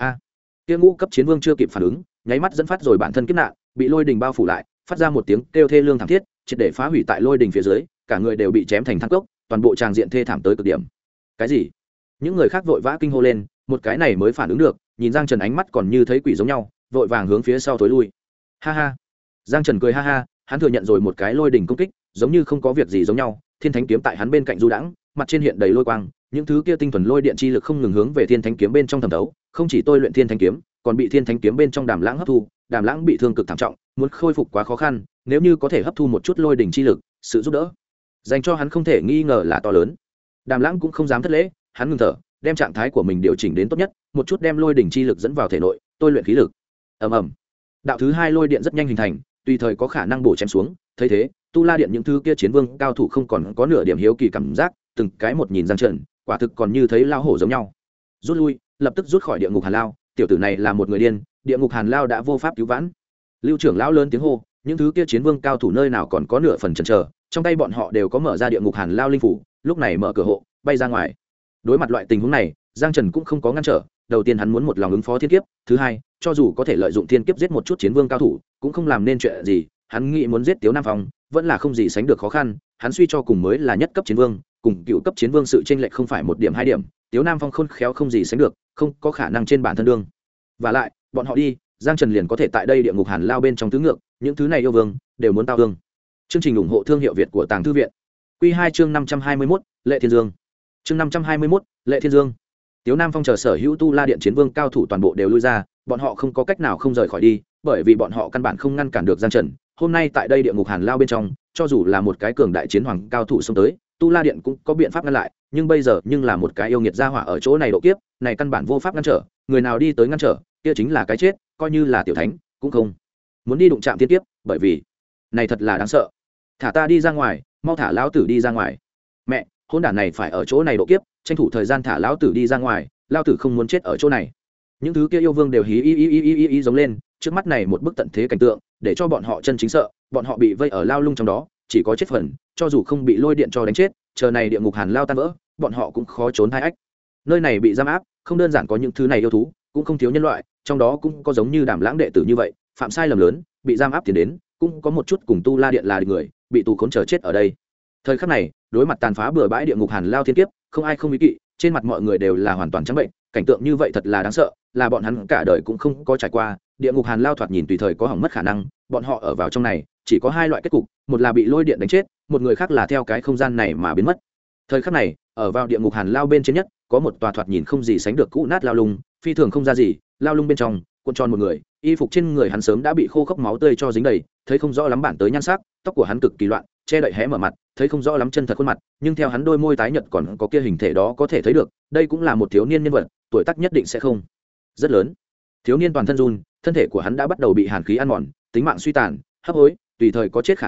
Kia ngũ cấp chiến vương chưa kịp phản ứng, nháy mắt dẫn phát rồi bản thân kiếp nạn, bị lôi đình bao phủ lại, phát ra một tiếng kêu thê lương thảm thiết, triệt để phá hủy tại lôi đình phía dưới, cả người đều bị chém thành than cốc, toàn bộ tràng diện thê thảm tới cực điểm. Cái gì? Những người khác vội vã kinh hô lên, một cái này mới phản ứng được, nhìn Giang Trần ánh mắt còn như thấy quỷ giống nhau, vội vàng hướng phía sau thối lui. Ha ha. Giang Trần cười ha ha, hắn thừa nhận rồi một cái lôi đình công kích, giống như không có việc gì giống nhau, thiên thánh kiếm tại hắn bên cạnh du đãng, mặt trên hiện đầy lôi quang, những thứ kia tinh thuần lôi điện chi lực không ngừng hướng về thiên thánh kiếm bên trong thẩm thấu, không chỉ tôi luyện thiên thánh kiếm, còn bị thiên thánh kiếm bên trong Đàm Lãng hấp thu, Đàm Lãng bị thương cực thảm trọng, muốn khôi phục quá khó khăn, nếu như có thể hấp thu một chút lôi đỉnh chi lực, sự giúp đỡ dành cho hắn không thể nghi ngờ là to lớn. Đàm Lãng cũng không dám thất lễ, hắn ngừng thở, đem trạng thái của mình điều chỉnh đến tốt nhất, một chút đem lôi đỉnh chi lực dẫn vào thể nội, tôi luyện khí lực. Ầm ầm. Đạo thứ hai lôi điện rất nhanh hình thành, tùy thời có khả năng bổ chém xuống, thấy thế, Tu La Điện những thứ kia chiến vương cao thủ không còn có nửa điểm hiếu kỳ cảm giác, từng cái một nhìn Giang Trần, quả thực còn như thấy lao hổ giống nhau. Rút lui, lập tức rút khỏi địa ngục Hàn Lao, tiểu tử này là một người điên, địa ngục Hàn Lao đã vô pháp cứu vãn. Lưu trưởng lão lớn tiếng hô, những thứ kia chiến vương cao thủ nơi nào còn có nửa phần chần chờ, trong tay bọn họ đều có mở ra địa ngục Hàn Lao linh phủ, lúc này mở cửa hộ, bay ra ngoài. Đối mặt loại tình huống này, Giang Trần cũng không có ngăn trở, đầu tiên hắn muốn một lòng ứng phó thiên kiếp, thứ hai, cho dù có thể lợi dụng thiên kiếp giết một chút chiến vương cao thủ, cũng không làm nên chuyện gì, hắn nghĩ muốn giết Tiếu Nam Phong, vẫn là không gì sánh được khó khăn, hắn suy cho cùng mới là nhất cấp chiến vương, cùng cựu cấp chiến vương sự chênh lệch không phải một điểm hai điểm, Tiếu Nam Phong khôn khéo không gì sánh được, không có khả năng trên bản thân đương. Và lại, bọn họ đi, Giang Trần liền có thể tại đây địa ngục Hàn Lao bên trong tứ ngược, những thứ này yêu vương đều muốn tao thương. Chương trình ủng hộ thương hiệu Việt của Tàng Thư viện. Quy 2 chương 521, Lệ Thiên Dương. Chương 521, Lệ Thiên Dương. Tiếu Nam Phong chờ sở hữu Tu La Điện chiến vương cao thủ toàn bộ đều lui ra, bọn họ không có cách nào không rời khỏi đi, bởi vì bọn họ căn bản không ngăn cản được Giang Trần. Hôm nay tại đây địa ngục Hàn Lao bên trong, cho dù là một cái cường đại chiến hoàng cao thủ xông tới, Tu La Điện cũng có biện pháp ngăn lại, nhưng bây giờ nhưng là một cái yêu nghiệt gia hỏa ở chỗ này độ kiếp, này căn bản vô pháp ngăn trở, người nào đi tới ngăn trở, kia chính là cái chết, coi như là tiểu thánh, cũng không muốn đi đụng chạm thiên kiếp, bởi vì này thật là đáng sợ. Thả ta đi ra ngoài, mau thả lão tử đi ra ngoài. Mẹ, hôn đản này phải ở chỗ này độ kiếp, tranh thủ thời gian thả lão tử đi ra ngoài, lão tử không muốn chết ở chỗ này. Những thứ kia yêu vương đều hí y giống lên, trước mắt này một bức tận thế cảnh tượng, để cho bọn họ chân chính sợ, bọn họ bị vây ở lao lung trong đó, chỉ có chết phần, cho dù không bị lôi điện cho đánh chết, chờ này địa ngục Hàn Lao tan vỡ, bọn họ cũng khó trốn thai ách. Nơi này bị giam áp, không đơn giản có những thứ này yêu thú, cũng không thiếu nhân loại, trong đó cũng có giống như Đàm Lãng đệ tử như vậy, phạm sai lầm lớn, bị giam áp tiến đến, cũng có một chút cùng Tu La Điện là người, bị tù khốn chờ chết ở đây. Thời khắc này, đối mặt tàn phá bừa bãi địa ngục Hàn Lao thiên kiếp, không ai không ý kỵ, trên mặt mọi người đều là hoàn toàn trắng bệnh, cảnh tượng như vậy thật là đáng sợ, là bọn hắn cả đời cũng không có trải qua. Địa ngục Hàn Lao thoạt nhìn tùy thời có hỏng mất khả năng, bọn họ ở vào trong này, chỉ có hai loại kết cục, một là bị lôi điện đánh chết, một người khác là theo cái không gian này mà biến mất. Thời khắc này, ở vào địa ngục Hàn Lao bên trên nhất, có một tòa thoạt nhìn không gì sánh được cũ nát lao lung, phi thường không ra gì, lao lung bên trong, cuộn tròn một người, y phục trên người hắn sớm đã bị khô khốc máu tươi cho dính đầy, thấy không rõ lắm bản tới nhan sắc, tóc của hắn cực kỳ loạn, che đậy hé mở mặt, thấy không rõ lắm chân thật khuôn mặt, nhưng theo hắn đôi môi tái nhợt còn có kia hình thể đó có thể thấy được, đây cũng là một thiếu niên nhân vật, tuổi tác nhất định sẽ không rất lớn. Thiếu niên toàn thân run, thân thể của hắn đã bắt đầu bị hàn khí ăn mòn, tính mạng suy tàn, hấp hối, tùy thời có chết khả năng,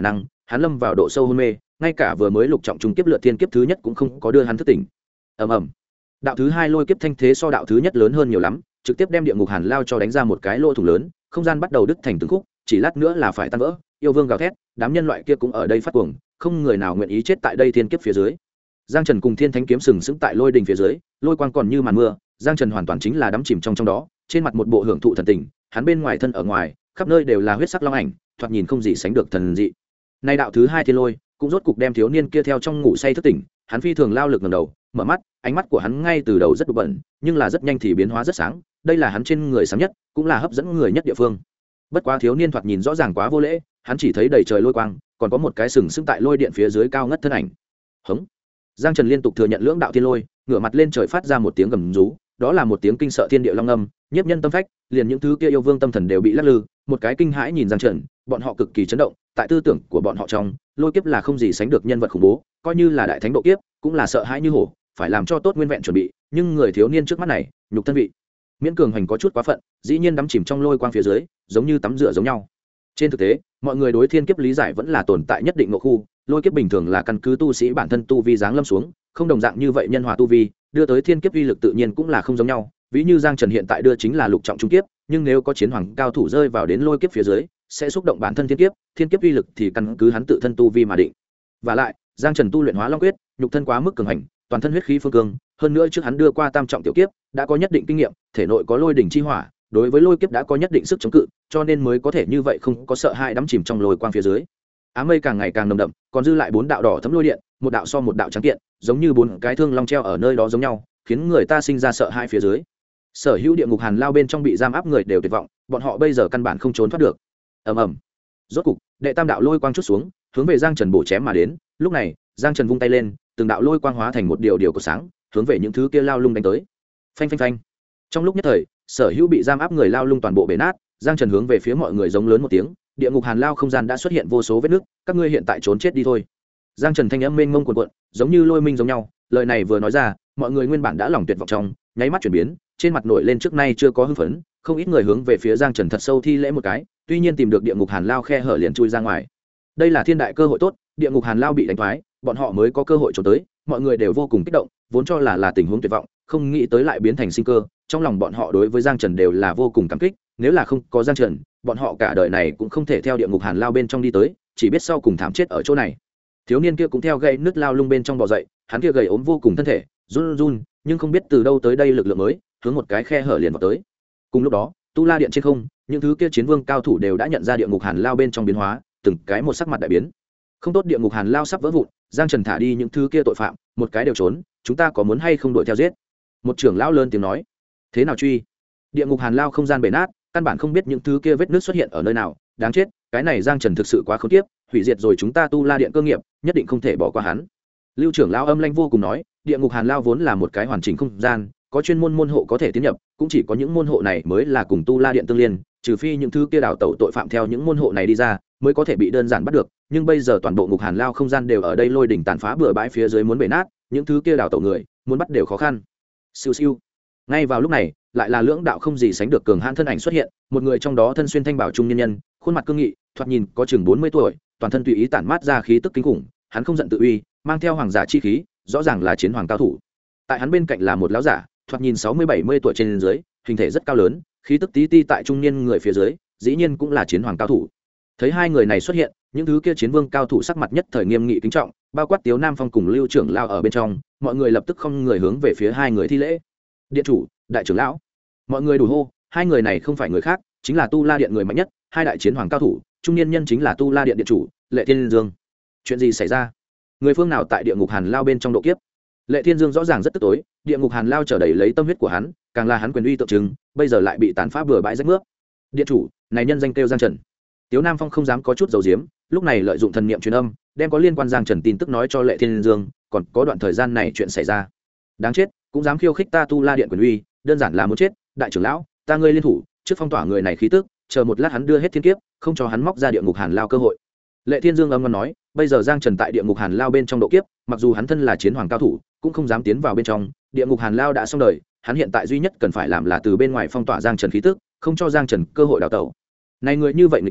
hắn lâm vào độ sâu hôn mê, ngay cả vừa mới lục trọng trung kiếp lượt thiên kiếp thứ nhất cũng không có đưa hắn thức tỉnh. ầm ầm, đạo thứ hai lôi kiếp thanh thế so đạo thứ nhất lớn hơn nhiều lắm, trực tiếp đem địa ngục hàn lao cho đánh ra một cái lỗ thủng lớn, không gian bắt đầu đứt thành từng khúc, chỉ lát nữa là phải tan vỡ. Yêu vương gào thét, đám nhân loại kia cũng ở đây phát cuồng, không người nào nguyện ý chết tại đây thiên kiếp phía dưới. Giang Trần cùng Thiên Thánh kiếm sừng sững tại lôi đình phía dưới, lôi quang còn như màn mưa, Giang Trần hoàn toàn chính là đắm chìm trong đó, trên mặt một bộ hưởng thụ thần tình, hắn bên ngoài thân ở ngoài, khắp nơi đều là huyết sắc long ảnh, thoạt nhìn không gì sánh được thần dị. Nay đạo thứ hai thiên lôi, cũng rốt cục đem thiếu niên kia theo trong ngủ say thức tỉnh, hắn phi thường lao lực ngẩng đầu, mở mắt, ánh mắt của hắn ngay từ đầu rất đục bẩn, nhưng là rất nhanh thì biến hóa rất sáng, đây là hắn trên người sáng nhất, cũng là hấp dẫn người nhất địa phương. Bất quá thiếu niên thoạt nhìn rõ ràng quá vô lễ, hắn chỉ thấy đầy trời lôi quang, còn có một cái sừng sững tại lôi điện phía dưới cao ngất thân ảnh. Hống. Giang Trần liên tục thừa nhận lưỡng đạo thiên lôi, ngửa mặt lên trời phát ra một tiếng gầm rú, đó là một tiếng kinh sợ thiên địa long âm, nhiếp nhân tâm phách, liền những thứ kia yêu vương tâm thần đều bị lắc lư, một cái kinh hãi nhìn Giang Trần, bọn họ cực kỳ chấn động, tại tư tưởng của bọn họ trong, lôi kiếp là không gì sánh được nhân vật khủng bố, coi như là đại thánh độ kiếp, cũng là sợ hãi như hổ, phải làm cho tốt nguyên vẹn chuẩn bị, nhưng người thiếu niên trước mắt này, nhục thân vị, miễn cường hành có chút quá phận, dĩ nhiên đắm chìm trong lôi quang phía dưới, giống như tắm rửa giống nhau. Trên thực tế, mọi người đối thiên kiếp lý giải vẫn là tồn tại nhất định ngộ khu, lôi kiếp bình thường là căn cứ tu sĩ bản thân tu vi giáng lâm xuống, không đồng dạng như vậy nhân hòa tu vi, đưa tới thiên kiếp uy lực tự nhiên cũng là không giống nhau. Ví như Giang Trần hiện tại đưa chính là lục trọng trung kiếp, nhưng nếu có chiến hoàng cao thủ rơi vào đến lôi kiếp phía dưới, sẽ xúc động bản thân thiên kiếp uy lực thì căn cứ hắn tự thân tu vi mà định. Và lại, Giang Trần tu luyện Hóa Long quyết, nhục thân quá mức cường hành, toàn thân huyết khí phương cương, hơn nữa trước hắn đưa qua tam trọng tiểu kiếp, đã có nhất định kinh nghiệm, thể nội có lôi đỉnh chi hỏa, đối với lôi kiếp đã có nhất định sức chống cự, cho nên mới có thể như vậy không có sợ hãi đắm chìm trong lôi quang phía dưới. Ám mây càng ngày càng nồng đậm, còn dư lại bốn đạo đỏ thấm lôi điện, một đạo so một đạo trắng kiện, giống như bốn cái thương long treo ở nơi đó giống nhau, khiến người ta sinh ra sợ hãi phía dưới. Sở hữu địa ngục hàn lao bên trong bị giam áp người đều tuyệt vọng, bọn họ bây giờ căn bản không trốn thoát được. Ầm ầm. Rốt cục, đệ tam đạo lôi quang chút xuống, hướng về Giang Trần bổ chém mà đến. Lúc này, Giang Trần vung tay lên, từng đạo lôi quang hóa thành một điều của sáng, hướng về những thứ kia lao lung đánh tới. Phanh phanh phanh. Trong lúc nhất thời, sở hữu bị giam áp người lao lung toàn bộ bể nát. Giang Trần hướng về phía mọi người giống lớn một tiếng, địa ngục hàn lao không gian đã xuất hiện vô số vết nứt, các ngươi hiện tại trốn chết đi thôi. Giang Trần thanh âm mênh mông cuồn cuộn, giống như lôi minh giống nhau, lời này vừa nói ra, mọi người nguyên bản đã lòng tuyệt vọng trong, nháy mắt chuyển biến, trên mặt nổi lên trước nay chưa có hưng phấn, không ít người hướng về phía Giang Trần thật sâu thi lễ một cái, tuy nhiên tìm được địa ngục hàn lao khe hở liền chui ra ngoài. Đây là thiên đại cơ hội tốt, địa ngục hàn lao bị đánh thoái, bọn họ mới có cơ hội trốn tới, mọi người đều vô cùng kích động, vốn cho là tình huống tuyệt vọng, không nghĩ tới lại biến thành sinh cơ, trong lòng bọn họ đối với Giang Trần đều là vô cùng cảm kích, nếu là không có Giang Trần, bọn họ cả đời này cũng không thể theo địa ngục hàn lao bên trong đi tới, chỉ biết sau cùng thảm chết ở chỗ này. Thiếu niên kia cũng theo gây nứt lao lung bên trong bò dậy, hắn kia gầy ốm vô cùng thân thể, run run, nhưng không biết từ đâu tới đây lực lượng mới, hướng một cái khe hở liền vào tới. Cùng lúc đó, tu la điện trên không, những thứ kia chiến vương cao thủ đều đã nhận ra địa ngục hàn lao bên trong biến hóa, từng cái một sắc mặt đại biến. Không tốt, địa ngục hàn lao sắp vỡ vụn, Giang Trần thả đi những thứ kia tội phạm, một cái đều trốn, chúng ta có muốn hay không đuổi theo giết? Một trưởng lão lớn tiếng nói. Thế nào truy? Địa ngục hàn lao không gian bể nát, căn bản không biết những thứ kia vết nước xuất hiện ở nơi nào, đáng chết, cái này Giang Trần thực sự quá khốn kiếp, hủy diệt rồi chúng ta tu la điện cơ nghiệp, nhất định không thể bỏ qua hắn. Lưu trưởng lão âm lãnh vô cùng nói, địa ngục hàn lao vốn là một cái hoàn chỉnh không gian, có chuyên môn môn hộ có thể tiến nhập, cũng chỉ có những môn hộ này mới là cùng tu la điện tương liên, trừ phi những thứ kia đào tẩu tội phạm theo những môn hộ này đi ra, mới có thể bị đơn giản bắt được, nhưng bây giờ toàn bộ ngục hàn lao không gian đều ở đây lôi đỉnh tàn phá bừa bãi phía dưới muốn bể nát, những thứ kia đào tẩu người muốn bắt đều khó khăn. Siêu siêu. Ngay vào lúc này, lại là lưỡng đạo không gì sánh được cường hãn thân ảnh xuất hiện, một người trong đó thân xuyên thanh bảo trung nhân nhân, khuôn mặt cương nghị, thoạt nhìn có chừng 40 tuổi, toàn thân tùy ý tản mát ra khí tức kinh khủng, hắn không giận tự uy, mang theo hoàng giả chi khí, rõ ràng là chiến hoàng cao thủ. Tại hắn bên cạnh là một lão giả, thoạt nhìn 60-70 tuổi trên dưới, hình thể rất cao lớn, khí tức tí ti tại trung niên người phía dưới, dĩ nhiên cũng là chiến hoàng cao thủ. Thấy hai người này xuất hiện, những thứ kia chiến vương cao thủ sắc mặt nhất thời nghiêm nghị kính trọng, bao quát Tiếu Nam Phong cùng Lưu trưởng lão ở bên trong, mọi người lập tức không người hướng về phía hai người thi lễ. Điện chủ, đại trưởng lão. Mọi người đủ hô, hai người này không phải người khác, chính là tu la điện người mạnh nhất, hai đại chiến hoàng cao thủ, trung niên nhân chính là tu la điện điện chủ Lệ Thiên Dương. Chuyện gì xảy ra? Người phương nào tại địa ngục hàn lao bên trong độ kiếp? Lệ Thiên Dương rõ ràng rất tức tối, địa ngục hàn lao trở đầy lấy tâm huyết của hắn, càng là hắn quyền uy tượng trưng, bây giờ lại bị tàn phá bừa bãi rách mướp. Điện chủ, này nhân danh kêu Giang Trần. Tiếu Nam Phong không dám có chút dầu diếm, lúc này lợi dụng thần niệm truyền âm, đem có liên quan Giang Trần tin tức nói cho Lệ Thiên Dương, còn có đoạn thời gian này chuyện xảy ra. Đáng chết, cũng dám khiêu khích ta tu la điện quyền uy, đơn giản là muốn chết, đại trưởng lão, ta ngươi liên thủ, trước phong tỏa người này khí tức, chờ một lát hắn đưa hết thiên kiếp, không cho hắn móc ra địa ngục hàn lao cơ hội. Lệ Thiên Dương âm ngon nói, bây giờ Giang Trần tại địa ngục hàn lao bên trong độ kiếp, mặc dù hắn thân là chiến hoàng cao thủ, cũng không dám tiến vào bên trong, địa ngục hàn lao đã xong đời, hắn hiện tại duy nhất cần phải làm là từ bên ngoài phong tỏa Giang Trần khí tức, không cho Giang Trần cơ hội đào tẩu. Này người như vậy người tiên,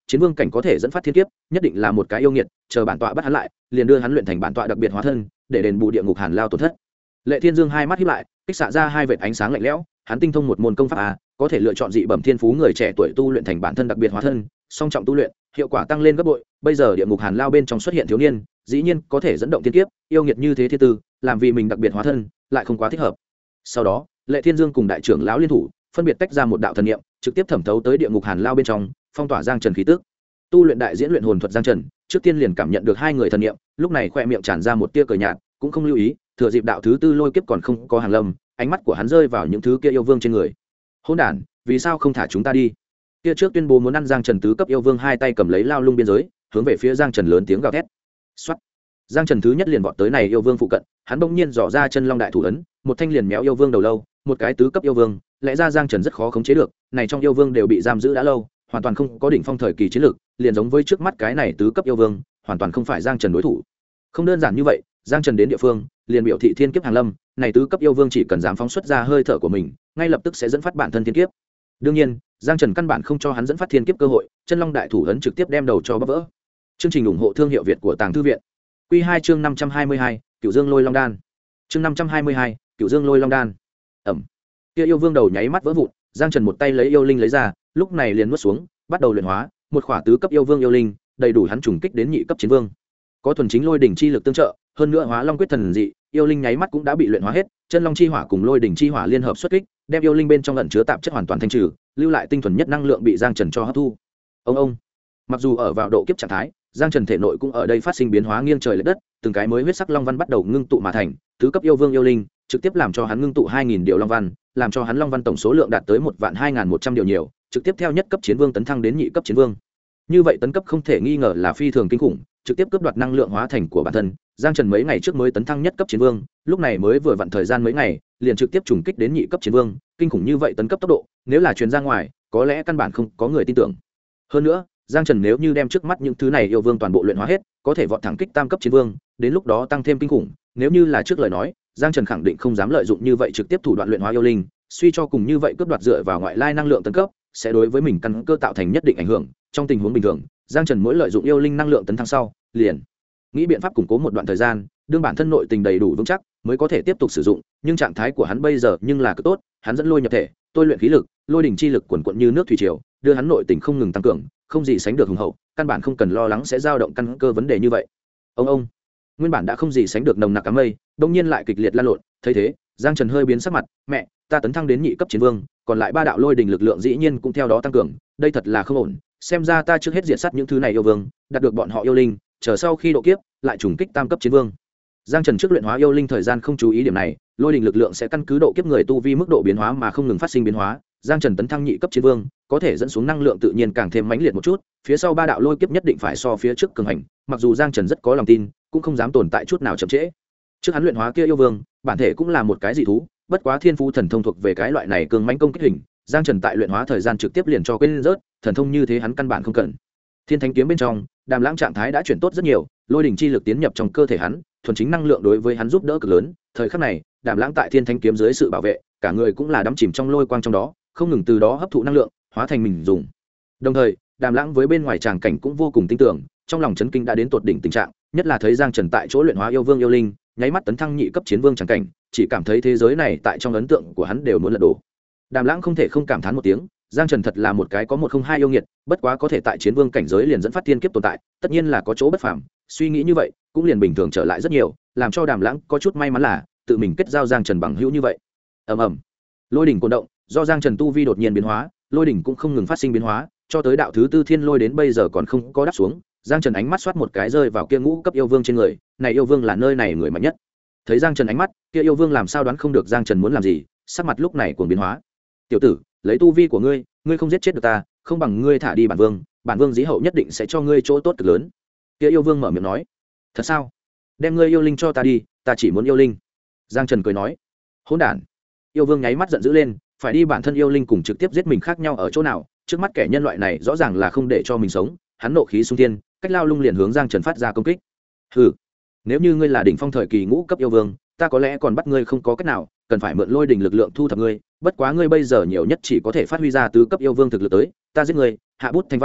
chiến vương cảnh có thể dẫn phát thiên kiếp nhất định là một cái yêu nghiệt, chờ bản tọa bắt hắn lại liền đưa hắn luyện thành bản tọa đặc biệt hóa thân để đền bù địa ngục hàn lao tổn thất. Lệ Thiên Dương hai mắt híp lại, kích xạ ra hai vệt ánh sáng lạnh lẽo, hắn tinh thông một môn công pháp có thể lựa chọn dị bẩm thiên phú người trẻ tuổi tu luyện thành bản thân đặc biệt hóa thân, song trọng tu luyện, hiệu quả tăng lên gấp bội. Bây giờ địa ngục hàn lao bên trong xuất hiện thiếu niên, dĩ nhiên có thể dẫn động thiên kiếp, yêu nghiệt như thế thiên tư, làm vì mình đặc biệt hóa thân, lại không quá thích hợp. Sau đó, Lệ Thiên Dương cùng đại trưởng lão liên thủ, phân biệt tách ra một đạo thần niệm, trực tiếp thẩm thấu tới địa ngục hàn lao bên trong, phong tỏa Giang Trần khí tức. Tu luyện đại diễn luyện hồn thuật Giang Trần, trước tiên liền cảm nhận được hai người thần niệm, lúc này khóe miệng tràn ra một tia cười nhạt, cũng không lưu ý, thừa dịp đạo thứ tư lôi kiếp còn không có hàng lâm, ánh mắt của hắn rơi vào những thứ kia yêu vương trên người. Hỗn đản, vì sao không thả chúng ta đi? Kia trước tuyên bố muốn ăn Giang Trần tứ cấp yêu vương hai tay cầm lấy lao lung biên giới, hướng về phía Giang Trần lớn tiếng gào thét. Soát. Giang Trần thứ nhất liền vọt tới này yêu vương phụ cận, hắn bỗng nhiên dò ra chân long đại thủ ấn, một thanh liền méo yêu vương đầu lâu, một cái tứ cấp yêu vương, lẽ ra Giang Trần rất khó khống chế được, này trong yêu vương đều bị giam giữ đã lâu, hoàn toàn không có đỉnh phong thời kỳ chiến lược, liền giống với trước mắt cái này tứ cấp yêu vương, hoàn toàn không phải Giang Trần đối thủ. Không đơn giản như vậy, Giang Trần đến địa phương, liền biểu thị thiên kiếp hàng lâm, này tứ cấp yêu vương chỉ cần dám phóng xuất ra hơi thở của mình, ngay lập tức sẽ dẫn phát bản thân thiên kiếp. Đương nhiên, Giang Trần căn bản không cho hắn dẫn phát thiên kiếp cơ hội, chân long đại thủ ấn trực tiếp đem đầu cho bóp vỡ. Chương trình ủng hộ thương hiệu Việt của Tàng Thư viện. Quy 2 chương 522, Cửu Dương Lôi Long Đan. Chương 522, Cửu Dương Lôi Long Đan. Ầm. Kia yêu vương đầu nháy mắt vỡ vụn, Giang Trần một tay lấy yêu linh lấy ra, lúc này liền nuốt xuống, bắt đầu luyện hóa, một khỏa tứ cấp yêu vương yêu linh, đầy đủ hắn trùng kích đến nhị cấp chiến vương. Có thuần chính lôi đỉnh chi lực tương trợ, hơn nữa hóa long quyết thần dị, yêu linh nháy mắt cũng đã bị luyện hóa hết, chân long chi hỏa cùng lôi đỉnh chi hỏa liên hợp xuất kích, đem yêu linh bên trong ẩn chứa tạp chất hoàn toàn thanh trừ, lưu lại tinh thuần nhất năng lượng bị Giang Trần cho hấp thu. Ông. Mặc dù ở vào độ kiếp trạng thái, Giang Trần thể nội cũng ở đây phát sinh biến hóa nghiêng trời lệch đất, từng cái mới huyết sắc long văn bắt đầu ngưng tụ mà thành, tứ cấp yêu vương yêu linh, trực tiếp làm cho hắn ngưng tụ 2000 điều long văn, làm cho hắn long văn tổng số lượng đạt tới 12100 điều nhiều, trực tiếp theo nhất cấp chiến vương tấn thăng đến nhị cấp chiến vương. Như vậy tấn cấp không thể nghi ngờ là phi thường kinh khủng, trực tiếp cướp đoạt năng lượng hóa thành của bản thân. Giang Trần mấy ngày trước mới tấn thăng nhất cấp chiến vương, lúc này mới vừa vặn thời gian mấy ngày, liền trực tiếp trùng kích đến nhị cấp chiến vương, kinh khủng như vậy tấn cấp tốc độ, nếu là truyền ra ngoài, có lẽ căn bản không có người tin tưởng. Hơn nữa, Giang Trần nếu như đem trước mắt những thứ này yêu vương toàn bộ luyện hóa hết, có thể vọt thẳng kích tam cấp chiến vương, đến lúc đó tăng thêm kinh khủng, nếu như là trước lời nói, Giang Trần khẳng định không dám lợi dụng như vậy trực tiếp thủ đoạn luyện hóa yêu linh, suy cho cùng như vậy cướp đoạt dựa vào ngoại lai năng lượng tấn cấp, sẽ đối với mình căn cơ tạo thành nhất định ảnh hưởng. Trong tình huống bình thường, Giang Trần mỗi lợi dụng yêu linh năng lượng tấn thăng sau, liền nghĩ biện pháp củng cố một đoạn thời gian, đương bản thân nội tình đầy đủ vững chắc, mới có thể tiếp tục sử dụng, nhưng trạng thái của hắn bây giờ nhưng là cực tốt, hắn dẫn lôi nhập thể, tôi luyện khí lực, lôi đỉnh chi lực quần quật như nước thủy triều, đưa hắn nội tình không ngừng tăng cường, không gì sánh được hùng hậu, căn bản không cần lo lắng sẽ dao động căn cơ vấn đề như vậy. Ông, nguyên bản đã không gì sánh được nồng nặc ám mây, đột nhiên lại kịch liệt lan lộn, thấy thế, Giang Trần hơi biến sắc mặt, mẹ, ta tấn thăng đến nhị cấp chiến vương, còn lại ba đạo lôi đỉnh lực lượng dĩ nhiên cũng theo đó tăng cường, đây thật là không ổn, xem ra ta trước hết diệt sát những thứ này yêu vương, đạt được bọn họ yêu linh, chờ sau khi độ kiếp, lại trùng kích tam cấp chiến vương. Giang Trần trước luyện hóa yêu linh thời gian không chú ý điểm này, lôi đỉnh lực lượng sẽ căn cứ độ kiếp người tu vi mức độ biến hóa mà không ngừng phát sinh biến hóa. Giang Trần tấn thăng nhị cấp chiến vương, có thể dẫn xuống năng lượng tự nhiên càng thêm mãnh liệt một chút, phía sau ba đạo lôi kiếp nhất định phải so phía trước cường hành, mặc dù Giang Trần rất có lòng tin, cũng không dám tồn tại chút nào chậm trễ. Trước hắn luyện hóa kia yêu vương, bản thể cũng là một cái dị thú, bất quá thiên phú thần thông thuộc về cái loại này cường mãnh công kích hình, Giang Trần tại luyện hóa thời gian trực tiếp liền cho quên rớt, thần thông như thế hắn căn bản không cần. Thiên Thánh kiếm bên trong, Đàm Lãng trạng thái đã chuyển tốt rất nhiều, lôi đỉnh chi lực tiến nhập trong cơ thể hắn, thuần chính năng lượng đối với hắn giúp đỡ cực lớn. Thời khắc này, Đàm Lãng tại Thiên Thánh kiếm dưới sự bảo vệ, cả người cũng là đắm chìm trong lôi quang trong đó, không ngừng từ đó hấp thụ năng lượng, hóa thành mình dùng. Đồng thời, Đàm Lãng với bên ngoài tràng cảnh cũng vô cùng tin tưởng, trong lòng chấn kinh đã đến tột đỉnh tình trạng, nhất là thấy Giang Trần tại chỗ luyện hóa yêu vương yêu linh, nháy mắt tấn thăng nhị cấp chiến vương tràng cảnh, chỉ cảm thấy thế giới này tại trong ấn tượng của hắn đều muốn lật đổ. Đàm Lãng không thể không cảm thán một tiếng, Giang Trần thật là một cái có một không hai yêu nghiệt, bất quá có thể tại chiến vương cảnh giới liền dẫn phát thiên kiếp tồn tại, tất nhiên là có chỗ bất phàm. Suy nghĩ như vậy, cũng liền bình thường trở lại rất nhiều, làm cho Đàm Lãng có chút may mắn là tự mình kết giao Giang Trần bằng hữu như vậy. Ầm, lôi đỉnh cuồn động, do Giang Trần tu vi đột nhiên biến hóa, lôi đỉnh cũng không ngừng phát sinh biến hóa, cho tới đạo thứ tư thiên lôi đến bây giờ còn không có đáp xuống. Giang Trần ánh mắt xoát một cái rơi vào kia ngũ cấp yêu vương trên người, này yêu vương là nơi này người mạnh nhất. Thấy Giang Trần ánh mắt, kia yêu vương làm sao đoán không được Giang Trần muốn làm gì, sắc mặt lúc này cuồng biến hóa. Tiểu tử, lấy tu vi của ngươi, ngươi không giết chết được ta, không bằng ngươi thả đi bản vương dĩ hậu nhất định sẽ cho ngươi chỗ tốt cực lớn. Kia yêu vương mở miệng nói. Thật sao? Đem ngươi yêu linh cho ta đi, ta chỉ muốn yêu linh. Giang Trần cười nói. Hỗn đản. Yêu vương nháy mắt giận dữ lên, phải đi bản thân yêu linh cùng trực tiếp giết mình khác nhau ở chỗ nào, trước mắt kẻ nhân loại này rõ ràng là không để cho mình sống, hắn nộ khí xung thiên, cách lao lung liền hướng Giang Trần phát ra công kích. Hừ, nếu như ngươi là đỉnh phong thời kỳ ngũ cấp yêu vương, ta có lẽ còn bắt ngươi không có cách nào, cần phải mượn lôi đỉnh lực lượng thu thập ngươi, bất quá ngươi bây giờ nhiều nhất chỉ có thể phát huy ra tứ cấp yêu vương thực lực tới, ta giết ngươi, hạ bút thành văn,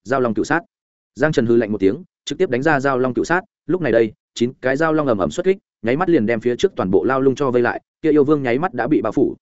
giao long cựu sát. Giang Trần hư lạnh một tiếng, trực tiếp đánh ra giao long cựu sát. Lúc này đây 9 cái giao long ầm ầm xuất kích, nháy mắt liền đem phía trước toàn bộ lao lung cho vây lại. Kia yêu vương nháy mắt đã bị bao phủ.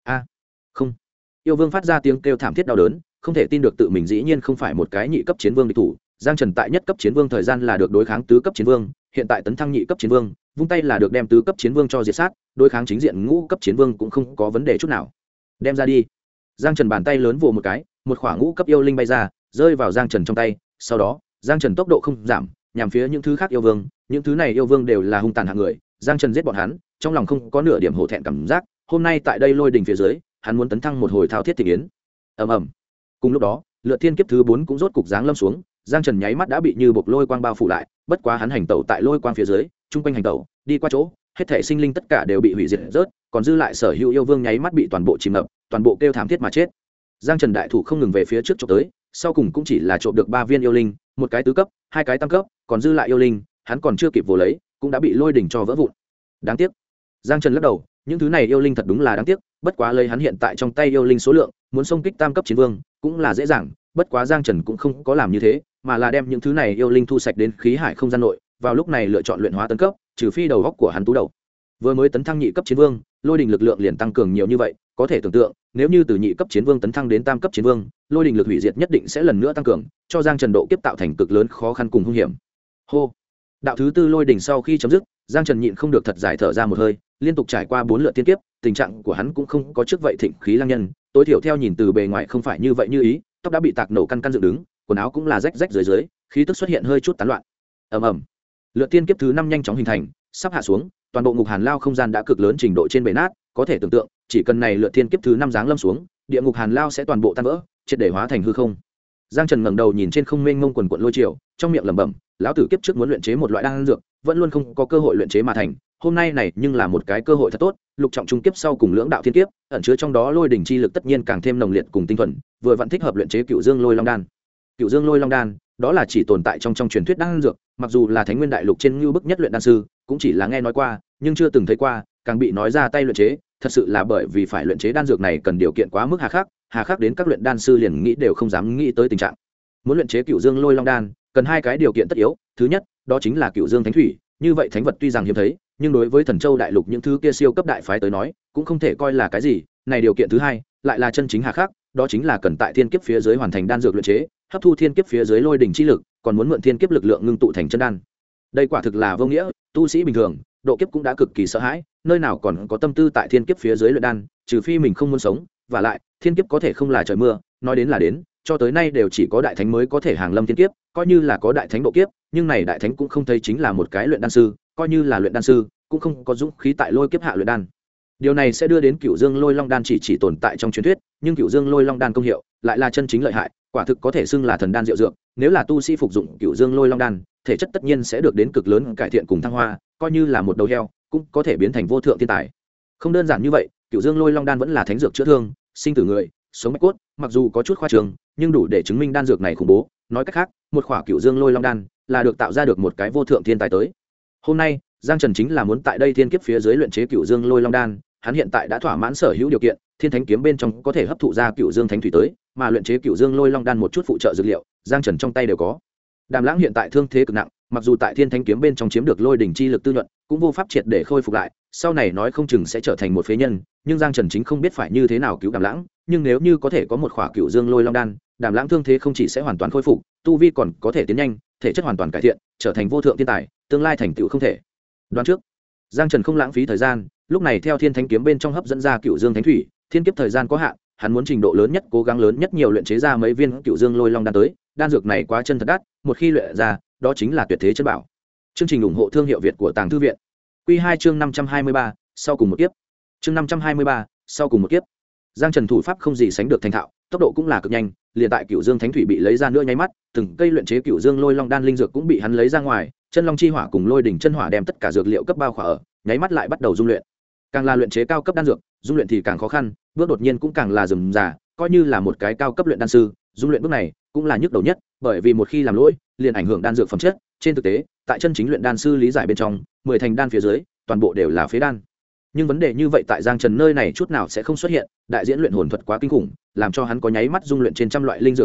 Không. Yêu vương phát ra tiếng kêu thảm thiết đau đớn, không thể tin được tự mình dĩ nhiên không phải một cái nhị cấp chiến vương địch thủ. Giang Trần tại nhất cấp chiến vương thời gian là được đối kháng tứ cấp chiến vương, hiện tại tấn thăng nhị cấp chiến vương, vung tay là được đem tứ cấp chiến vương cho diệt sát, đối kháng chính diện ngũ cấp chiến vương cũng không có vấn đề chút nào. Đem ra đi. Giang Trần bàn tay lớn vồ một cái, một khỏa ngũ cấp yêu linh bay ra, rơi vào Giang Trần trong tay. Sau đó, Giang Trần tốc độ không giảm, nhằm phía những thứ khác yêu vương. Những thứ này yêu vương đều là hung tàn hạng người, Giang Trần giết bọn hắn, trong lòng không có nửa điểm hổ thẹn cảm giác. Hôm nay tại đây lôi đỉnh phía dưới, hắn muốn tấn thăng một hồi thao thiết thịnh yến. Ầm ầm. Cùng lúc đó, lựa thiên kiếp thứ 4 cũng rốt cục giáng lâm xuống, Giang Trần nháy mắt đã bị như bộc lôi quang bao phủ lại, bất quá hắn hành tẩu tại lôi quang phía dưới, trung quanh hành tẩu, đi qua chỗ, hết thảy sinh linh tất cả đều bị hủy diệt rớt, còn dư lại sở hữu yêu vương nháy mắt bị toàn bộ chìm ngập, toàn bộ kêu thảm thiết mà chết. Giang Trần đại thủ không ngừng về phía trước chụp tới, sau cùng cũng chỉ là trộm được 3 viên yêu linh, một cái tứ cấp, 2 cái tam cấp, còn dư lại yêu linh, hắn còn chưa kịp vồ lấy, cũng đã bị lôi đỉnh cho vỡ vụn. Đáng tiếc. Giang Trần lắc đầu, những thứ này yêu linh thật đúng là đáng tiếc, bất quá lấy hắn hiện tại trong tay yêu linh số lượng, muốn xông kích tam cấp chiến vương cũng là dễ dàng, bất quá Giang Trần cũng không có làm như thế, mà là đem những thứ này yêu linh thu sạch đến khí hải không gian nội, vào lúc này lựa chọn luyện hóa tấn cấp, trừ phi đầu góc của hắn tú đầu. Vừa mới tấn thăng nhị cấp chiến vương, lôi đình lực lượng liền tăng cường nhiều như vậy, có thể tưởng tượng, nếu như từ nhị cấp chiến vương tấn thăng đến tam cấp chiến vương, lôi đình lực hủy diệt nhất định sẽ lần nữa tăng cường, cho Giang Trần độ kiếp tạo thành cực lớn khó khăn cùng hung hiểm. Hô. Đạo thứ tư lôi đỉnh sau khi chấm dứt, Giang Trần nhịn không được thật dài thở ra một hơi, liên tục trải qua 4 lượt tiên kiếp, tình trạng của hắn cũng không có trước vậy thịnh khí lang nhân, tối thiểu theo nhìn từ bề ngoài không phải như vậy như ý, tóc đã bị tạc nổ căn căn dựng đứng, quần áo cũng là rách rách dưới, khí tức xuất hiện hơi chút tán loạn. Ầm ầm. Lượt tiên kiếp thứ 5 nhanh chóng hình thành, sắp hạ xuống, toàn bộ ngục hàn lao không gian đã cực lớn trình độ trên bể nát, có thể tưởng tượng, chỉ cần này lượt tiên kiếp thứ 5 giáng lâm xuống, địa ngục hàn lao sẽ toàn bộ tan vỡ, triệt để hóa thành hư không. Giang Trần ngẩng đầu nhìn trên không mênh mông quần quần lôi triều, trong miệng lẩm bẩm, lão tử kiếp trước muốn luyện chế một loại đan dược, vẫn luôn không có cơ hội luyện chế mà thành, hôm nay này nhưng là một cái cơ hội thật tốt, lục trọng trung kiếp sau cùng lưỡng đạo thiên kiếp, ẩn chứa trong đó lôi đỉnh chi lực tất nhiên càng thêm nồng liệt cùng tinh thuần, vừa vặn thích hợp luyện chế Cựu Dương Lôi Long đan. Cựu Dương Lôi Long đan, đó là chỉ tồn tại trong truyền thuyết đan dược, mặc dù là Thánh Nguyên Đại Lục trên ngưu bức nhất luyện đan sư, cũng chỉ là nghe nói qua, nhưng chưa từng thấy qua, càng bị nói ra tay luyện chế, thật sự là bởi vì phải luyện chế đan dược này cần điều kiện quá mức hà khắc đến các luyện đan sư liền nghĩ đều không dám nghĩ tới tình trạng. Muốn luyện chế Cựu Dương Lôi Long đan, cần 2 cái điều kiện tất yếu, thứ nhất, đó chính là Cựu Dương Thánh Thủy, như vậy thánh vật tuy rằng hiếm thấy, nhưng đối với Thần Châu đại lục những thứ kia siêu cấp đại phái tới nói, cũng không thể coi là cái gì, này điều kiện thứ hai, lại là chân chính hà khắc, đó chính là cần tại thiên kiếp phía dưới hoàn thành đan dược luyện chế, hấp thu thiên kiếp phía dưới lôi đỉnh chi lực, còn muốn mượn thiên kiếp lực lượng ngưng tụ thành chân đan. Đây quả thực là vô nghĩa, tu sĩ bình thường, độ kiếp cũng đã cực kỳ sợ hãi, nơi nào còn có tâm tư tại thiên kiếp phía dưới luyện đan, trừ phi mình không muốn sống, và lại, thiên kiếp có thể không là trời mưa, nói đến là đến, cho tới nay đều chỉ có đại thánh mới có thể hàng lâm thiên kiếp, coi như là có đại thánh độ kiếp, nhưng này đại thánh cũng không thấy chính là một cái luyện đan sư, coi như là luyện đan sư, cũng không có dũng khí tại lôi kiếp hạ luyện đan. Điều này sẽ đưa đến Cựu Dương Lôi Long đan chỉ tồn tại trong truyền thuyết, nhưng Cựu Dương Lôi Long đan công hiệu lại là chân chính lợi hại, quả thực có thể xưng là thần đan diệu dược, nếu là tu sĩ phục dụng Cựu Dương Lôi Long đan, thể chất tất nhiên sẽ được đến cực lớn cải thiện cùng thăng hoa, coi như là một đầu heo, cũng có thể biến thành vô thượng thiên tài. Không đơn giản như vậy, Cựu Dương Lôi Long đan vẫn là thánh dược chữa thương, sinh tử người, sống bạch cốt, mặc dù có chút khoa trương, nhưng đủ để chứng minh đan dược này khủng bố, nói cách khác, một khỏa Cựu Dương Lôi Long đan là được tạo ra được một cái vô thượng thiên tài tới. Hôm nay, Giang Trần chính là muốn tại đây thiên kiếp phía dưới luyện chế Cựu Dương Lôi Long đan, hắn hiện tại đã thỏa mãn sở hữu điều kiện, Thiên Thánh kiếm bên trong có thể hấp thụ ra Cựu Dương Thánh thủy tới, mà luyện chế Cựu Dương Lôi Long đan một chút phụ trợ dược liệu, Giang Trần trong tay đều có. Đàm Lãng hiện tại thương thế cực nặng, mặc dù tại Thiên Thánh kiếm bên trong chiếm được lôi đỉnh chi lực tư nhuận, cũng vô pháp triệt để khôi phục lại, sau này nói không chừng sẽ trở thành một phế nhân, nhưng Giang Trần chính không biết phải như thế nào cứu Đàm Lãng, nhưng nếu như có thể có một khỏa Cựu Dương Lôi Long đan, Đàm Lãng thương thế không chỉ sẽ hoàn toàn khôi phục, tu vi còn có thể tiến nhanh, thể chất hoàn toàn cải thiện, trở thành vô thượng thiên tài, tương lai thành tựu không thể đoán trước. Giang Trần không lãng phí thời gian, lúc này theo Thiên Thánh kiếm bên trong hấp dẫn ra Cựu Dương Thánh thủy, thiên kiếp thời gian có hạn, hắn muốn trình độ lớn nhất, cố gắng lớn nhất nhiều luyện chế ra mấy viên Cựu Dương Lôi Long đan tới, đan dược này quá chân thật đắt, một khi luyện ra, đó chính là tuyệt thế chân bảo. Chương trình ủng hộ thương hiệu Việt của Tàng Thư viện. Quy 2 chương 523, sau cùng một kiếp. Chương 523, sau cùng một kiếp. Giang Trần thủ pháp không gì sánh được thành thạo, tốc độ cũng là cực nhanh, liền tại Cựu Dương Thánh thủy bị lấy ra nữa nháy mắt, từng cây luyện chế Cựu Dương Lôi Long đan linh dược cũng bị hắn lấy ra ngoài, chân long chi hỏa cùng lôi đỉnh chân hỏa đem tất cả dược liệu cấp bao khỏa ở, nháy mắt lại bắt đầu dung luyện. Càng là luyện chế cao cấp đan dược, dung luyện thì càng khó khăn, bước đột nhiên cũng càng là rườm rà, coi như là một cái cao cấp luyện đan sư, dung luyện bước này cũng là nhức đầu nhất, bởi vì một khi làm lỗi, liền ảnh hưởng đan dược phẩm chất. Trên thực tế, tại chân chính luyện đan sư lý giải bên trong, 10 thành đan phía dưới, toàn bộ đều là phế đan. Nhưng vấn đề như vậy tại Giang Trần nơi này chút nào sẽ không xuất hiện, đại diễn luyện hồn thuật quá kinh khủng, làm cho hắn có nháy mắt dung luyện trên trăm loại linh dược năng lượng,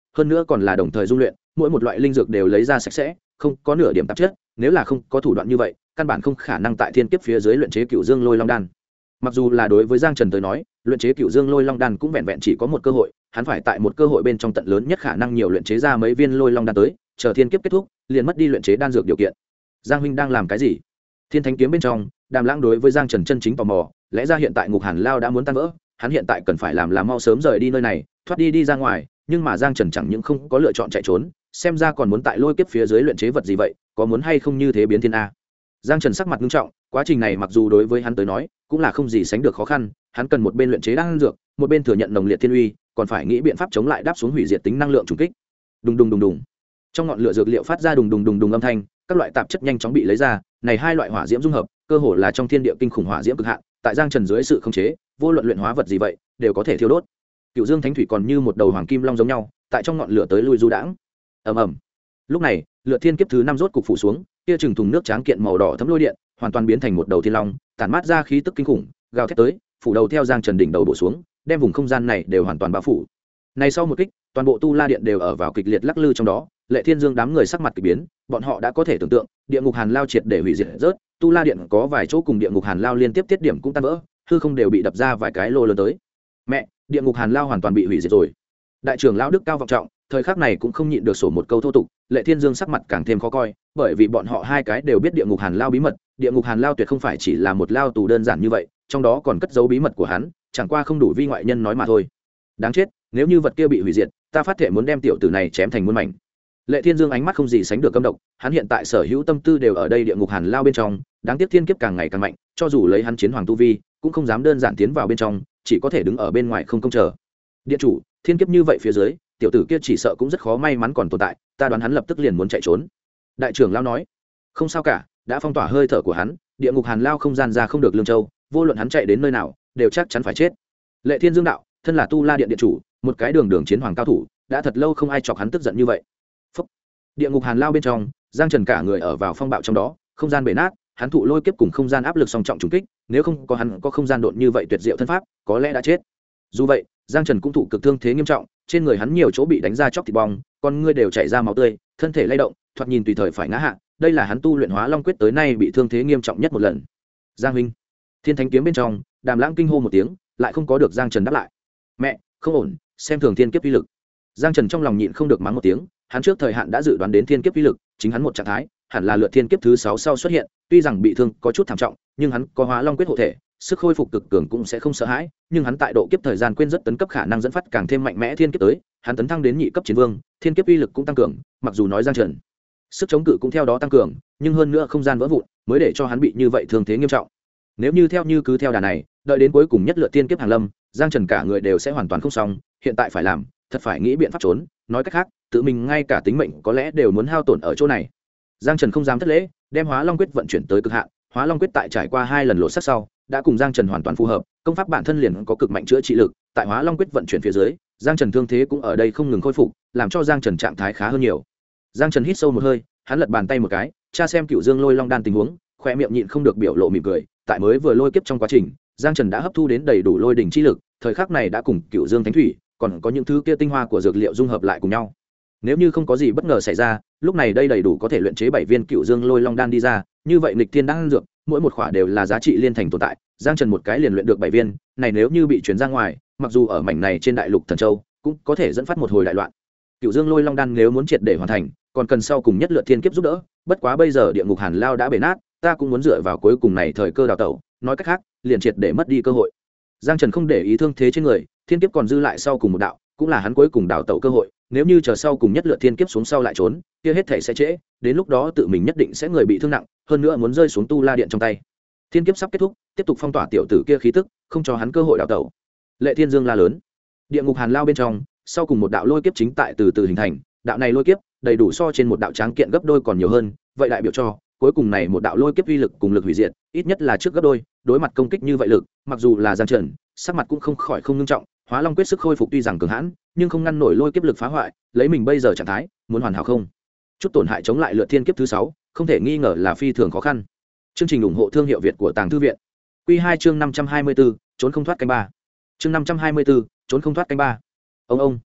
hơn nữa còn là đồng thời dung luyện, mỗi một loại linh dược đều lấy ra sạch sẽ, không có nửa điểm tạp chất, nếu là không có thủ đoạn như vậy căn bản không khả năng tại thiên kiếp phía dưới luyện chế Cựu Dương Lôi Long đan. Mặc dù là đối với Giang Trần tới nói, luyện chế Cựu Dương Lôi Long đan cũng vẹn vẹn chỉ có một cơ hội, hắn phải tại một cơ hội bên trong tận lớn nhất khả năng nhiều luyện chế ra mấy viên Lôi Long đan tới, chờ thiên kiếp kết thúc liền mất đi luyện chế đan dược điều kiện. Giang huynh đang làm cái gì? Thiên Thánh kiếm bên trong, Đàm Lãng đối với Giang Trần chân chính tò mò, lẽ ra hiện tại Ngục Hàn Lao đã muốn tan vỡ, hắn hiện tại cần phải làm là mau sớm rời đi nơi này, thoát đi ra ngoài, nhưng mà Giang Trần chẳng những không có lựa chọn chạy trốn, xem ra còn muốn tại lôi kiếp phía dưới luyện chế vật gì vậy, có muốn hay không như thế biến thiên a. Giang Trần sắc mặt nghiêm trọng, quá trình này mặc dù đối với hắn tới nói cũng là không gì sánh được khó khăn, hắn cần một bên luyện chế đan dược, một bên thừa nhận nồng liệt thiên uy, còn phải nghĩ biện pháp chống lại đáp xuống hủy diệt tính năng lượng trùng kích. Đùng đùng đùng đùng. Trong ngọn lửa dược liệu phát ra đùng đùng đùng đùng âm thanh, các loại tạp chất nhanh chóng bị lấy ra, này hai loại hỏa diễm dung hợp, cơ hồ là trong thiên địa kinh khủng hỏa diễm cực hạn, tại Giang Trần dưới sự khống chế, vô luận luyện hóa vật gì vậy, đều có thể thiêu đốt. Cựu Dương Thánh Thủy còn như một đầu hoàng kim long giống nhau, tại trong ngọn lửa tới lui du đãng. Ầm ầm. Lúc này, lửa thiên kiếp thứ 5 rốt cục phủ xuống, kia chừng thùng nước tráng kiện màu đỏ thấm lôi điện, hoàn toàn biến thành một đầu thiên long, tản mát ra khí tức kinh khủng, gào thét tới, phủ đầu theo Giang Trần đỉnh đầu bổ xuống, đem vùng không gian này đều hoàn toàn bao phủ. Này sau một kích, toàn bộ tu la điện đều ở vào kịch liệt lắc lư trong đó, Lệ Thiên Dương đám người sắc mặt kỳ biến, bọn họ đã có thể tưởng tượng, địa ngục Hàn Lao triệt để hủy diệt rớt, tu la điện có vài chỗ cùng địa ngục Hàn Lao liên tiếp tiết điểm cũng tan vỡ, hư không đều bị đập ra vài cái lô lớn tới. Mẹ, địa ngục Hàn Lao hoàn toàn bị hủy diệt rồi. Đại trưởng lão Đức cao vọng trọng, thời khắc này cũng không nhịn được sổ một câu thô tục, Lệ Thiên Dương sắc mặt càng thêm khó coi, bởi vì bọn họ hai cái đều biết địa ngục Hàn Lao bí mật, địa ngục Hàn Lao tuyệt không phải chỉ là một lao tù đơn giản như vậy, trong đó còn cất giấu bí mật của hắn, chẳng qua không đủ vi ngoại nhân nói mà thôi. Đáng chết, nếu như vật kia bị hủy diệt, ta phát thể muốn đem tiểu tử này chém thành muôn mảnh. Lệ Thiên Dương ánh mắt không gì sánh được căm độc, hắn hiện tại sở hữu tâm tư đều ở đây địa ngục Hàn Lao bên trong, đáng tiếc thiên kiếp càng ngày càng mạnh, cho dù lấy hắn chiến hoàng tu vi, cũng không dám đơn giản tiến vào bên trong, chỉ có thể đứng ở bên ngoài không công chờ. Điện chủ, thiên kiếp như vậy phía dưới, tiểu tử kia chỉ sợ cũng rất khó may mắn còn tồn tại, ta đoán hắn lập tức liền muốn chạy trốn. Đại trưởng lão nói, không sao cả, đã phong tỏa hơi thở của hắn, địa ngục Hàn Lao không gian ra không được lương châu, vô luận hắn chạy đến nơi nào, đều chắc chắn phải chết. Lệ Thiên Dương đạo, thân là tu la điện điện chủ, một cái đường chiến hoàng cao thủ, đã thật lâu không ai chọc hắn tức giận như vậy. Phúc. Địa ngục Hàn Lao bên trong, Giang Trần cả người ở vào phong bạo trong đó, không gian bể nát, hắn thụ lôi kiếp cùng không gian áp lực song trọng trùng kích, nếu không có hắn có không gian độn như vậy tuyệt diệu thân pháp, có lẽ đã chết. Dù vậy, Giang Trần cũng thụ cực thương thế nghiêm trọng, trên người hắn nhiều chỗ bị đánh ra chóc thịt bong, con ngươi đều chảy ra máu tươi, thân thể lay động, thoạt nhìn tùy thời phải ngã hạ, đây là hắn tu luyện Hóa Long quyết tới nay bị thương thế nghiêm trọng nhất một lần. Giang huynh. Thiên Thánh kiếm bên trong, Đàm Lãng kinh hô một tiếng, lại không có được Giang Trần đáp lại. Mẹ, không ổn, xem thường thiên kiếp uy lực. Giang Trần trong lòng nhịn không được mắng một tiếng, hắn trước thời hạn đã dự đoán đến thiên kiếp uy lực, chính hắn một trạng thái, hẳn là lượt thiên kiếp thứ 6 sau xuất hiện, tuy rằng bị thương có chút thảm trọng, nhưng hắn có Hóa Long quyết hộ thể, sức khôi phục cực cường cũng sẽ không sợ hãi, nhưng hắn tại độ kiếp thời gian quên rất tấn cấp khả năng dẫn phát càng thêm mạnh mẽ thiên kiếp tới, hắn tấn thăng đến nhị cấp chiến vương, thiên kiếp uy lực cũng tăng cường, mặc dù nói Giang Trần sức chống cự cũng theo đó tăng cường, nhưng hơn nữa không gian vỡ vụn, mới để cho hắn bị như vậy thương thế nghiêm trọng. Nếu như cứ theo đà này, đợi đến cuối cùng nhất lượt thiên kiếp hàng lâm, Giang Trần cả người đều sẽ hoàn toàn không xong, hiện tại phải làm, thật phải nghĩ biện pháp trốn, nói cách khác, tự mình ngay cả tính mệnh có lẽ đều muốn hao tổn ở chỗ này. Giang Trần không dám thất lễ, đem Hóa Long quyết vận chuyển tới cực hạn, Hóa Long quyết tại trải qua 2 lần lộ sắc sau, đã cùng Giang Trần hoàn toàn phù hợp, công pháp bản thân liền có cực mạnh chữa trị lực, tại Hóa Long quyết vận chuyển phía dưới, Giang Trần thương thế cũng ở đây không ngừng khôi phục, làm cho Giang Trần trạng thái khá hơn nhiều. Giang Trần hít sâu một hơi, hắn lật bàn tay một cái, tra xem Cựu Dương Lôi Long đan tình huống, khóe miệng nhịn không được biểu lộ mỉm cười, tại mới vừa lôi kiếp trong quá trình, Giang Trần đã hấp thu đến đầy đủ lôi đỉnh chi lực, thời khắc này đã cùng Cựu Dương Thánh Thủy, còn có những thứ kia tinh hoa của dược liệu dung hợp lại cùng nhau. Nếu như không có gì bất ngờ xảy ra, lúc này đây đầy đủ có thể luyện chế 7 viên Cựu Dương Lôi Long đan đi ra, như vậy nghịch thiên đan dược, mỗi một khỏa đều là giá trị liên thành tồn tại, Giang Trần một cái liền luyện được 7 viên, này nếu như bị truyền ra ngoài, mặc dù ở mảnh này trên đại lục Thần Châu, cũng có thể dẫn phát một hồi đại loạn. Cựu Dương Lôi Long đan nếu muốn triệt để hoàn thành, còn cần sau cùng nhất lượt thiên kiếp giúp đỡ, bất quá bây giờ địa ngục Hàn Lao đã bể nát, ta cũng muốn dựa vào cuối cùng này thời cơ đào tẩu, nói cách khác, liền triệt để mất đi cơ hội. Giang Trần không để ý thương thế trên người, thiên kiếp còn dư lại sau cùng một đạo, cũng là hắn cuối cùng đào tẩu cơ hội, nếu như chờ sau cùng nhất lượt thiên kiếp xuống sau lại trốn, kia hết thảy sẽ trễ, đến lúc đó tự mình nhất định sẽ người bị thương nặng, hơn nữa muốn rơi xuống tu la điện trong tay. Thiên kiếp sắp kết thúc, tiếp tục phong tỏa tiểu tử kia khí tức, không cho hắn cơ hội đào tẩu. Lệ Thiên Dương la lớn. Địa ngục Hàn Lao bên trong, sau cùng một đạo lôi kiếp chính tại từ từ hình thành, đạo này lôi kiếp đầy đủ so trên một đạo tráng kiện gấp đôi còn nhiều hơn, vậy đại biểu cho cuối cùng này một đạo lôi kiếp uy lực cùng lực hủy diệt, ít nhất là trước gấp đôi, đối mặt công kích như vậy lực, mặc dù là Giang Trần, sắc mặt cũng không khỏi không nghiêm trọng, Hóa Long quyết sức khôi phục tuy rằng cường hãn, nhưng không ngăn nổi lôi kiếp lực phá hoại, lấy mình bây giờ trạng thái, muốn hoàn hảo không chút tổn hại chống lại lượt thiên kiếp thứ 6, không thể nghi ngờ là phi thường khó khăn. Chương trình ủng hộ thương hiệu Việt của Tàng Thư viện. Quy 2 chương 524, trốn không thoát canh 3. Chương 524, trốn không thoát canh 3. Ông.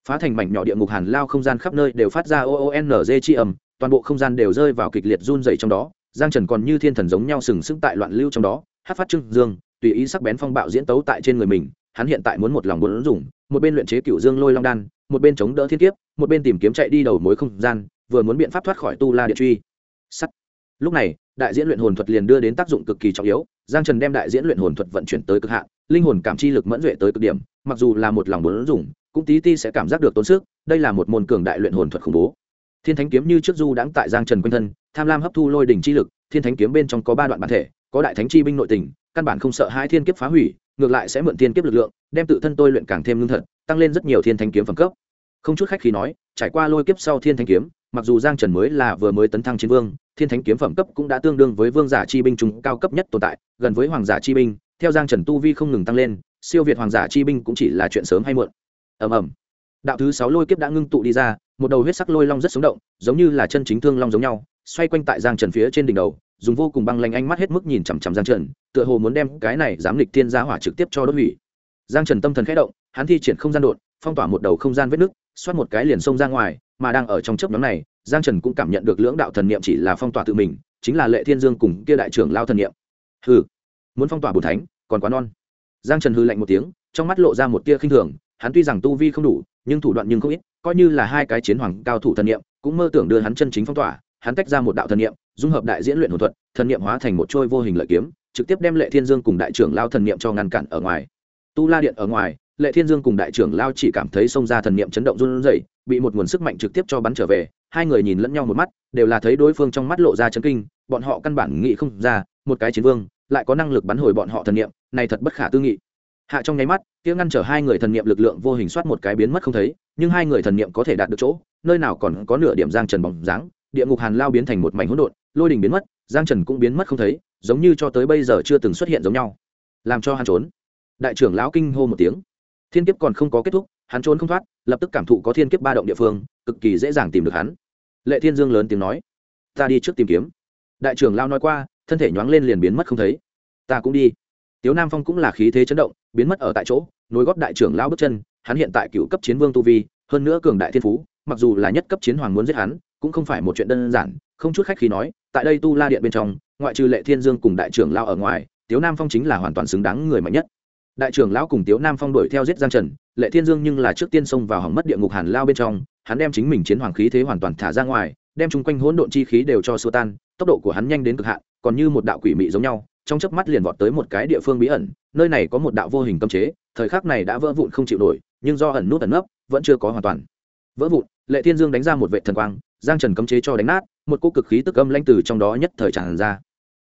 phá thành mảnh nhỏ địa ngục hàn lao không gian khắp nơi đều phát ra oonz chi ầm, toàn bộ không gian đều rơi vào kịch liệt run rẩy trong đó. Giang Trần còn như thiên thần giống nhau sừng sững tại loạn lưu trong đó, hát phát trưng dương, tùy ý sắc bén phong bạo diễn tấu tại trên người mình. Hắn hiện tại muốn một lòng muốn dùng, một bên luyện chế cựu dương lôi long đan, một bên chống đỡ thiên kiếp, một bên tìm kiếm chạy đi đầu mối không gian, vừa muốn biện pháp thoát khỏi tu la điện truy sắt. Lúc này đại diễn luyện hồn thuật liền đưa đến tác dụng cực kỳ trọng yếu. Giang Trần đem đại diễn luyện hồn thuật vận chuyển tới cực hạn, linh hồn cảm chi lực mẫn duệ tới cực điểm, mặc dù là một lòng muốn dùng cũng tí ti sẽ cảm giác được tốn sức. Đây là một môn cường đại luyện hồn thuật khủng bố. Thiên Thánh kiếm như trước du đãng tại Giang Trần quanh thân, tham lam hấp thu lôi đỉnh chi lực. Thiên Thánh kiếm bên trong có 3 đoạn bản thể, có đại thánh chi binh nội tình, căn bản không sợ hai thiên kiếp phá hủy, ngược lại sẽ mượn thiên kiếp lực lượng, đem tự thân tôi luyện càng thêm lương thật, tăng lên rất nhiều Thiên Thánh kiếm phẩm cấp. Không chút khách khí nói, trải qua lôi kiếp sau Thiên Thánh kiếm, mặc dù Giang Trần mới là vừa mới tấn thăng chiến vương, Thiên Thánh kiếm phẩm cấp cũng đã tương đương với vương giả chi binh trung cao cấp nhất tồn tại, gần với hoàng giả chi binh. Theo Giang Trần tu vi không ngừng tăng lên, siêu việt hoàng giả chi binh cũng chỉ là chuyện sớm hay muộn. Ầm ầm. Đạo thứ 6 lôi kiếp đã ngưng tụ đi ra, một đầu huyết sắc lôi long rất sống động, giống như là chân chính thương long giống nhau, xoay quanh tại Giang Trần phía trên đỉnh đầu, dùng vô cùng băng lãnh ánh mắt hết mức nhìn chằm chằm Giang Trần, tựa hồ muốn đem cái này dám nghịch thiên gia hỏa trực tiếp cho đốt hủy. Giang Trần tâm thần khẽ động, hắn thi triển không gian độn, phong tỏa một đầu không gian vết nứt, xoát một cái liền xông ra ngoài, mà đang ở trong chớp nhoáng này, Giang Trần cũng cảm nhận được lưỡng đạo thần niệm chỉ là phong tỏa tự mình, chính là Lệ Thiên Dương cùng kia đại trưởng lao thần niệm. Hừ, muốn phong tỏa bổn thánh, còn quá non. Giang Trần hừ lạnh một tiếng, trong mắt lộ ra một tia khinh thường, hắn tuy rằng tu vi không đủ, nhưng thủ đoạn nhưng không ít, coi như là 2 cái chiến hoàng cao thủ thần niệm, cũng mơ tưởng đưa hắn chân chính phong tỏa. Hắn tách ra một đạo thần niệm, dung hợp đại diễn luyện hồn thuật, thần niệm hóa thành một trôi vô hình lợi kiếm, trực tiếp đem Lệ Thiên Dương cùng đại trưởng lao thần niệm cho ngăn cản ở ngoài. Tu La điện ở ngoài, Lệ Thiên Dương cùng đại trưởng lao chỉ cảm thấy xông ra thần niệm chấn động run rẩy, bị một nguồn sức mạnh trực tiếp cho bắn trở về. Hai người nhìn lẫn nhau một mắt, đều là thấy đối phương trong mắt lộ ra chấn kinh, bọn họ căn bản nghĩ không ra, một cái chiến vương lại có năng lực bắn hồi bọn họ thần niệm, này thật bất khả tư nghị. Hạ trong nháy mắt, kia ngăn trở hai người thần niệm lực lượng vô hình soát một cái biến mất không thấy, nhưng hai người thần niệm có thể đạt được chỗ, nơi nào còn có nửa điểm Giang Trần bóng dáng, địa ngục hàn lao biến thành một mảnh hỗn độn, lôi đình biến mất, Giang Trần cũng biến mất không thấy, giống như cho tới bây giờ chưa từng xuất hiện giống nhau. Làm cho hắn trốn. Đại trưởng lão kinh hô một tiếng. Thiên kiếp còn không có kết thúc, hắn trốn không thoát, lập tức cảm thụ có thiên kiếp ba động địa phương, cực kỳ dễ dàng tìm được hắn. Lệ Thiên Dương lớn tiếng nói: "Ta đi trước tìm kiếm." Đại trưởng lão nói qua, thân thể nhoáng lên liền biến mất không thấy. "Ta cũng đi." Tiếu Nam Phong cũng là khí thế chấn động, biến mất ở tại chỗ, nối gót đại trưởng lão bước chân, hắn hiện tại cựu cấp chiến vương tu vi, hơn nữa cường đại thiên phú, mặc dù là nhất cấp chiến hoàng muốn giết hắn, cũng không phải một chuyện đơn giản. Không chút khách khí nói, tại đây Tu La điện bên trong, ngoại trừ Lệ Thiên Dương cùng đại trưởng lão ở ngoài, Tiếu Nam Phong chính là hoàn toàn xứng đáng người mạnh nhất. Đại trưởng lão cùng Tiếu Nam Phong đuổi theo giết Giang Trần, Lệ Thiên Dương nhưng là trước tiên xông vào hỏng mất địa ngục hàn lao bên trong, hắn đem chính mình chiến hoàng khí thế hoàn toàn thả ra ngoài, đem chung quanh hỗn độn chi khí đều cho xua tan, tốc độ của hắn nhanh đến cực hạn, còn như một đạo quỷ mị giống nhau, trong chớp mắt liền vọt tới một cái địa phương bí ẩn, nơi này có một đạo vô hình cấm chế, thời khắc này đã vỡ vụn không chịu nổi, nhưng do ẩn nút ẩn nấp, vẫn chưa có hoàn toàn vỡ vụn. Lệ Thiên Dương đánh ra một vệt thần quang, Giang Trần cấm chế cho đánh nát, một cỗ cực khí tức âm lãnh từ trong đó nhất thời tràn ra.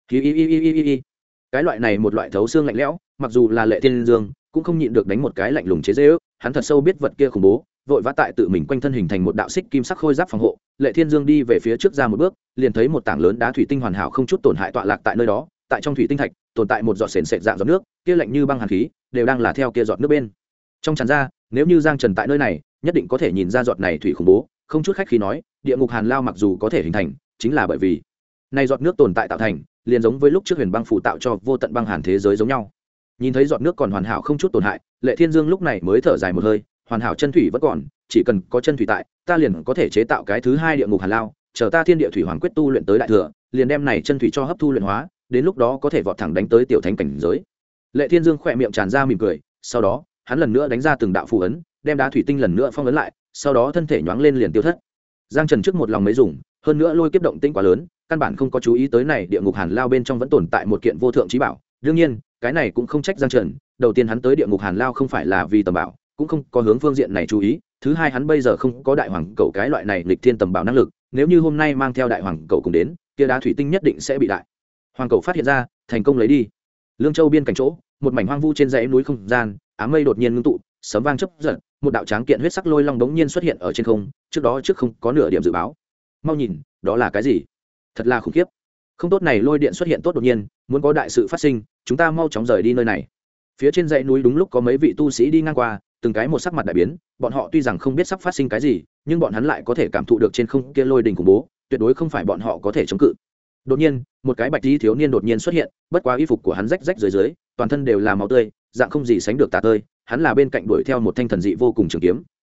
Cái loại này một loại thấu xương lạnh lẽo, mặc dù là Lệ Thiên Dương cũng không nhịn được đánh một cái lạnh lùng chế giễu, hắn thật sâu biết vật kia khủng bố, vội vã tại tự mình quanh thân hình thành một đạo xích kim sắc khôi giáp phòng hộ. Lệ Thiên Dương đi về phía trước ra một bước, liền thấy một tảng lớn đá thủy tinh hoàn hảo không chút tổn hại tọa lạc tại nơi đó, tại trong thủy tinh thạch tồn tại một giọt sền sệt dạng giọt nước, kia lạnh như băng hàn khí đều đang là theo kia giọt nước bên trong tràn ra. Nếu như Giang Trần tại nơi này, nhất định có thể nhìn ra giọt này thủy khủng bố. Không chút khách khí nói, địa ngục hàn lao mặc dù có thể hình thành, chính là bởi vì này giọt nước tồn tại tạo thành, liền giống với lúc trước huyền băng phủ tạo cho vô tận băng hàn thế giới giống nhau. Nhìn thấy giọt nước còn hoàn hảo không chút tổn hại, Lệ Thiên Dương lúc này mới thở dài một hơi, hoàn hảo chân thủy vẫn còn, chỉ cần có chân thủy tại, ta liền có thể chế tạo cái thứ hai địa ngục hàn lao, chờ ta thiên địa thủy hoàng quyết tu luyện tới đại thừa, liền đem này chân thủy cho hấp thu luyện hóa, đến lúc đó có thể vọt thẳng đánh tới tiểu thánh cảnh giới. Lệ Thiên Dương khỏe miệng tràn ra mỉm cười, sau đó hắn lần nữa đánh ra từng đạo phù ấn, đem đá thủy tinh lần nữa phong ấn lại, sau đó thân thể nhoáng lên liền tiêu thất. Giang Trần trước một lòng mấy dùng, hơn nữa lôi kiếp động tĩnh quá lớn, căn bản không có chú ý tới này địa ngục hàn lao bên trong vẫn tồn tại một kiện vô thượng chí bảo. Đương nhiên, cái này cũng không trách Giang Trần, đầu tiên hắn tới địa ngục hàn lao không phải là vì tầm bảo, cũng không có hướng phương diện này chú ý. Thứ hai, hắn bây giờ không có đại hoàng cẩu cái loại này nghịch thiên tầm bảo năng lực, nếu như hôm nay mang theo đại hoàng cẩu cùng đến, kia đá thủy tinh nhất định sẽ bị đại hoàng cẩu phát hiện ra, thành công lấy đi. Lương Châu biên cảnh chỗ, một mảnh hoang vu trên dãy núi không gian, ám mây đột nhiên ngưng tụ, sấm vang chớp giật, một đạo tráng kiện huyết sắc lôi long đống nhiên xuất hiện ở trên không, trước không có nửa điểm dự báo. Mau nhìn, đó là cái gì? Thật là khủng khiếp. Không tốt này lôi điện xuất hiện tốt đột nhiên, muốn có đại sự phát sinh, chúng ta mau chóng rời đi nơi này. Phía trên dãy núi đúng lúc có mấy vị tu sĩ đi ngang qua, từng cái một sắc mặt đại biến, bọn họ tuy rằng không biết sắp phát sinh cái gì, nhưng bọn hắn lại có thể cảm thụ được trên không kia lôi đình khủng bố, tuyệt đối không phải bọn họ có thể chống cự. Đột nhiên, một cái bạch y thiếu niên đột nhiên xuất hiện, bất quá y phục của hắn rách rách dưới dưới, toàn thân đều là máu tươi, dạng không gì sánh được tà tơi. Hắn là bên cạnh đuổi theo một thanh thần dị vô cùng trường kiếm,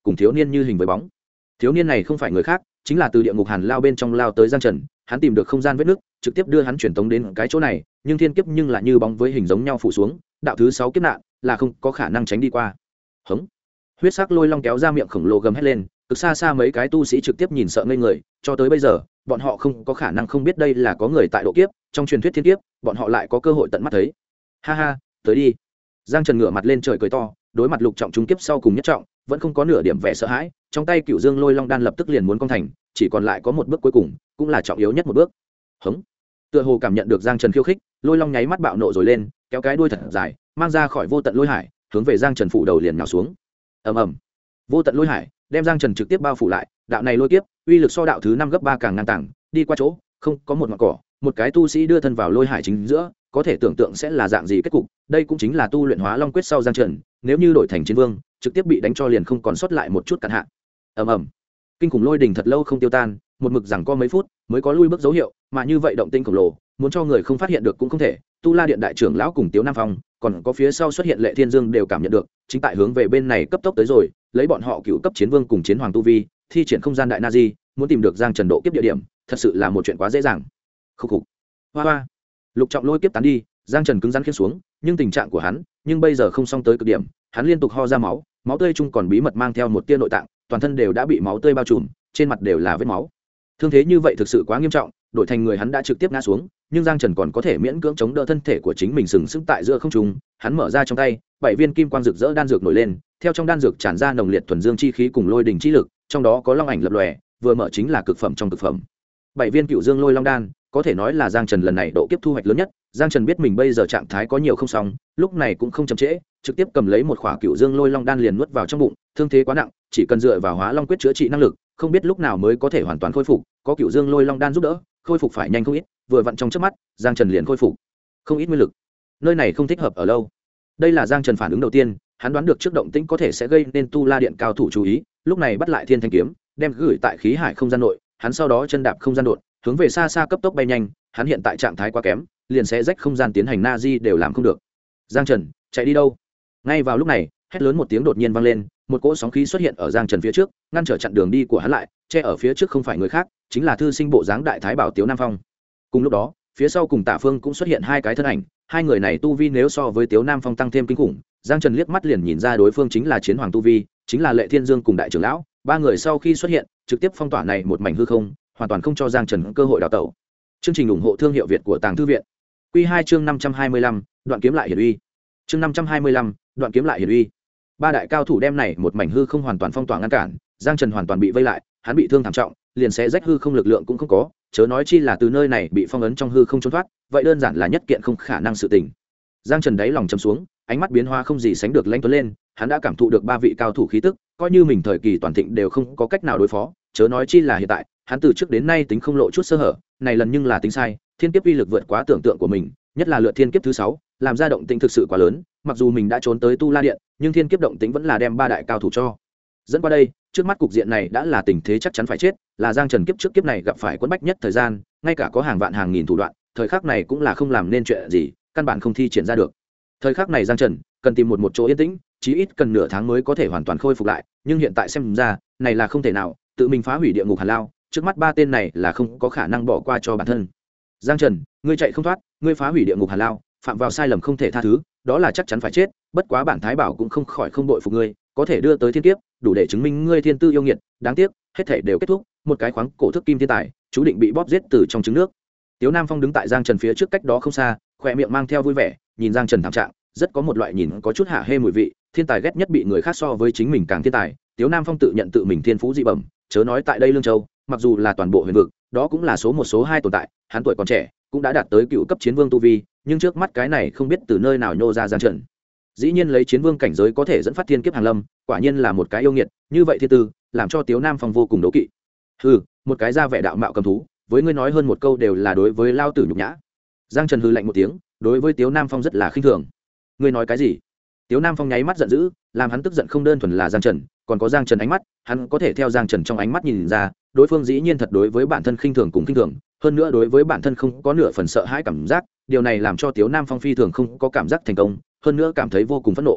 cùng thiếu niên như hình với bóng. Thiếu niên này không phải người khác, chính là từ địa ngục hàn lao bên trong lao tới Giang Trần. Hắn tìm được không gian vết nứt, trực tiếp đưa hắn chuyển tống đến cái chỗ này, nhưng thiên kiếp nhưng là như bóng với hình giống nhau phủ xuống, đạo thứ 6 kiếp nạn là không có khả năng tránh đi qua. Hững. Huyết sắc lôi long kéo ra miệng khổng lồ gầm hét lên, cực xa xa mấy cái tu sĩ trực tiếp nhìn sợ ngây người, cho tới bây giờ, bọn họ không có khả năng không biết đây là có người tại độ kiếp, trong truyền thuyết thiên kiếp, bọn họ lại có cơ hội tận mắt thấy. Ha ha, tới đi. Giang Trần ngửa mặt lên trời cười to, đối mặt lục trọng trung kiếp sau cùng nhất trọng, vẫn không có nửa điểm vẻ sợ hãi, trong tay Cửu Dương Lôi Long đan lập tức liền muốn công thành, chỉ còn lại có một bước cuối cùng, cũng là trọng yếu nhất một bước. Hững. Tựa hồ cảm nhận được Giang Trần khiêu khích, Lôi Long nháy mắt bạo nộ rồi lên, kéo cái đuôi thật dài, mang ra khỏi vô tận lôi hải, hướng về Giang Trần phủ đầu liền nhào xuống. Ầm ầm. Vô tận lôi hải đem Giang Trần trực tiếp bao phủ lại, đạo này lôi kiếp, uy lực so đạo thứ 5 gấp 3 càng ngang tàng, đi qua chỗ, không có một ngọn cỏ, một cái tu sĩ đưa thân vào lôi hải chính giữa, có thể tưởng tượng sẽ là dạng gì kết cục. Đây cũng chính là tu luyện Hóa Long quyết sau Giang Trần, nếu như đổi thành chiến vương, trực tiếp bị đánh cho liền không còn sót lại một chút cặn hạ. Ầm ầm. Kinh khủng lôi đỉnh thật lâu không tiêu tan, một mực giằng co mấy phút mới có lui bước dấu hiệu, mà như vậy động tinh khổng lồ, muốn cho người không phát hiện được cũng không thể. Tu La Điện đại trưởng lão cùng Tiếu Nam Phong, còn có phía sau xuất hiện Lệ Thiên Dương đều cảm nhận được, chính tại hướng về bên này cấp tốc tới rồi, lấy bọn họ cựu cấp chiến vương cùng chiến hoàng tu vi, thi triển không gian đại na di, muốn tìm được Giang Trần độ kiếp địa điểm, thật sự là một chuyện quá dễ dàng. Khục khục. Hoa hoa. Lục trọng lôi kiếp tán đi, Giang Trần cứng rắn khiên xuống, nhưng tình trạng của hắn, nhưng bây giờ không xong tới cực điểm, hắn liên tục ho ra máu, máu tươi chung còn bí mật mang theo một tia nội tạng, toàn thân đều đã bị máu tươi bao trùm, trên mặt đều là vết máu. Thương thế như vậy thực sự quá nghiêm trọng, đổi thành người hắn đã trực tiếp ngã xuống, nhưng Giang Trần còn có thể miễn cưỡng chống đỡ thân thể của chính mình sừng sững tại giữa không trung, hắn mở ra trong tay, 7 viên kim quang rực rỡ đan dược nổi lên, theo trong đan dược tràn ra nồng liệt thuần dương chi khí cùng lôi đỉnh chi lực, trong đó có long ảnh lập lòe, vừa mở chính là cực phẩm trong cực phẩm. 7 viên Cựu Dương Lôi Long đan, có thể nói là Giang Trần lần này độ kiếp thu hoạch lớn nhất. Giang Trần biết mình bây giờ trạng thái có nhiều không xong, lúc này cũng không chậm trễ, trực tiếp cầm lấy một khỏa Cựu Dương Lôi Long đan liền nuốt vào trong bụng, thương thế quá nặng, chỉ cần dựa vào Hóa Long quyết chữa trị năng lực, không biết lúc nào mới có thể hoàn toàn khôi phục, có Cựu Dương Lôi Long đan giúp đỡ, khôi phục phải nhanh không ít, vừa vặn trong chớp mắt, Giang Trần liền khôi phục không ít nguyên lực. Nơi này không thích hợp ở lâu. Đây là Giang Trần phản ứng đầu tiên, hắn đoán được trước động tĩnh có thể sẽ gây nên Tu La Điện cao thủ chú ý, lúc này bắt lại Thiên Thanh kiếm, đem gửi tại khí hải không gian nội, hắn sau đó chân đạp không gian đột, hướng về xa xa cấp tốc bay nhanh, hắn hiện tại trạng thái quá kém, liền sẽ rách không gian tiến hành na di đều làm không được. Giang Trần, chạy đi đâu? Ngay vào lúc này, hét lớn một tiếng đột nhiên vang lên, một cỗ sóng khí xuất hiện ở Giang Trần phía trước, ngăn trở chặn đường đi của hắn lại, che ở phía trước không phải người khác, chính là thư sinh bộ dáng đại thái bảo Tiếu Nam Phong. Cùng lúc đó, phía sau cùng Tạ Phương cũng xuất hiện hai cái thân ảnh, hai người này tu vi nếu so với Tiếu Nam Phong tăng thêm kinh khủng, Giang Trần liếc mắt liền nhìn ra đối phương chính là chiến hoàng tu vi, chính là Lệ Thiên Dương cùng đại trưởng lão, ba người sau khi xuất hiện, trực tiếp phong tỏa này một mảnh hư không, hoàn toàn không cho Giang Trần cơ hội đào tẩu. Chương trình ủng hộ thương hiệu Việt của Tàng Thư viện. Quy 2 chương 525, đoạn kiếm lại hiển uy. Chương 525, đoạn kiếm lại hiển uy. Ba đại cao thủ đem này một mảnh hư không hoàn toàn phong tỏa ngăn cản, Giang Trần hoàn toàn bị vây lại, hắn bị thương thảm trọng, liền sẽ rách hư không lực lượng cũng không có, chớ nói chi là từ nơi này bị phong ấn trong hư không trốn thoát, vậy đơn giản là nhất kiện không khả năng sự tình. Giang Trần đáy lòng trầm xuống, ánh mắt biến hóa không gì sánh được lãnh tuấn lên, hắn đã cảm thụ được ba vị cao thủ khí tức, coi như mình thời kỳ toàn thịnh đều không có cách nào đối phó, chớ nói chi là hiện tại, hắn từ trước đến nay tính không lộ chút sơ hở, này lần nhưng là tính sai, thiên kiếp uy lực vượt quá tưởng tượng của mình, nhất là lượt thiên kiếp thứ 6, làm ra động tĩnh thực sự quá lớn, mặc dù mình đã trốn tới Tu La Điện, nhưng thiên kiếp động tĩnh vẫn là đem ba đại cao thủ cho dẫn qua đây. Trước mắt cục diện này đã là tình thế chắc chắn phải chết, là Giang Trần kiếp trước kiếp này gặp phải quẫn bách nhất thời gian, ngay cả có hàng vạn hàng nghìn thủ đoạn, thời khắc này cũng là không làm nên chuyện gì, căn bản không thi triển ra được. Thời khắc này Giang Trần cần tìm một chỗ yên tĩnh, chí ít cần nửa tháng mới có thể hoàn toàn khôi phục lại, nhưng hiện tại xem ra, này là không thể nào, tự mình phá hủy địa ngục Hàn Lao, trước mắt ba tên này là không có khả năng bỏ qua cho bản thân. Giang Trần, ngươi chạy không thoát, ngươi phá hủy địa ngục Hàn Lao, phạm vào sai lầm không thể tha thứ, đó là chắc chắn phải chết, bất quá bản thái bảo cũng không khỏi không bội phục ngươi, có thể đưa tới thiên kiếp, đủ để chứng minh ngươi thiên tư yêu nghiệt, đáng tiếc, hết thảy đều kết thúc, một cái khoáng cổ thức kim thiên tài, chú định bị bóp giết từ trong trứng nước. Tiếu Nam Phong đứng tại Giang Trần phía trước cách đó không xa, khóe miệng mang theo vui vẻ, nhìn Giang Trần thảm trạng, rất có một loại nhìn có chút hạ hê mùi vị, thiên tài ghét nhất bị người khác so với chính mình càng thiên tài. Tiếu Nam Phong tự nhận tự mình thiên phú dị bẩm, chớ nói tại đây Lương Châu, mặc dù là toàn bộ huyền vực, đó cũng là số một số hai tồn tại, hắn tuổi còn trẻ, cũng đã đạt tới cựu cấp chiến vương tu vi, nhưng trước mắt cái này không biết từ nơi nào nhô ra Giang Trần. Dĩ nhiên lấy chiến vương cảnh giới có thể dẫn phát thiên kiếp hàng lâm, quả nhiên là một cái yêu nghiệt, như vậy thiên tư, làm cho Tiếu Nam Phong vô cùng đố kỵ. Hừ, một cái ra vẻ đạo mạo cầm thú, với ngươi nói hơn một câu đều là đối với lao tử nhục nhã. Giang Trần hừ lạnh một tiếng, đối với Tiếu Nam Phong rất là khinh thường. Ngươi nói cái gì? Tiếu Nam Phong nháy mắt giận dữ, làm hắn tức giận không đơn thuần là Giang Trần, còn có Giang Trần ánh mắt, hắn có thể theo Giang Trần trong ánh mắt nhìn ra, đối phương dĩ nhiên thật đối với bản thân khinh thường cùng khinh thường, hơn nữa đối với bản thân không có nửa phần sợ hãi cảm giác, điều này làm cho Tiếu Nam Phong phi thường không có cảm giác thành công, hơn nữa cảm thấy vô cùng phẫn nộ.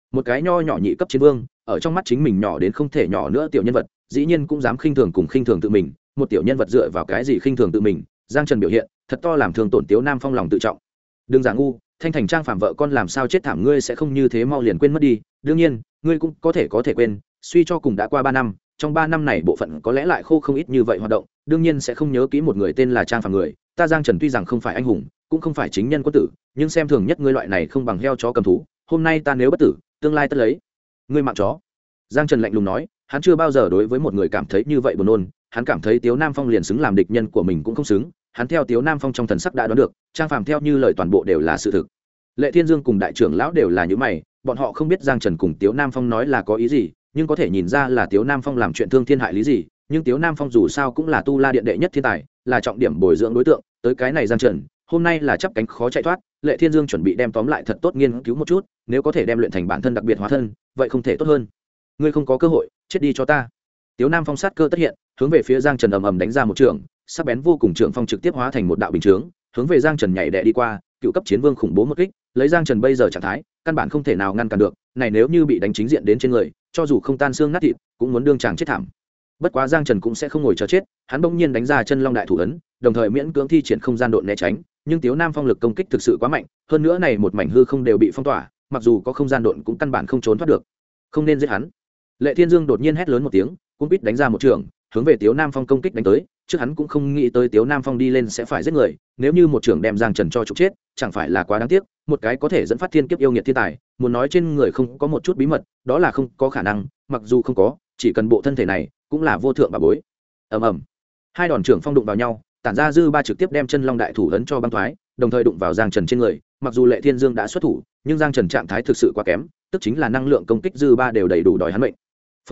một cái nho nhỏ nhị cấp chiến vương ở trong mắt chính mình nhỏ đến không thể nhỏ nữa tiểu nhân vật dĩ nhiên cũng dám khinh thường cùng khinh thường tự mình, một tiểu nhân vật dựa vào cái gì khinh thường tự mình? Giang Trần biểu hiện thật to làm thương tổn Tiếu Nam Phong lòng tự trọng. Đừng giả ngu, Thanh Thành Trang phạm vợ con làm sao chết thảm, ngươi sẽ không như thế mau liền quên mất đi. Đương nhiên ngươi cũng có thể quên, suy cho cùng đã qua 3 năm, trong 3 năm này bộ phận có lẽ lại khô không ít như vậy hoạt động, đương nhiên sẽ không nhớ kỹ một người tên là Trang phạm người. Ta Giang Trần tuy rằng không phải anh hùng, cũng không phải chính nhân quân tử, nhưng xem thường nhất ngươi loại này không bằng heo chó cầm thú, hôm nay ta nếu bất tử, tương lai tất lấy ngươi mạng chó. Giang Trần lạnh lùng nói, hắn chưa bao giờ đối với một người cảm thấy như vậy buồn nôn, hắn cảm thấy Tiếu Nam Phong liền xứng làm địch nhân của mình cũng không xứng, hắn theo Tiếu Nam Phong trong thần sắc đã đoán được, Trang Phàm theo như lời toàn bộ đều là sự thực. Lệ Thiên Dương cùng đại trưởng lão đều là như mày, bọn họ không biết Giang Trần cùng Tiếu Nam Phong nói là có ý gì, nhưng có thể nhìn ra là Tiếu Nam Phong làm chuyện thương thiên hại lý gì, nhưng Tiếu Nam Phong dù sao cũng là tu la điện đệ nhất thiên tài, là trọng điểm bồi dưỡng đối tượng, tới cái này Giang Trần, hôm nay là chắp cánh khó chạy thoát, Lệ Thiên Dương chuẩn bị đem tóm lại thật tốt nghiên cứu một chút, nếu có thể đem luyện thành bản thân đặc biệt hóa thân, vậy không thể tốt hơn. Ngươi không có cơ hội, chết đi cho ta. Tiếu Nam Phong sát cơ tất hiện, hướng về phía Giang Trần ầm ầm đánh ra một trường, sắc bén vô cùng trường phong trực tiếp hóa thành một đạo bình chướng, hướng về Giang Trần nhảy đè đi qua, cựu cấp chiến vương khủng bố một kích, lấy Giang Trần bây giờ trạng thái, căn bản không thể nào ngăn cản được, này nếu như bị đánh chính diện đến trên người, cho dù không tan xương nát thịt, cũng muốn đương chàng chết thảm. Bất quá Giang Trần cũng sẽ không ngồi chờ chết, hắn bỗng nhiên đánh ra chân long đại thủ ấn, đồng thời miễn cưỡng thi triển không gian độn né tránh, nhưng Tiếu Nam Phong lực công kích thực sự quá mạnh, hơn nữa này một mảnh hư không đều bị phong tỏa, mặc dù có không gian độn cũng căn bản không trốn thoát được. Không nên giết hắn. Lệ Thiên Dương đột nhiên hét lớn một tiếng, cũng biết đánh ra một trường, hướng về Tiếu Nam Phong công kích đánh tới, trước hắn cũng không nghĩ tới Tiếu Nam Phong đi lên sẽ phải giết người, nếu như một trường đem Giang Trần cho trục chết, chẳng phải là quá đáng tiếc, một cái có thể dẫn phát thiên kiếp yêu nghiệt thiên tài, muốn nói trên người không có một chút bí mật, đó là không có khả năng, mặc dù không có, chỉ cần bộ thân thể này, cũng là vô thượng bà bối. Ầm ầm. Hai đòn trưởng phong đụng vào nhau, tản ra dư ba trực tiếp đem chân long đại thủ ấn cho băng thoái, đồng thời đụng vào Giang Trần trên người, mặc dù Lệ Thiên Dương đã xuất thủ, nhưng Giang Trần trạng thái thực sự quá kém, tức chính là năng lượng công kích dư ba đều đầy đủ đòi hắn mệnh.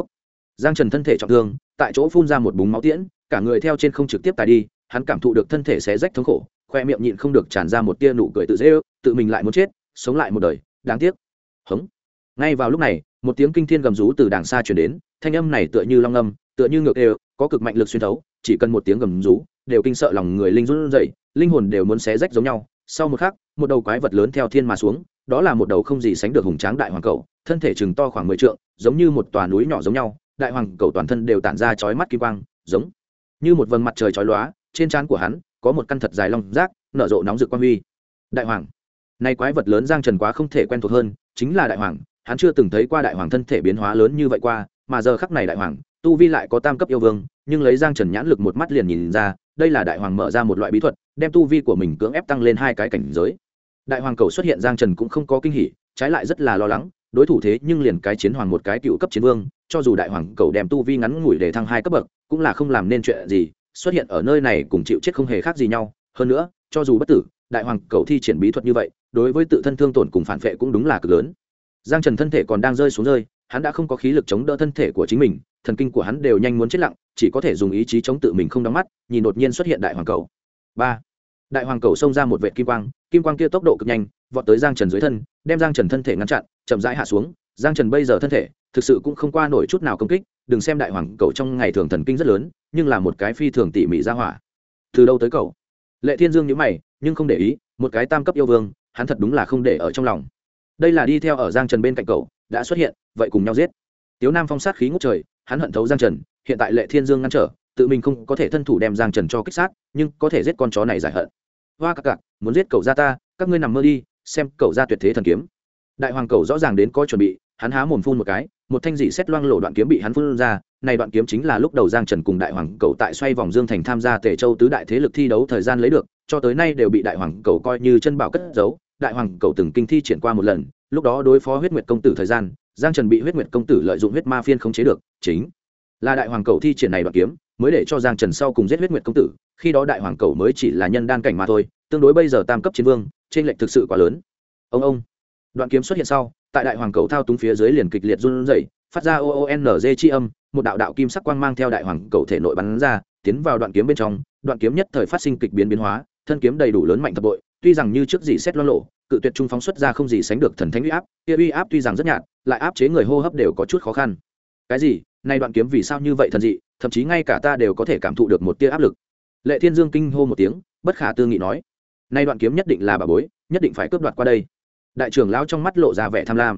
Giang Trần thân thể trọng thương, tại chỗ phun ra một búng máu tiễn, cả người theo trên không trực tiếp tài đi, hắn cảm thụ được thân thể xé rách thống khổ, khoe miệng nhịn không được tràn ra một tia nụ cười tự dễ ước, tự mình lại muốn chết, sống lại một đời, đáng tiếc. Hống. Ngay vào lúc này, một tiếng kinh thiên gầm rú từ đàng xa truyền đến, thanh âm này tựa như long âm, tựa như ngược đều, có cực mạnh lực xuyên thấu, chỉ cần một tiếng gầm rú, đều kinh sợ lòng người linh run rẩy, linh hồn đều muốn xé rách giống nhau. Sau một khắc, một đầu quái vật lớn theo thiên mà xuống, đó là một đầu không gì sánh được hùng tráng đại hoàng cẩu, thân thể chừng to khoảng 10 trượng, giống như một tòa núi nhỏ giống nhau. Đại hoàng cẩu toàn thân đều tản ra chói mắt kim quang, giống như một vầng mặt trời chói lóa, trên trán của hắn có một căn thật dài long giác, nở rộ nóng rực quang huy. Đại hoàng, này quái vật lớn Giang Trần quá không thể quen thuộc hơn, chính là đại hoàng, hắn chưa từng thấy qua đại hoàng thân thể biến hóa lớn như vậy qua, mà giờ khắc này đại hoàng, tu vi lại có tam cấp yêu vương, nhưng lấy Giang Trần nhãn lực một mắt liền nhìn ra, đây là đại hoàng mở ra một loại bí thuật, đem tu vi của mình cưỡng ép tăng lên 2 cái cảnh giới. Đại hoàng cầu xuất hiện Giang Trần cũng không có kinh hỉ, trái lại rất là lo lắng, đối thủ thế nhưng liền cái chiến hoàng một cái cựu cấp chiến vương, cho dù đại hoàng cầu đem tu vi ngắn ngủi để thăng 2 cấp bậc, cũng là không làm nên chuyện gì, xuất hiện ở nơi này cùng chịu chết không hề khác gì nhau, hơn nữa, cho dù bất tử, đại hoàng cầu thi triển bí thuật như vậy, đối với tự thân thương tổn cùng phản vệ cũng đúng là cực lớn. Giang Trần thân thể còn đang rơi xuống rơi, hắn đã không có khí lực chống đỡ thân thể của chính mình, thần kinh của hắn đều nhanh muốn chết lặng, chỉ có thể dùng ý chí chống tự mình không đóng mắt, nhìn đột nhiên xuất hiện đại hoàng cầu. 3. Đại hoàng cầu xông ra một vệt kim quang kia tốc độ cực nhanh, vọt tới Giang Trần dưới thân, đem Giang Trần thân thể ngăn chặn, chậm rãi hạ xuống. Giang Trần bây giờ thân thể thực sự cũng không qua nổi chút nào công kích, đừng xem đại hoàng cầu trong ngày thường thần kinh rất lớn, nhưng là một cái phi thường tỉ mỉ ra hỏa. Từ đâu tới cầu? Lệ Thiên Dương nhíu mày, nhưng không để ý, một cái tam cấp yêu vương, hắn thật đúng là không để ở trong lòng. Đây là đi theo ở Giang Trần bên cạnh cậu, đã xuất hiện, vậy cùng nhau giết. Tiếu Nam Phong sát khí ngút trời, hắn hận thấu Giang Trần, hiện tại Lệ Thiên Dương ngăn trở, tự mình không có thể thân thủ đem Giang Trần cho kích sát, nhưng có thể giết con chó này giải hận. Hoa các cặc, muốn giết cậu ra ta, các ngươi nằm mơ đi, xem cậu ra tuyệt thế thần kiếm. Đại hoàng cậu rõ ràng đến có chuẩn bị, hắn há mồm phun một cái, một thanh dị xét loang lổ đoạn kiếm bị hắn phun ra, này đoạn kiếm chính là lúc đầu Giang Trần cùng đại hoàng cậu tại xoay vòng Dương Thành tham gia Tề Châu tứ đại thế lực thi đấu thời gian lấy được, cho tới nay đều bị đại hoàng cậu coi như chân bảo cất giấu. Đại hoàng cậu từng kinh thi triển qua một lần, lúc đó đối phó huyết nguyệt công tử thời gian, Giang Trần bị huyết nguyệt công tử lợi dụng huyết ma phiên khống chế được, chính là đại hoàng cậu thi triển này đoạn kiếm mới để cho Giang Trần sau cùng giết huyết nguyệt công tử, khi đó đại hoàng cậu mới chỉ là nhân đan cảnh mà thôi, tương đối bây giờ tam cấp chiến vương, trên lệch thực sự quá lớn. Ông đoạn kiếm xuất hiện sau, tại đại hoàng cậu thao túng phía dưới liền kịch liệt run rẩy, phát ra oonz chi âm, một đạo đạo kim sắc quang mang theo đại hoàng cậu thể nội bắn ra, tiến vào đoạn kiếm bên trong, đoạn kiếm nhất thời phát sinh kịch biến hóa, thân kiếm đầy đủ lớn mạnh thập bội, tuy rằng như trước gì xét loan lộ, cự tuyệt trung phóng xuất ra không gì sánh được thần thánh uy áp, kia uy áp tuy rằng rất nhạt, lại áp chế người hô hấp đều có chút khó khăn. Cái gì? Này đoạn kiếm vì sao như vậy thần dị, thậm chí ngay cả ta đều có thể cảm thụ được một tia áp lực. Lệ Thiên Dương kinh hô một tiếng, bất khả tư nghị nói: "Này đoạn kiếm nhất định là bà bối, nhất định phải cướp đoạt qua đây." Đại trưởng lão trong mắt lộ ra vẻ tham lam.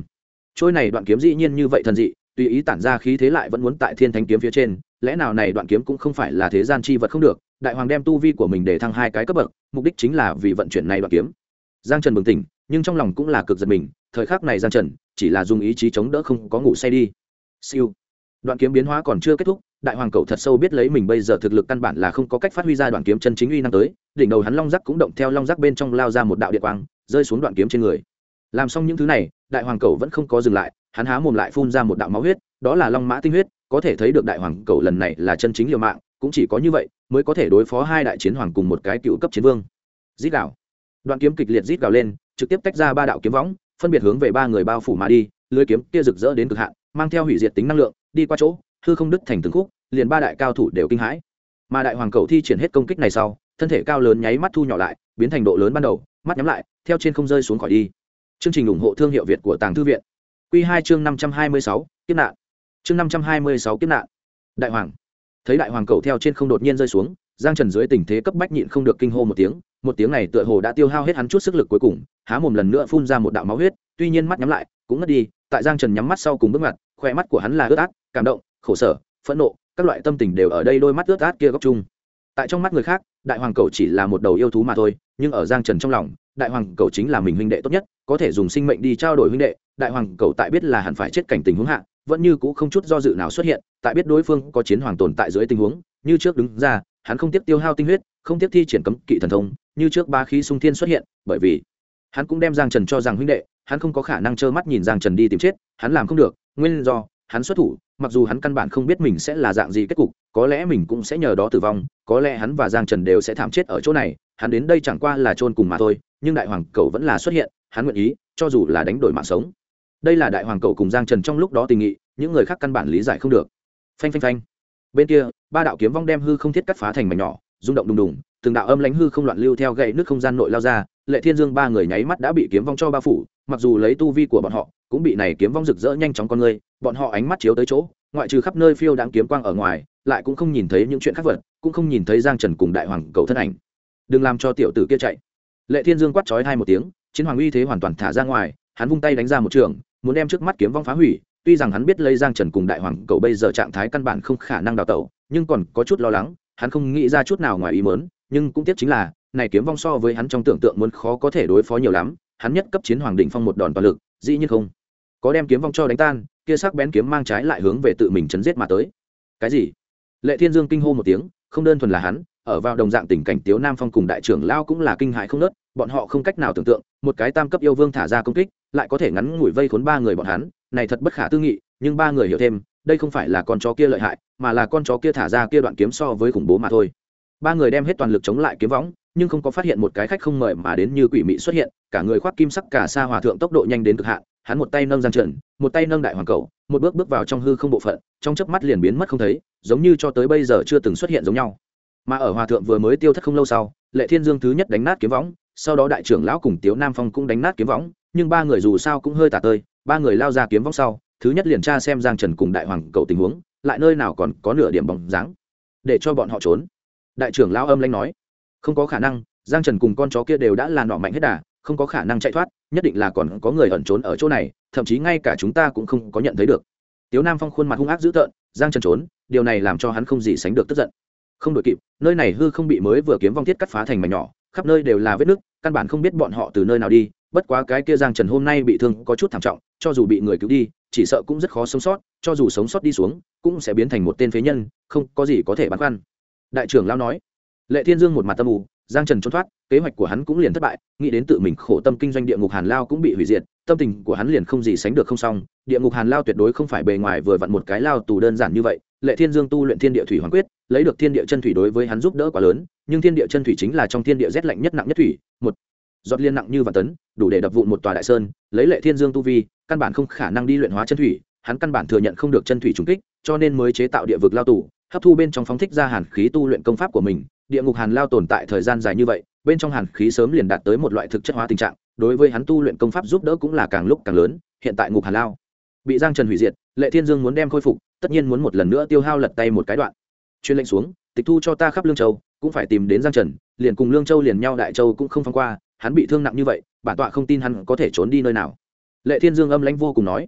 trôi này đoạn kiếm dĩ nhiên như vậy thần dị, tùy ý tản ra khí thế lại vẫn muốn tại thiên thánh kiếm phía trên, lẽ nào này đoạn kiếm cũng không phải là thế gian chi vật không được? Đại hoàng đem tu vi của mình để thăng 2 cái cấp bậc, mục đích chính là vì vận chuyển này đoạn kiếm. Giang Trần bừng tỉnh, nhưng trong lòng cũng là cực giật mình, thời khắc này Giang Trần chỉ là dùng ý chí chống đỡ không có ngủ say đi. Siêu. Đoạn kiếm biến hóa còn chưa kết thúc, đại hoàng cẩu thật sâu biết lấy mình bây giờ thực lực căn bản là không có cách phát huy ra đoạn kiếm chân chính uy năng tới, đỉnh đầu hắn long giác cũng động theo long giác bên trong lao ra một đạo điện quang, rơi xuống đoạn kiếm trên người. Làm xong những thứ này, đại hoàng cẩu vẫn không có dừng lại, hắn há mồm lại phun ra một đạo máu huyết, đó là long mã tinh huyết, có thể thấy được đại hoàng cẩu lần này là chân chính liều mạng, cũng chỉ có như vậy mới có thể đối phó 2 đại chiến hoàng cùng một cái cựu cấp chiến vương. Rít gào. Đoạn kiếm kịch liệt rít gào lên, trực tiếp tách ra 3 đạo kiếm võng, phân biệt hướng về 3 người bao phủ mà đi, lưỡi kiếm kia rực rỡ đến cực hạn, mang theo hủy diệt tính năng lượng, đi qua chỗ hư không đứt thành từng khúc, liền 3 đại cao thủ đều kinh hãi. Mà đại hoàng cẩu thi triển hết công kích này sau, thân thể cao lớn nháy mắt thu nhỏ lại, biến thành độ lớn ban đầu, mắt nhắm lại, theo trên không rơi xuống khỏi đi. Chương trình ủng hộ thương hiệu Việt của Tàng Thư viện. Quy 2 chương 526, kiếp nạn. Chương 526 kiếp nạn. Đại hoàng. Thấy đại hoàng cẩu theo trên không đột nhiên rơi xuống, Giang Trần dưới tình thế cấp bách nhịn không được kinh hô một tiếng này tựa hồ đã tiêu hao hết hắn chút sức lực cuối cùng, há mồm lần nữa phun ra một đạo máu huyết, tuy nhiên mắt nhắm lại, cũng ngất đi. Tại Giang Trần nhắm mắt sau cùng bước ngoặt, khóe mắt của hắn là ướt át, cảm động, khổ sở, phẫn nộ, các loại tâm tình đều ở đây đôi mắt ướt át kia góc chung. Tại trong mắt người khác, đại hoàng cẩu chỉ là một đầu yêu thú mà thôi, nhưng ở Giang Trần trong lòng, đại hoàng cẩu chính là mình huynh đệ tốt nhất, có thể dùng sinh mệnh đi trao đổi huynh đệ. Đại hoàng cẩu tại biết là hẳn phải chết cảnh tình huống hạ, vẫn như cũ không chút do dự nào xuất hiện, tại biết đối phương có chiến hoàng tồn tại dưới tình huống, như trước đứng ra, hắn không tiếc tiêu hao tinh huyết, không tiếc thi triển cấm kỵ thần thông, như trước ba khí xung thiên xuất hiện, bởi vì hắn cũng đem Giang Trần cho rằng huynh đệ, hắn không có khả năng trơ mắt nhìn Giang Trần đi tìm chết, hắn làm không được, nguyên do hắn xuất thủ, mặc dù hắn căn bản không biết mình sẽ là dạng gì kết cục, có lẽ mình cũng sẽ nhờ đó tử vong, có lẽ hắn và Giang Trần đều sẽ thảm chết ở chỗ này, hắn đến đây chẳng qua là chôn cùng mà thôi, nhưng đại hoàng cẩu vẫn là xuất hiện, hắn nguyện ý, cho dù là đánh đổi mạng sống. Đây là đại hoàng cẩu cùng Giang Trần trong lúc đó tình nghị, những người khác căn bản lý giải không được. Phanh phanh phanh. Bên kia, 3 đạo kiếm vong đem hư không thiết cắt phá thành mảnh nhỏ, rung động đùng đùng, từng đạo âm lãnh hư không loạn lưu theo gậy nước không gian nội lao ra, Lệ Thiên Dương 3 người nháy mắt đã bị kiếm vong cho bao phủ, mặc dù lấy tu vi của bọn họ, cũng bị này kiếm vong rực rỡ nhanh chóng con người, bọn họ ánh mắt chiếu tới chỗ, ngoại trừ khắp nơi phiêu đãng kiếm quang ở ngoài, lại cũng không nhìn thấy những chuyện khác vật, cũng không nhìn thấy Giang Trần cùng đại hoàng cẩu thân ảnh. Đừng làm cho tiểu tử kia chạy. Lệ Thiên Dương quát chói hai một tiếng, chiến hoàng uy thế hoàn toàn thả ra ngoài, hắn vung tay đánh ra một trường, muốn đem trước mắt kiếm vong phá hủy. Tuy rằng hắn biết lấy Giang Trần cùng đại hoàng cẩu bây giờ trạng thái căn bản không khả năng đào tẩu, nhưng còn có chút lo lắng, hắn không nghĩ ra chút nào ngoài ý muốn, nhưng cũng tiếc chính là, này kiếm vong so với hắn trong tưởng tượng muốn khó có thể đối phó nhiều lắm, hắn nhất cấp chiến hoàng đỉnh phong một đòn toàn lực, dĩ nhiên không có đem kiếm vong cho đánh tan, kia sắc bén kiếm mang trái lại hướng về tự mình chấn giết mà tới. Cái gì? Lệ Thiên Dương kinh hô một tiếng, không đơn thuần là hắn, ở vào đồng dạng tình cảnh Tiếu Nam Phong cùng đại trưởng lão cũng là kinh hãi không nớt, bọn họ không cách nào tưởng tượng, một cái tam cấp yêu vương thả ra công kích, lại có thể ngắn ngủi vây khốn 3 người bọn hắn, này thật bất khả tư nghị, nhưng 3 người hiểu thêm, đây không phải là con chó kia lợi hại, mà là con chó kia thả ra kia đoạn kiếm so với khủng bố mà thôi. 3 người đem hết toàn lực chống lại kiếm võng, nhưng không có phát hiện một cái khách không mời mà đến như quỷ mị xuất hiện, cả người khoác kim sắc cả sa hòa thượng tốc độ nhanh đến cực hạn, hắn một tay nâng Giang Trần, một tay nâng đại hoàng cẩu, một bước bước vào trong hư không bộ phận, trong chớp mắt liền biến mất không thấy, giống như cho tới bây giờ chưa từng xuất hiện giống nhau. Mà ở hòa thượng vừa mới tiêu thất không lâu sau, Lệ Thiên Dương thứ nhất đánh nát kiếm võng, sau đó đại trưởng lão cùng Tiếu Nam Phong cũng đánh nát kiếm võng, nhưng 3 người dù sao cũng hơi tả tơi, 3 người lao ra kiếm võng sau, thứ nhất liền tra xem Giang Trần cùng đại hoàng cẩu tình huống, lại nơi nào còn có nửa điểm bóng dáng, để cho bọn họ trốn. Đại trưởng lão âm lãnh nói, không có khả năng, Giang Trần cùng con chó kia đều đã là nọ mạnh hết đà, không có khả năng chạy thoát, nhất định là còn có người ẩn trốn ở chỗ này, thậm chí ngay cả chúng ta cũng không có nhận thấy được. Tiếu Nam Phong khuôn mặt hung ác dữ tợn, Giang Trần trốn, điều này làm cho hắn không gì sánh được tức giận. Không đội kịp, nơi này hư không bị mới vừa kiếm vong thiết cắt phá thành mảnh nhỏ, khắp nơi đều là vết nứt, căn bản không biết bọn họ từ nơi nào đi, bất quá cái kia Giang Trần hôm nay bị thương có chút thảm trọng, cho dù bị người cứu đi, chỉ sợ cũng rất khó sống sót, cho dù sống sót đi xuống, cũng sẽ biến thành một tên phế nhân, không có gì có thể băn khoăn. Đại trưởng lão nói. Lệ Thiên Dương một mặt tâm u, Giang Trần trốn thoát, kế hoạch của hắn cũng liền thất bại, nghĩ đến tự mình khổ tâm kinh doanh địa ngục Hàn Lao cũng bị hủy diệt, tâm tình của hắn liền không gì sánh được không xong, địa ngục Hàn Lao tuyệt đối không phải bề ngoài vừa vặn một cái lao tù đơn giản như vậy. Lệ Thiên Dương tu luyện Thiên Địa Thủy Hoàn Quyết, lấy được Thiên Địa Chân Thủy đối với hắn giúp đỡ quá lớn, nhưng Thiên Địa Chân Thủy chính là trong thiên địa rét lạnh nhất nặng nhất thủy, một giọt liên nặng như vạn tấn, đủ để đập vụn một tòa đại sơn, lấy Lệ Thiên Dương tu vi, căn bản không khả năng đi luyện hóa chân thủy, hắn căn bản thừa nhận không được chân thủy trùng kích, cho nên mới chế tạo địa vực lao tù, hấp thu bên trong phóng thích ra hàn khí tu luyện công pháp của mình. Địa ngục Hàn Lao tồn tại thời gian dài như vậy, bên trong hàn khí sớm liền đạt tới một loại thực chất hóa tình trạng, đối với hắn tu luyện công pháp giúp đỡ cũng là càng lúc càng lớn. Hiện tại ngục Hàn Lao bị Giang Trần hủy diệt, Lệ Thiên Dương muốn đem khôi phục, tất nhiên muốn một lần nữa tiêu hao lật tay một cái đoạn. Truyền lệnh xuống, tịch thu cho ta khắp Lương Châu, cũng phải tìm đến Giang Trần, liền cùng Lương Châu liền nhau Đại Châu cũng không phăng qua, hắn bị thương nặng như vậy, bản tọa không tin hắn có thể trốn đi nơi nào. Lệ Thiên Dương âm lãnh vô cùng nói.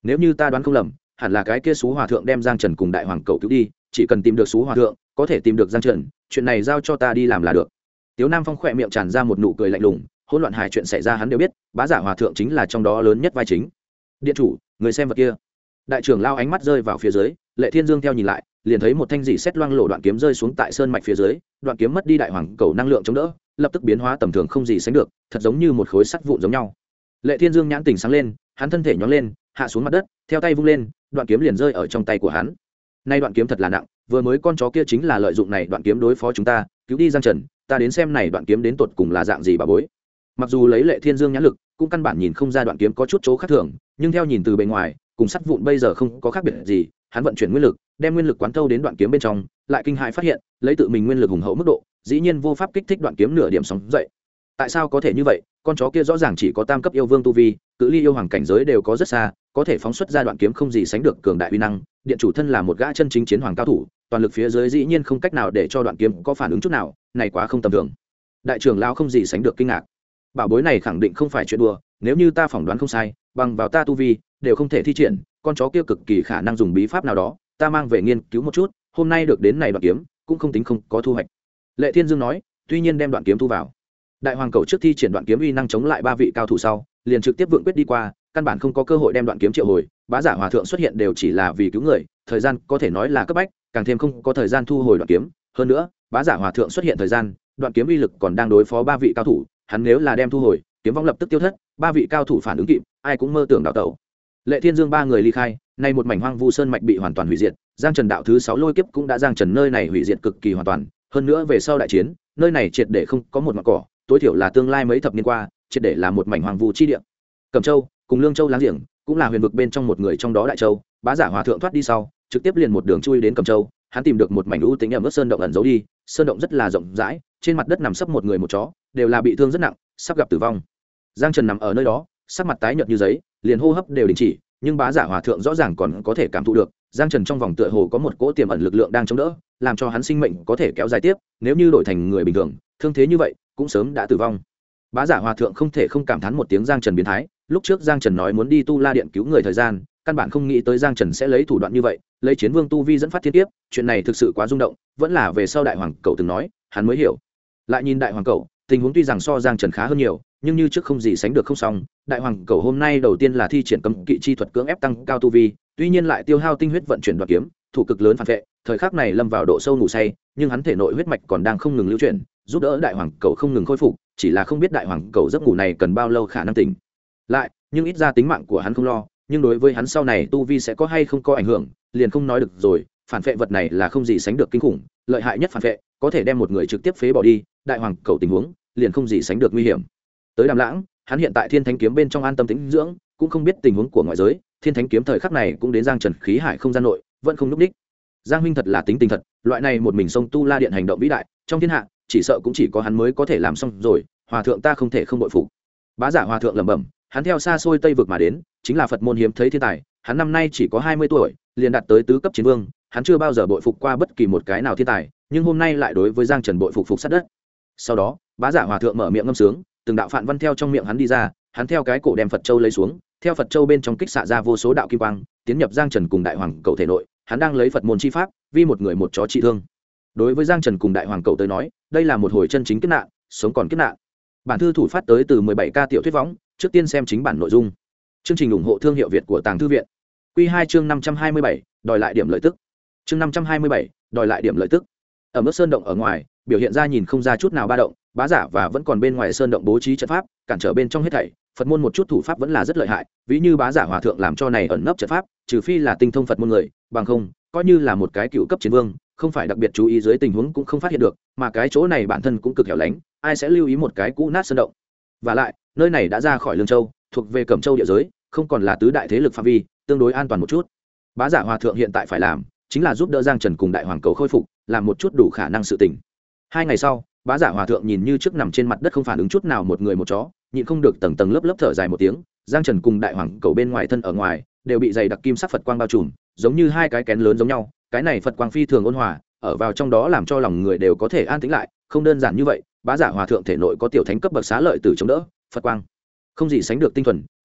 nếu như ta đoán không lầm hẳn là cái kia xú hòa thượng đem giang trần cùng đại hoàng cầu cứu đi, chỉ cần tìm được xú hòa thượng có thể tìm được giang trần, chuyện này giao cho ta đi làm là được. Tiếu Nam Phong khỏe miệng tràn ra một nụ cười lạnh lùng, hỗn loạn hải chuyện xảy ra hắn đều biết, bá giả hòa thượng chính là trong đó lớn nhất vai chính. Điện chủ, người xem vật kia. Đại trưởng lao ánh mắt rơi vào phía dưới, Lệ Thiên Dương theo nhìn lại, liền thấy một thanh dị xét loang lộ đoạn kiếm rơi xuống tại sơn mạch phía dưới, đoạn kiếm mất đi đại hoàng cầu năng lượng chống đỡ, lập tức biến hóa tầm thường không gì sánh được, thật giống như một khối sắt vụn giống nhau. Lệ Thiên Dương nhãn tỉnh sáng lên, hắn thân thể nhón lên, hạ xuống mặt đất, theo tay vung lên, đoạn kiếm liền rơi ở trong tay của hắn. Nay đoạn kiếm thật là nặng, vừa mới con chó kia chính là lợi dụng này đoạn kiếm đối phó chúng ta, cứu đi Giang Trần, ta đến xem này đoạn kiếm đến tột cùng là dạng gì bà bối. Mặc dù lấy Lệ Thiên Dương nhãn lực, cũng căn bản nhìn không ra đoạn kiếm có chút chỗ khác thường, nhưng theo nhìn từ bề ngoài, cùng sắt vụn bây giờ không có khác biệt gì, hắn vận chuyển nguyên lực, đem nguyên lực quán thâu đến đoạn kiếm bên trong, lại kinh hãi phát hiện, lấy tự mình nguyên lực hùng hậu mức độ, dĩ nhiên vô pháp kích thích đoạn kiếm nửa điểm sóng dậy. Tại sao có thể như vậy? Con chó kia rõ ràng chỉ có tam cấp yêu vương tu vi, cự ly yêu hoàng cảnh giới đều có rất xa, có thể phóng xuất ra đoạn kiếm không gì sánh được cường đại uy năng, điện chủ thân là một gã chân chính chiến hoàng cao thủ, toàn lực phía dưới dĩ nhiên không cách nào để cho đoạn kiếm có phản ứng chút nào, này quá không tầm thường. Đại trưởng lão không gì sánh được kinh ngạc. Bảo bối này khẳng định không phải chuyện đùa, nếu như ta phỏng đoán không sai, bằng vào ta tu vi, đều không thể thi triển, con chó kia cực kỳ khả năng dùng bí pháp nào đó, ta mang về nghiên cứu một chút, hôm nay được đến này đoạn kiếm, cũng không tính không có thu hoạch. Lệ Thiên Dương nói, tuy nhiên đem đoạn kiếm thu vào. Đại hoàng cầu trước thi triển đoạn kiếm uy năng chống lại ba vị cao thủ sau, liền trực tiếp vượng quyết đi qua, căn bản không có cơ hội đem đoạn kiếm triệu hồi, bá giả hòa thượng xuất hiện đều chỉ là vì cứu người, thời gian có thể nói là cấp bách, càng thêm không có thời gian thu hồi đoạn kiếm, hơn nữa, bá giả hòa thượng xuất hiện thời gian, đoạn kiếm uy lực còn đang đối phó ba vị cao thủ, hắn nếu là đem thu hồi, kiếm vong lập tức tiêu thất, ba vị cao thủ phản ứng kịp, ai cũng mơ tưởng đào tẩu. Lệ Thiên Dương ba người ly khai, nay một mảnh hoang vu sơn mạch bị hoàn toàn hủy diệt, Giang Trần đạo thứ 6 lôi kiếp cũng đã giang trần nơi này hủy diệt cực kỳ hoàn toàn, hơn nữa về sau đại chiến, nơi này triệt để không có một mảng cỏ, tối thiểu là tương lai mấy thập niên qua, triệt để là một mảnh hoang vu chi địa. Cẩm Châu cùng Lương Châu láng giềng, cũng là huyền vực bên trong một người trong đó đại châu, bá giả hòa thượng thoát đi sau, trực tiếp liền một đường chui đến Cẩm Châu, hắn tìm được một mảnh ưu tính ẩm ướt sơn động ẩn giấu đi, sơn động rất là rộng rãi, trên mặt đất nằm sấp một người một chó, đều là bị thương rất nặng, sắp gặp tử vong. Giang Trần nằm ở nơi đó, sắc mặt tái nhợt như giấy, liền hô hấp đều đình chỉ, nhưng bá giả hòa thượng rõ ràng còn có thể cảm thụ được, Giang Trần trong vòng tựa hồ có một cỗ tiềm ẩn lực lượng đang chống đỡ, làm cho hắn sinh mệnh có thể kéo dài tiếp, nếu như đổi thành người bình thường, thương thế như vậy, cũng sớm đã tử vong. Bá giả hòa thượng không thể không cảm thán một tiếng Giang Trần biến thái, lúc trước Giang Trần nói muốn đi Tu La Điện cứu người thời gian, căn bản không nghĩ tới Giang Trần sẽ lấy thủ đoạn như vậy, lấy chiến vương tu vi dẫn phát thiên kiếp, chuyện này thực sự quá rung động, vẫn là về sau đại hoàng cậu từng nói, hắn mới hiểu. Lại nhìn đại hoàng cậu, tình huống tuy rằng so Giang Trần khá hơn nhiều, nhưng như trước không gì sánh được không xong, đại hoàng cậu hôm nay đầu tiên là thi triển cấm kỵ chi thuật cưỡng ép tăng cao tu vi, tuy nhiên lại tiêu hao tinh huyết vận chuyển đoạt kiếm, thủ cực lớn phản vệ, thời khắc này lâm vào độ sâu ngủ say, nhưng hắn thể nội huyết mạch còn đang không ngừng lưu chuyển, giúp đỡ đại hoàng cậu không ngừng khôi phục, chỉ là không biết đại hoàng cậu giấc ngủ này cần bao lâu khả năng tỉnh lại, nhưng ít ra tính mạng của hắn không lo, nhưng đối với hắn sau này tu vi sẽ có hay không có ảnh hưởng, liền không nói được rồi. Phản vệ vật này là không gì sánh được kinh khủng, lợi hại nhất phản vệ, có thể đem một người trực tiếp phế bỏ đi, đại hoàng cậu tình huống liền không gì sánh được nguy hiểm. Tới Đàm Lãng, hắn hiện tại Thiên Thánh kiếm bên trong an tâm tĩnh dưỡng, cũng không biết tình huống của ngoại giới, Thiên Thánh kiếm thời khắc này cũng đến Giang Trần khí hải không gian nội, vẫn không núp đích. Giang huynh thật là tính tình thật, loại này một mình xông Tu La Điện hành động vĩ đại, trong thiên hạ, chỉ sợ cũng chỉ có hắn mới có thể làm xong rồi, hòa thượng ta không thể không bội phục. Bá giả hòa thượng lẩm bẩm, hắn theo xa xôi Tây vực mà đến, chính là Phật môn hiếm thấy thiên tài, hắn năm nay chỉ có 20 tuổi, liền đạt tới tứ cấp chiến vương, hắn chưa bao giờ bội phục qua bất kỳ một cái nào thiên tài, nhưng hôm nay lại đối với Giang Trần bội phục sát đất. Sau đó, bá giả hòa thượng mở miệng ngâm sướng, từng đạo phạn văn theo trong miệng hắn đi ra, hắn theo cái cổ đem Phật châu lấy xuống, theo Phật châu bên trong kích xạ ra vô số đạo kim quang, tiến nhập Giang Trần cùng đại hoàng cậu thể nội, hắn đang lấy Phật môn chi pháp, vì một người một chó trị thương. Đối với Giang Trần cùng đại hoàng cậu tới nói, đây là một hồi chân chính kiếp nạn, sống còn kiếp nạn. Bản thư thủ phát tới từ 17K tiểu thuyết võng, trước tiên xem chính bản nội dung. Chương trình ủng hộ thương hiệu Việt của Tàng Thư viện. Quy 2 chương 527, đòi lại điểm lợi tức. Chương 527, đòi lại điểm lợi tức. Ở mức sơn động ở ngoài, biểu hiện ra nhìn không ra chút nào ba động, bá giả và vẫn còn bên ngoài sơn động bố trí trận pháp, cản trở bên trong hết thảy. Phật môn một chút thủ pháp vẫn là rất lợi hại, ví như bá giả hòa thượng làm cho này ẩn nấp trận pháp, trừ phi là tinh thông Phật môn người, bằng không, coi như là một cái cựu cấp chiến vương, không phải đặc biệt chú ý dưới tình huống cũng không phát hiện được, mà cái chỗ này bản thân cũng cực hẻo lánh, ai sẽ lưu ý một cái cũ nát sơn động. Và lại, nơi này đã ra khỏi Lương Châu, thuộc về Cẩm Châu địa giới, không còn là tứ đại thế lực phạm vi, tương đối an toàn một chút. Bá giả hòa thượng hiện tại phải làm, chính là giúp đỡ Giang Trần cùng đại hoàng cầu khôi phục, làm một chút đủ khả năng sự tình. 2 ngày sau, bá giả hòa thượng nhìn như trước nằm trên mặt đất không phản ứng chút nào một người một chó, nhịn không được tầng tầng lớp lớp thở dài một tiếng. Giang Trần cùng đại hoàng cầu bên ngoài thân ở ngoài đều bị dày đặc kim sắc Phật quang bao trùm, giống như hai cái kén lớn giống nhau. Cái này Phật quang phi thường ôn hòa, ở vào trong đó làm cho lòng người đều có thể an tĩnh lại. Không đơn giản như vậy, bá giả hòa thượng thể nội có tiểu thánh cấp bậc xá lợi tử chống đỡ, Phật quang không gì sánh được tinh thuần,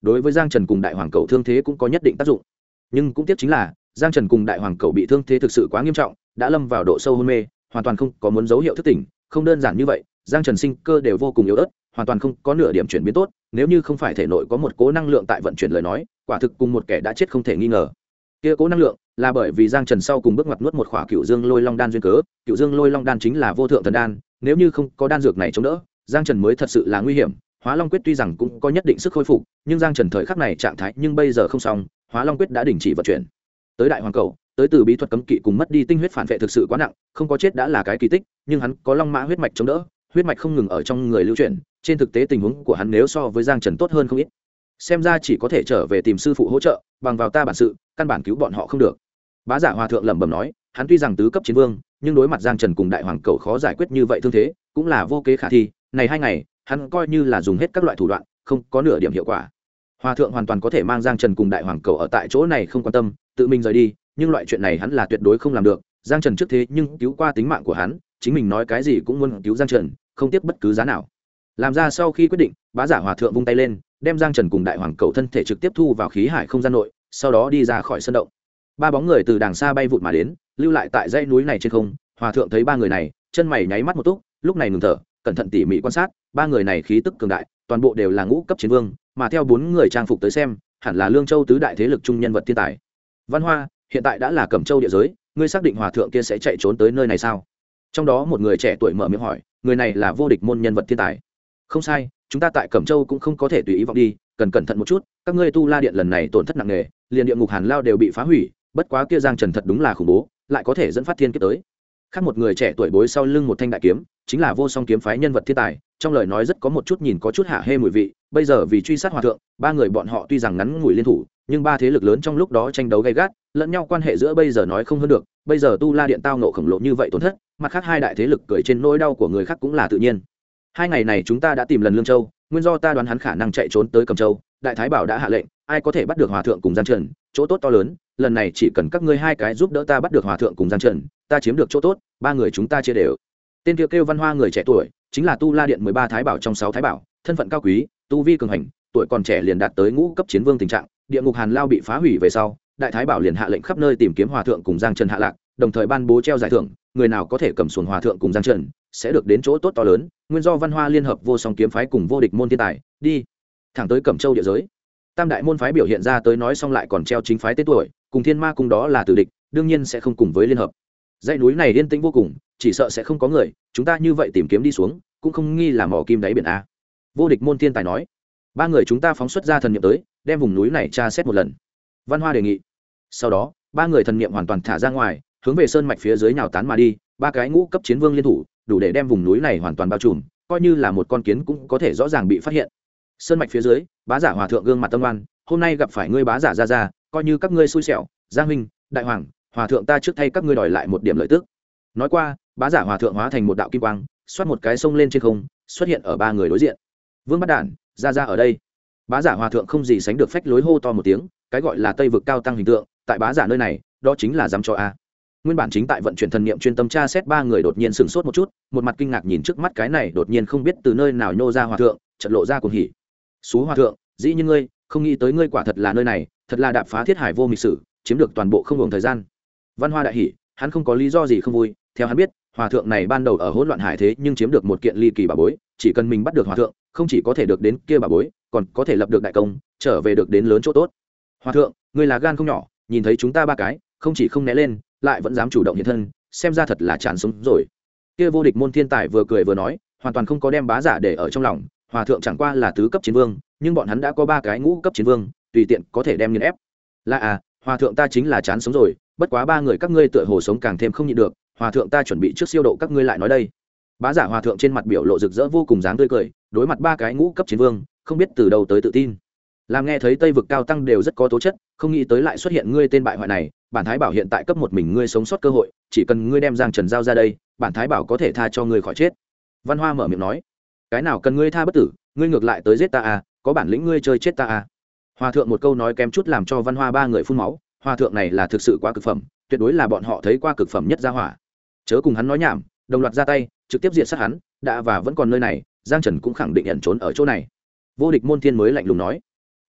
đối với giang trần cùng đại hoàng cầu thương thế cũng có nhất định tác dụng. Nhưng cũng tiếc chính là giang trần cùng đại hoàng cầu bị thương thế thực sự quá nghiêm trọng, đã lâm vào độ sâu hôn mê, hoàn toàn không có muốn dấu hiệu thức tỉnh. Không đơn giản như vậy, giang trần sinh cơ đều vô cùng yếu ớt, hoàn toàn không có nửa điểm chuyển biến tốt. Nếu như không phải thể nội có một cố năng lượng tại vận chuyển lời nói, quả thực cùng một kẻ đã chết không thể nghi ngờ. Kia cố năng lượng là bởi vì giang trần sau cùng bước ngoặt nuốt một khỏa cựu dương lôi long đan duyên cớ. Cựu dương lôi long đan chính là vô thượng thần đan, nếu như không có đan dược này chống đỡ, giang trần mới thật sự là nguy hiểm. Hóa long quyết tuy rằng cũng có nhất định sức khôi phục, nhưng giang trần thời khắc này trạng thái nhưng bây giờ không xong, hóa long quyết đã đình chỉ vận chuyển. Tới đại hoàng cầu, tới từ bí thuật cấm kỵ cùng mất đi tinh huyết phản vệ thực sự quá nặng, không có chết đã là cái kỳ tích, nhưng hắn có long mã huyết mạch chống đỡ, huyết mạch không ngừng ở trong người lưu chuyển, trên thực tế tình huống của hắn nếu so với giang trần tốt hơn không ít. Xem ra chỉ có thể trở về tìm sư phụ hỗ trợ, bằng vào ta bản sự căn bản cứu bọn họ không được. Bá Giả Hòa thượng lẩm bẩm nói, hắn tuy rằng tứ cấp chiến vương, nhưng đối mặt giang trần cùng đại hoàng cầu khó giải quyết như vậy thương thế cũng là vô kế khả thi. Này 2 ngày hắn coi như là dùng hết các loại thủ đoạn, không có nửa điểm hiệu quả. Hòa thượng hoàn toàn có thể mang giang trần cùng đại hoàng cầu ở tại chỗ này không quan tâm, tự mình rời đi, nhưng loại chuyện này hắn là tuyệt đối không làm được. Giang trần trước thế nhưng cứu qua tính mạng của hắn, chính mình nói cái gì cũng muốn cứu giang trần, không tiếc bất cứ giá nào. Làm ra sau khi quyết định, Bá Giả Hòa thượng vung tay lên, đem giang trần cùng đại hoàng cầu thân thể trực tiếp thu vào khí hải không gian nội, sau đó đi ra khỏi sân động. 3 bóng người từ đàng xa bay vụt mà đến, lưu lại tại dãy núi này trên không. Hòa thượng thấy 3 người này, chân mày nháy mắt một túc, lúc này ngừng thở, cẩn thận tỉ mỉ quan sát. 3 người này khí tức cường đại, toàn bộ đều là ngũ cấp chiến vương, mà theo 4 người trang phục tới xem, hẳn là Lương Châu tứ đại thế lực trung nhân vật thiên tài. Văn Hoa, hiện tại đã là Cẩm Châu địa giới, ngươi xác định hòa thượng kia sẽ chạy trốn tới nơi này sao? Trong đó một người trẻ tuổi mở miệng hỏi, người này là vô địch môn nhân vật thiên tài. Không sai, chúng ta tại Cẩm Châu cũng không có thể tùy ý vọng đi, cần cẩn thận một chút. Các ngươi Tu La Điện lần này tổn thất nặng nề, liền địa ngục Hàn Lao đều bị phá hủy, bất quá kia giang trần thật đúng là khủng bố, lại có thể dẫn phát thiên kiếp tới. Khác một người trẻ tuổi bối sau lưng một thanh đại kiếm, chính là Vô Song kiếm phái nhân vật thiên tài, trong lời nói rất có một chút nhìn có chút hạ hê mùi vị. Bây giờ vì truy sát hòa thượng, 3 người bọn họ tuy rằng ngắn ngủi liên thủ, nhưng 3 thế lực lớn trong lúc đó tranh đấu gay gắt, lẫn nhau quan hệ giữa bây giờ nói không hơn được. Bây giờ Tu La Điện tao nộ khổng lồ như vậy tổn thất, mặt khác 2 đại thế lực cười trên nỗi đau của người khác cũng là tự nhiên. 2 ngày này chúng ta đã tìm lần Lương Châu, nguyên do ta đoán hắn khả năng chạy trốn tới Cẩm Châu, đại thái bảo đã hạ lệnh, ai có thể bắt được hòa thượng cùng giang trần, chỗ tốt to lớn. Lần này chỉ cần các ngươi 2 cái giúp đỡ ta bắt được hòa thượng cùng giang trần, ta chiếm được chỗ tốt, 3 người chúng ta chia đều. Tên kia kêu Văn Hoa người trẻ tuổi, chính là Tu La Điện 13 thái bảo trong 6 thái bảo, thân phận cao quý, tu vi cường hành, tuổi còn trẻ liền đạt tới ngũ cấp chiến vương tình trạng. Địa ngục Hàn Lao bị phá hủy về sau, đại thái bảo liền hạ lệnh khắp nơi tìm kiếm hòa thượng cùng giang trần hạ lạc, đồng thời ban bố treo giải thưởng, người nào có thể cầm xuồng hòa thượng cùng giang trần sẽ được đến chỗ tốt to lớn. Nguyên do Văn Hoa liên hợp Vô Song kiếm phái cùng vô địch môn thiên tài, đi thẳng tới Cẩm Châu địa giới. Tam đại môn phái biểu hiện ra tới nói xong lại còn treo chính phái tên tuổi, cùng Thiên Ma cung đó là tử địch, đương nhiên sẽ không cùng với liên hợp. Dãy núi này yên tĩnh vô cùng, chỉ sợ sẽ không có người, chúng ta như vậy tìm kiếm đi xuống, cũng không nghi là mỏ kim đáy biển a. Vô địch môn thiên tài nói, 3 người chúng ta phóng xuất ra thần niệm tới, đem vùng núi này tra xét một lần. Văn Hoa đề nghị. Sau đó, 3 người thần niệm hoàn toàn thả ra ngoài, hướng về sơn mạch phía dưới nhào tán mà đi. 3 cái ngũ cấp chiến vương liên thủ, đủ để đem vùng núi này hoàn toàn bao trùm, coi như là một con kiến cũng có thể rõ ràng bị phát hiện. Sơn mạch phía dưới, Bá Giả Hòa thượng gương mặt tâm oan, hôm nay gặp phải ngươi Bá Giả ra, coi như các ngươi xui xẻo. Giang huynh, đại hoàng, hòa thượng ta trước thay các ngươi đòi lại một điểm lợi tức. Nói qua, Bá Giả Hòa thượng hóa thành một đạo kim quang, xoát một cái sông lên trên không, xuất hiện ở 3 người đối diện. Vương Bát Đản, ra ở đây. Bá Giả Hòa thượng không gì sánh được phách lối hô to một tiếng, cái gọi là Tây vực cao tăng hình tượng, tại Bá Giả nơi này, đó chính là dám cho a. Nguyên bản chính tại vận chuyển thần niệm chuyên tâm tra xét 3 người đột nhiên sửng sốt một chút, một mặt kinh ngạc nhìn trước mắt cái này đột nhiên không biết từ nơi nào nhô ra hòa thượng, chợt lộ ra cuồng hỉ. "Sú hòa thượng, dĩ như ngươi, không nghĩ tới ngươi quả thật là nơi này, thật là đạp phá thiết hải vô mịch sử, chiếm được toàn bộ không ngừng thời gian." Văn Hoa đại hỉ, hắn không có lý do gì không vui, theo hắn biết, hòa thượng này ban đầu ở hỗn loạn hải thế nhưng chiếm được một kiện ly kỳ bảo bối, chỉ cần mình bắt được hòa thượng, không chỉ có thể được đến kia bảo bối, còn có thể lập được đại công, trở về được đến lớn chỗ tốt. "Hòa thượng, ngươi là gan không nhỏ, nhìn thấy chúng ta 3 cái, không chỉ không né lên, lại vẫn dám chủ động hiện thân, xem ra thật là chán sống rồi." Kia vô địch môn thiên tài vừa cười vừa nói, hoàn toàn không có đem Bá Giả để ở trong lòng. Hòa thượng chẳng qua là tứ cấp chiến vương, nhưng bọn hắn đã có 3 cái ngũ cấp chiến vương, tùy tiện có thể đem nghiền ép. "Là à, hòa thượng ta chính là chán sống rồi, bất quá 3 người các ngươi tựa hồ sống càng thêm không nhịn được, hòa thượng ta chuẩn bị trước siêu độ các ngươi lại nói đây." Bá Giả hòa thượng trên mặt biểu lộ rực rỡ vô cùng dáng tươi cười, đối mặt 3 cái ngũ cấp chiến vương, không biết từ đâu tới tự tin. Làm nghe thấy Tây vực cao tăng đều rất có tố chất, không nghĩ tới lại xuất hiện ngươi tên bại hoại này, bản thái bảo hiện tại cấp một mình ngươi sống sót cơ hội, chỉ cần ngươi đem Giang Trần giao ra đây, bản thái bảo có thể tha cho ngươi khỏi chết. Văn Hoa mở miệng nói, cái nào cần ngươi tha bất tử, ngươi ngược lại tới giết ta à, có bản lĩnh ngươi chơi chết ta à. Hòa thượng một câu nói kém chút làm cho Văn Hoa 3 người phun máu, hòa thượng này là thực sự quá cực phẩm, tuyệt đối là bọn họ thấy qua cực phẩm nhất gia hỏa. Chớ cùng hắn nói nhảm, đồng loạt ra tay, trực tiếp diệt sát hắn, đã và vẫn còn nơi này, Giang Trần cũng khẳng định ẩn trốn ở chỗ này. Vô địch môn thiên mới lạnh lùng nói,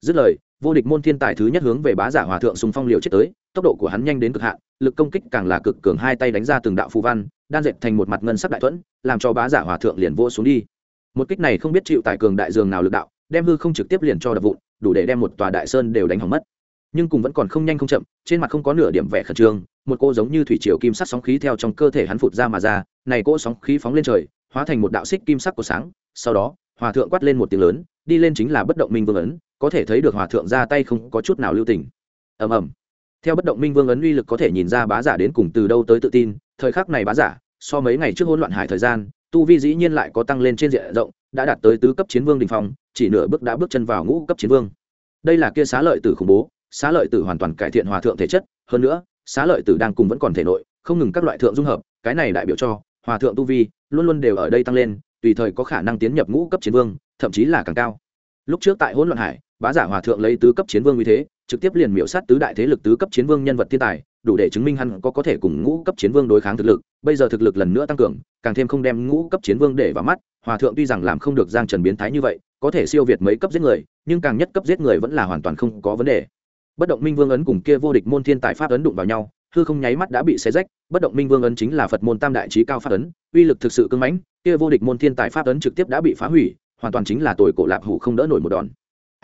dứt lời vô địch môn thiên tài thứ nhất hướng về bá giả hòa thượng xung phong liều chết tới, tốc độ của hắn nhanh đến cực hạn, lực công kích càng là cực cường, hai tay đánh ra từng đạo phù văn đan dệt thành một mặt ngân sắc đại thuẫn, làm cho bá giả hòa thượng liền vỗ xuống đi. Một kích này không biết chịu tải cường đại dường nào lực đạo, đem hư không trực tiếp liền cho đập vụn, đủ để đem một tòa đại sơn đều đánh hỏng mất. Nhưng cùng vẫn còn không nhanh không chậm, trên mặt không có nửa điểm vẻ khẩn trương, một cô giống như thủy triều kim sắc sóng khí theo trong cơ thể hắn phụt ra mà ra, này cỗ sóng khí phóng lên trời, hóa thành một đạo xích kim sắc của sáng. Sau đó hòa thượng quát lên một tiếng lớn, đi lên chính là bất động minh vương ấn, có thể thấy được hòa thượng ra tay không có chút nào lưu tình. ầm ầm. Theo bất động minh vương ấn uy lực có thể nhìn ra bá giả đến cùng từ đâu tới tự tin, thời khắc này bá giả so mấy ngày trước hỗn loạn hải thời gian, tu vi dĩ nhiên lại có tăng lên trên diện rộng, đã đạt tới tứ cấp chiến vương đỉnh phong, chỉ nửa bước đã bước chân vào ngũ cấp chiến vương. Đây là kia xá lợi tử khủng bố, xá lợi tử hoàn toàn cải thiện hòa thượng thể chất, hơn nữa xá lợi tử đang cùng vẫn còn thể nội không ngừng các loại thượng dung hợp, cái này đại biểu cho hòa thượng tu vi luôn luôn đều ở đây tăng lên, tùy thời có khả năng tiến nhập ngũ cấp chiến vương, thậm chí là càng cao. Lúc trước tại hỗn loạn hải, bá giả hòa thượng lấy tứ cấp chiến vương uy thế trực tiếp liền miểu sát tứ đại thế lực tứ cấp chiến vương nhân vật thiên tài, đủ để chứng minh hắn có thể cùng ngũ cấp chiến vương đối kháng thực lực. Bây giờ thực lực lần nữa tăng cường, càng thêm không đem ngũ cấp chiến vương để vào mắt. Hòa thượng tuy rằng làm không được Giang Trần biến thái như vậy, có thể siêu việt mấy cấp giết người, nhưng càng nhất cấp giết người vẫn là hoàn toàn không có vấn đề. Bất động minh vương ấn cùng kia vô địch môn thiên tài pháp ấn đụng vào nhau, hư không nháy mắt đã bị xé rách. Bất động minh vương ấn chính là Phật môn tam đại chí cao pháp ấn, uy lực thực sự cứng mãnh, kia vô địch môn thiên tài pháp ấn trực tiếp đã bị phá hủy, hoàn toàn chính là tồi cổ lạp hủ không đỡ nổi một đòn.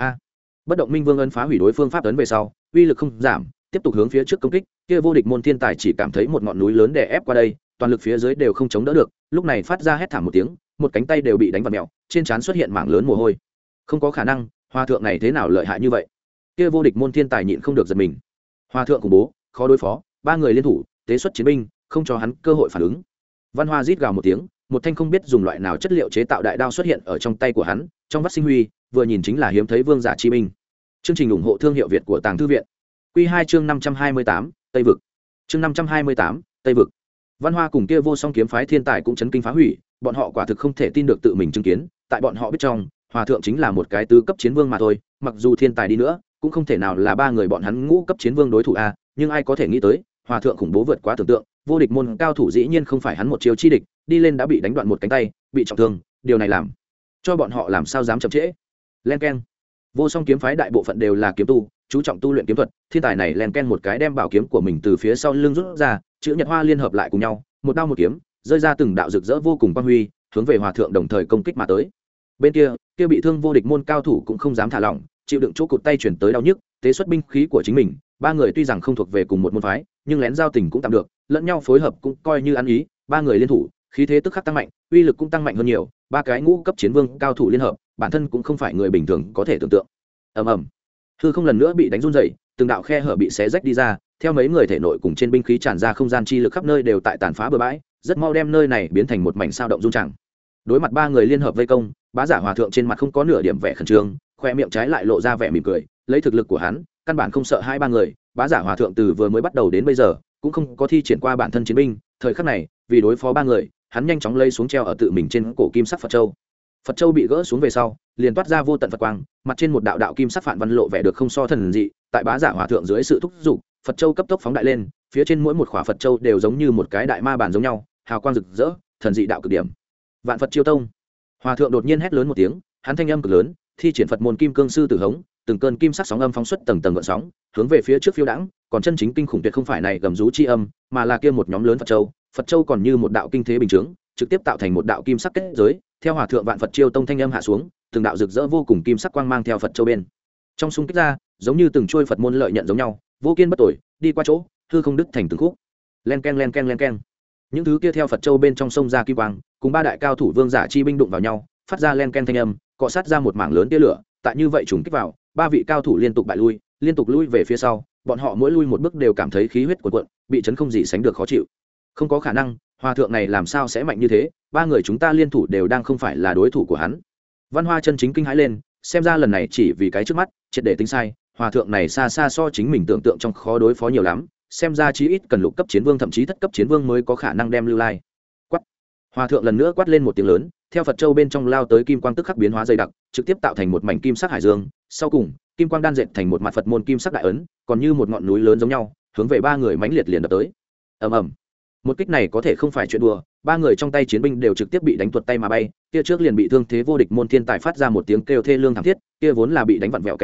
Bất động minh vương ấn phá hủy đối phương pháp ấn về sau, uy lực không giảm, tiếp tục hướng phía trước công kích, kia vô địch môn thiên tài chỉ cảm thấy một ngọn núi lớn đè ép qua đây, toàn lực phía dưới đều không chống đỡ được, lúc này phát ra hét thảm một tiếng, một cánh tay đều bị đánh vặn mèo, trên trán xuất hiện mảng lớn mồ hôi. Không có khả năng, hòa thượng này thế nào lợi hại như vậy? Kia vô địch môn thiên tài nhịn không được giật mình. Hòa thượng khủng bố, khó đối phó, ba người liên thủ, tế xuất chiến binh, không cho hắn cơ hội phản ứng. Văn Hoa rít gào một tiếng, một thanh không biết dùng loại nào chất liệu chế tạo đại đao xuất hiện ở trong tay của hắn, trong vắt sinh huy, vừa nhìn chính là hiếm thấy vương giả chi binh. Chương trình ủng hộ thương hiệu Việt của Tàng Thư viện. Quy 2 chương 528, Tây vực. Chương 528, Tây vực. Văn Hoa cùng kia vô song kiếm phái thiên tài cũng chấn kinh phá hủy, bọn họ quả thực không thể tin được tự mình chứng kiến, tại bọn họ biết trong, hòa thượng chính là một cái tứ cấp chiến vương mà thôi, mặc dù thiên tài đi nữa, cũng không thể nào là ba người bọn hắn ngũ cấp chiến vương đối thủ a, nhưng ai có thể nghĩ tới, hòa thượng khủng bố vượt quá tưởng tượng, vô địch môn cao thủ dĩ nhiên không phải hắn một chiêu chi địch, đi lên đã bị đánh đoạn một cánh tay, bị trọng thương, điều này làm cho bọn họ làm sao dám chậm trễ. Len keng. Vô song kiếm phái đại bộ phận đều là kiếm tu, chú trọng tu luyện kiếm thuật, thiên tài này len ken một cái đem bảo kiếm của mình từ phía sau lưng rút ra, chữ nhật hoa liên hợp lại cùng nhau, một đao một kiếm, rơi ra từng đạo rực rỡ vô cùng quang huy, hướng về hòa thượng đồng thời công kích mà tới. Bên kia, kia bị thương vô địch môn cao thủ cũng không dám thả lỏng, chịu đựng chỗ cụt tay chuyển tới đau nhức, tế xuất binh khí của chính mình, ba người tuy rằng không thuộc về cùng một môn phái, nhưng lén giao tình cũng tạm được, lẫn nhau phối hợp cũng coi như ăn ý, ba người liên thủ, khí thế tức khắc tăng mạnh, uy lực cũng tăng mạnh hơn nhiều, ba cái ngũ cấp chiến vương cao thủ liên hợp, bản thân cũng không phải người bình thường có thể tưởng tượng. Ầm ầm. Hư không lần nữa bị đánh run rẩy, từng đạo khe hở bị xé rách đi ra, theo mấy người thể nội cùng trên binh khí tràn ra không gian chi lực khắp nơi đều tại tàn phá bừa bãi, rất mau đem nơi này biến thành một mảnh sao động rung trạng. Đối mặt ba người liên hợp vây công, bá giả hòa thượng trên mặt không có nửa điểm vẻ khẩn trương, khoe miệng trái lại lộ ra vẻ mỉm cười, lấy thực lực của hắn, căn bản không sợ hai ba người, bá giả hòa thượng từ vừa mới bắt đầu đến bây giờ, cũng không có thi triển qua bản thân chiến binh, thời khắc này, vì đối phó ba người, hắn nhanh chóng lấy xuống treo ở tự mình trên cổ kim sắc Phật châu. Phật châu bị gỡ xuống về sau, liền toát ra vô tận Phật quang, mặt trên một đạo đạo kim sắc phản văn lộ vẻ được không so thần dị, tại bá giả hòa thượng dưới sự thúc giục, Phật châu cấp tốc phóng đại lên, phía trên mỗi một khỏa Phật châu đều giống như một cái đại ma bàn giống nhau, hào quang rực rỡ, thần dị đạo cực điểm. Vạn Phật Chiêu Tông. Hòa thượng đột nhiên hét lớn một tiếng, hắn thanh âm cực lớn, thi triển Phật môn kim cương sư tử hống, từng cơn kim sắc sóng âm phóng xuất tầng tầng gợn sóng, hướng về phía trước phiêu đãng, còn chân chính kinh khủng tuyệt không phải này gầm rú chi âm, mà là kia một nhóm lớn Phật châu còn như một đạo kinh thế bình chứng, trực tiếp tạo thành một đạo kim sắc kết giới, theo hòa thượng Vạn Phật Chiêu Tông thanh âm hạ xuống, từng đạo rực rỡ vô cùng kim sắc quang mang theo Phật châu bên trong xung kích ra, giống như từng trôi Phật môn lợi nhận giống nhau, vô kiên bất tồi, đi qua chỗ, hư không đứt thành từng khúc. Len keng len keng len keng. Những thứ kia theo Phật châu bên trong sông ra kim quang, cùng ba đại cao thủ vương giả chi binh đụng vào nhau, phát ra len keng thanh âm, cọ sát ra một mảng lớn tia lửa, tại như vậy trùng kích vào, ba vị cao thủ liên tục bại lui, liên tục lui về phía sau, bọn họ mỗi lui một bước đều cảm thấy khí huyết cuồn cuộn, bị chấn không gì sánh được khó chịu. Không có khả năng, hòa thượng này làm sao sẽ mạnh như thế, ba người chúng ta liên thủ đều đang không phải là đối thủ của hắn. Văn Hoa chân chính kinh hãi lên, xem ra lần này chỉ vì cái trước mắt, triệt để tính sai, hòa thượng này xa xa so chính mình tưởng tượng trong khó đối phó nhiều lắm, xem ra chí ít cần lục cấp chiến vương thậm chí thất cấp chiến vương mới có khả năng đem lưu lai. Quát. Hòa thượng lần nữa quát lên một tiếng lớn, theo Phật châu bên trong lao tới kim quang tức khắc biến hóa dày đặc, trực tiếp tạo thành một mảnh kim sắc hải dương, sau cùng, kim quang đan dệt thành một mặt Phật môn kim sắc đại ấn, còn như một ngọn núi lớn giống nhau, hướng về ba người mãnh liệt liền đập tới. Ầm ầm. Một kích này có thể không phải chuyện đùa, ba người trong tay chiến binh đều trực tiếp bị đánh tuột tay mà bay, kia trước liền bị thương thế vô địch môn thiên tài phát ra một tiếng kêu thê lương thảm thiết, kia vốn là bị đánh vặn vẹo cánh tay,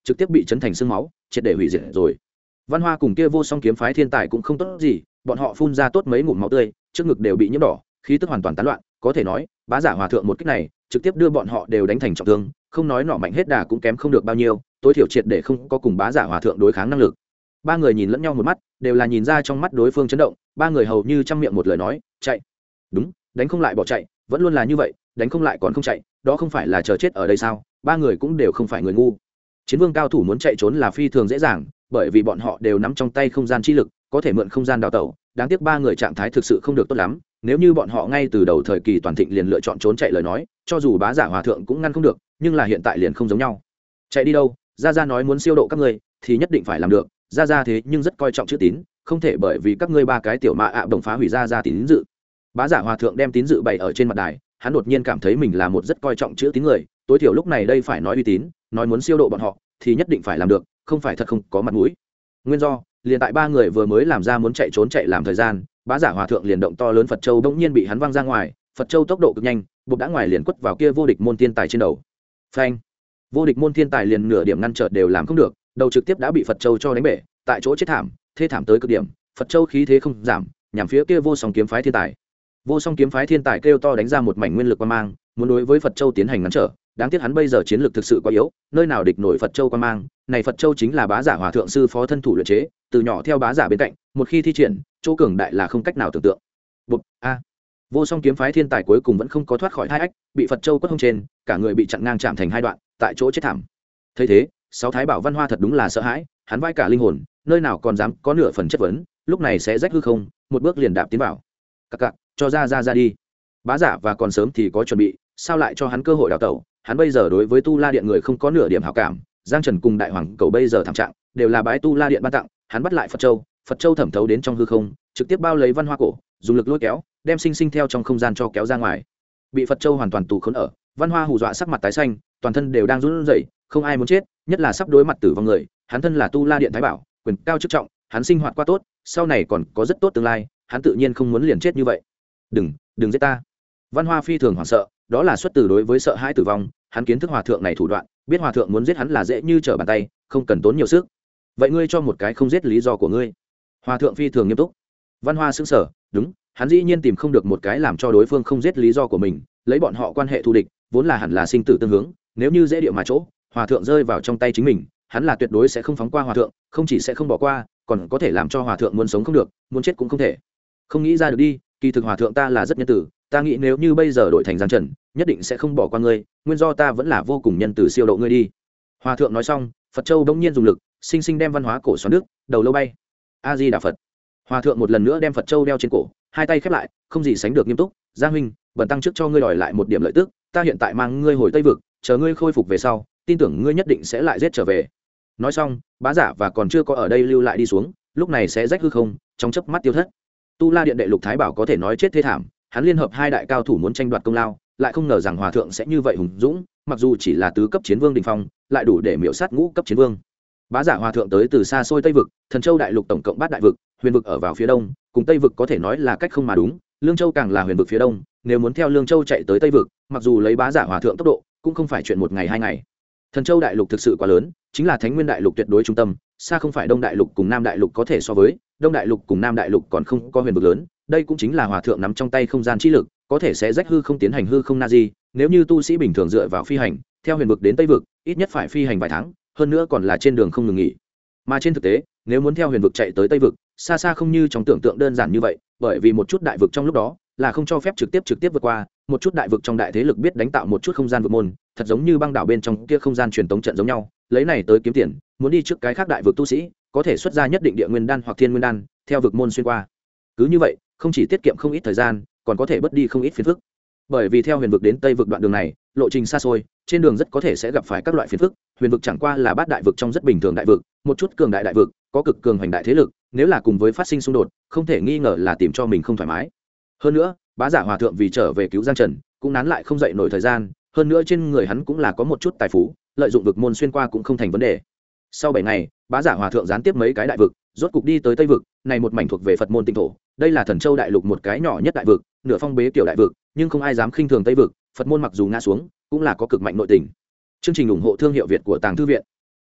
trực tiếp bị chấn thành xương máu triệt để hủy diệt rồi. Văn Hoa cùng kia vô song kiếm phái thiên tài cũng không tốt gì, bọn họ phun ra tốt mấy ngụm máu tươi, trước ngực đều bị nhiễm đỏ, khí tức hoàn toàn tán loạn, có thể nói bá giả hòa thượng một kích này trực tiếp đưa bọn họ đều đánh thành trọng thương, không nói nọ mạnh hết đà cũng kém không được bao nhiêu, tối thiểu triệt để không có cùng bá giả hòa thượng đối kháng năng lực. Ba người nhìn lẫn nhau một mắt, đều là nhìn ra trong mắt đối phương chấn động, ba người hầu như trăm miệng một lời nói, chạy. Đúng, đánh không lại bỏ chạy, vẫn luôn là như vậy, đánh không lại còn không chạy, đó không phải là chờ chết ở đây sao? Ba người cũng đều không phải người ngu. Chiến vương cao thủ muốn chạy trốn là phi thường dễ dàng, bởi vì bọn họ đều nắm trong tay không gian chi lực, có thể mượn không gian đào tẩu. Đáng tiếc ba người trạng thái thực sự không được tốt lắm, nếu như bọn họ ngay từ đầu thời kỳ toàn thịnh liền lựa chọn trốn chạy lời nói, cho dù bá giả hòa thượng cũng ngăn không được, nhưng là hiện tại liền không giống nhau. Chạy đi đâu? Gia Gia nói muốn siêu độ các ngươi, thì nhất định phải làm được. Gia Gia thế nhưng rất coi trọng chữ tín, không thể bởi vì các ngươi ba cái tiểu mạ ạ đồng phá hủy Gia Gia tín dự. Bá giả hòa thượng đem tín dự bày ở trên mặt đài, hắn đột nhiên cảm thấy mình là một rất coi trọng chữ tín người, tối thiểu lúc này đây phải nói uy tín, nói muốn siêu độ bọn họ thì nhất định phải làm được, không phải thật không có mặt mũi. Nguyên do, liền tại ba người vừa mới làm ra muốn chạy trốn chạy làm thời gian, bá giả hòa thượng liền động to lớn Phật châu bỗng nhiên bị hắn văng ra ngoài, Phật châu tốc độ cực nhanh, bụp đã ngoài liền quất vào kia vô địch môn thiên tài trên đầu. Phanh! Vô địch môn thiên tài liền nửa điểm ngăn trở đều làm không được, đầu trực tiếp đã bị Phật châu cho đánh bể, tại chỗ chết thảm, thê thảm tới cực điểm, Phật châu khí thế không giảm, nhằm phía kia vô song kiếm phái thiên tài. Vô song kiếm phái thiên tài kêu to đánh ra một mảnh nguyên lực quang mang, muốn đối với Phật châu tiến hành ngăn trở, đáng tiếc hắn bây giờ chiến lược thực sự quá yếu, nơi nào địch nổi Phật châu quang mang. Này Phật châu chính là bá giả hòa thượng sư phó thân thủ luyện chế, từ nhỏ theo bá giả bên cạnh, một khi thi triển, chỗ cường đại là không cách nào tưởng tượng. Bụp a! Vô song kiếm phái thiên tài cuối cùng vẫn không có thoát khỏi hai ách, bị Phật châu quất hông trên, cả người bị chặn ngang chạm thành hai đoạn, tại chỗ chết thảm. Thấy thế, sáu thái bảo Văn Hoa thật đúng là sợ hãi, hắn vai cả linh hồn, nơi nào còn dám có nửa phần chất vấn, lúc này sẽ rách hư không, một bước liền đạp tiến vào. Cặc cặc, cho ra đi. Bá giả và còn sớm thì có chuẩn bị, sao lại cho hắn cơ hội đào tẩu? Hắn bây giờ đối với Tu La Điện người không có nửa điểm hảo cảm, Giang Trần cùng Đại Hoàng Cầu bây giờ thảm trạng, đều là bái Tu La Điện ban tặng, hắn bắt lại Phật châu thẩm thấu đến trong hư không, trực tiếp bao lấy Văn Hoa cổ, dùng lực lôi kéo, đem sinh sinh theo trong không gian cho kéo ra ngoài. Bị Phật châu hoàn toàn tù khốn ở, Văn Hoa hù dọa sắc mặt tái xanh, toàn thân đều đang run rẩy, không ai muốn chết, nhất là sắp đối mặt tử vong người, hắn thân là Tu La Điện thái bảo, quyền cao chức trọng, hắn sinh hoạt qua tốt, sau này còn có rất tốt tương lai, hắn tự nhiên không muốn liền chết như vậy. Đừng giết ta. Văn Hoa phi thường hoảng sợ, đó là xuất từ đối với sợ hãi tử vong, hắn kiến thức hòa thượng này thủ đoạn, biết hòa thượng muốn giết hắn là dễ như trở bàn tay, không cần tốn nhiều sức. Vậy ngươi cho một cái không giết lý do của ngươi? Hòa thượng phi thường nghiêm túc. Văn Hoa sững sờ, đúng, hắn dĩ nhiên tìm không được một cái làm cho đối phương không giết lý do của mình, lấy bọn họ quan hệ thù địch, vốn là hẳn là sinh tử tương hướng, nếu như dễ địa mà chỗ, hòa thượng rơi vào trong tay chính mình, hắn là tuyệt đối sẽ không phóng qua hòa thượng, không chỉ sẽ không bỏ qua, còn có thể làm cho hòa thượng muốn sống không được, muốn chết cũng không thể. Không nghĩ ra được đi, kỳ thực hòa thượng ta là rất nhân tử, ta nghĩ nếu như bây giờ đổi thành Giang Trần, nhất định sẽ không bỏ qua ngươi, nguyên do ta vẫn là vô cùng nhân từ siêu độ ngươi đi. Hòa thượng nói xong, Phật châu bỗng nhiên dùng lực, sinh sinh đem Văn Hóa cổ xoắn nước, đầu lâu bay. A Di Đà Phật. Hòa thượng một lần nữa đem Phật châu đeo trên cổ, hai tay khép lại, không gì sánh được nghiêm túc, Giang huynh, bần tăng trước cho ngươi đòi lại một điểm lợi tức, ta hiện tại mang ngươi hồi Tây vực, chờ ngươi khôi phục về sau, tin tưởng ngươi nhất định sẽ lại giết trở về. Nói xong, bá giả và còn chưa có ở đây lưu lại đi xuống, lúc này sẽ rách hư không, trong chớp mắt tiêu thất. Tu La Điện đệ lục thái bảo có thể nói chết thê thảm, hắn liên hợp hai đại cao thủ muốn tranh đoạt công lao, lại không ngờ rằng hòa thượng sẽ như vậy hùng dũng, mặc dù chỉ là tứ cấp chiến vương đỉnh phong, lại đủ để miểu sát ngũ cấp chiến vương. Bá giả hòa thượng tới từ xa xôi Tây vực, Thần Châu đại lục tổng cộng 8 đại vực, Huyền vực ở vào phía đông, cùng Tây vực có thể nói là cách không mà đúng, Lương Châu càng là Huyền vực phía đông, nếu muốn theo Lương Châu chạy tới Tây vực, mặc dù lấy bá giả hòa thượng tốc độ, cũng không phải chuyện một ngày hai ngày. Thần Châu đại lục thực sự quá lớn, chính là Thánh Nguyên đại lục tuyệt đối trung tâm, xa không phải Đông đại lục cùng Nam đại lục có thể so với, Đông đại lục cùng Nam đại lục còn không có huyền vực lớn, đây cũng chính là hòa thượng nắm trong tay không gian chi lực, có thể sẽ rách hư không tiến hành hư không na di, nếu như tu sĩ bình thường dựa vào phi hành, theo huyền vực đến Tây vực, ít nhất phải phi hành vài tháng, hơn nữa còn là trên đường không ngừng nghỉ. Mà trên thực tế, nếu muốn theo huyền vực chạy tới Tây vực, xa xa không như trong tưởng tượng đơn giản như vậy, bởi vì một chút đại vực trong lúc đó là không cho phép trực tiếp vượt qua, một chút đại vực trong đại thế lực biết đánh tạo một chút không gian vực môn, thật giống như băng đảo bên trong kia không gian truyền tống trận giống nhau, lấy này tới kiếm tiền, muốn đi trước cái khác đại vực tu sĩ, có thể xuất ra nhất định địa nguyên đan hoặc thiên nguyên đan, theo vực môn xuyên qua. Cứ như vậy, không chỉ tiết kiệm không ít thời gian, còn có thể bớt đi không ít phiền phức. Bởi vì theo huyền vực đến Tây vực đoạn đường này, lộ trình xa xôi, trên đường rất có thể sẽ gặp phải các loại phiền phức. Huyền vực chẳng qua là bát đại vực trong rất bình thường đại vực, một chút cường đại đại vực, có cực cường hành đại thế lực, nếu là cùng với phát sinh xung đột, không thể nghi ngờ là tìm cho mình không thoải mái. Hơn nữa, bá giả hòa thượng vì trở về cứu Giang Trần, cũng nán lại không dậy nổi thời gian, hơn nữa trên người hắn cũng là có một chút tài phú, lợi dụng vực môn xuyên qua cũng không thành vấn đề. Sau 7 ngày, bá giả hòa thượng gián tiếp mấy cái đại vực, rốt cục đi tới Tây vực, này một mảnh thuộc về Phật môn tinh thổ, đây là Thần Châu đại lục một cái nhỏ nhất đại vực, nửa phong bế tiểu đại vực, nhưng không ai dám khinh thường Tây vực, Phật môn mặc dù ngã xuống, cũng là có cực mạnh nội tình. Chương trình ủng hộ thương hiệu Việt của Tàng Thư viện.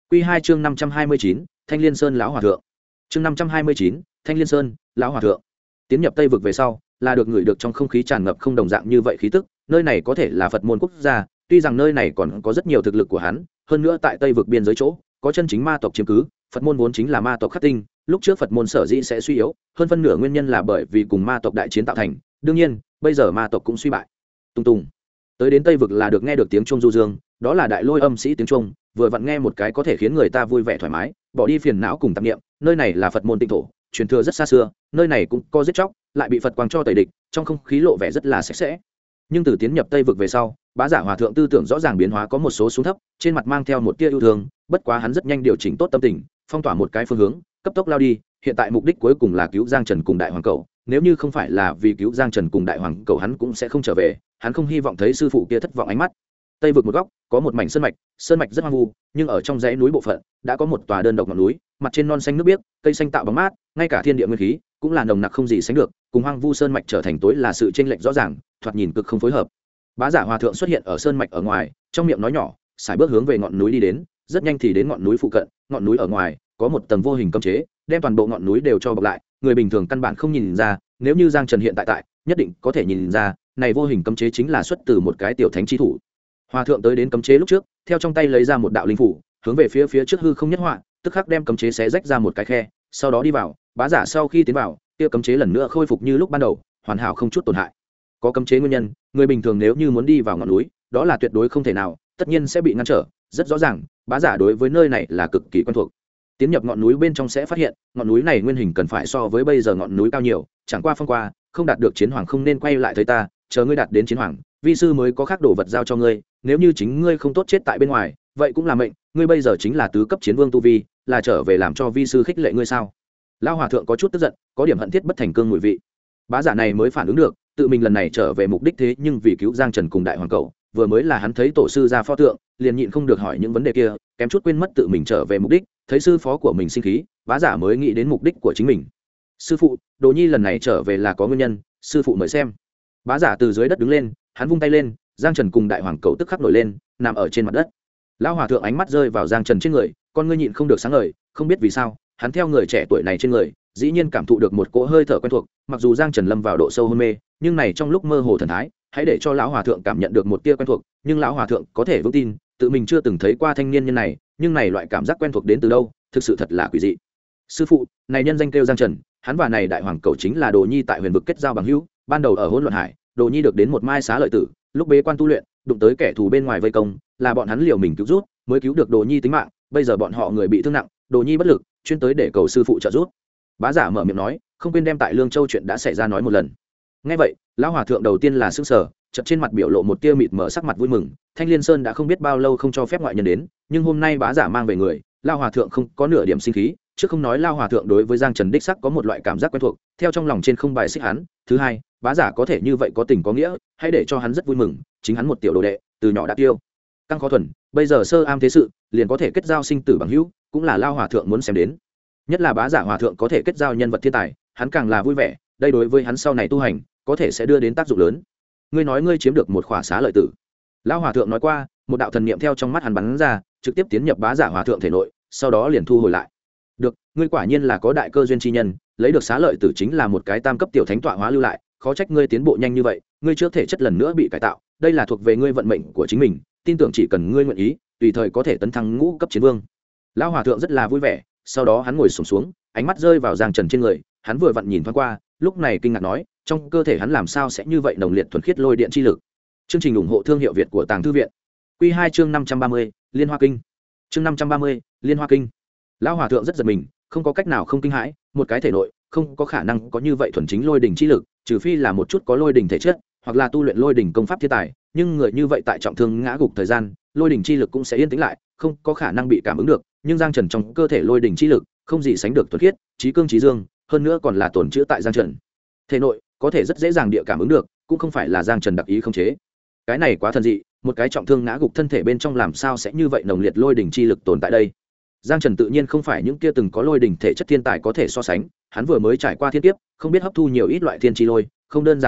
Quy 2 chương 529, Thanh Liên Sơn lão hòa thượng. Chương 529, Thanh Liên Sơn lão hòa thượng. Tiến nhập Tây vực về sau, là được ngửi được trong không khí tràn ngập không đồng dạng như vậy khí tức, nơi này có thể là Phật môn quốc gia, tuy rằng nơi này còn có rất nhiều thực lực của hắn, hơn nữa tại Tây vực biên giới chỗ, có chân chính ma tộc chiếm cứ, Phật môn vốn chính là ma tộc khắc tinh, lúc trước Phật môn sở dĩ sẽ suy yếu, hơn phân nửa nguyên nhân là bởi vì cùng ma tộc đại chiến tạo thành, đương nhiên, bây giờ ma tộc cũng suy bại. Tung tung. Tới đến Tây vực là được nghe được tiếng chuông du dương, đó là đại lôi âm sĩ tiếng chuông, vừa vặn nghe một cái có thể khiến người ta vui vẻ thoải mái, bỏ đi phiền não cùng tạp niệm, nơi này là Phật môn tịnh thổ, truyền thừa rất xa xưa, nơi này cũng có giết chóc, lại bị Phật quang cho tẩy địch, trong không khí lộ vẻ rất là sạch sẽ. Nhưng từ tiến nhập Tây vực về sau, Bá Giả Hòa thượng tư tưởng rõ ràng biến hóa, có một số xuống thấp, trên mặt mang theo một tia yêu thương, bất quá hắn rất nhanh điều chỉnh tốt tâm tình, phong tỏa một cái phương hướng, cấp tốc lao đi, hiện tại mục đích cuối cùng là cứu Giang Trần cùng Đại Hoàng Cẩu, nếu như không phải là vì cứu Giang Trần cùng Đại Hoàng Cẩu hắn cũng sẽ không trở về, hắn không hy vọng thấy sư phụ kia thất vọng ánh mắt. Tây vực một góc, có một mảnh sơn mạch rất hoang vu, nhưng ở trong dãy núi bộ phận đã có một tòa đơn độc ngọn núi, mặt trên non xanh nước biếc, cây xanh tạo bóng mát, ngay cả thiên địa nguyên khí cũng là nồng nặc không gì sánh được, cùng hoang vu sơn mạch trở thành tối là sự chênh lệch rõ ràng, thoạt nhìn cực không phối hợp. Bá Giả Hòa thượng xuất hiện ở sơn mạch ở ngoài, trong miệng nói nhỏ, sải bước hướng về ngọn núi đi đến, rất nhanh thì đến ngọn núi phụ cận, ngọn núi ở ngoài có một tầng vô hình cấm chế, đem toàn bộ ngọn núi đều cho bọc lại, người bình thường căn bản không nhìn ra, nếu như Giang Trần hiện tại nhất định có thể nhìn ra, này vô hình cấm chế chính là xuất từ một cái tiểu thánh chi thủ. Hòa thượng tới đến cấm chế lúc trước, theo trong tay lấy ra một đạo linh phủ, hướng về phía trước hư không nhất họa, tức khắc đem cấm chế xé rách ra một cái khe, sau đó đi vào. Bá Giả sau khi tiến vào, kia cấm chế lần nữa khôi phục như lúc ban đầu, hoàn hảo không chút tổn hại. Có cấm chế nguyên nhân, người bình thường nếu như muốn đi vào ngọn núi, đó là tuyệt đối không thể nào, tất nhiên sẽ bị ngăn trở. Rất rõ ràng, Bá Giả đối với nơi này là cực kỳ quen thuộc. Tiến nhập ngọn núi bên trong sẽ phát hiện, ngọn núi này nguyên hình cần phải so với bây giờ ngọn núi cao nhiều, chẳng qua phong qua, không đạt được chiến hoàng không nên quay lại thấy ta, chờ ngươi đạt đến chiến hoàng, vi sư mới có khác đồ vật giao cho ngươi, nếu như chính ngươi không tốt chết tại bên ngoài, vậy cũng là mệnh, ngươi bây giờ chính là tứ cấp chiến vương tu vi, là trở về làm cho vi sư khích lệ ngươi sao? Lão hòa thượng có chút tức giận, có điểm hận thiết bất thành cương mùi vị. Bá Giả này mới phản ứng được, tự mình lần này trở về mục đích thế nhưng vì cứu Giang Trần cùng Đại Hoàng Cẩu, vừa mới là hắn thấy tổ sư ra pho tượng, liền nhịn không được hỏi những vấn đề kia, kém chút quên mất tự mình trở về mục đích, thấy sư phó của mình sinh khí, Bá Giả mới nghĩ đến mục đích của chính mình. Sư phụ, Đồ Nhi lần này trở về là có nguyên nhân, sư phụ mời xem. Bá Giả từ dưới đất đứng lên, hắn vung tay lên, Giang Trần cùng Đại Hoàng Cẩu tức khắc nổi lên, nằm ở trên mặt đất. Lão hòa thượng ánh mắt rơi vào Giang Trần trên người, con ngươi nhịn không được sáng ngời, không biết vì sao, hắn theo người trẻ tuổi này trên người, dĩ nhiên cảm thụ được một cỗ hơi thở quen thuộc, mặc dù Giang Trần lâm vào độ sâu hôn mê, nhưng này trong lúc mơ hồ thần thái, hãy để cho lão hòa thượng cảm nhận được một tia quen thuộc, nhưng lão hòa thượng có thể vững tin, tự mình chưa từng thấy qua thanh niên nhân này, nhưng này loại cảm giác quen thuộc đến từ đâu, thực sự thật là quỷ dị. Sư phụ, này nhân danh kêu Giang Trần, hắn và này Đại Hoàng Cẩu chính là Đồ Nhi tại Huyền vực kết giao bằng hữu, ban đầu ở Hỗn Loạn Hải, Đồ Nhi được đến một mai xá lợi tử, lúc bế quan tu luyện, đụng tới kẻ thù bên ngoài vây công, là bọn hắn liều mình cứu rút, mới cứu được Đồ Nhi tính mạng, bây giờ bọn họ người bị thương nặng, Đồ Nhi bất lực, chuyên tới để cầu sư phụ trợ giúp. Bá Giả mở miệng nói, không quên đem tại Lương Châu chuyện đã xảy ra nói một lần. Nghe vậy, lão hòa thượng đầu tiên là sững sờ, chợt trên mặt biểu lộ một tia mịt mở sắc mặt vui mừng, Thanh Liên Sơn đã không biết bao lâu không cho phép ngoại nhân đến, nhưng hôm nay Bá Giả mang về người, lão hòa thượng không có nửa điểm sinh khí, chứ không nói lão hòa thượng đối với Giang Trần đích sắc có một loại cảm giác quen thuộc, theo trong lòng trên không bài xích hắn, thứ hai, Bá Giả có thể như vậy có tình có nghĩa, hãy để cho hắn rất vui mừng, chính hắn một tiểu đồ đệ, từ nhỏ đã tiêu căng khó thuần, bây giờ sơ am thế sự, liền có thể kết giao sinh tử bằng hữu, cũng là lão hòa thượng muốn xem đến. Nhất là Bá Giả hòa thượng có thể kết giao nhân vật thiên tài, hắn càng là vui vẻ, đây đối với hắn sau này tu hành có thể sẽ đưa đến tác dụng lớn. Ngươi nói ngươi chiếm được một khỏa xá lợi tử. Lão hòa thượng nói qua, một đạo thần niệm theo trong mắt hắn bắn ra, trực tiếp tiến nhập Bá Giả hòa thượng thể nội, sau đó liền thu hồi lại. Được, ngươi quả nhiên là có đại cơ duyên chi nhân, lấy được xá lợi tử chính là một cái tam cấp tiểu thánh tọa hóa lưu lại, khó trách ngươi tiến bộ nhanh như vậy, ngươi trước thể chất lần nữa bị cải tạo, đây là thuộc về ngươi vận mệnh của chính mình, tin tưởng chỉ cần ngươi nguyện ý, tùy thời có thể tấn thăng ngũ cấp chiến vương. Lão hòa thượng rất là vui vẻ, sau đó hắn ngồi xổm xuống, ánh mắt rơi vào Giang Trần trên người, hắn vừa vặn nhìn thoáng qua, lúc này kinh ngạc nói, trong cơ thể hắn làm sao sẽ như vậy nồng liệt thuần khiết lôi điện chi lực. Chương trình ủng hộ thương hiệu Việt của Tàng Thư viện. Quy 2 chương 530, Liên Hoa Kinh. Chương 530, Liên Hoa Kinh. Lão hòa thượng rất giật mình, không có cách nào không kinh hãi, một cái thể nội không có khả năng có như vậy thuần chính lôi đỉnh chi lực, trừ phi là một chút có lôi đỉnh thể chất, hoặc là tu luyện lôi đỉnh công pháp thiên tài, nhưng người như vậy tại trọng thương ngã gục thời gian, lôi đỉnh chi lực cũng sẽ yên tĩnh lại, không có khả năng bị cảm ứng được, nhưng Giang Trần trong cơ thể lôi đỉnh chi lực không gì sánh được thuần khiết, chí cương chí dương, hơn nữa còn là tổn chữa tại Giang Trần thể nội, có thể rất dễ dàng địa cảm ứng được, cũng không phải là Giang Trần đặc ý không chế. Cái này quá thần dị, một cái trọng thương ngã gục thân thể bên trong làm sao sẽ như vậy nồng liệt lôi đỉnh chi lực tồn tại đây. Giang Trần tự nhiên không phải những kia từng có lôi đỉnh thể chất thiên tài có thể so sánh, hắn vừa mới trải qua thiên kiếp, không biết hấp thu nhiều ít loại thiên chi lôi, không đơn giản như vậy,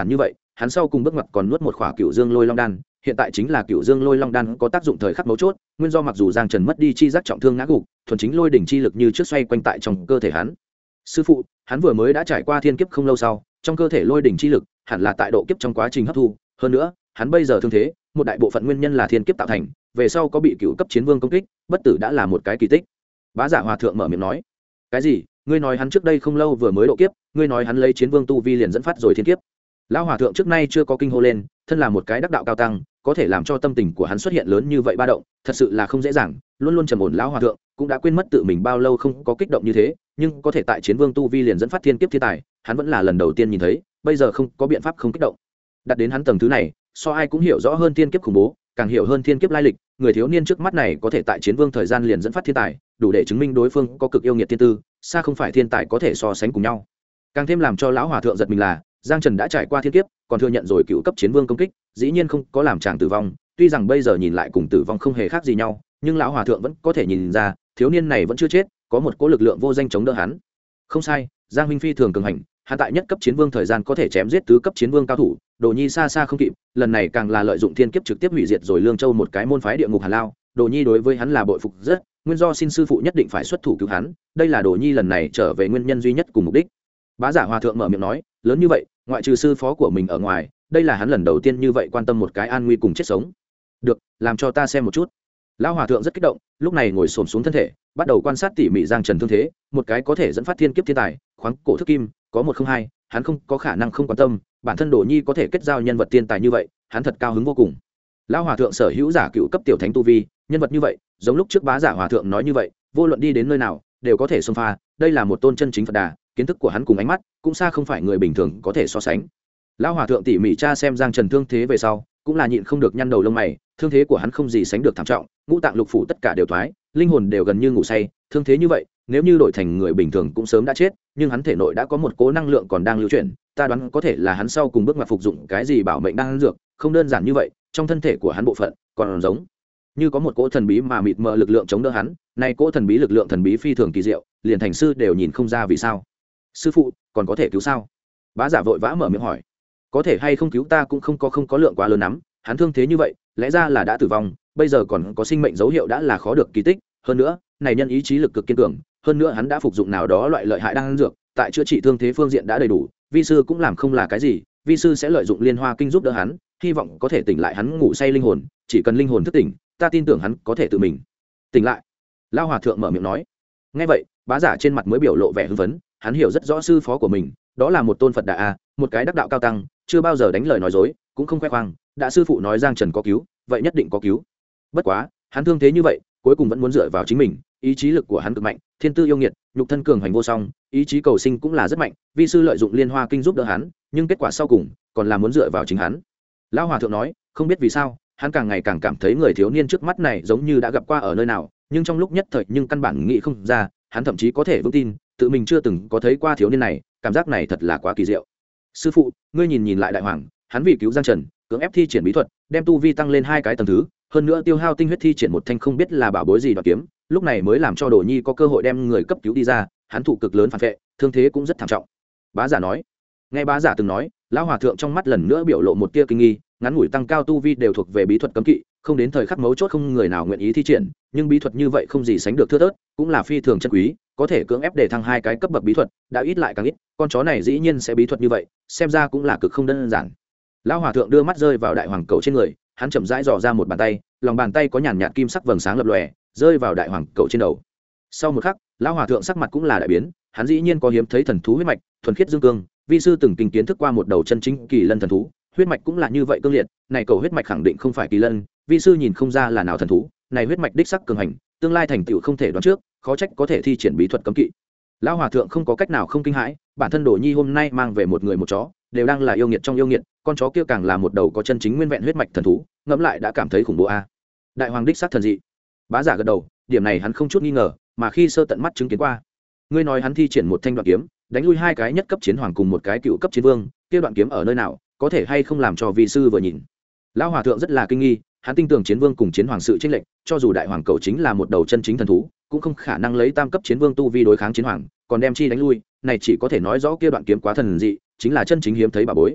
hắn sau cùng bước ngoặt còn nuốt một khỏa cựu dương lôi long đan, hiện tại chính là cựu dương lôi long đan có tác dụng thời khắc mấu chốt, nguyên do mặc dù Giang Trần mất đi chi giác trọng thương ngã gục, thuần chính lôi đỉnh chi lực như trước xoay quanh tại trong cơ thể hắn. Sư phụ, hắn vừa mới đã trải qua thiên kiếp không lâu sau, trong cơ thể lôi đỉnh chi lực hẳn là tại độ kiếp trong quá trình hấp thu, hơn nữa, hắn bây giờ thương thế, một đại bộ phận nguyên nhân là thiên kiếp tạo thành, về sau có bị cựu cấp chiến vương công kích, bất tử đã là một cái kỳ tích. Bá Giả Hòa thượng mở miệng nói, cái gì? Ngươi nói hắn trước đây không lâu vừa mới độ kiếp, ngươi nói hắn lấy chiến vương tu vi liền dẫn phát rồi thiên kiếp. Lão Hòa thượng trước nay chưa có kinh hô lên, thân là một cái đắc đạo cao tăng, có thể làm cho tâm tình của hắn xuất hiện lớn như vậy ba động, thật sự là không dễ dàng. Luôn luôn trầm ổn lão Hòa thượng cũng đã quên mất tự mình bao lâu không có kích động như thế, nhưng có thể tại chiến vương tu vi liền dẫn phát thiên kiếp thiên tài, hắn vẫn là lần đầu tiên nhìn thấy, bây giờ không có biện pháp không kích động. Đặt đến hắn tầng thứ này, so ai cũng hiểu rõ hơn thiên kiếp khủng bố, càng hiểu hơn thiên kiếp lai lịch, người thiếu niên trước mắt này có thể tại chiến vương thời gian liền dẫn phát thiên tài, đủ để chứng minh đối phương có cực yêu nghiệt thiên tư, xa không phải thiên tài có thể so sánh cùng nhau. Càng thêm làm cho lão Hòa thượng giật mình là, Giang Trần đã trải qua thiên kiếp, còn thừa nhận rồi cựu cấp chiến vương công kích, dĩ nhiên không có làm chàng tử vong, tuy rằng bây giờ nhìn lại cùng tử vong không hề khác gì nhau, nhưng lão Hòa thượng vẫn có thể nhìn ra, thiếu niên này vẫn chưa chết, có một cỗ lực lượng vô danh chống đỡ hắn. Không sai, Giang huynh phi thường cường hành, hắn tại nhất cấp chiến vương thời gian có thể chém giết tứ cấp chiến vương cao thủ, Đồ Nhi xa xa không kịp, lần này càng là lợi dụng thiên kiếp trực tiếp hủy diệt rồi Lương Châu một cái môn phái địa ngục Hàn Lao, Đồ Nhi đối với hắn là bội phục rất, nguyên do xin sư phụ nhất định phải xuất thủ cứu hắn, đây là Đồ Nhi lần này trở về nguyên nhân duy nhất cùng mục đích. Bá Giả Hòa thượng mở miệng nói, lớn như vậy, ngoại trừ sư phó của mình ở ngoài, đây là hắn lần đầu tiên như vậy quan tâm một cái an nguy cùng chết sống. Được, làm cho ta xem một chút. Lão Hòa thượng rất kích động, lúc này ngồi xổm xuống thân thể, bắt đầu quan sát tỉ mỉ Giang Trần thương thế, một cái có thể dẫn phát thiên kiếp thiên tài, khoáng cổ thức kim, có một không hai, hắn không có khả năng không quan tâm, bản thân Đồ Nhi có thể kết giao nhân vật thiên tài như vậy, hắn thật cao hứng vô cùng. Lão Hòa thượng sở hữu giả cựu cấp tiểu thánh tu vi, nhân vật như vậy, giống lúc trước Bá Giả Hòa thượng nói như vậy, vô luận đi đến nơi nào, đều có thể xông pha, đây là một tôn chân chính Phật Đà, kiến thức của hắn cùng ánh mắt, cũng xa không phải người bình thường có thể so sánh. Lão Hòa thượng tỉ mỉ tra xem Giang Trần thương thế về sau, cũng là nhịn không được nhăn đầu lông mày, thương thế của hắn không gì sánh được thảm trọng, ngũ tạng lục phủ tất cả đều thoái, linh hồn đều gần như ngủ say, thương thế như vậy, nếu như đổi thành người bình thường cũng sớm đã chết, nhưng hắn thể nội đã có một cố năng lượng còn đang lưu chuyển, ta đoán có thể là hắn sau cùng bước ngoặt phục dụng cái gì bảo mệnh đang dược, không đơn giản như vậy, trong thân thể của hắn bộ phận còn giống như có một cỗ thần bí mà mịt mờ lực lượng chống đỡ hắn, này cỗ thần bí lực lượng thần bí phi thường kỳ diệu, liền thành sư đều nhìn không ra vì sao. Sư phụ, còn có thể cứu sao? Bá Giả vội vã mở miệng hỏi. Có thể hay không cứu ta cũng không có lượng quá lớn lắm, hắn thương thế như vậy, lẽ ra là đã tử vong, bây giờ còn có sinh mệnh dấu hiệu đã là khó được kỳ tích, hơn nữa, này nhân ý chí lực cực kiên cường, hơn nữa hắn đã phục dụng nào đó loại lợi hại đan dược, tại chữa trị thương thế phương diện đã đầy đủ, vi sư cũng làm không là cái gì, vi sư sẽ lợi dụng Liên Hoa Kinh giúp đỡ hắn, hy vọng có thể tỉnh lại hắn ngủ say linh hồn, chỉ cần linh hồn thức tỉnh, ta tin tưởng hắn có thể tự mình tỉnh lại. Lão Hòa thượng mở miệng nói. Nghe vậy, Bá Giả trên mặt mới biểu lộ vẻ hưng phấn, hắn hiểu rất rõ sư phó của mình, đó là một tôn Phật Đà a, một cái đắc đạo cao tăng, chưa bao giờ đánh lời nói dối, cũng không khoe khoang, đã sư phụ nói Giang Trần có cứu, vậy nhất định có cứu. Bất quá, hắn thương thế như vậy, cuối cùng vẫn muốn dựa vào chính mình, ý chí lực của hắn cực mạnh, thiên tư yêu nghiệt, nhục thân cường hành vô song, ý chí cầu sinh cũng là rất mạnh, vi sư lợi dụng Liên Hoa Kinh giúp đỡ hắn, nhưng kết quả sau cùng còn là muốn dựa vào chính hắn. Lão Hòa thượng nói, không biết vì sao, hắn càng ngày càng cảm thấy người thiếu niên trước mắt này giống như đã gặp qua ở nơi nào, nhưng trong lúc nhất thời nhưng căn bản nghĩ không ra, hắn thậm chí có thể vững tin, tự mình chưa từng có thấy qua thiếu niên này, cảm giác này thật là quá kỳ diệu. Sư phụ, ngươi nhìn lại đại hoàng, hắn vì cứu Giang Trần, cưỡng ép thi triển bí thuật, đem tu vi tăng lên 2 cái tầng thứ, hơn nữa tiêu hao tinh huyết thi triển một thanh không biết là bảo bối gì đoạt kiếm, lúc này mới làm cho Đồ Nhi có cơ hội đem người cấp cứu đi ra, hắn thụ cực lớn phản vệ, thương thế cũng rất thảm trọng. Bá Giả nói. Nghe Bá Giả từng nói, lão Hòa thượng trong mắt lần nữa biểu lộ một tia kinh nghi, ngắn ngủi tăng cao tu vi đều thuộc về bí thuật cấm kỵ, không đến thời khắc mấu chốt không người nào nguyện ý thi triển, nhưng bí thuật như vậy không gì sánh được thưa thớt, cũng là phi thường chân quý, có thể cưỡng ép để thăng 2 cái cấp bậc bí thuật, đã ít lại càng ít, con chó này dĩ nhiên sẽ bí thuật như vậy, xem ra cũng là cực không đơn giản. Lão Hòa thượng đưa mắt rơi vào đại hoàng cầu trên người, hắn chậm rãi dò ra một bàn tay, lòng bàn tay có nhàn nhạt kim sắc vầng sáng lập lòe, rơi vào đại hoàng cầu trên đầu. Sau một khắc, lão Hòa thượng sắc mặt cũng là đại biến, hắn dĩ nhiên có hiếm thấy thần thú huyết mạch, thuần khiết dương cương, vi sư từng kinh kiến thức qua một đầu chân chính kỳ lân thần thú, huyết mạch cũng là như vậy cương liệt, này cầu huyết mạch khẳng định không phải kỳ lân, vi sư nhìn không ra là nào thần thú, này huyết mạch đích sắc cường hành, tương lai thành tựu không thể đoán trước, khó trách có thể thi triển bí thuật cấm kỵ. Lão Hòa thượng không có cách nào không kinh hãi, bản thân Đồ Nhi hôm nay mang về một người một chó, đều đang là yêu nghiệt trong yêu nghiệt, con chó kia càng là một đầu có chân chính nguyên vẹn huyết mạch thần thú, ngẫm lại đã cảm thấy khủng bố a. Đại hoàng đích sắc thần dị. Bá Giả gật đầu, điểm này hắn không chút nghi ngờ, mà khi sơ tận mắt chứng kiến qua. Ngươi nói hắn thi triển một thanh đoạn kiếm, đánh lui 2 cái nhất cấp chiến hoàng cùng một cái cựu cấp chiến vương, kia đoạn kiếm ở nơi nào, có thể hay không làm cho vi sư vừa nhìn. Lão Hòa thượng rất là kinh nghi, hắn tin tưởng chiến vương cùng chiến hoàng sự chênh lệch, cho dù đại hoàng cầu chính là một đầu chân chính thần thú, cũng không khả năng lấy tam cấp chiến vương tu vi đối kháng chiến hoàng, còn đem chi đánh lui, này chỉ có thể nói rõ kia đoạn kiếm quá thần dị, chính là chân chính hiếm thấy bà bối.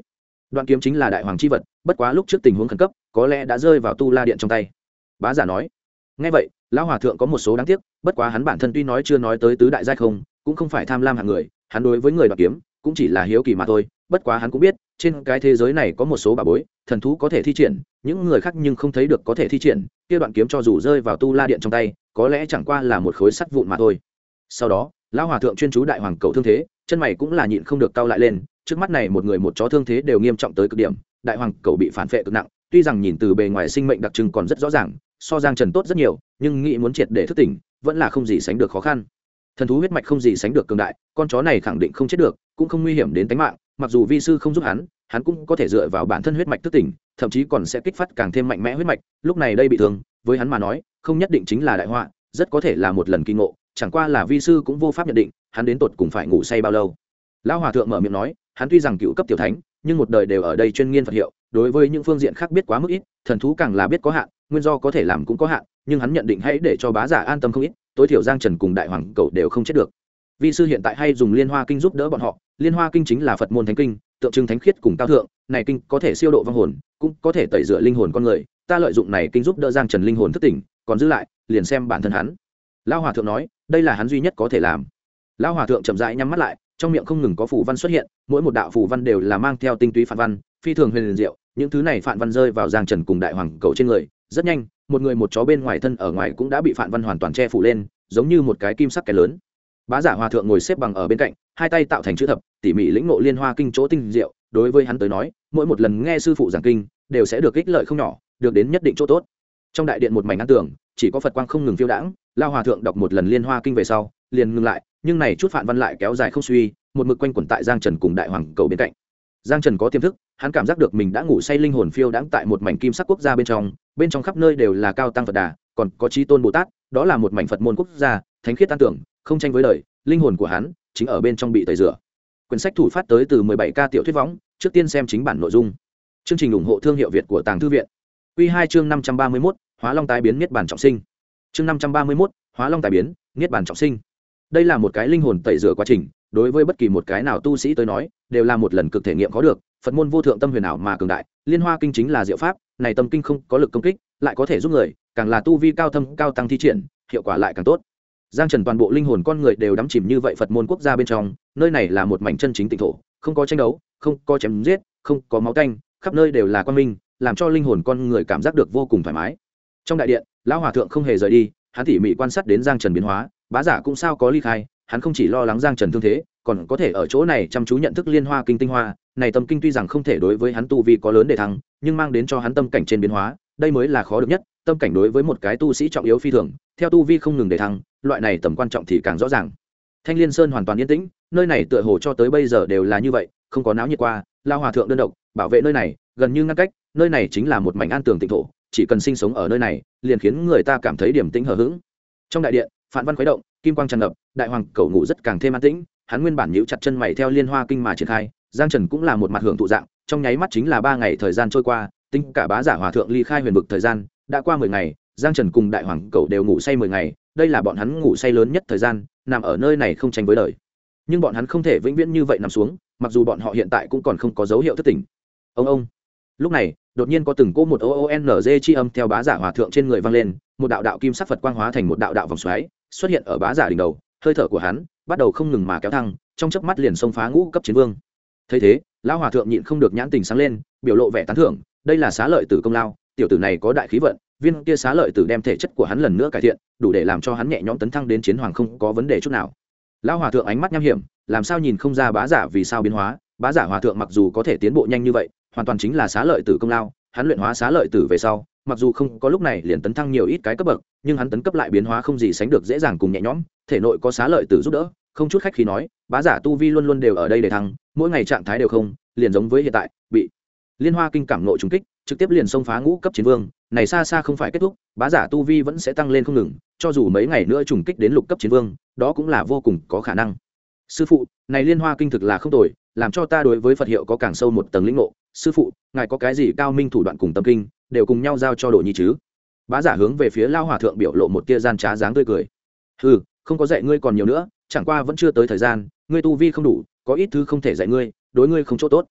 đoạn kiếm chính là đại hoàng chi vật, bất quá lúc trước tình huống khẩn cấp có lẽ đã rơi vào tu la điện trong tay. Bá giả nói. Nghe vậy lão hòa thượng có một số đáng tiếc, bất quá hắn bản thân tuy nói chưa nói tới tứ đại giai không, cũng không phải tham lam hạng người, hắn đối với người đoạn kiếm cũng chỉ là hiếu kỳ mà thôi. Bất quá hắn cũng biết trên cái thế giới này có một số bà bối thần thú có thể thi triển, những người khác nhưng không thấy được có thể thi triển, kia đoạn kiếm cho dù rơi vào tu la điện trong tay có lẽ chẳng qua là một khối sắt vụn mà thôi. Sau đó lão hòa thượng chuyên chú đại hoàng cầu thương thế, chân mày cũng là nhịn không được cau lại lên. Trước mắt này một người một chó thương thế đều nghiêm trọng tới cực điểm, đại hoàng cầu bị phản phệ cực nặng, tuy rằng nhìn từ bề ngoài sinh mệnh đặc trưng còn rất rõ ràng, so Giang Trần tốt rất nhiều, nhưng nghĩ muốn triệt để thức tỉnh vẫn là không gì sánh được khó khăn. Thần thú huyết mạch không gì sánh được cường đại, con chó này khẳng định không chết được, cũng không nguy hiểm đến tính mạng, mặc dù vi sư không giúp hắn cũng có thể dựa vào bản thân huyết mạch thức tỉnh, thậm chí còn sẽ kích phát càng thêm mạnh mẽ huyết mạch. Lúc này đây bị thương, với hắn mà nói, không nhất định chính là đại họa, rất có thể là một lần kỳ ngộ, chẳng qua là vi sư cũng vô pháp nhận định, hắn đến tột cùng phải ngủ say bao lâu. Lão hòa thượng mở miệng nói, hắn tuy rằng cựu cấp tiểu thánh, nhưng một đời đều ở đây chuyên nghiên Phật hiệu, đối với những phương diện khác biết quá mức ít, thần thú càng là biết có hạn, nguyên do có thể làm cũng có hạn, nhưng hắn nhận định hãy để cho bá giả an tâm không ít, tối thiểu Giang Trần cùng đại hoàng cậu đều không chết được. Vi sư hiện tại hay dùng Liên Hoa Kinh giúp đỡ bọn họ, Liên Hoa Kinh chính là Phật môn thánh kinh, tượng trưng thánh khiết cùng cao thượng, này kinh có thể siêu độ vong hồn, cũng có thể tẩy rửa linh hồn con người, ta lợi dụng này kinh giúp đỡ Giang Trần linh hồn thức tỉnh, còn giữ lại liền xem bản thân hắn. Lão hòa thượng nói, đây là hắn duy nhất có thể làm. Lão hòa thượng chậm rãi nhắm mắt lại, trong miệng không ngừng có phù văn xuất hiện, mỗi một đạo phù văn đều là mang theo tinh túy phản văn, phi thường huyền diệu, những thứ này phản văn rơi vào Giang Trần cùng đại hoàng cậu trên người, rất nhanh, một người một chó bên ngoài thân ở ngoài cũng đã bị phản văn hoàn toàn che phủ lên, giống như một cái kim sắc cái lớn. Bá giả hòa thượng ngồi xếp bằng ở bên cạnh, hai tay tạo thành chữ thập, tỉ mỉ lĩnh ngộ Liên Hoa Kinh chỗ tinh diệu, đối với hắn tới nói, mỗi một lần nghe sư phụ giảng kinh, đều sẽ được ích lợi không nhỏ, được đến nhất định chỗ tốt. Trong đại điện một mảnh an tường, chỉ có Phật quang không ngừng phiêu đãng, Lão hòa thượng đọc một lần Liên Hoa Kinh về sau, liền ngừng lại, nhưng này chút phản văn lại kéo dài không suy, một mực quanh quẩn tại Giang Trần cùng đại hoàng cầu bên cạnh. Giang Trần có tiềm thức, hắn cảm giác được mình đã ngủ say linh hồn phiêu đãng tại một mảnh kim sắc quốc gia bên trong khắp nơi đều là cao tăng Phật Đà, còn có Chí Tôn Bồ Tát, đó là một mảnh Phật môn quốc gia, thánh khiết an tưởng, không tranh với đời, linh hồn của hắn chính ở bên trong bị tẩy rửa. Quyển sách thủ phát tới từ 17K tiểu thuyết võng, trước tiên xem chính bản nội dung. Chương trình ủng hộ thương hiệu Việt của Tàng Thư viện. Quy 2 chương 531, Hóa Long tái biến niết bàn trọng sinh. Chương 531, Hóa Long tái biến, niết bàn trọng sinh. Đây là một cái linh hồn tẩy rửa quá trình, đối với bất kỳ một cái nào tu sĩ tới nói, đều là một lần cực thể nghiệm có được. Phật môn vô thượng tâm huyền ảo mà cường đại, Liên Hoa Kinh chính là diệu pháp, này tâm kinh không có lực công kích, lại có thể giúp người, càng là tu vi cao thâm cao tăng thi triển, hiệu quả lại càng tốt. Giang Trần toàn bộ linh hồn con người đều đắm chìm như vậy Phật môn quốc gia bên trong, nơi này là một mảnh chân chính tịnh thổ, không có tranh đấu, không có chém giết, không có máu tanh, khắp nơi đều là quang minh, làm cho linh hồn con người cảm giác được vô cùng thoải mái. Trong đại điện, lão hòa thượng không hề rời đi, hắn tỉ mỉ quan sát đến Giang Trần biến hóa, bá giả cũng sao có ly khai, hắn không chỉ lo lắng Giang Trần thương thế, còn có thể ở chỗ này chăm chú nhận thức Liên Hoa Kinh tinh hoa, này tâm kinh tuy rằng không thể đối với hắn tu vi có lớn để thăng, nhưng mang đến cho hắn tâm cảnh trên biến hóa, đây mới là khó được nhất. Tâm cảnh đối với một cái tu sĩ trọng yếu phi thường, theo tu vi không ngừng để thăng, loại này tầm quan trọng thì càng rõ ràng. Thanh Liên Sơn hoàn toàn yên tĩnh, nơi này tựa hồ cho tới bây giờ đều là như vậy, không có náo nhiệt qua. Lão hòa thượng đơn độc bảo vệ nơi này, gần như ngăn cách, nơi này chính là một mảnh an tường tịnh thổ, chỉ cần sinh sống ở nơi này, liền khiến người ta cảm thấy điểm tĩnh hờ hững. Trong đại điện, phản văn khuấy động, kim quang tràn ngập, đại hoàng cầu ngủ rất càng thêm an tĩnh, hắn nguyên bản nhíu chặt chân mày theo Liên Hoa Kinh mà triển khai. Giang Trần cũng là một mặt hưởng thụ dạng, trong nháy mắt chính là 3 ngày thời gian trôi qua, tính cả bá giả hòa thượng ly khai huyền vực thời gian, đã qua 10 ngày, Giang Trần cùng đại hoàng cầu đều ngủ say 10 ngày, đây là bọn hắn ngủ say lớn nhất thời gian, nằm ở nơi này không tranh với đời. Nhưng bọn hắn không thể vĩnh viễn như vậy nằm xuống, mặc dù bọn họ hiện tại cũng còn không có dấu hiệu thức tỉnh. Ông. Lúc này, đột nhiên có từng cỗ một OONG chi âm theo bá giả hòa thượng trên người vang lên, một đạo đạo kim sắc Phật quang hóa thành một đạo đạo vòng xoáy, xuất hiện ở bá giả đỉnh đầu, hơi thở của hắn bắt đầu không ngừng mà kéo thăng, trong chớp mắt liền xông phá ngũ cấp chiến vương. Thấy thế, lão hòa thượng nhịn không được nhãn tình sáng lên, biểu lộ vẻ tán thưởng, đây là xá lợi tử công lao, tiểu tử này có đại khí vận, viên kia xá lợi tử đem thể chất của hắn lần nữa cải thiện, đủ để làm cho hắn nhẹ nhõm tấn thăng đến chiến hoàng không có vấn đề chút nào. Lão hòa thượng ánh mắt nham hiểm, làm sao nhìn không ra bá giả vì sao biến hóa, bá giả hòa thượng mặc dù có thể tiến bộ nhanh như vậy, hoàn toàn chính là xá lợi tử công lao, hắn luyện hóa xá lợi tử về sau, mặc dù không có lúc này liền tấn thăng nhiều ít cái cấp bậc, nhưng hắn tấn cấp lại biến hóa không gì sánh được dễ dàng cùng nhẹ nhõm, thể nội có xá lợi tử giúp đỡ, không chút khách khí nói, bá giả tu vi luôn luôn đều ở đây để thăng, mỗi ngày trạng thái đều không, liền giống với hiện tại, bị Liên Hoa Kinh cảm ngộ trùng kích, trực tiếp liền xông phá ngũ cấp chiến vương, này xa xa không phải kết thúc, bá giả tu vi vẫn sẽ tăng lên không ngừng, cho dù mấy ngày nữa trùng kích đến lục cấp chiến vương, đó cũng là vô cùng có khả năng. Sư phụ, này Liên Hoa Kinh thực là không tồi, làm cho ta đối với Phật hiệu có càng sâu một tầng lĩnh ngộ. Sư phụ, ngài có cái gì cao minh thủ đoạn cùng tâm kinh, đều cùng nhau giao cho Đồ Nhi chứ? Bá giả hướng về phía Lao hòa thượng biểu lộ một tia gian trá dáng tươi cười. Hừ, không có dạy ngươi còn nhiều nữa, chẳng qua vẫn chưa tới thời gian, ngươi tu vi không đủ, có ít thứ không thể dạy ngươi, đối ngươi không chỗ tốt.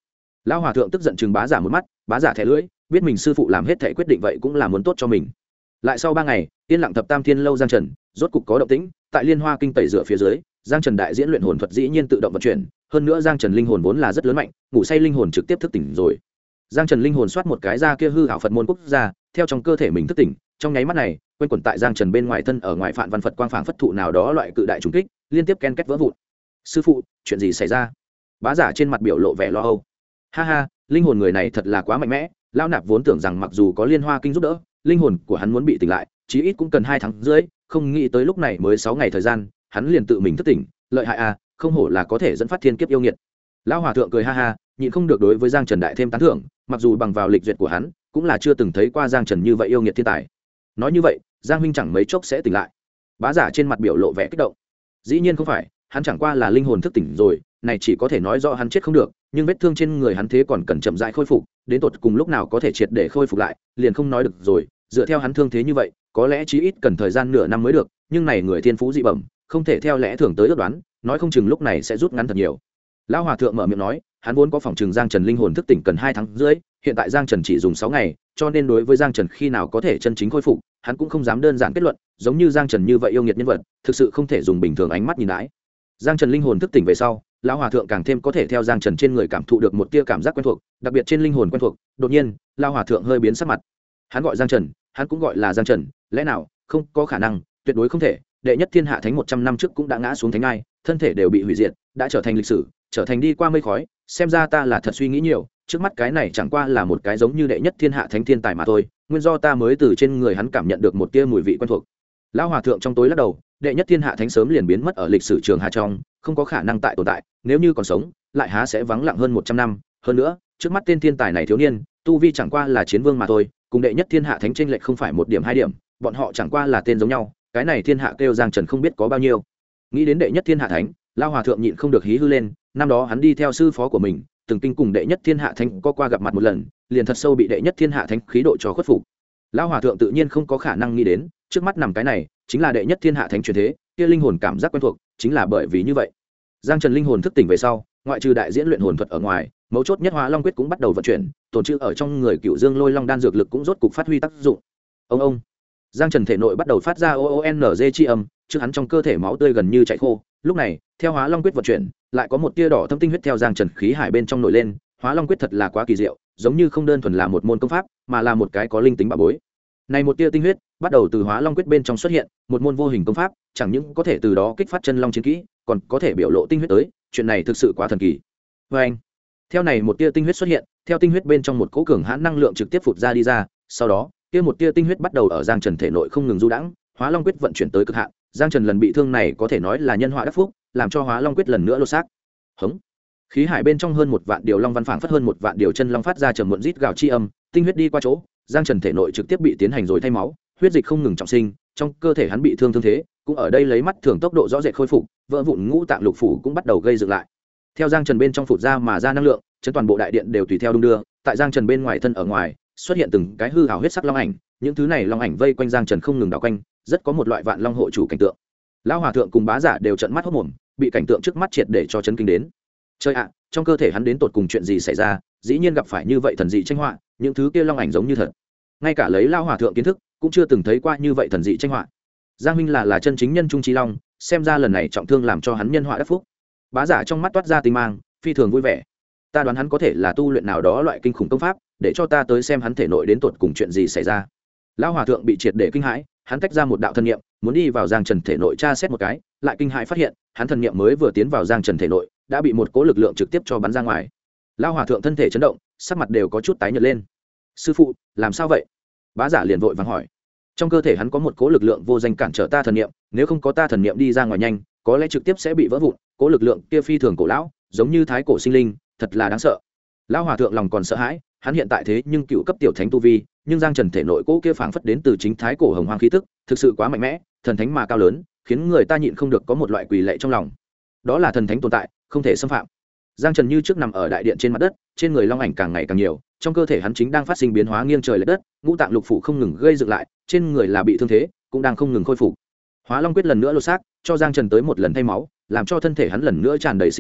Lão hòa thượng tức giận chừng bá giả một mắt, bá giả thẻ lưỡi, biết mình sư phụ làm hết thể quyết định vậy cũng là muốn tốt cho mình. Lại sau 3 ngày, yên lặng thập tam thiên lâu Giang Trần rốt cục có động tĩnh, tại Liên Hoa kinh tẩy rửa phía dưới, Giang Trần đại diễn luyện hồn thuật dĩ nhiên tự động vận chuyển, hơn nữa Giang Trần linh hồn vốn là rất lớn mạnh, ngủ say linh hồn trực tiếp thức tỉnh rồi. Giang Trần linh hồn xoát một cái ra kia hư ảo Phật môn quốc gia, theo trong cơ thể mình thức tỉnh, trong nháy mắt này, quanh quẩn tại Giang Trần bên ngoài thân ở ngoài phạn văn Phật quang phảng phất thụ nào đó loại cự đại trùng kích, liên tiếp ken két vỡ vụn. Sư phụ, chuyện gì xảy ra? Bá giả trên mặt biểu lộ vẻ lo âu. Ha ha, linh hồn người này thật là quá mạnh mẽ, lão nạp vốn tưởng rằng mặc dù có Liên Hoa kinh giúp đỡ, linh hồn của hắn muốn bị tỉnh lại, chí ít cũng cần 2 tháng rưỡi, không nghĩ tới lúc này mới 6 ngày thời gian, hắn liền tự mình thức tỉnh, lợi hại à, không hổ là có thể dẫn phát thiên kiếp yêu nghiệt. Lão hòa thượng cười ha ha, nhịn không được đối với Giang Trần đại thêm tán thưởng, mặc dù bằng vào lịch duyệt của hắn, cũng là chưa từng thấy qua Giang Trần như vậy yêu nghiệt thiên tài. Nói như vậy, Giang huynh chẳng mấy chốc sẽ tỉnh lại. Bá giả trên mặt biểu lộ vẻ kích động. Dĩ nhiên không phải, hắn chẳng qua là linh hồn thức tỉnh rồi, này chỉ có thể nói rõ hắn chết không được, nhưng vết thương trên người hắn thế còn cần chậm rãi khôi phục, đến tột cùng lúc nào có thể triệt để khôi phục lại, liền không nói được rồi, dựa theo hắn thương thế như vậy, có lẽ chí ít cần thời gian nửa năm mới được, nhưng này người thiên phú dị bẩm, không thể theo lẽ thường tới ước đoán, nói không chừng lúc này sẽ rút ngắn thật nhiều. Lão hòa thượng mở miệng nói, hắn vốn có phòng trường Giang Trần linh hồn thức tỉnh cần 2 tháng rưỡi, hiện tại Giang Trần chỉ dùng 6 ngày, cho nên đối với Giang Trần khi nào có thể chân chính khôi phục, hắn cũng không dám đơn giản kết luận, giống như Giang Trần như vậy yêu nghiệt nhân vật, thực sự không thể dùng bình thường ánh mắt nhìn đãi. Giang Trần linh hồn thức tỉnh về sau, lão hòa thượng càng thêm có thể theo Giang Trần trên người cảm thụ được một tia cảm giác quen thuộc, đặc biệt trên linh hồn quen thuộc. Đột nhiên, lão hòa thượng hơi biến sắc mặt. Hắn gọi Giang Trần, hắn cũng gọi là Giang Trần, lẽ nào? Không có khả năng, tuyệt đối không thể. Đệ nhất thiên hạ thánh 100 năm trước cũng đã ngã xuống thánh ngai, thân thể đều bị hủy diệt, đã trở thành lịch sử, trở thành đi qua mây khói. Xem ra ta là thật suy nghĩ nhiều, trước mắt cái này chẳng qua là một cái giống như đệ nhất thiên hạ thánh thiên tài mà thôi, nguyên do ta mới từ trên người hắn cảm nhận được một tia mùi vị quen thuộc. Lão hòa thượng trong tối lắc đầu, đệ nhất thiên hạ thánh sớm liền biến mất ở lịch sử trường hà trong, không có khả năng tại tồn tại, nếu như còn sống, lại há sẽ vắng lặng hơn 100 năm, hơn nữa, trước mắt tên thiên tài này thiếu niên, tu vi chẳng qua là chiến vương mà thôi, cùng đệ nhất thiên hạ thánh chênh lệch không phải 1 điểm 2 điểm, bọn họ chẳng qua là tên giống nhau, cái này thiên hạ kêu Giang Trần không biết có bao nhiêu. Nghĩ đến đệ nhất thiên hạ thánh, lão hòa thượng nhịn không được hí hư lên, năm đó hắn đi theo sư phó của mình, từng kinh cùng đệ nhất thiên hạ thánh có qua gặp mặt một lần, liền thật sâu bị đệ nhất thiên hạ thánh khí độ cho khuất phục. Lão hòa thượng tự nhiên không có khả năng nghĩ đến, trước mắt nằm cái này chính là đệ nhất thiên hạ thánh truyền thế, kia linh hồn cảm giác quen thuộc, chính là bởi vì như vậy. Giang Trần linh hồn thức tỉnh về sau, ngoại trừ đại diễn luyện hồn thuật ở ngoài, mấu chốt nhất Hóa Long quyết cũng bắt đầu vận chuyển, tồn trữ ở trong người Cựu Dương Lôi Long đan dược lực cũng rốt cục phát huy tác dụng. Ông Giang Trần thể nội bắt đầu phát ra OONG chi âm, trước hắn trong cơ thể máu tươi gần như chảy khô, lúc này, theo Hóa Long quyết vận chuyển, lại có một tia đỏ thâm tinh huyết theo Giang Trần khí hải bên trong nổi lên, Hóa Long quyết thật là quá kỳ diệu, giống như không đơn thuần là một môn công pháp, mà là một cái có linh tính bảo bối. Này một tia tinh huyết bắt đầu từ Hóa Long quyết bên trong xuất hiện, một môn vô hình công pháp, chẳng những có thể từ đó kích phát chân long chiến kỹ, còn có thể biểu lộ tinh huyết tới, chuyện này thực sự quá thần kỳ. Anh, theo này một tia tinh huyết xuất hiện, theo tinh huyết bên trong một cỗ cường hãn năng lượng trực tiếp phụt ra đi ra, sau đó, kia một tia tinh huyết bắt đầu ở Giang Trần thể nội không ngừng du đãng, Hóa Long quyết vận chuyển tới cực hạn, Giang Trần lần bị thương này có thể nói là nhân họa đắc phúc, làm cho Hóa Long quyết lần nữa lột xác. Hống. Khí hải bên trong hơn 1 vạn điều long văn phảng phất hơn 1 vạn điều chân long phát ra trầm muộn rít gào chi âm, tinh huyết đi qua chỗ, Giang Trần thể nội trực tiếp bị tiến hành rồi thay máu, huyết dịch không ngừng trọng sinh, trong cơ thể hắn bị thương thế, cũng ở đây lấy mắt thường tốc độ rõ rệt khôi phục, vỡ vụn ngũ tạng lục phủ cũng bắt đầu gây dựng lại. Theo Giang Trần bên trong phụt ra mà ra năng lượng, chấn toàn bộ đại điện đều tùy theo đung đưa, tại Giang Trần bên ngoài thân ở ngoài, xuất hiện từng cái hư ảo huyết sắc long ảnh, những thứ này long ảnh vây quanh Giang Trần không ngừng đảo quanh, rất có một loại vạn long hộ chủ cảnh tượng. Lão hòa thượng cùng bá giả đều trợn mắt hốt mồm, bị cảnh tượng trước mắt triệt để cho chấn kinh đến. Trời ạ, trong cơ thể hắn đến tột cùng chuyện gì xảy ra, dĩ nhiên gặp phải như vậy thần dị tranh họa, những thứ kia long ảnh giống như thật. Ngay cả lấy Lão hòa thượng kiến thức, cũng chưa từng thấy qua như vậy thần dị tranh họa. Giang huynh là chân chính nhân trung chi long, xem ra lần này trọng thương làm cho hắn nhân họa đắc phúc. Bá giả trong mắt toát ra tinh mang, phi thường vui vẻ. Ta đoán hắn có thể là tu luyện nào đó loại kinh khủng công pháp, để cho ta tới xem hắn thể nội đến tột cùng chuyện gì xảy ra. Lão hòa thượng bị triệt để kinh hãi, hắn tách ra một đạo thân niệm, muốn đi vào Giang Trần thể nội tra xét một cái, lại kinh hãi phát hiện, hắn thần niệm mới vừa tiến vào Giang Trần thể nội, đã bị một cỗ lực lượng trực tiếp cho bắn ra ngoài. Lão hòa thượng thân thể chấn động, sắc mặt đều có chút tái nhợt lên. Sư phụ, làm sao vậy? Bá giả liền vội vàng hỏi. Trong cơ thể hắn có một cỗ lực lượng vô danh cản trở ta thần niệm, nếu không có ta thần niệm đi ra ngoài nhanh, có lẽ trực tiếp sẽ bị vỡ vụn. Cỗ lực lượng kia phi thường cổ lão, giống như thái cổ sinh linh, thật là đáng sợ. Lão hòa thượng lòng còn sợ hãi, hắn hiện tại thế nhưng cựu cấp tiểu thánh tu vi, nhưng Giang Trần thể nội cỗ kia phảng phất đến từ chính thái cổ hồng hoang khí tức, thực sự quá mạnh mẽ, thần thánh mà cao lớn, khiến người ta nhịn không được có một loại quỳ lệ trong lòng. Đó là thần thánh tồn tại, không thể xâm phạm. Giang Trần như trước nằm ở đại điện trên mặt đất, trên người long ảnh càng ngày càng nhiều, trong cơ thể hắn chính đang phát sinh biến hóa nghiêng trời lệch đất, ngũ tạng lục phủ không ngừng gây dựng lại, trên người là bị thương thế, cũng đang không ngừng khôi phục. Hóa Long quyết lần nữa lột xác, cho Giang Trần tới một lần thay máu, làm cho thân thể hắn lần nữa tràn đầy sinh cơ,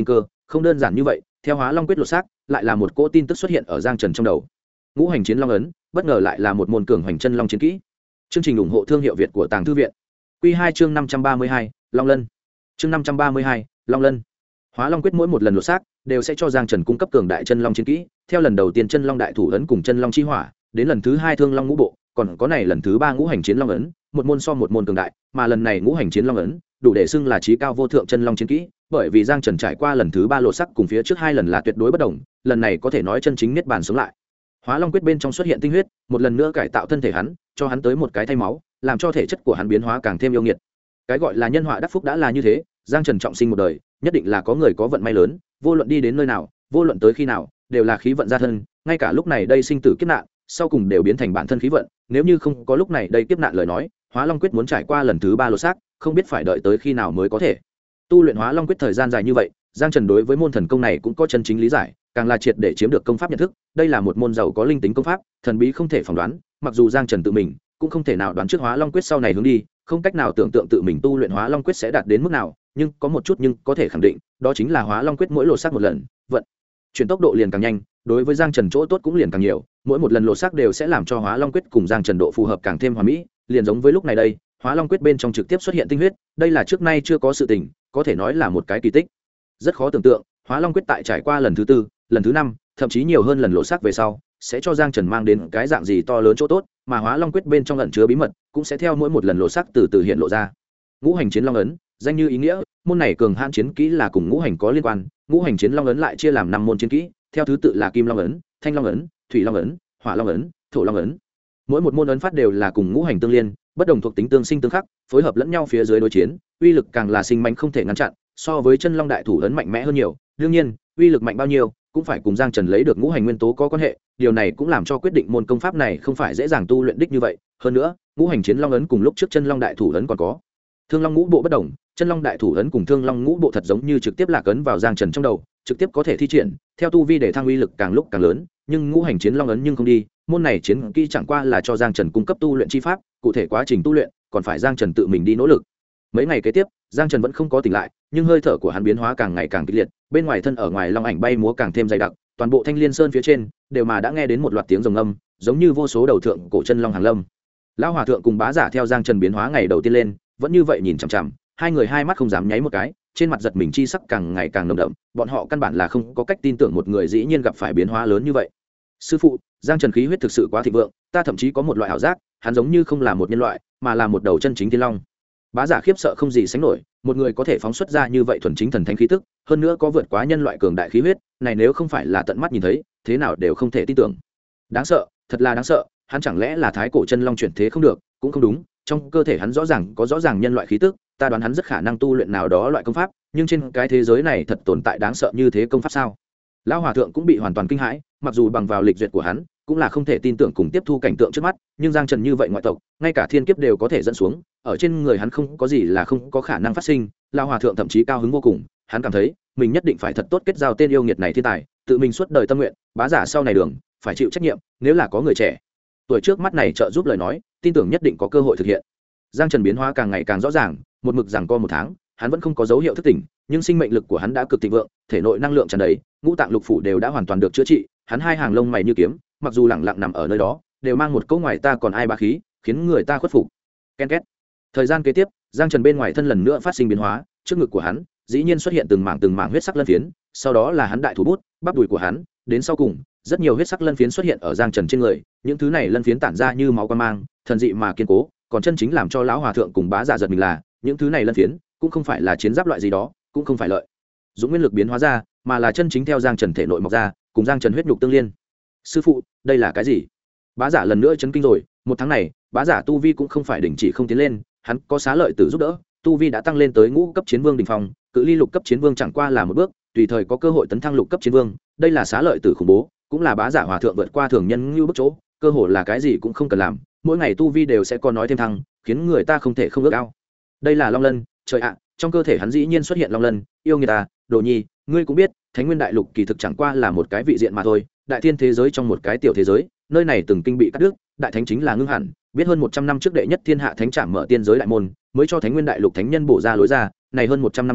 không đơn giản như vậy, theo Hóa Long quyết lột xác, lại là một cỗ tin tức xuất hiện ở Giang Trần trong đầu. Ngũ hành chiến long ấn, bất ngờ lại là một môn cường hành chân long chiến kỹ. Chương trình ủng hộ thương hiệu Việt của Tàng Thư viện. Quy 2 chương 532, Long Lân. Chương 532, Long Lân. Hóa Long quyết mỗi một lần lột xác đều sẽ cho Giang Trần cung cấp cường đại chân long chiến kỹ, theo lần đầu tiên chân long đại thủ ấn cùng chân long chi hỏa, đến lần thứ 2 thương long ngũ bộ, còn có này lần thứ 3 ngũ hành chiến long ấn, một môn so một môn cường đại, mà lần này ngũ hành chiến long ấn đủ để xưng là chí cao vô thượng chân long chiến kỹ, bởi vì Giang Trần trải qua lần thứ 3 lột xác cùng phía trước 2 lần là tuyệt đối bất đồng, lần này có thể nói chân chính niết bàn sống lại. Hóa Long quyết bên trong xuất hiện tinh huyết, một lần nữa cải tạo thân thể hắn, cho hắn tới một cái thay máu, làm cho thể chất của hắn biến hóa càng thêm yêu nghiệt. Cái gọi là nhân họa đắc phúc đã là như thế, Giang Trần trọng sinh một đời, nhất định là có người có vận may lớn, vô luận đi đến nơi nào, vô luận tới khi nào, đều là khí vận gia thân, ngay cả lúc này đây sinh tử kiếp nạn, sau cùng đều biến thành bản thân khí vận, nếu như không có lúc này đây kiếp nạn lời nói, Hóa Long quyết muốn trải qua lần thứ 3 lột xác, không biết phải đợi tới khi nào mới có thể. Tu luyện Hóa Long quyết thời gian dài như vậy, Giang Trần đối với môn thần công này cũng có chân chính lý giải, càng là triệt để chiếm được công pháp nhận thức, đây là một môn giàu có linh tính công pháp, thần bí không thể phỏng đoán, mặc dù Giang Trần tự mình cũng không thể nào đoán trước Hóa Long quyết sau này hướng đi, không cách nào tưởng tượng tự mình tu luyện Hóa Long quyết sẽ đạt đến mức nào, nhưng có một chút nhưng có thể khẳng định, đó chính là Hóa Long quyết mỗi lột xác một lần, vận chuyển tốc độ liền càng nhanh, đối với Giang Trần chỗ tốt cũng liền càng nhiều, mỗi một lần lột xác đều sẽ làm cho Hóa Long quyết cùng Giang Trần độ phù hợp càng thêm hoàn mỹ, liền giống với lúc này đây, Hóa Long quyết bên trong trực tiếp xuất hiện tinh huyết, đây là trước nay chưa có sự tình, có thể nói là một cái kỳ tích. Rất khó tưởng tượng, Hóa Long quyết tại trải qua lần thứ 4, lần thứ 5, thậm chí nhiều hơn lần lột xác về sau, sẽ cho Giang Trần mang đến cái dạng gì to lớn chỗ tốt, mà Hóa Long quyết bên trong ẩn chứa bí mật, cũng sẽ theo mỗi một lần lột xác từ từ hiện lộ ra. Ngũ hành chiến long ấn, danh như ý nghĩa, môn này cường hãn chiến kỹ là cùng ngũ hành có liên quan, ngũ hành chiến long ấn lại chia làm 5 môn chiến kỹ, theo thứ tự là Kim Long ấn, Thanh Long ấn, Thủy Long ấn, Hỏa Long ấn, Thổ Long ấn. Mỗi một môn ấn phát đều là cùng ngũ hành tương liên, bất đồng thuộc tính tương sinh tương khắc, phối hợp lẫn nhau phía dưới đối chiến, uy lực càng là sinh mãnh không thể ngăn chặn, so với chân long đại thủ ấn mạnh mẽ hơn nhiều. Đương nhiên, uy lực mạnh bao nhiêu cũng phải cùng Giang Trần lấy được ngũ hành nguyên tố có quan hệ, điều này cũng làm cho quyết định môn công pháp này không phải dễ dàng tu luyện đích như vậy. Hơn nữa, ngũ hành chiến long ấn cùng lúc trước chân long đại thủ ấn còn có thương long ngũ bộ bất đồng, chân long đại thủ ấn cùng thương long ngũ bộ thật giống như trực tiếp lạc ấn vào Giang Trần trong đầu, trực tiếp có thể thi triển, theo tu vi để thăng uy lực càng lúc càng lớn, nhưng ngũ hành chiến long ấn nhưng không đi, môn này chiến kỹ chẳng qua là cho Giang Trần cung cấp tu luyện chi pháp, cụ thể quá trình tu luyện còn phải Giang Trần tự mình đi nỗ lực. Mấy ngày kế tiếp, Giang Trần vẫn không có tỉnh lại, nhưng hơi thở của hắn biến hóa càng ngày càng kịch liệt, bên ngoài thân ở ngoài long ảnh bay múa càng thêm dày đặc, toàn bộ Thanh Liên Sơn phía trên đều mà đã nghe đến một loạt tiếng rồng âm, giống như vô số đầu thượng cổ chân long hàng lâm. Lão hòa thượng cùng bá giả theo Giang Trần biến hóa ngày đầu tiên lên, vẫn như vậy nhìn chằm chằm, hai người hai mắt không dám nháy một cái, trên mặt giật mình chi sắc càng ngày càng nồng đậm, bọn họ căn bản là không có cách tin tưởng một người dĩ nhiên gặp phải biến hóa lớn như vậy. Sư phụ, Giang Trần khí huyết thực sự quá thịnh vượng, ta thậm chí có một loại ảo giác, hắn giống như không là một nhân loại, mà là một đầu chân chính thiên long. Bá giả khiếp sợ không gì sánh nổi, một người có thể phóng xuất ra như vậy thuần chính thần thánh khí tức, hơn nữa có vượt quá nhân loại cường đại khí huyết, này nếu không phải là tận mắt nhìn thấy, thế nào đều không thể tin tưởng. Đáng sợ, thật là đáng sợ, hắn chẳng lẽ là thái cổ chân long chuyển thế không được, cũng không đúng, trong cơ thể hắn rõ ràng có rõ ràng nhân loại khí tức, ta đoán hắn rất khả năng tu luyện nào đó loại công pháp, nhưng trên cái thế giới này thật tồn tại đáng sợ như thế công pháp sao? Lão hòa thượng cũng bị hoàn toàn kinh hãi, mặc dù bằng vào lịch duyệt của hắn, cũng là không thể tin tưởng cùng tiếp thu cảnh tượng trước mắt, nhưng Giang Trần như vậy ngoại tộc, ngay cả thiên kiếp đều có thể dẫn xuống, ở trên người hắn không có gì là không có khả năng phát sinh. Lão hòa thượng thậm chí cao hứng vô cùng, hắn cảm thấy mình nhất định phải thật tốt kết giao tên yêu nghiệt này thiên tài, tự mình suốt đời tâm nguyện, bá giả sau này đường phải chịu trách nhiệm, nếu là có người trẻ tuổi trước mắt này trợ giúp lời nói, tin tưởng nhất định có cơ hội thực hiện. Giang Trần biến hóa càng ngày càng rõ ràng, một mực giằng co một tháng, hắn vẫn không có dấu hiệu thức tỉnh, nhưng sinh mệnh lực của hắn đã cực thịnh vượng, thể nội năng lượng tràn đầy, ngũ tạng lục phủ đều đã hoàn toàn được chữa trị, hắn hai hàng lông mày như kiếm, mặc dù lẳng lặng nằm ở nơi đó, đều mang một câu ngoài ta còn ai bá khí, khiến người ta khuất phục. Ken két. Thời gian kế tiếp, Giang Trần bên ngoài thân lần nữa phát sinh biến hóa, trước ngực của hắn dĩ nhiên xuất hiện từng mảng huyết sắc lân phiến, sau đó là hắn đại thủ bút, bắp đùi của hắn, đến sau cùng, rất nhiều huyết sắc lân phiến xuất hiện ở Giang Trần trên người, những thứ này lân phiến tản ra như máu quang mang, thần dị mà kiên cố, còn chân chính làm cho lão hòa thượng cùng bá giả giật mình là, những thứ này lân phiến cũng không phải là chiến giáp loại gì đó, cũng không phải lợi dụng nguyên lực biến hóa ra, mà là chân chính theo Giang Trần thể nội mọc ra, cùng Giang Trần huyết nhục tương liên. Sư phụ, đây là cái gì? Bá giả lần nữa chấn kinh rồi, một tháng này, bá giả tu vi cũng không phải đình chỉ không tiến lên, hắn có xá lợi tử giúp đỡ, tu vi đã tăng lên tới ngũ cấp chiến vương đỉnh phong, cự ly lục cấp chiến vương chẳng qua là một bước, tùy thời có cơ hội tấn thăng lục cấp chiến vương, đây là xá lợi tử khủng bố, cũng là bá giả hòa thượng vượt qua thường nhân như bước chỗ, cơ hội là cái gì cũng không cần làm, mỗi ngày tu vi đều sẽ có nói thêm thăng, khiến người ta không thể không ước ao. Đây là Long Lân, trời ạ, trong cơ thể hắn dĩ nhiên xuất hiện Long Lân, yêu người ta, Đồ Nhi, ngươi cũng biết, Thánh Nguyên Đại Lục kỳ thực chẳng qua là một cái vị diện mà thôi, đại thiên thế giới trong một cái tiểu thế giới, nơi này từng kinh bị cắt đứt, đại thánh chính là ngưng hẳn, biết hơn 100 năm trước đệ nhất thiên hạ thánh trảm mở tiên giới đại môn, mới cho Thánh Nguyên Đại Lục thánh nhân bổ ra lối ra, này hơn 100 năm tới,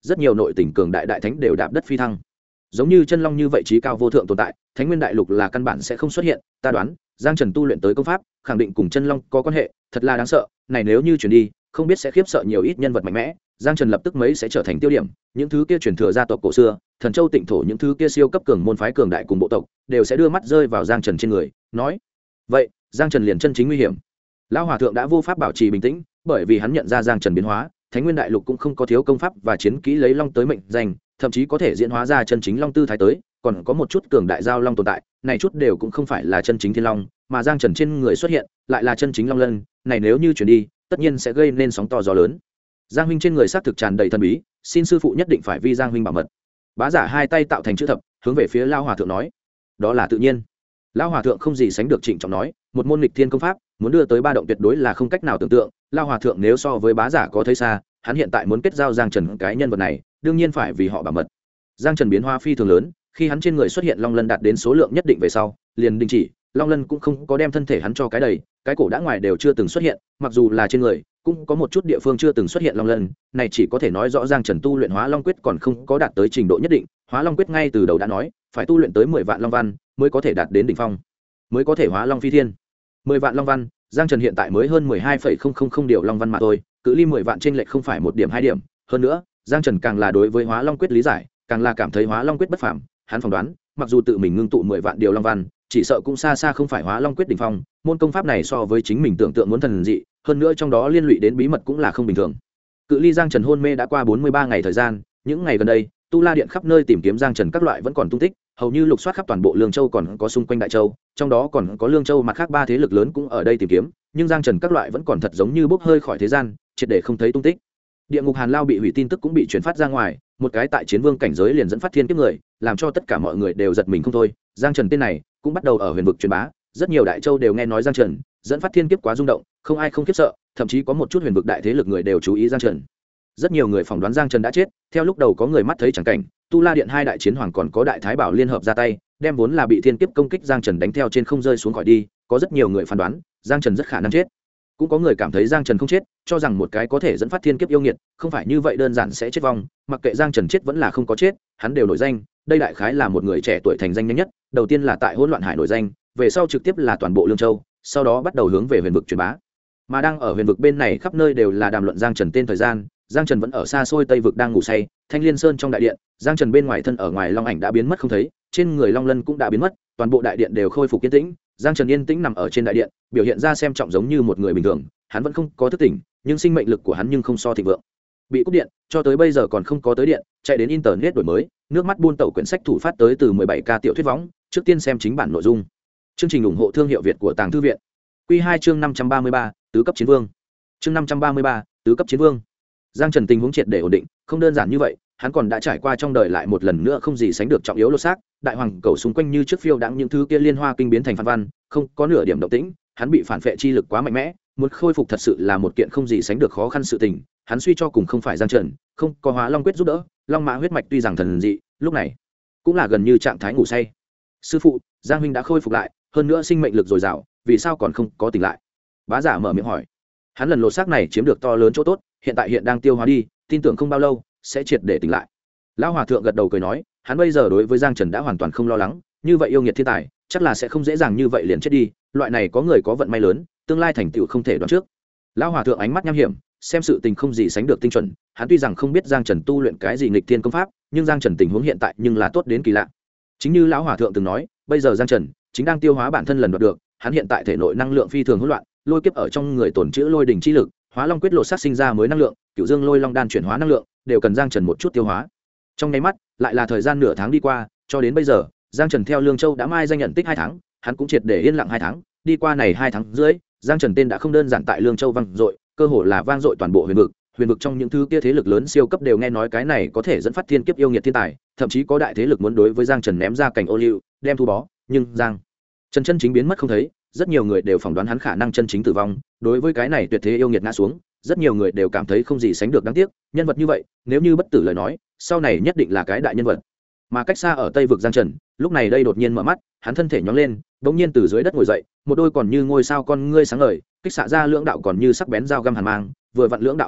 rất nhiều nội tình cường đại đại thánh đều đạp đất phi thăng. Giống như chân long như vậy trí cao vô thượng tồn tại, Thánh Nguyên Đại Lục là căn bản sẽ không xuất hiện, ta đoán, Giang Trần tu luyện tới công pháp, khẳng định cùng chân long có quan hệ, thật là đáng sợ, này nếu như chuyển đi, không biết sẽ khiếp sợ nhiều ít nhân vật mạnh mẽ. Giang Trần lập tức mấy sẽ trở thành tiêu điểm, những thứ kia truyền thừa gia tộc cổ xưa, Thần Châu Tịnh thổ những thứ kia siêu cấp cường môn phái cường đại cùng bộ tộc, đều sẽ đưa mắt rơi vào Giang Trần trên người, nói: "Vậy, Giang Trần liền chân chính nguy hiểm." Lão hòa thượng đã vô pháp bảo trì bình tĩnh, bởi vì hắn nhận ra Giang Trần biến hóa, Thánh Nguyên Đại Lục cũng không có thiếu công pháp và chiến kỹ lấy long tới mệnh danh, thậm chí có thể diễn hóa ra chân chính long tư thái tới, còn có một chút cường đại giao long tồn tại, này chút đều cũng không phải là chân chính thiên long, mà Giang Trần trên người xuất hiện, lại là chân chính long lân, này nếu như chuyển đi, tất nhiên sẽ gây nên sóng to gió lớn. Giang huynh trên người xác thực tràn đầy thần bí, xin sư phụ nhất định phải vi Giang huynh bảo mật. Bá giả hai tay tạo thành chữ thập, hướng về phía Lão hòa thượng nói: "Đó là tự nhiên." Lão hòa thượng không gì sánh được trịnh trọng nói: "Một môn nghịch thiên công pháp, muốn đưa tới ba động tuyệt đối là không cách nào tưởng tượng." Lão hòa thượng nếu so với bá giả có thấy xa, hắn hiện tại muốn kết giao Giang Trần cái nhân vật này, đương nhiên phải vì họ bảo mật. Giang Trần biến hóa phi thường lớn, khi hắn trên người xuất hiện long lân đạt đến số lượng nhất định về sau, liền đình chỉ, long lân cũng không có đem thân thể hắn cho cái đầy, cái cổ đã ngoài đều chưa từng xuất hiện, mặc dù là trên người, cũng có một chút địa phương chưa từng xuất hiện long lân, này chỉ có thể nói rõ Giang Trần tu luyện Hóa Long Quyết còn không có đạt tới trình độ nhất định, Hóa Long Quyết ngay từ đầu đã nói, phải tu luyện tới 10 vạn long văn mới có thể đạt đến đỉnh phong, mới có thể hóa long phi thiên. 10 vạn long văn, Giang Trần hiện tại mới hơn 12,000 điều long văn mà thôi, cự ly 10 vạn trên lệch không phải một điểm hai điểm, hơn nữa, Giang Trần càng là đối với Hóa Long Quyết lý giải, càng là cảm thấy Hóa Long Quyết bất phàm, hắn phỏng đoán, mặc dù tự mình ngưng tụ 10 vạn điều long văn, chỉ sợ cũng xa xa không phải Hóa Long Quyết đỉnh phong, môn công pháp này so với chính mình tưởng tượng muốn thần dị, hơn nữa trong đó liên lụy đến bí mật cũng là không bình thường. Cự ly Giang Trần hôn mê đã qua 43 ngày thời gian, những ngày gần đây, Tu La Điện khắp nơi tìm kiếm Giang Trần các loại vẫn còn tung tích, hầu như lục soát khắp toàn bộ Lương Châu còn có xung quanh Đại Châu, trong đó còn có Lương Châu mặt khác ba thế lực lớn cũng ở đây tìm kiếm, nhưng Giang Trần các loại vẫn còn thật giống như bốc hơi khỏi thế gian, triệt để không thấy tung tích. Địa ngục Hàn Lao bị hủy tin tức cũng bị truyền phát ra ngoài, một cái tại chiến vương cảnh giới liền dẫn phát thiên kiếp người, làm cho tất cả mọi người đều giật mình không thôi. Giang Trần tên này cũng bắt đầu ở huyền vực truyền bá, rất nhiều đại châu đều nghe nói Giang Trần dẫn phát thiên kiếp quá rung động, không ai không khiếp sợ, thậm chí có một chút huyền vực đại thế lực người đều chú ý Giang Trần. Rất nhiều người phỏng đoán Giang Trần đã chết, theo lúc đầu có người mắt thấy chẳng cảnh, Tu La Điện hai đại chiến hoàng còn có đại thái bảo liên hợp ra tay, đem vốn là bị thiên kiếp công kích Giang Trần đánh theo trên không rơi xuống khỏi đi, có rất nhiều người phán đoán Giang Trần rất khả năng chết. Cũng có người cảm thấy Giang Trần không chết, cho rằng một cái có thể dẫn phát thiên kiếp yêu nghiệt, không phải như vậy đơn giản sẽ chết vong, mặc kệ Giang Trần chết vẫn là không có chết, hắn đều nổi danh, đây đại khái là một người trẻ tuổi thành danh nhanh nhất, đầu tiên là tại Hỗn Loạn Hải nổi danh, về sau trực tiếp là toàn bộ Lương Châu, sau đó bắt đầu hướng về huyền vực truyền bá. Mà đang ở huyền vực bên này khắp nơi đều là đàm luận Giang Trần tên thời gian, Giang Trần vẫn ở xa xôi Tây vực đang ngủ say, Thanh Liên Sơn trong đại điện, Giang Trần bên ngoài thân ở ngoài long ảnh đã biến mất không thấy, trên người long lân cũng đã biến mất, toàn bộ đại điện đều khôi phục yên tĩnh, Giang Trần yên tĩnh nằm ở trên đại điện, biểu hiện ra xem trọng giống như một người bình thường, hắn vẫn không có thức tỉnh, nhưng sinh mệnh lực của hắn nhưng không so thịnh vượng. Bị cúp điện, cho tới bây giờ còn không có tới điện, chạy đến internet đổi mới, nước mắt buôn tẩu quyển sách thủ phát tới từ 17K tiểu thuyết võng, trước tiên xem chính bản nội dung. Chương trình ủng hộ thương hiệu Việt của Tàng Thư viện. Quy 2 chương 533, tứ cấp chiến vương. Chương 533, tứ cấp chiến vương. Giang Trần tình huống triệt để ổn định, không đơn giản như vậy, hắn còn đã trải qua trong đời lại một lần nữa không gì sánh được trọng yếu lột xác, đại hoàng cầu xung quanh như trước phiêu đãng những thứ kia liên hoa kinh biến thành phản văn, không có nửa điểm động tĩnh, hắn bị phản phệ chi lực quá mạnh mẽ, muốn khôi phục thật sự là một kiện không gì sánh được khó khăn sự tình, hắn suy cho cùng không phải Giang Trần, không có Hóa Long Quyết giúp đỡ, long mã huyết mạch tuy rằng thần dị, lúc này cũng là gần như trạng thái ngủ say. Sư phụ, Giang huynh đã khôi phục lại, hơn nữa sinh mệnh lực dồi dào, vì sao còn không có tỉnh lại? Bá giả mở miệng hỏi. Hắn lần lột xác này chiếm được to lớn chỗ tốt, hiện tại hiện đang tiêu hóa đi, tin tưởng không bao lâu sẽ triệt để tỉnh lại. Lão hòa thượng gật đầu cười nói, hắn bây giờ đối với Giang Trần đã hoàn toàn không lo lắng, như vậy yêu nghiệt thiên tài, chắc là sẽ không dễ dàng như vậy liền chết đi, loại này có người có vận may lớn, tương lai thành tựu không thể đoán trước. Lão hòa thượng ánh mắt nham hiểm, xem sự tình không gì sánh được tinh chuẩn, hắn tuy rằng không biết Giang Trần tu luyện cái gì nghịch thiên công pháp, nhưng Giang Trần tình huống hiện tại nhưng là tốt đến kỳ lạ. Chính như lão hòa thượng từng nói, bây giờ Giang Trần chính đang tiêu hóa bản thân lần đoạt được, hắn hiện tại thể nội năng lượng phi thường hỗn loạn, lôi kiếp ở trong người tổn trữ lôi đỉnh chi lực, Hóa Long Quyết lột xác sinh ra mới năng lượng, Cửu Dương Lôi Long đan chuyển hóa năng lượng, đều cần Giang Trần một chút tiêu hóa. Trong nháy mắt, lại là thời gian nửa tháng đi qua, cho đến bây giờ, Giang Trần theo Lương Châu đã mai danh nhận tích 2 tháng, hắn cũng triệt để yên lặng 2 tháng, đi qua này 2 tháng rưỡi, Giang Trần tên đã không đơn giản tại Lương Châu vang dội, cơ hồ là vang dội toàn bộ huyền vực trong những thứ kia thế lực lớn siêu cấp đều nghe nói cái này có thể dẫn phát thiên kiếp yêu nghiệt thiên tài, thậm chí có đại thế lực muốn đối với Giang Trần ném ra cảnh ô liu, đem thu bó, nhưng Giang Trần chân chính biến mất không thấy, rất nhiều người đều phỏng đoán hắn khả năng chân chính tử vong, đối với cái này tuyệt thế yêu nghiệt ngã xuống, rất nhiều người đều cảm thấy không gì sánh được đáng tiếc, nhân vật như vậy, nếu như bất tử lời nói, sau này nhất định là cái đại nhân vật. Mà cách xa ở Tây vực Giang Trần, lúc này đây đột nhiên mở mắt, hắn thân thể nhón lên, bỗng nhiên từ dưới đất ngồi dậy, một đôi còn như ngôi sao con ngươi sáng ngời, kích xạ ra lưỡng đạo còn như sắc bén dao găm hàn mang, vừa vặn lưỡng đạo ánh mắt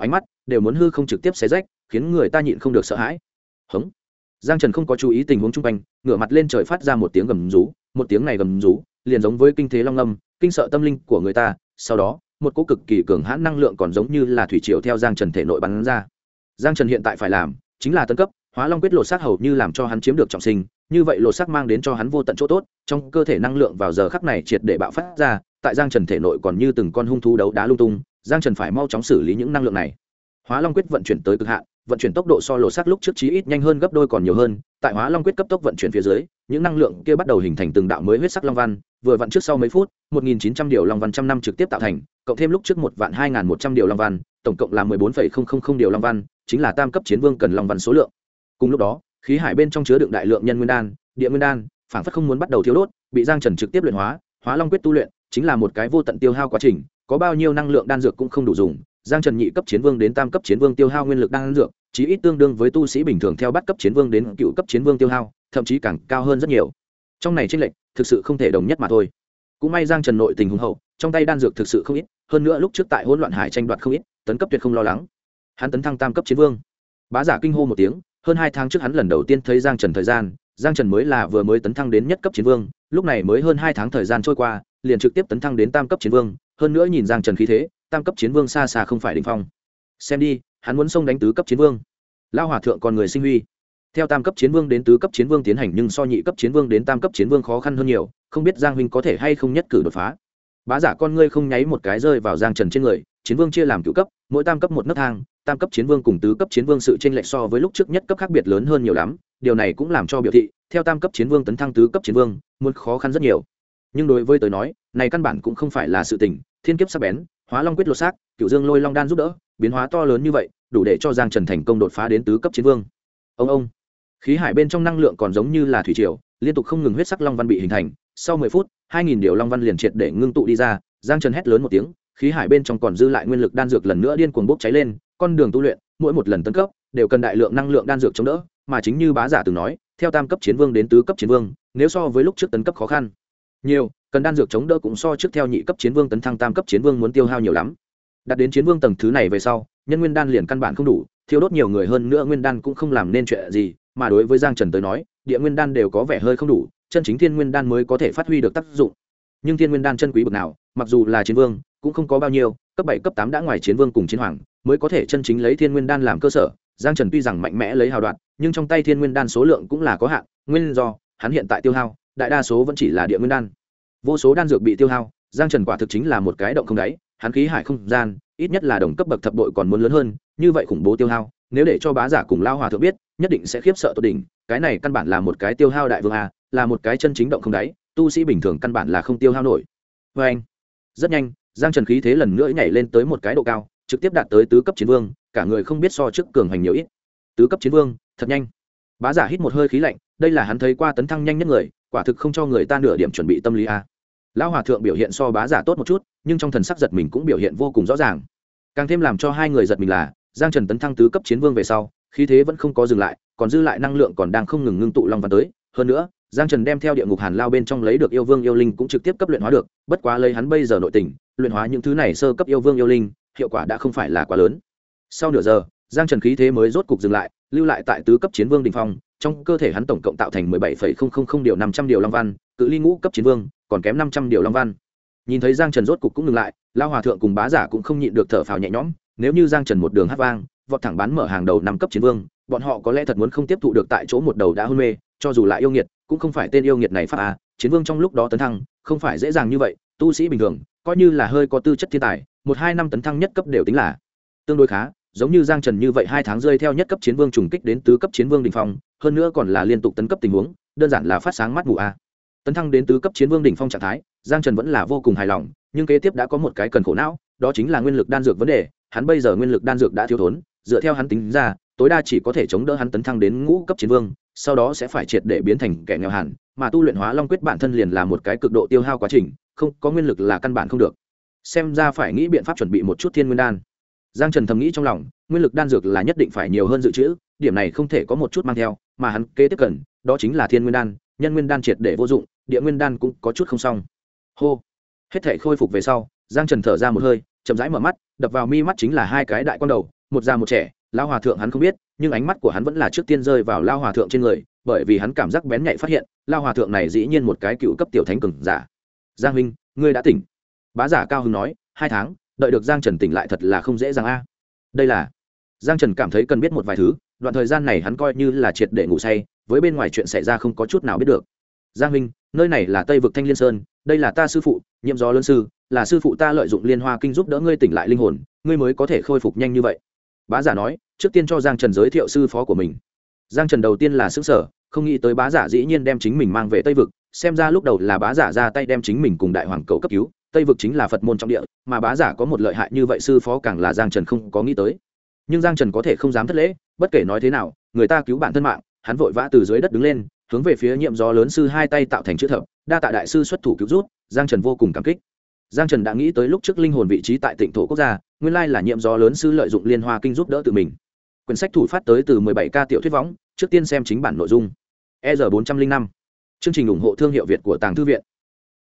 đều muốn hư không trực tiếp xé rách, khiến người ta nhịn không được sợ hãi. Hống. Giang Trần không có chú ý tình huống xung quanh, ngửa mặt lên trời phát ra một tiếng gầm rú, một tiếng này gầm rú, liền giống với kinh thế long ngâm, kinh sợ tâm linh của người ta. Sau đó, một cỗ cực kỳ cường hãn năng lượng còn giống như là thủy triều theo Giang Trần thể nội bắn ra. Giang Trần hiện tại phải làm chính là tấn cấp, Hóa Long quyết lột xác hầu như làm cho hắn chiếm được trọng sinh, như vậy lột xác mang đến cho hắn vô tận chỗ tốt, trong cơ thể năng lượng vào giờ khắc này triệt để bạo phát ra, tại Giang Trần thể nội còn như từng con hung thú đấu đá lung tung, Giang Trần phải mau chóng xử lý những năng lượng này. Hóa Long quyết vận chuyển tới cực hạn, vận chuyển tốc độ so lột xác lúc trước chí ít nhanh hơn gấp đôi còn nhiều hơn, tại Hóa Long quyết cấp tốc vận chuyển phía dưới, những năng lượng kia bắt đầu hình thành từng đạo mới huyết sắc long văn, vừa vận trước sau mấy phút, 1900 điều long văn trăm năm trực tiếp tạo thành, cộng thêm lúc trước 12100 điều long văn, tổng cộng là 14,000 điều long văn, chính là tam cấp chiến vương cần long văn số lượng. Cùng lúc đó, khí hải bên trong chứa đựng đại lượng nhân nguyên đan, địa nguyên đan, phảng phất không muốn bắt đầu thiếu đốt, bị Giang Trần trực tiếp luyện hóa. Hóa Long quyết tu luyện chính là một cái vô tận tiêu hao quá trình, có bao nhiêu năng lượng đan dược cũng không đủ dùng. Giang Trần nhị cấp chiến vương đến tam cấp chiến vương tiêu hao nguyên lực đan dược, chí ít tương đương với tu sĩ bình thường theo bắt cấp chiến vương đến cựu cấp chiến vương tiêu hao, thậm chí càng cao hơn rất nhiều. Trong này chênh lệch thực sự không thể đồng nhất mà thôi. Cũng may Giang Trần nội tình hùng hậu, trong tay đan dược thực sự không ít, hơn nữa lúc trước tại hỗn loạn hải tranh đoạt không ít, tấn cấp tuyệt không lo lắng. Hắn tấn thăng tam cấp chiến vương. Bá giả kinh hô một tiếng, hơn 2 tháng trước hắn lần đầu tiên thấy Giang Trần thời gian, Giang Trần mới là vừa mới tấn thăng đến nhất cấp chiến vương, lúc này mới hơn 2 tháng thời gian trôi qua, liền trực tiếp tấn thăng đến tam cấp chiến vương, hơn nữa nhìn Giang Trần khí thế, tam cấp chiến vương xa xa không phải đỉnh phong. Xem đi, hắn muốn xông đánh tứ cấp chiến vương. Lão hòa thượng còn người sinh huy. Theo tam cấp chiến vương đến tứ cấp chiến vương tiến hành, nhưng so nhị cấp chiến vương đến tam cấp chiến vương khó khăn hơn nhiều, không biết Giang huynh có thể hay không nhất cử đột phá. Bá giả con ngươi không nháy một cái rơi vào Giang Trần trên người, chiến vương chia làm cửu cấp, mỗi tam cấp một nấc thang, tam cấp chiến vương cùng tứ cấp chiến vương sự chênh lệch so với lúc trước nhất cấp khác biệt lớn hơn nhiều lắm, điều này cũng làm cho biểu thị, theo tam cấp chiến vương tấn thăng tứ cấp chiến vương, muốn khó khăn rất nhiều. Nhưng đối với tới nói, này căn bản cũng không phải là sự tình, thiên kiếp sắc bén, Hóa Long quyết lột xác, Cửu Dương Lôi Long đan giúp đỡ, biến hóa to lớn như vậy, đủ để cho Giang Trần thành công đột phá đến tứ cấp chiến vương. Ông, khí hải bên trong năng lượng còn giống như là thủy triều, liên tục không ngừng huyết sắc long văn bị hình thành, sau 10 phút, 2000 điều long văn liền triệt để ngưng tụ đi ra, Giang Trần hét lớn một tiếng, khí hải bên trong còn dư lại nguyên lực đan dược lần nữa điên cuồng bốc cháy lên, con đường tu luyện, mỗi một lần tấn cấp đều cần đại lượng năng lượng đan dược chống đỡ, mà chính như bá giả từng nói, theo tam cấp chiến vương đến tứ cấp chiến vương, nếu so với lúc trước tấn cấp khó khăn nhiều, cần đan dược chống đỡ cũng so trước theo nhị cấp chiến vương tấn thăng tam cấp chiến vương muốn tiêu hao nhiều lắm. Đạt đến chiến vương tầng thứ này về sau, nhân nguyên đan liền căn bản không đủ, thiếu đốt nhiều người hơn nữa nguyên đan cũng không làm nên chuyện gì, mà đối với Giang Trần tới nói, địa nguyên đan đều có vẻ hơi không đủ, chân chính thiên nguyên đan mới có thể phát huy được tác dụng. Nhưng thiên nguyên đan chân quý bậc nào, mặc dù là chiến vương, cũng không có bao nhiêu, cấp 7 cấp 8 đã ngoài chiến vương cùng chiến hoàng, mới có thể chân chính lấy thiên nguyên đan làm cơ sở. Giang Trần tuy rằng mạnh mẽ lấy hào đoạn, nhưng trong tay thiên nguyên đan số lượng cũng là có hạn, nguyên do hắn hiện tại tiêu hao, đại đa số vẫn chỉ là địa nguyên đan. Vô số đan dược bị tiêu hao, Giang Trần quả thực chính là một cái động không đáy, hắn khí hải không gian, ít nhất là đồng cấp bậc thập bội còn muốn lớn hơn, như vậy khủng bố tiêu hao, nếu để cho bá giả cùng lao hòa thượng biết, nhất định sẽ khiếp sợ tột đỉnh, cái này căn bản là một cái tiêu hao đại vương a, là một cái chân chính động không đáy, tu sĩ bình thường căn bản là không tiêu hao nổi. Và anh, rất nhanh, Giang Trần khí thế lần nữa nhảy lên tới một cái độ cao, trực tiếp đạt tới tứ cấp chiến vương, cả người không biết so trước cường hành nhiều ít. Tứ cấp chiến vương, thật nhanh. Bá giả hít một hơi khí lạnh, đây là hắn thấy qua tấn thăng nhanh nhất người, quả thực không cho người ta nửa điểm chuẩn bị tâm lý a. Lão hòa thượng biểu hiện so bá giả tốt một chút, nhưng trong thần sắc giật mình cũng biểu hiện vô cùng rõ ràng. Càng thêm làm cho hai người giật mình là, Giang Trần tấn thăng tứ cấp chiến vương về sau, khí thế vẫn không có dừng lại, còn dư lại năng lượng còn đang không ngừng ngưng tụ long văn tới. Hơn nữa, Giang Trần đem theo địa ngục hàn lao bên trong lấy được yêu vương yêu linh cũng trực tiếp cấp luyện hóa được, bất quá lấy hắn bây giờ nội tình, luyện hóa những thứ này sơ cấp yêu vương yêu linh, hiệu quả đã không phải là quá lớn. Sau nửa giờ, Giang Trần khí thế mới rốt cục dừng lại, lưu lại tại tứ cấp chiến vương đỉnh phong, trong cơ thể hắn tổng cộng tạo thành 17,000 điều 500 điều long văn, cự ly ngũ cấp chiến vương, còn kém 500 điều long văn. Nhìn thấy Giang Trần rốt cục cũng ngừng lại, Lão hòa thượng cùng bá giả cũng không nhịn được thở phào nhẹ nhõm, nếu như Giang Trần một đường hát vang, vọt thẳng bán mở hàng đầu 5 cấp chiến vương, bọn họ có lẽ thật muốn không tiếp thụ được tại chỗ một đầu đã hôn mê, cho dù lại yêu nghiệt, cũng không phải tên yêu nghiệt này pháp a, chiến vương trong lúc đó tấn thăng, không phải dễ dàng như vậy, tu sĩ bình thường, coi như là hơi có tư chất thiên tài, 1-2 năm tấn thăng nhất cấp đều tính là tương đối khá, giống như Giang Trần như vậy 2 tháng rơi theo nhất cấp chiến vương trùng kích đến tứ cấp chiến vương đỉnh phong, hơn nữa còn là liên tục tấn cấp tình huống, đơn giản là phát sáng mắt mù a. Tấn thăng đến tứ cấp chiến vương đỉnh phong trạng thái, Giang Trần vẫn là vô cùng hài lòng, nhưng kế tiếp đã có một cái cần khổ não, đó chính là nguyên lực đan dược vấn đề, hắn bây giờ nguyên lực đan dược đã thiếu thốn, dựa theo hắn tính ra, tối đa chỉ có thể chống đỡ hắn tấn thăng đến ngũ cấp chiến vương, sau đó sẽ phải triệt để biến thành kẻ nghèo hàn, mà tu luyện Hóa Long quyết bản thân liền là một cái cực độ tiêu hao quá trình, không có nguyên lực là căn bản không được. Xem ra phải nghĩ biện pháp chuẩn bị một chút thiên nguyên đan. Giang Trần thầm nghĩ trong lòng, nguyên lực đan dược là nhất định phải nhiều hơn dự trữ, điểm này không thể có một chút mang theo, mà hắn kế tiếp cần, đó chính là thiên nguyên đan, nhân nguyên đan triệt để vô dụng, địa nguyên đan cũng có chút không xong. Hô, hết thảy khôi phục về sau, Giang Trần thở ra một hơi, chậm rãi mở mắt, đập vào mi mắt chính là hai cái đại quan đầu, một già một trẻ, lao hòa thượng hắn không biết, nhưng ánh mắt của hắn vẫn là trước tiên rơi vào lao hòa thượng trên người, bởi vì hắn cảm giác bén nhạy phát hiện lao hòa thượng này dĩ nhiên một cái cựu cấp tiểu thánh cường giả. Giang huynh, ngươi đã tỉnh. Bá giả cao hứng nói, 2 tháng đợi được Giang Trần tỉnh lại thật là không dễ dàng a. Đây là Giang Trần cảm thấy cần biết một vài thứ, đoạn thời gian này hắn coi như là triệt để ngủ say, với bên ngoài chuyện xảy ra không có chút nào biết được. Giang huynh, nơi này là Tây vực Thanh Liên Sơn, đây là ta sư phụ, Nhiệm Gió Lớn sư, là sư phụ ta lợi dụng Liên Hoa Kinh giúp đỡ ngươi tỉnh lại linh hồn, ngươi mới có thể khôi phục nhanh như vậy. Bá giả nói, trước tiên cho Giang Trần giới thiệu sư phó của mình. Giang Trần đầu tiên là sững sờ, không nghĩ tới bá giả dĩ nhiên đem chính mình mang về Tây vực, xem ra lúc đầu là bá giả ra tay đem chính mình cùng đại hoàng cầu cấp cứu, Tây vực chính là Phật môn trong địa, mà bá giả có một lợi hại như vậy sư phó càng là Giang Trần không có nghĩ tới. Nhưng Giang Trần có thể không dám thất lễ, bất kể nói thế nào, người ta cứu bản thân mạng, hắn vội vã từ dưới đất đứng lên, hướng về phía Nhiệm Gió Lớn sư hai tay tạo thành chữ thập, đa tạ đại sư xuất thủ cứu rút, Giang Trần vô cùng cảm kích. Giang Trần đã nghĩ tới lúc trước linh hồn vị trí tại Tịnh thổ quốc gia, nguyên lai là Nhiệm Gió Lớn sư lợi dụng Liên Hoa Kinh giúp đỡ tự mình. Quyển sách thủ phát tới từ 17K tiểu thuyết võng, trước tiên xem chính bản nội dung. EZ405. Chương trình ủng hộ thương hiệu Việt của Tàng Thư viện.